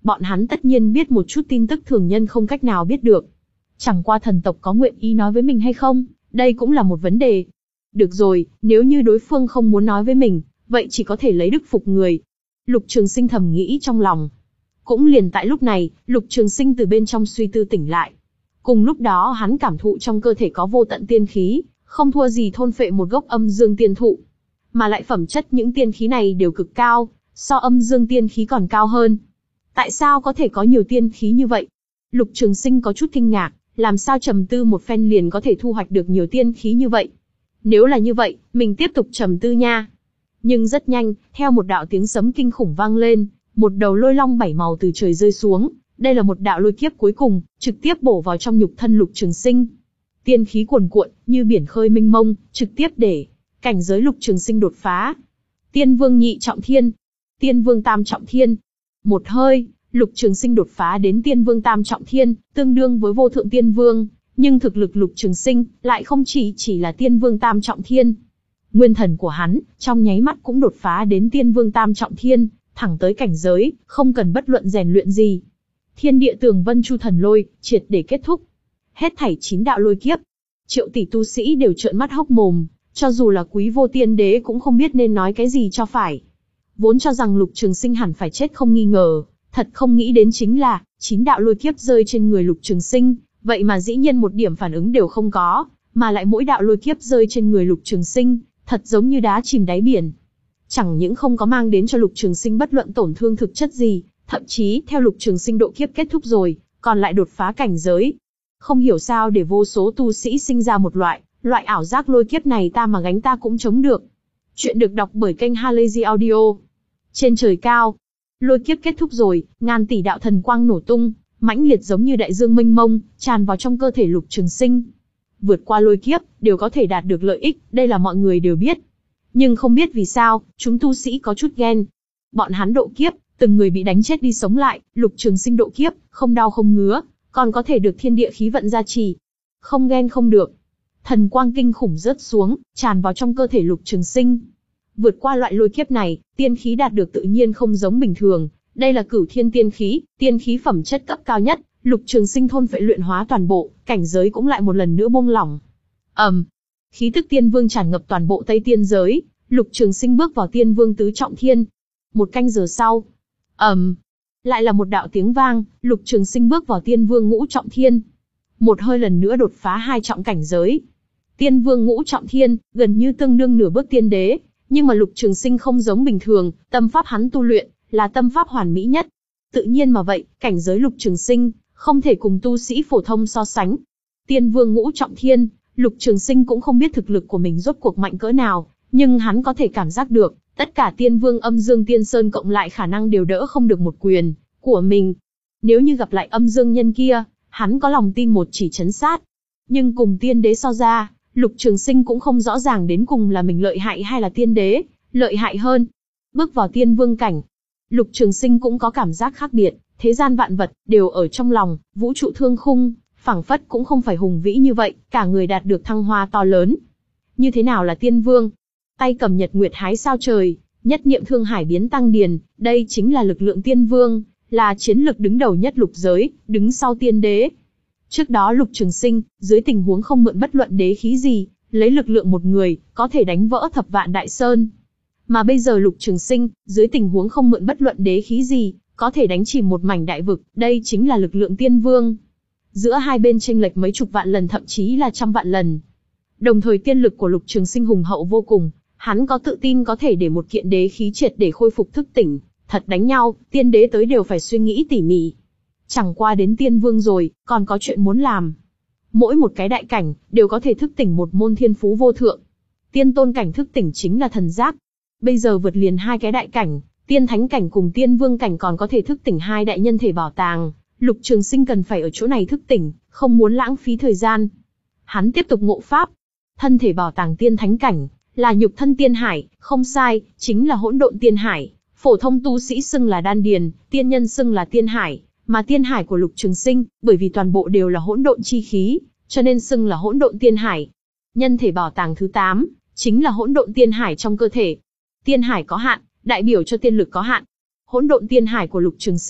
Bọn hắn tất nhiên biết một chút tin tức thường nhân không cách nào biết được. Chẳng qua thần tộc có nguyện ý nói với mình hay không, đây cũng là một vấn đề. Được rồi, nếu như đối phương không muốn nói với mình, vậy chỉ có thể lấy đức phục người. Lục Trường Sinh thầm nghĩ trong lòng. Cũng liền tại lúc này, Lục Trường Sinh từ bên trong suy tư tỉnh lại. Cùng lúc đó hắn cảm thụ trong cơ thể có vô tận tiên khí, không thua gì thôn phệ một gốc âm dương tiên thụ. Mà lại phẩm chất những tiên khí này đều cực cao, so âm dương tiên khí còn cao hơn. Tại sao có thể có nhiều tiên khí như vậy? Lục Trường Sinh có chút kinh ngạc, làm sao trầm tư một phen liền có thể thu hoạch được nhiều tiên khí như vậy? Nếu là như vậy, mình tiếp tục trầm tư nha. Nhưng rất nhanh, theo một đạo tiếng sấm kinh khủng vang lên, một đầu lôi long bảy màu từ trời rơi xuống. Đây là một đạo lôi kiếp cuối cùng, trực tiếp bổ vào trong nhục thân Lục Trường Sinh. Tiên khí cuồn cuộn, như biển khơi mênh mông, trực tiếp để cảnh giới Lục Trường Sinh đột phá. Tiên Vương nhị trọng thiên, Tiên Vương tam trọng thiên. Một hơi, Lục Trường Sinh đột phá đến Tiên Vương tam trọng thiên, tương đương với vô thượng Tiên Vương, nhưng thực lực Lục Trường Sinh lại không chỉ chỉ là Tiên Vương tam trọng thiên. Nguyên thần của hắn, trong nháy mắt cũng đột phá đến Tiên Vương tam trọng thiên, thẳng tới cảnh giới, không cần bất luận rèn luyện gì. Thiên địa tường vân chu thần lôi, triệt để kết thúc. Hết thảy chín đạo lôi kiếp. Triệu tỷ tu sĩ đều trợn mắt hốc mồm, cho dù là Quý Vô Tiên Đế cũng không biết nên nói cái gì cho phải. Vốn cho rằng Lục Trường Sinh hẳn phải chết không nghi ngờ, thật không nghĩ đến chính là, chín đạo lôi kiếp rơi trên người Lục Trường Sinh, vậy mà dĩ nhiên một điểm phản ứng đều không có, mà lại mỗi đạo lôi kiếp rơi trên người Lục Trường Sinh, thật giống như đá chìm đáy biển. Chẳng những không có mang đến cho Lục Trường Sinh bất luận tổn thương thực chất gì, thậm chí theo Lục Trường Sinh độ kiếp kết thúc rồi, còn lại đột phá cảnh giới. Không hiểu sao để vô số tu sĩ sinh ra một loại, loại ảo giác lôi kiếp này ta mà gánh ta cũng chống được. Chuyện được đọc bởi kênh Halazy Audio. Trên trời cao, lôi kiếp kết thúc rồi, ngàn tỷ đạo thần quang nổ tung, mãnh liệt giống như đại dương mênh mông, tràn vào trong cơ thể Lục Trường Sinh. Vượt qua lôi kiếp, đều có thể đạt được lợi ích, đây là mọi người đều biết. Nhưng không biết vì sao, chúng tu sĩ có chút ghen. Bọn hắn độ kiếp, từng người bị đánh chết đi sống lại, Lục Trường Sinh độ kiếp, không đau không ngứa, còn có thể được thiên địa khí vận gia trì. Không ghen không được. Thần quang kinh khủng rớt xuống, tràn vào trong cơ thể Lục Trường Sinh. Vượt qua loại lôi kiếp này, tiên khí đạt được tự nhiên không giống bình thường. Đây là cửu thiên tiên khí, tiên khí phẩm chất cấp cao nhất. Lục Trường Sinh thôn phệ luyện hóa toàn bộ, cảnh giới cũng lại một lần nữa buông lỏng. ầm, um, khí tức Tiên Vương tràn ngập toàn bộ Tây Tiên giới. Lục Trường Sinh bước vào Tiên Vương tứ trọng thiên. Một canh giờ sau, ầm, um, lại là một đạo tiếng vang. Lục Trường Sinh bước vào Tiên Vương ngũ trọng thiên. Một hơi lần nữa đột phá hai trọng cảnh giới. Tiên Vương ngũ trọng thiên, gần như tương đương nửa bước tiên đế, nhưng mà Lục Trường Sinh không giống bình thường, tâm pháp hắn tu luyện là tâm pháp hoàn mỹ nhất. Tự nhiên mà vậy, cảnh giới Lục Trường Sinh không thể cùng tu sĩ phổ thông so sánh. Tiên Vương ngũ trọng thiên, Lục Trường Sinh cũng không biết thực lực của mình rốt cuộc mạnh cỡ nào, nhưng hắn có thể cảm giác được, tất cả Tiên Vương Âm Dương Tiên Sơn cộng lại khả năng đều đỡ không được một quyền của mình. Nếu như gặp lại Âm Dương nhân kia, hắn có lòng tin một chỉ chấn sát. Nhưng cùng tiên đế so ra, Lục Trường Sinh cũng không rõ ràng đến cùng là mình lợi hại hay là tiên đế lợi hại hơn. Bước vào Tiên Vương cảnh, Lục Trường Sinh cũng có cảm giác khác biệt, thế gian vạn vật đều ở trong lòng, vũ trụ thương khung, phảng phất cũng không phải hùng vĩ như vậy, cả người đạt được thăng hoa to lớn. Như thế nào là Tiên Vương? Tay cầm nhật nguyệt hái sao trời, nhất niệm thương hải biến tăng điền, đây chính là lực lượng Tiên Vương, là chiến lực đứng đầu nhất lục giới, đứng sau tiên đế. Trước đó Lục Trường Sinh, dưới tình huống không mượn bất luận đế khí gì, lấy lực lượng một người, có thể đánh vỡ thập vạn đại sơn. Mà bây giờ Lục Trường Sinh, dưới tình huống không mượn bất luận đế khí gì, có thể đánh chìm một mảnh đại vực, đây chính là lực lượng Tiên Vương. Giữa hai bên chênh lệch mấy chục vạn lần thậm chí là trăm vạn lần. Đồng thời tiên lực của Lục Trường Sinh hùng hậu vô cùng, hắn có tự tin có thể để một kiện đế khí triệt để khôi phục thức tỉnh. Thật đánh nhau, tiên đế tới đều phải suy nghĩ tỉ mỉ. Chẳng qua đến Tiên Vương rồi, còn có chuyện muốn làm. Mỗi một cái đại cảnh, đều có thể thức tỉnh một môn thiên phú vô thượng. Tiên tôn cảnh thức tỉnh chính là thần giác. Bây giờ vượt liền hai cái đại cảnh, tiên thánh cảnh cùng tiên vương cảnh còn có thể thức tỉnh hai đại nhân thể bảo tàng. Lục Trường Sinh cần phải ở chỗ này thức tỉnh, không muốn lãng phí thời gian. Hắn tiếp tục ngộ pháp. Thân thể bảo tàng tiên thánh cảnh, là nhục thân tiên hải, không sai, chính là hỗn độn tiên hải. Phổ thông tu sĩ xưng là đan điền, tiên nhân xưng là tiên hải, mà tiên hải của Lục Trường Sinh, bởi vì toàn bộ đều là hỗn độn chi khí, cho nên xưng là hỗn độn tiên hải. Nhân thể bảo tàng thứ tám, chính là hỗn độn tiên hải trong cơ thể. Tiên hải có hạn, đại biểu cho tiên lực có hạn. Hỗn độn tiên hải của Lục Trường Sinh,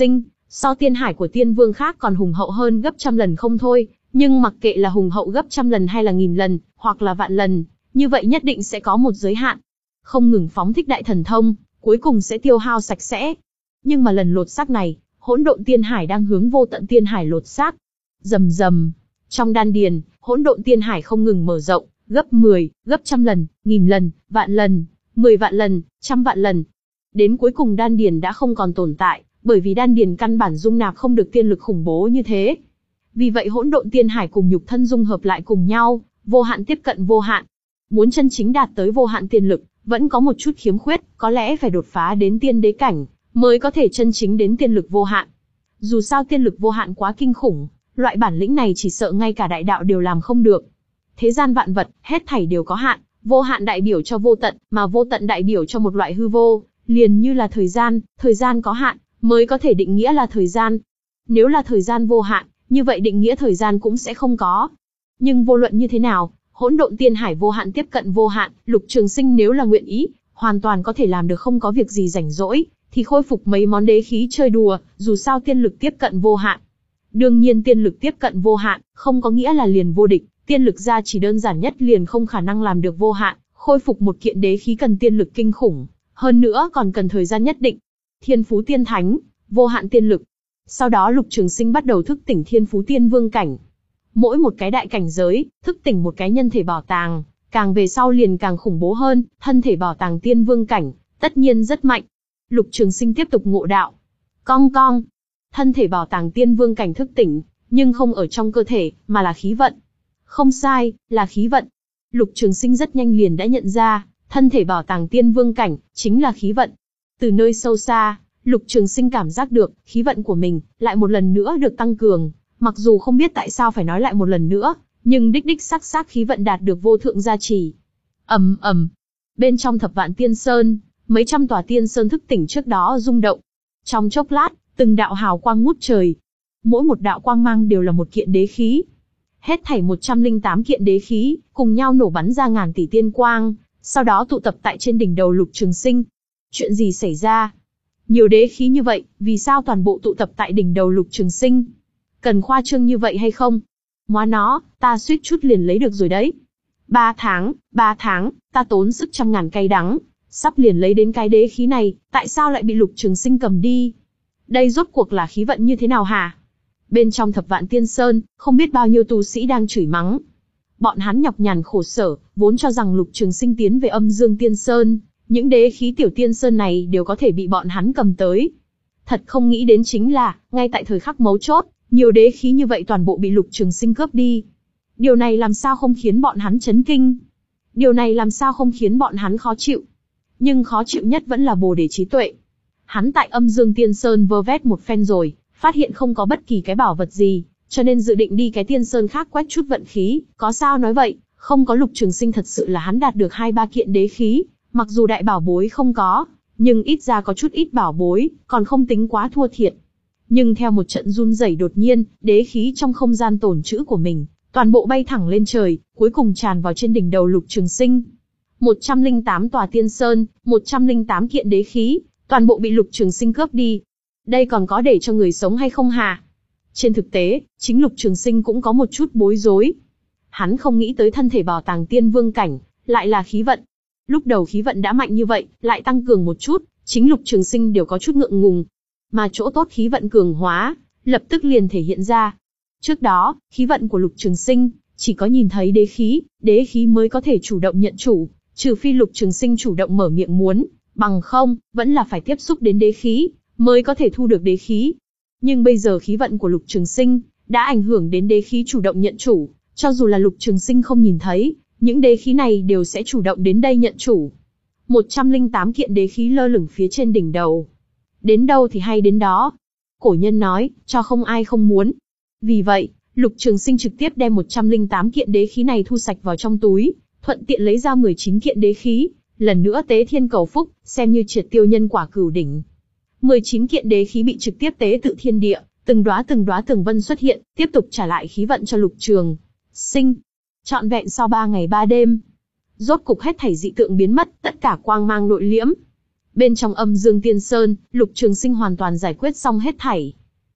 So tiên hải của tiên vương khác còn hùng hậu hơn gấp trăm lần không thôi, nhưng mặc kệ là hùng hậu gấp trăm lần hay là nghìn lần, hoặc là vạn lần, như vậy nhất định sẽ có một giới hạn. Không ngừng phóng thích đại thần thông, cuối cùng sẽ tiêu hao sạch sẽ. Nhưng mà lần lột xác này, hỗn độn tiên hải đang hướng vô tận tiên hải lột xác. Rầm rầm, trong đan điền, hỗn độn tiên hải không ngừng mở rộng, gấp mười, gấp trăm lần, nghìn lần, vạn lần, mười vạn lần, trăm vạn lần. Đến cuối cùng đan điền đã không còn tồn tại, bởi vì đan điền căn bản dung nạp không được tiên lực khủng bố như thế. Vì vậy hỗn độn tiên hải cùng nhục thân dung hợp lại cùng nhau, vô hạn tiếp cận vô hạn. Muốn chân chính đạt tới vô hạn tiên lực, vẫn có một chút khiếm khuyết, có lẽ phải đột phá đến tiên đế cảnh, mới có thể chân chính đến tiên lực vô hạn. Dù sao tiên lực vô hạn quá kinh khủng, loại bản lĩnh này chỉ sợ ngay cả đại đạo đều làm không được. Thế gian vạn vật, hết thảy đều có hạn, vô hạn đại biểu cho vô tận, mà vô tận đại biểu cho một loại hư vô, liền như là thời gian, thời gian có hạn, mới có thể định nghĩa là thời gian. Nếu là thời gian vô hạn, như vậy định nghĩa thời gian cũng sẽ không có. Nhưng vô luận như thế nào, hỗn độn tiên hải vô hạn tiếp cận vô hạn, Lục Trường Sinh nếu là nguyện ý, hoàn toàn có thể làm được, không có việc gì rảnh rỗi, thì khôi phục mấy món đế khí chơi đùa, dù sao tiên lực tiếp cận vô hạn. Đương nhiên tiên lực tiếp cận vô hạn, không có nghĩa là liền vô địch, tiên lực ra chỉ đơn giản nhất liền không khả năng làm được vô hạn, khôi phục một kiện đế khí cần tiên lực kinh khủng, hơn nữa còn cần thời gian nhất định. Thiên Phú Tiên Thánh, vô hạn tiên lực. Sau đó Lục Trường Sinh bắt đầu thức tỉnh Thiên Phú Tiên Vương cảnh. Mỗi một cái đại cảnh giới, thức tỉnh một cái nhân thể bảo tàng, càng về sau liền càng khủng bố hơn, thân thể bảo tàng Tiên Vương cảnh, tất nhiên rất mạnh. Lục Trường Sinh tiếp tục ngộ đạo. Cong cong, thân thể bảo tàng Tiên Vương cảnh thức tỉnh, nhưng không ở trong cơ thể, mà là khí vận. Không sai, là khí vận. Lục Trường Sinh rất nhanh liền đã nhận ra, thân thể bảo tàng Tiên Vương cảnh, chính là khí vận. Từ nơi sâu xa, Lục Trường Sinh cảm giác được, khí vận của mình, lại một lần nữa được tăng cường. Mặc dù không biết tại sao phải nói lại một lần nữa, nhưng đích đích xác xác khí vận đạt được vô thượng gia trì. Ầm ầm, bên trong thập vạn tiên sơn, mấy trăm tòa tiên sơn thức tỉnh trước đó rung động. Trong chốc lát, từng đạo hào quang ngút trời. Mỗi một đạo quang mang đều là một kiện đế khí. Hết thảy một trăm lẻ tám kiện đế khí, cùng nhau nổ bắn ra ngàn tỷ tiên quang, sau đó tụ tập tại trên đỉnh đầu Lục Trường Sinh. Chuyện gì xảy ra? Nhiều đế khí như vậy, vì sao toàn bộ tụ tập tại đỉnh đầu Lục Trường Sinh? Cần khoa trương như vậy hay không? Móa nó, ta suýt chút liền lấy được rồi đấy. Ba tháng, ba tháng, ta tốn sức trăm ngàn cay đắng, sắp liền lấy đến cái đế khí này, tại sao lại bị Lục Trường Sinh cầm đi? Đây rốt cuộc là khí vận như thế nào hả? Bên trong thập vạn tiên sơn, không biết bao nhiêu tu sĩ đang chửi mắng. Bọn hắn nhọc nhằn khổ sở, vốn cho rằng Lục Trường Sinh tiến về Âm Dương Tiên Sơn, những đế khí tiểu tiên sơn này đều có thể bị bọn hắn cầm tới. Thật không nghĩ đến chính là, ngay tại thời khắc mấu chốt, nhiều đế khí như vậy toàn bộ bị Lục Trường Sinh cướp đi. Điều này làm sao không khiến bọn hắn chấn kinh? Điều này làm sao không khiến bọn hắn khó chịu? Nhưng khó chịu nhất vẫn là Bồ Đề trí tuệ. Hắn tại Âm Dương Tiên Sơn vơ vét một phen rồi, phát hiện không có bất kỳ cái bảo vật gì, cho nên dự định đi cái tiên sơn khác quét chút vận khí. Có sao nói vậy, không có Lục Trường Sinh thật sự là hắn đạt được hai ba kiện đế khí, mặc dù đại bảo bối không có, nhưng ít ra có chút ít bảo bối, còn không tính quá thua thiệt. Nhưng theo một trận run rẩy đột nhiên, đế khí trong không gian tồn trữ của mình, toàn bộ bay thẳng lên trời, cuối cùng tràn vào trên đỉnh đầu Lục Trường Sinh. một trăm lẻ tám tòa tiên sơn, một trăm lẻ tám kiện đế khí, toàn bộ bị Lục Trường Sinh cướp đi. Đây còn có để cho người sống hay không hả? Trên thực tế, chính Lục Trường Sinh cũng có một chút bối rối. Hắn không nghĩ tới thân thể bảo tàng Tiên Vương cảnh, lại là khí vận. Lúc đầu khí vận đã mạnh như vậy, lại tăng cường một chút, chính Lục Trường Sinh đều có chút ngượng ngùng. Mà chỗ tốt khí vận cường hóa, lập tức liền thể hiện ra. Trước đó, khí vận của Lục Trường Sinh, chỉ có nhìn thấy đế khí, đế khí mới có thể chủ động nhận chủ, trừ phi Lục Trường Sinh chủ động mở miệng muốn, bằng không, vẫn là phải tiếp xúc đến đế khí, mới có thể thu được đế khí. Nhưng bây giờ khí vận của Lục Trường Sinh, đã ảnh hưởng đến đế khí chủ động nhận chủ, cho dù là Lục Trường Sinh không nhìn thấy, những đế khí này đều sẽ chủ động đến đây nhận chủ. một trăm lẻ tám kiện đế khí lơ lửng phía trên đỉnh đầu. Đến đâu thì hay đến đó. Cổ nhân nói, cho không ai không muốn. Vì vậy, Lục Trường Sinh trực tiếp đem một trăm lẻ tám kiện đế khí này thu sạch vào trong túi, thuận tiện lấy ra mười chín kiện đế khí, lần nữa tế thiên cầu phúc, xem như triệt tiêu nhân quả cửu đỉnh. mười chín kiện đế khí bị trực tiếp tế tự thiên địa, từng đóa từng đóa tường vân xuất hiện, tiếp tục trả lại khí vận cho Lục Trường Sinh. Trọn vẹn sau ba ngày ba đêm, rốt cục hết thảy dị tượng biến mất, tất cả quang mang nội liễm. Bên trong Âm Dương Tiên Sơn, Lục Trường Sinh hoàn toàn giải quyết xong hết thảy.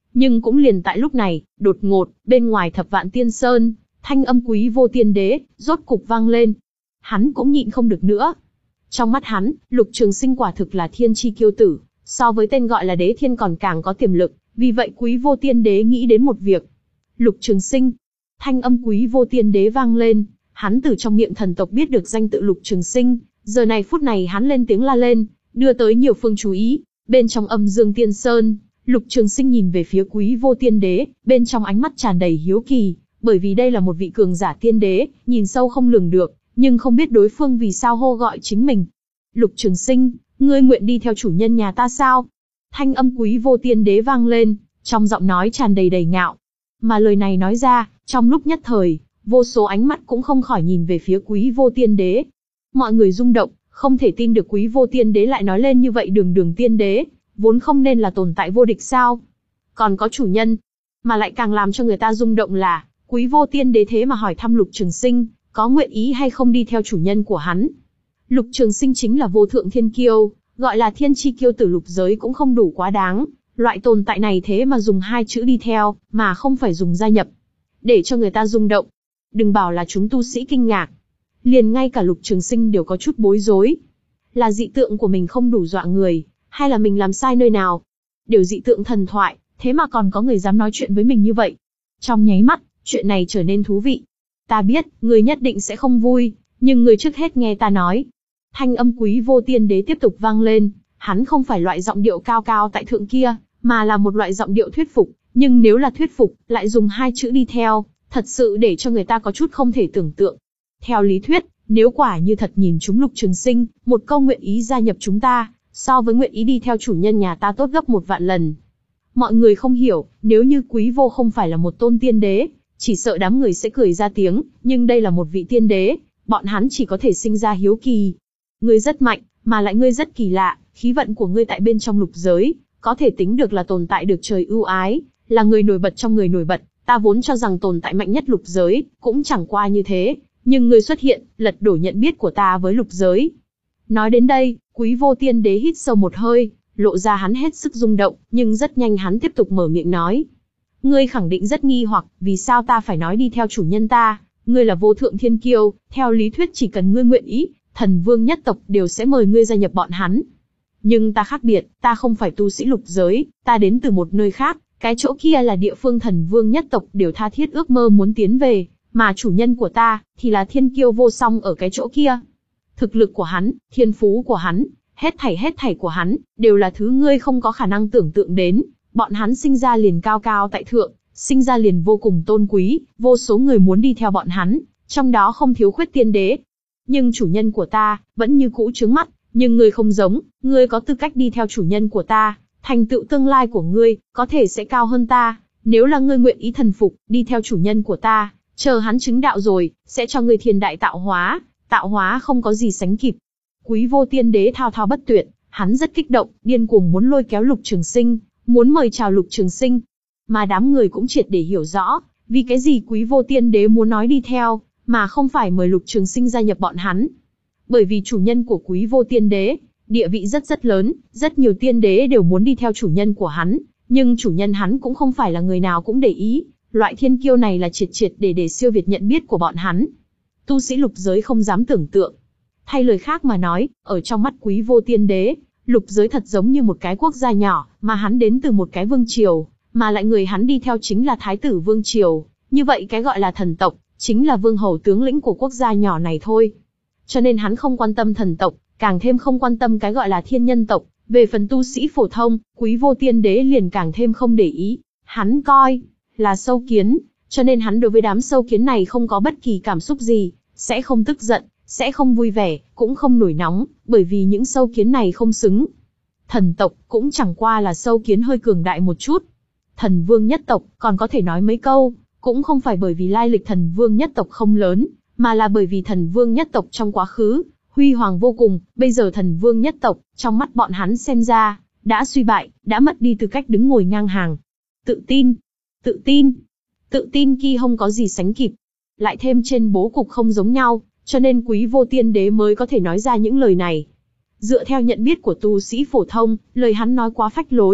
Nhưng cũng liền tại lúc này, đột ngột, bên ngoài Thập Vạn Tiên Sơn, thanh âm Quý Vô Tiên Đế, rốt cục vang lên. Hắn cũng nhịn không được nữa. Trong mắt hắn, Lục Trường Sinh quả thực là thiên chi kiêu tử, so với tên gọi là đế thiên còn càng có tiềm lực, vì vậy Quý Vô Tiên Đế nghĩ đến một việc. Lục Trường Sinh. Thanh âm Quý Vô Tiên Đế vang lên, hắn từ trong miệng thần tộc biết được danh tự Lục Trường Sinh, giờ này phút này hắn lên tiếng la lên, đưa tới nhiều phương chú ý. Bên trong Âm Dương Tiên Sơn, Lục Trường Sinh nhìn về phía Quý Vô Tiên Đế, bên trong ánh mắt tràn đầy hiếu kỳ, bởi vì đây là một vị cường giả tiên đế, nhìn sâu không lường được, nhưng không biết đối phương vì sao hô gọi chính mình. Lục Trường Sinh, ngươi nguyện đi theo chủ nhân nhà ta sao? Thanh âm Quý Vô Tiên Đế vang lên, trong giọng nói tràn đầy đầy ngạo. Mà lời này nói ra, trong lúc nhất thời, vô số ánh mắt cũng không khỏi nhìn về phía Quý Vô Tiên Đế. Mọi người rung động, không thể tin được Quý Vô Tiên Đế lại nói lên như vậy. Đường đường tiên đế, vốn không nên là tồn tại vô địch sao? Còn có chủ nhân. Mà lại càng làm cho người ta rung động là, Quý Vô Tiên Đế thế mà hỏi thăm Lục Trường Sinh, có nguyện ý hay không đi theo chủ nhân của hắn. Lục Trường Sinh chính là vô thượng thiên kiêu, gọi là thiên chi kiêu tử lục giới cũng không đủ quá đáng. Loại tồn tại này thế mà dùng hai chữ đi theo, mà không phải dùng gia nhập. Để cho người ta rung động. Đừng bảo là chúng tu sĩ kinh ngạc. Liền ngay cả Lục Trường Sinh đều có chút bối rối. Là dị tượng của mình không đủ dọa người, hay là mình làm sai nơi nào? Điều dị tượng thần thoại, thế mà còn có người dám nói chuyện với mình như vậy. Trong nháy mắt, chuyện này trở nên thú vị. Ta biết, người nhất định sẽ không vui, nhưng người trước hết nghe ta nói. Thanh âm Quý Vô Tiên Đế tiếp tục vang lên, hắn không phải loại giọng điệu cao cao tại thượng kia, mà là một loại giọng điệu thuyết phục, nhưng nếu là thuyết phục, lại dùng hai chữ đi theo, thật sự để cho người ta có chút không thể tưởng tượng. Theo lý thuyết, nếu quả như thật nhìn chúng Lục Trường Sinh, một câu nguyện ý gia nhập chúng ta, so với nguyện ý đi theo chủ nhân nhà ta tốt gấp một vạn lần. Mọi người không hiểu, nếu như Quý Vô không phải là một tôn tiên đế, chỉ sợ đám người sẽ cười ra tiếng, nhưng đây là một vị tiên đế, bọn hắn chỉ có thể sinh ra hiếu kỳ. Ngươi rất mạnh, mà lại ngươi rất kỳ lạ, khí vận của ngươi tại bên trong lục giới, có thể tính được là tồn tại được trời ưu ái, là người nổi bật trong người nổi bật, ta vốn cho rằng tồn tại mạnh nhất lục giới, cũng chẳng qua như thế, nhưng ngươi xuất hiện, lật đổ nhận biết của ta với lục giới. Nói đến đây, Quý Vô Tiên Đế hít sâu một hơi, lộ ra hắn hết sức rung động, nhưng rất nhanh hắn tiếp tục mở miệng nói. Ngươi khẳng định rất nghi hoặc, vì sao ta phải nói đi theo chủ nhân ta, ngươi là vô thượng thiên kiêu, theo lý thuyết chỉ cần ngươi nguyện ý, thần vương nhất tộc đều sẽ mời ngươi gia nhập bọn hắn. Nhưng ta khác biệt, ta không phải tu sĩ lục giới, ta đến từ một nơi khác, cái chỗ kia là địa phương thần vương nhất tộc đều tha thiết ước mơ muốn tiến về, mà chủ nhân của ta, thì là thiên kiêu vô song ở cái chỗ kia. Thực lực của hắn, thiên phú của hắn, hết thảy hết thảy của hắn, đều là thứ ngươi không có khả năng tưởng tượng đến, bọn hắn sinh ra liền cao cao tại thượng, sinh ra liền vô cùng tôn quý, vô số người muốn đi theo bọn hắn, trong đó không thiếu khuyết tiên đế. Nhưng chủ nhân của ta, vẫn như cũ trướng mắt, nhưng ngươi không giống, ngươi có tư cách đi theo chủ nhân của ta, thành tựu tương lai của ngươi, có thể sẽ cao hơn ta, nếu là ngươi nguyện ý thần phục, đi theo chủ nhân của ta, chờ hắn chứng đạo rồi, sẽ cho ngươi thiên đại tạo hóa, tạo hóa không có gì sánh kịp. Quý Vô Tiên Đế thao thao bất tuyệt, hắn rất kích động, điên cuồng muốn lôi kéo Lục Trường Sinh, muốn mời chào Lục Trường Sinh. Mà đám người cũng triệt để hiểu rõ, vì cái gì Quý Vô Tiên Đế muốn nói đi theo, mà không phải mời Lục Trường Sinh gia nhập bọn hắn. Bởi vì chủ nhân của Quý Vô Tiên Đế, địa vị rất rất lớn, rất nhiều tiên đế đều muốn đi theo chủ nhân của hắn, nhưng chủ nhân hắn cũng không phải là người nào cũng để ý, loại thiên kiêu này là triệt triệt để để siêu việt nhận biết của bọn hắn. Tu sĩ lục giới không dám tưởng tượng. Thay lời khác mà nói, ở trong mắt Quý Vô Tiên Đế, lục giới thật giống như một cái quốc gia nhỏ, mà hắn đến từ một cái vương triều, mà lại người hắn đi theo chính là thái tử vương triều, như vậy cái gọi là thần tộc, chính là vương hầu tướng lĩnh của quốc gia nhỏ này thôi. Cho nên hắn không quan tâm thần tộc, càng thêm không quan tâm cái gọi là thiên nhân tộc, về phần tu sĩ phổ thông, Quý Vô Tiên Đế liền càng thêm không để ý, hắn coi là sâu kiến, cho nên hắn đối với đám sâu kiến này không có bất kỳ cảm xúc gì, sẽ không tức giận, sẽ không vui vẻ, cũng không nổi nóng, bởi vì những sâu kiến này không xứng. Thần tộc cũng chẳng qua là sâu kiến hơi cường đại một chút. Thần vương nhất tộc còn có thể nói mấy câu, cũng không phải bởi vì lai lịch thần vương nhất tộc không lớn, mà là bởi vì thần vương nhất tộc trong quá khứ huy hoàng vô cùng, bây giờ thần vương nhất tộc trong mắt bọn hắn xem ra đã suy bại, đã mất đi tư cách đứng ngồi ngang hàng. Tự tin, tự tin, tự tin kia không có gì sánh kịp. Lại thêm trên bố cục không giống nhau, cho nên Quý Vô Tiên Đế mới có thể nói ra những lời này. Dựa theo nhận biết của tu sĩ phổ thông, lời hắn nói quá phách lối,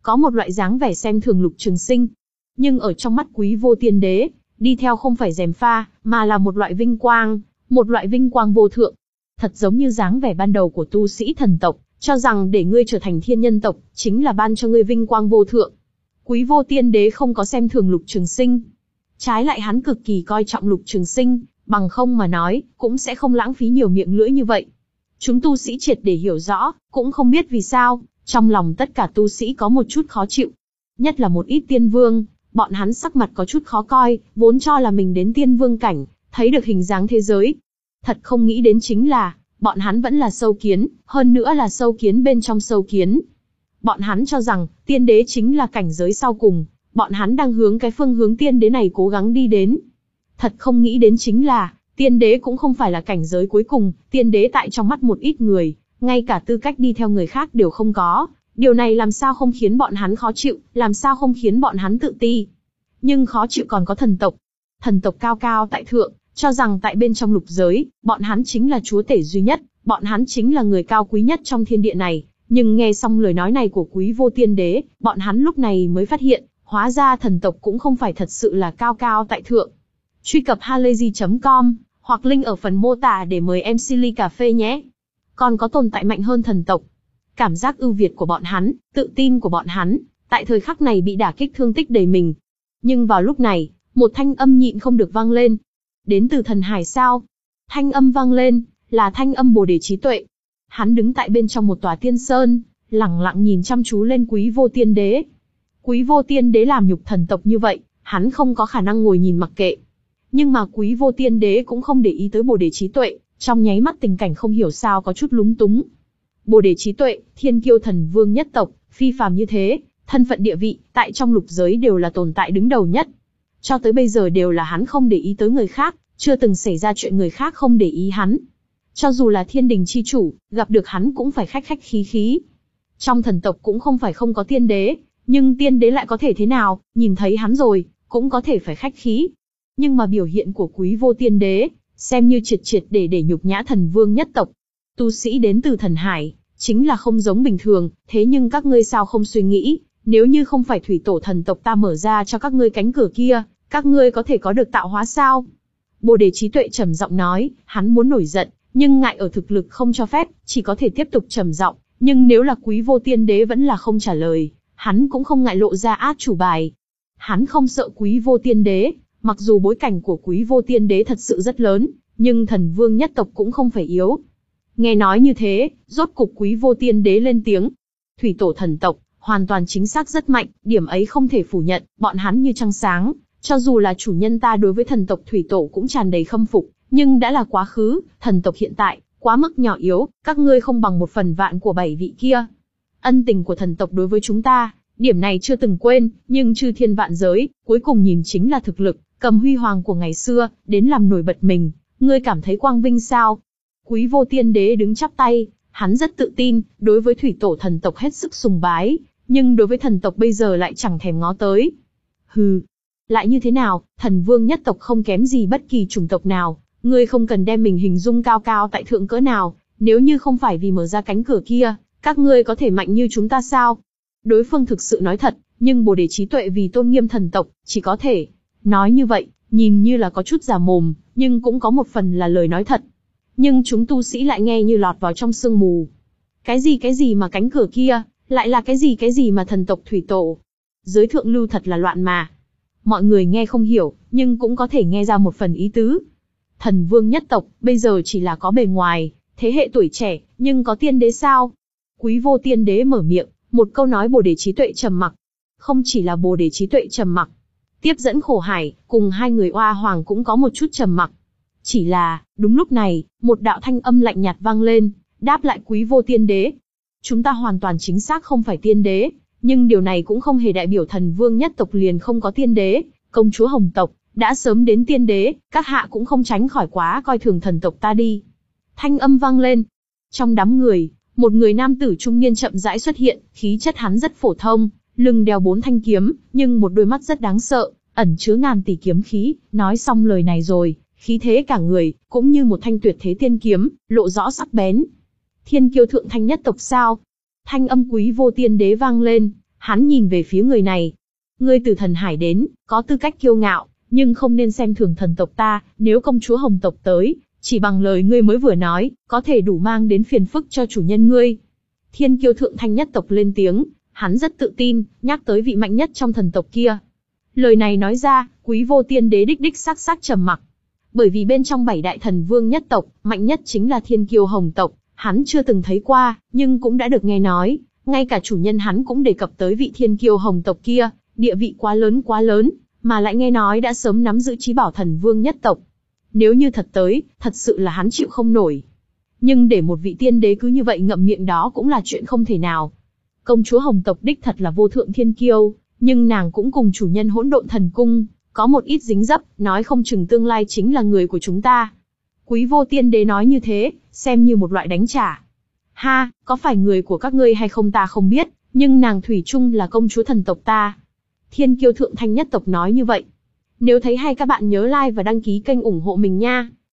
có một loại dáng vẻ xem thường Lục Trường Sinh. Nhưng ở trong mắt Quý Vô Tiên Đế, đi theo không phải gièm pha, mà là một loại vinh quang, một loại vinh quang vô thượng. Thật giống như dáng vẻ ban đầu của tu sĩ thần tộc, cho rằng để ngươi trở thành thiên nhân tộc, chính là ban cho ngươi vinh quang vô thượng. Quý Vô Tiên Đế không có xem thường Lục Trường Sinh. Trái lại hắn cực kỳ coi trọng Lục Trường Sinh, bằng không mà nói, cũng sẽ không lãng phí nhiều miệng lưỡi như vậy. Chúng tu sĩ triệt để hiểu rõ, cũng không biết vì sao, trong lòng tất cả tu sĩ có một chút khó chịu. Nhất là một ít tiên vương, bọn hắn sắc mặt có chút khó coi, vốn cho là mình đến tiên vương cảnh, thấy được hình dáng thế giới. Thật không nghĩ đến chính là, bọn hắn vẫn là sâu kiến, hơn nữa là sâu kiến bên trong sâu kiến. Bọn hắn cho rằng, tiên đế chính là cảnh giới sau cùng, bọn hắn đang hướng cái phương hướng tiên đế này cố gắng đi đến. Thật không nghĩ đến chính là, tiên đế cũng không phải là cảnh giới cuối cùng, tiên đế tại trong mắt một ít người, ngay cả tư cách đi theo người khác đều không có. Điều này làm sao không khiến bọn hắn khó chịu, làm sao không khiến bọn hắn tự ti. Nhưng khó chịu còn có thần tộc. Thần tộc cao cao tại thượng, cho rằng tại bên trong lục giới, bọn hắn chính là chúa tể duy nhất, bọn hắn chính là người cao quý nhất trong thiên địa này. Nhưng nghe xong lời nói này của Quý Vô Tiên Đế, bọn hắn lúc này mới phát hiện, hóa ra thần tộc cũng không phải thật sự là cao cao tại thượng. Truy cập halayzi chấm com, hoặc link ở phần mô tả để mời em xê ly cà phê nhé. Còn có tồn tại mạnh hơn thần tộc. Cảm giác ưu việt của bọn hắn, tự tin của bọn hắn, tại thời khắc này bị đả kích thương tích đầy mình. Nhưng vào lúc này, một thanh âm nhịn không được vang lên. Đến từ thần hải sao? Thanh âm vang lên, là thanh âm Bồ Đề trí tuệ. Hắn đứng tại bên trong một tòa tiên sơn, lẳng lặng nhìn chăm chú lên Quý Vô Tiên Đế. Quý Vô Tiên Đế làm nhục thần tộc như vậy, hắn không có khả năng ngồi nhìn mặc kệ. Nhưng mà Quý Vô Tiên Đế cũng không để ý tới Bồ Đề trí tuệ, trong nháy mắt tình cảnh không hiểu sao có chút lúng túng. Bồ Đề trí tuệ, thiên kiêu thần vương nhất tộc, phi phàm như thế, thân phận địa vị, tại trong lục giới đều là tồn tại đứng đầu nhất. Cho tới bây giờ đều là hắn không để ý tới người khác, chưa từng xảy ra chuyện người khác không để ý hắn. Cho dù là thiên đình chi chủ, gặp được hắn cũng phải khách khách khí khí. Trong thần tộc cũng không phải không có tiên đế, nhưng tiên đế lại có thể thế nào, nhìn thấy hắn rồi, cũng có thể phải khách khí. Nhưng mà biểu hiện của Quý Vô Tiên Đế, xem như triệt triệt để để nhục nhã thần vương nhất tộc. Tu sĩ đến từ thần hải, chính là không giống bình thường, thế nhưng các ngươi sao không suy nghĩ, nếu như không phải thủy tổ thần tộc ta mở ra cho các ngươi cánh cửa kia, các ngươi có thể có được tạo hóa sao? Bồ Đề trí tuệ trầm giọng nói, hắn muốn nổi giận, nhưng ngại ở thực lực không cho phép, chỉ có thể tiếp tục trầm giọng, nhưng nếu là Quý Vô Tiên Đế vẫn là không trả lời, hắn cũng không ngại lộ ra át chủ bài. Hắn không sợ Quý Vô Tiên Đế, mặc dù bối cảnh của Quý Vô Tiên Đế thật sự rất lớn, nhưng thần vương nhất tộc cũng không phải yếu. Nghe nói như thế, rốt cục Quý Vô Tiên Đế lên tiếng. Thủy tổ thần tộc, hoàn toàn chính xác rất mạnh, điểm ấy không thể phủ nhận, bọn hắn như trăng sáng, cho dù là chủ nhân ta đối với thần tộc thủy tổ cũng tràn đầy khâm phục, nhưng đã là quá khứ, thần tộc hiện tại, quá mức nhỏ yếu, các ngươi không bằng một phần vạn của bảy vị kia. Ân tình của thần tộc đối với chúng ta, điểm này chưa từng quên, nhưng chư thiên vạn giới, cuối cùng nhìn chính là thực lực, cầm huy hoàng của ngày xưa, đến làm nổi bật mình, ngươi cảm thấy quang vinh sao? Quý Vô Tiên Đế đứng chắp tay, hắn rất tự tin, đối với thủy tổ thần tộc hết sức sùng bái, nhưng đối với thần tộc bây giờ lại chẳng thèm ngó tới. Hừ, lại như thế nào, thần vương nhất tộc không kém gì bất kỳ chủng tộc nào, ngươi không cần đem mình hình dung cao cao tại thượng cỡ nào, nếu như không phải vì mở ra cánh cửa kia, các ngươi có thể mạnh như chúng ta sao? Đối phương thực sự nói thật, nhưng Bồ Đề trí tuệ vì tôn nghiêm thần tộc, chỉ có thể nói như vậy, nhìn như là có chút giả mồm, nhưng cũng có một phần là lời nói thật. Nhưng chúng tu sĩ lại nghe như lọt vào trong sương mù. Cái gì cái gì mà cánh cửa kia, lại là cái gì cái gì mà thần tộc thủy tổ. Giới thượng lưu thật là loạn mà. Mọi người nghe không hiểu, nhưng cũng có thể nghe ra một phần ý tứ. Thần vương nhất tộc, bây giờ chỉ là có bề ngoài, thế hệ tuổi trẻ, nhưng có tiên đế sao? Quý Vô Tiên Đế mở miệng, một câu nói Bồ Đề trí tuệ trầm mặc. Không chỉ là Bồ Đề trí tuệ trầm mặc, tiếp dẫn khổ hải, cùng hai người oa hoàng cũng có một chút trầm mặc. Chỉ là, đúng lúc này, một đạo thanh âm lạnh nhạt vang lên, đáp lại Quý Vô Tiên Đế. Chúng ta hoàn toàn chính xác không phải tiên đế, nhưng điều này cũng không hề đại biểu thần vương nhất tộc liền không có tiên đế, công chúa Hồng tộc đã sớm đến tiên đế, các hạ cũng không tránh khỏi quá coi thường thần tộc ta đi. Thanh âm vang lên. Trong đám người, một người nam tử trung niên chậm rãi xuất hiện, khí chất hắn rất phổ thông, lưng đeo bốn thanh kiếm, nhưng một đôi mắt rất đáng sợ, ẩn chứa ngàn tỷ kiếm khí. Nói xong lời này rồi, khí thế cả người, cũng như một thanh tuyệt thế tiên kiếm, lộ rõ sắc bén. Thiên kiêu thượng thanh nhất tộc sao? Thanh âm Quý Vô Tiên Đế vang lên, Hắn nhìn về phía người này. Ngươi từ thần hải đến, có tư cách kiêu ngạo, nhưng không nên xem thường thần tộc ta, nếu công chúa Hồng tộc tới, chỉ bằng lời ngươi mới vừa nói, có thể đủ mang đến phiền phức cho chủ nhân ngươi. Thiên kiêu thượng thanh nhất tộc lên tiếng, hắn rất tự tin, nhắc tới vị mạnh nhất trong thần tộc kia. Lời này nói ra, Quý Vô Tiên Đế đích đích xác xác trầm mặc. Bởi vì bên trong bảy đại thần vương nhất tộc, mạnh nhất chính là thiên kiêu Hồng tộc, hắn chưa từng thấy qua, nhưng cũng đã được nghe nói, ngay cả chủ nhân hắn cũng đề cập tới vị thiên kiêu Hồng tộc kia, địa vị quá lớn quá lớn, mà lại nghe nói đã sớm nắm giữ trí bảo thần vương nhất tộc. Nếu như thật tới, thật sự là hắn chịu không nổi. Nhưng để một vị tiên đế cứ như vậy ngậm miệng đó cũng là chuyện không thể nào. Công chúa Hồng tộc đích thật là vô thượng thiên kiêu, nhưng nàng cũng cùng chủ nhân Hỗn Độn Thần Cung có một ít dính dấp, nói không chừng tương lai chính là người của chúng ta. Quý Vô Tiên Đế nói như thế, xem như một loại đánh trả. Ha, có phải người của các ngươi hay không ta không biết, nhưng nàng thủy chung là công chúa thần tộc ta. Thiên kiêu thượng thanh nhất tộc nói như vậy. Nếu thấy hay các bạn nhớ like và đăng ký kênh ủng hộ mình nha.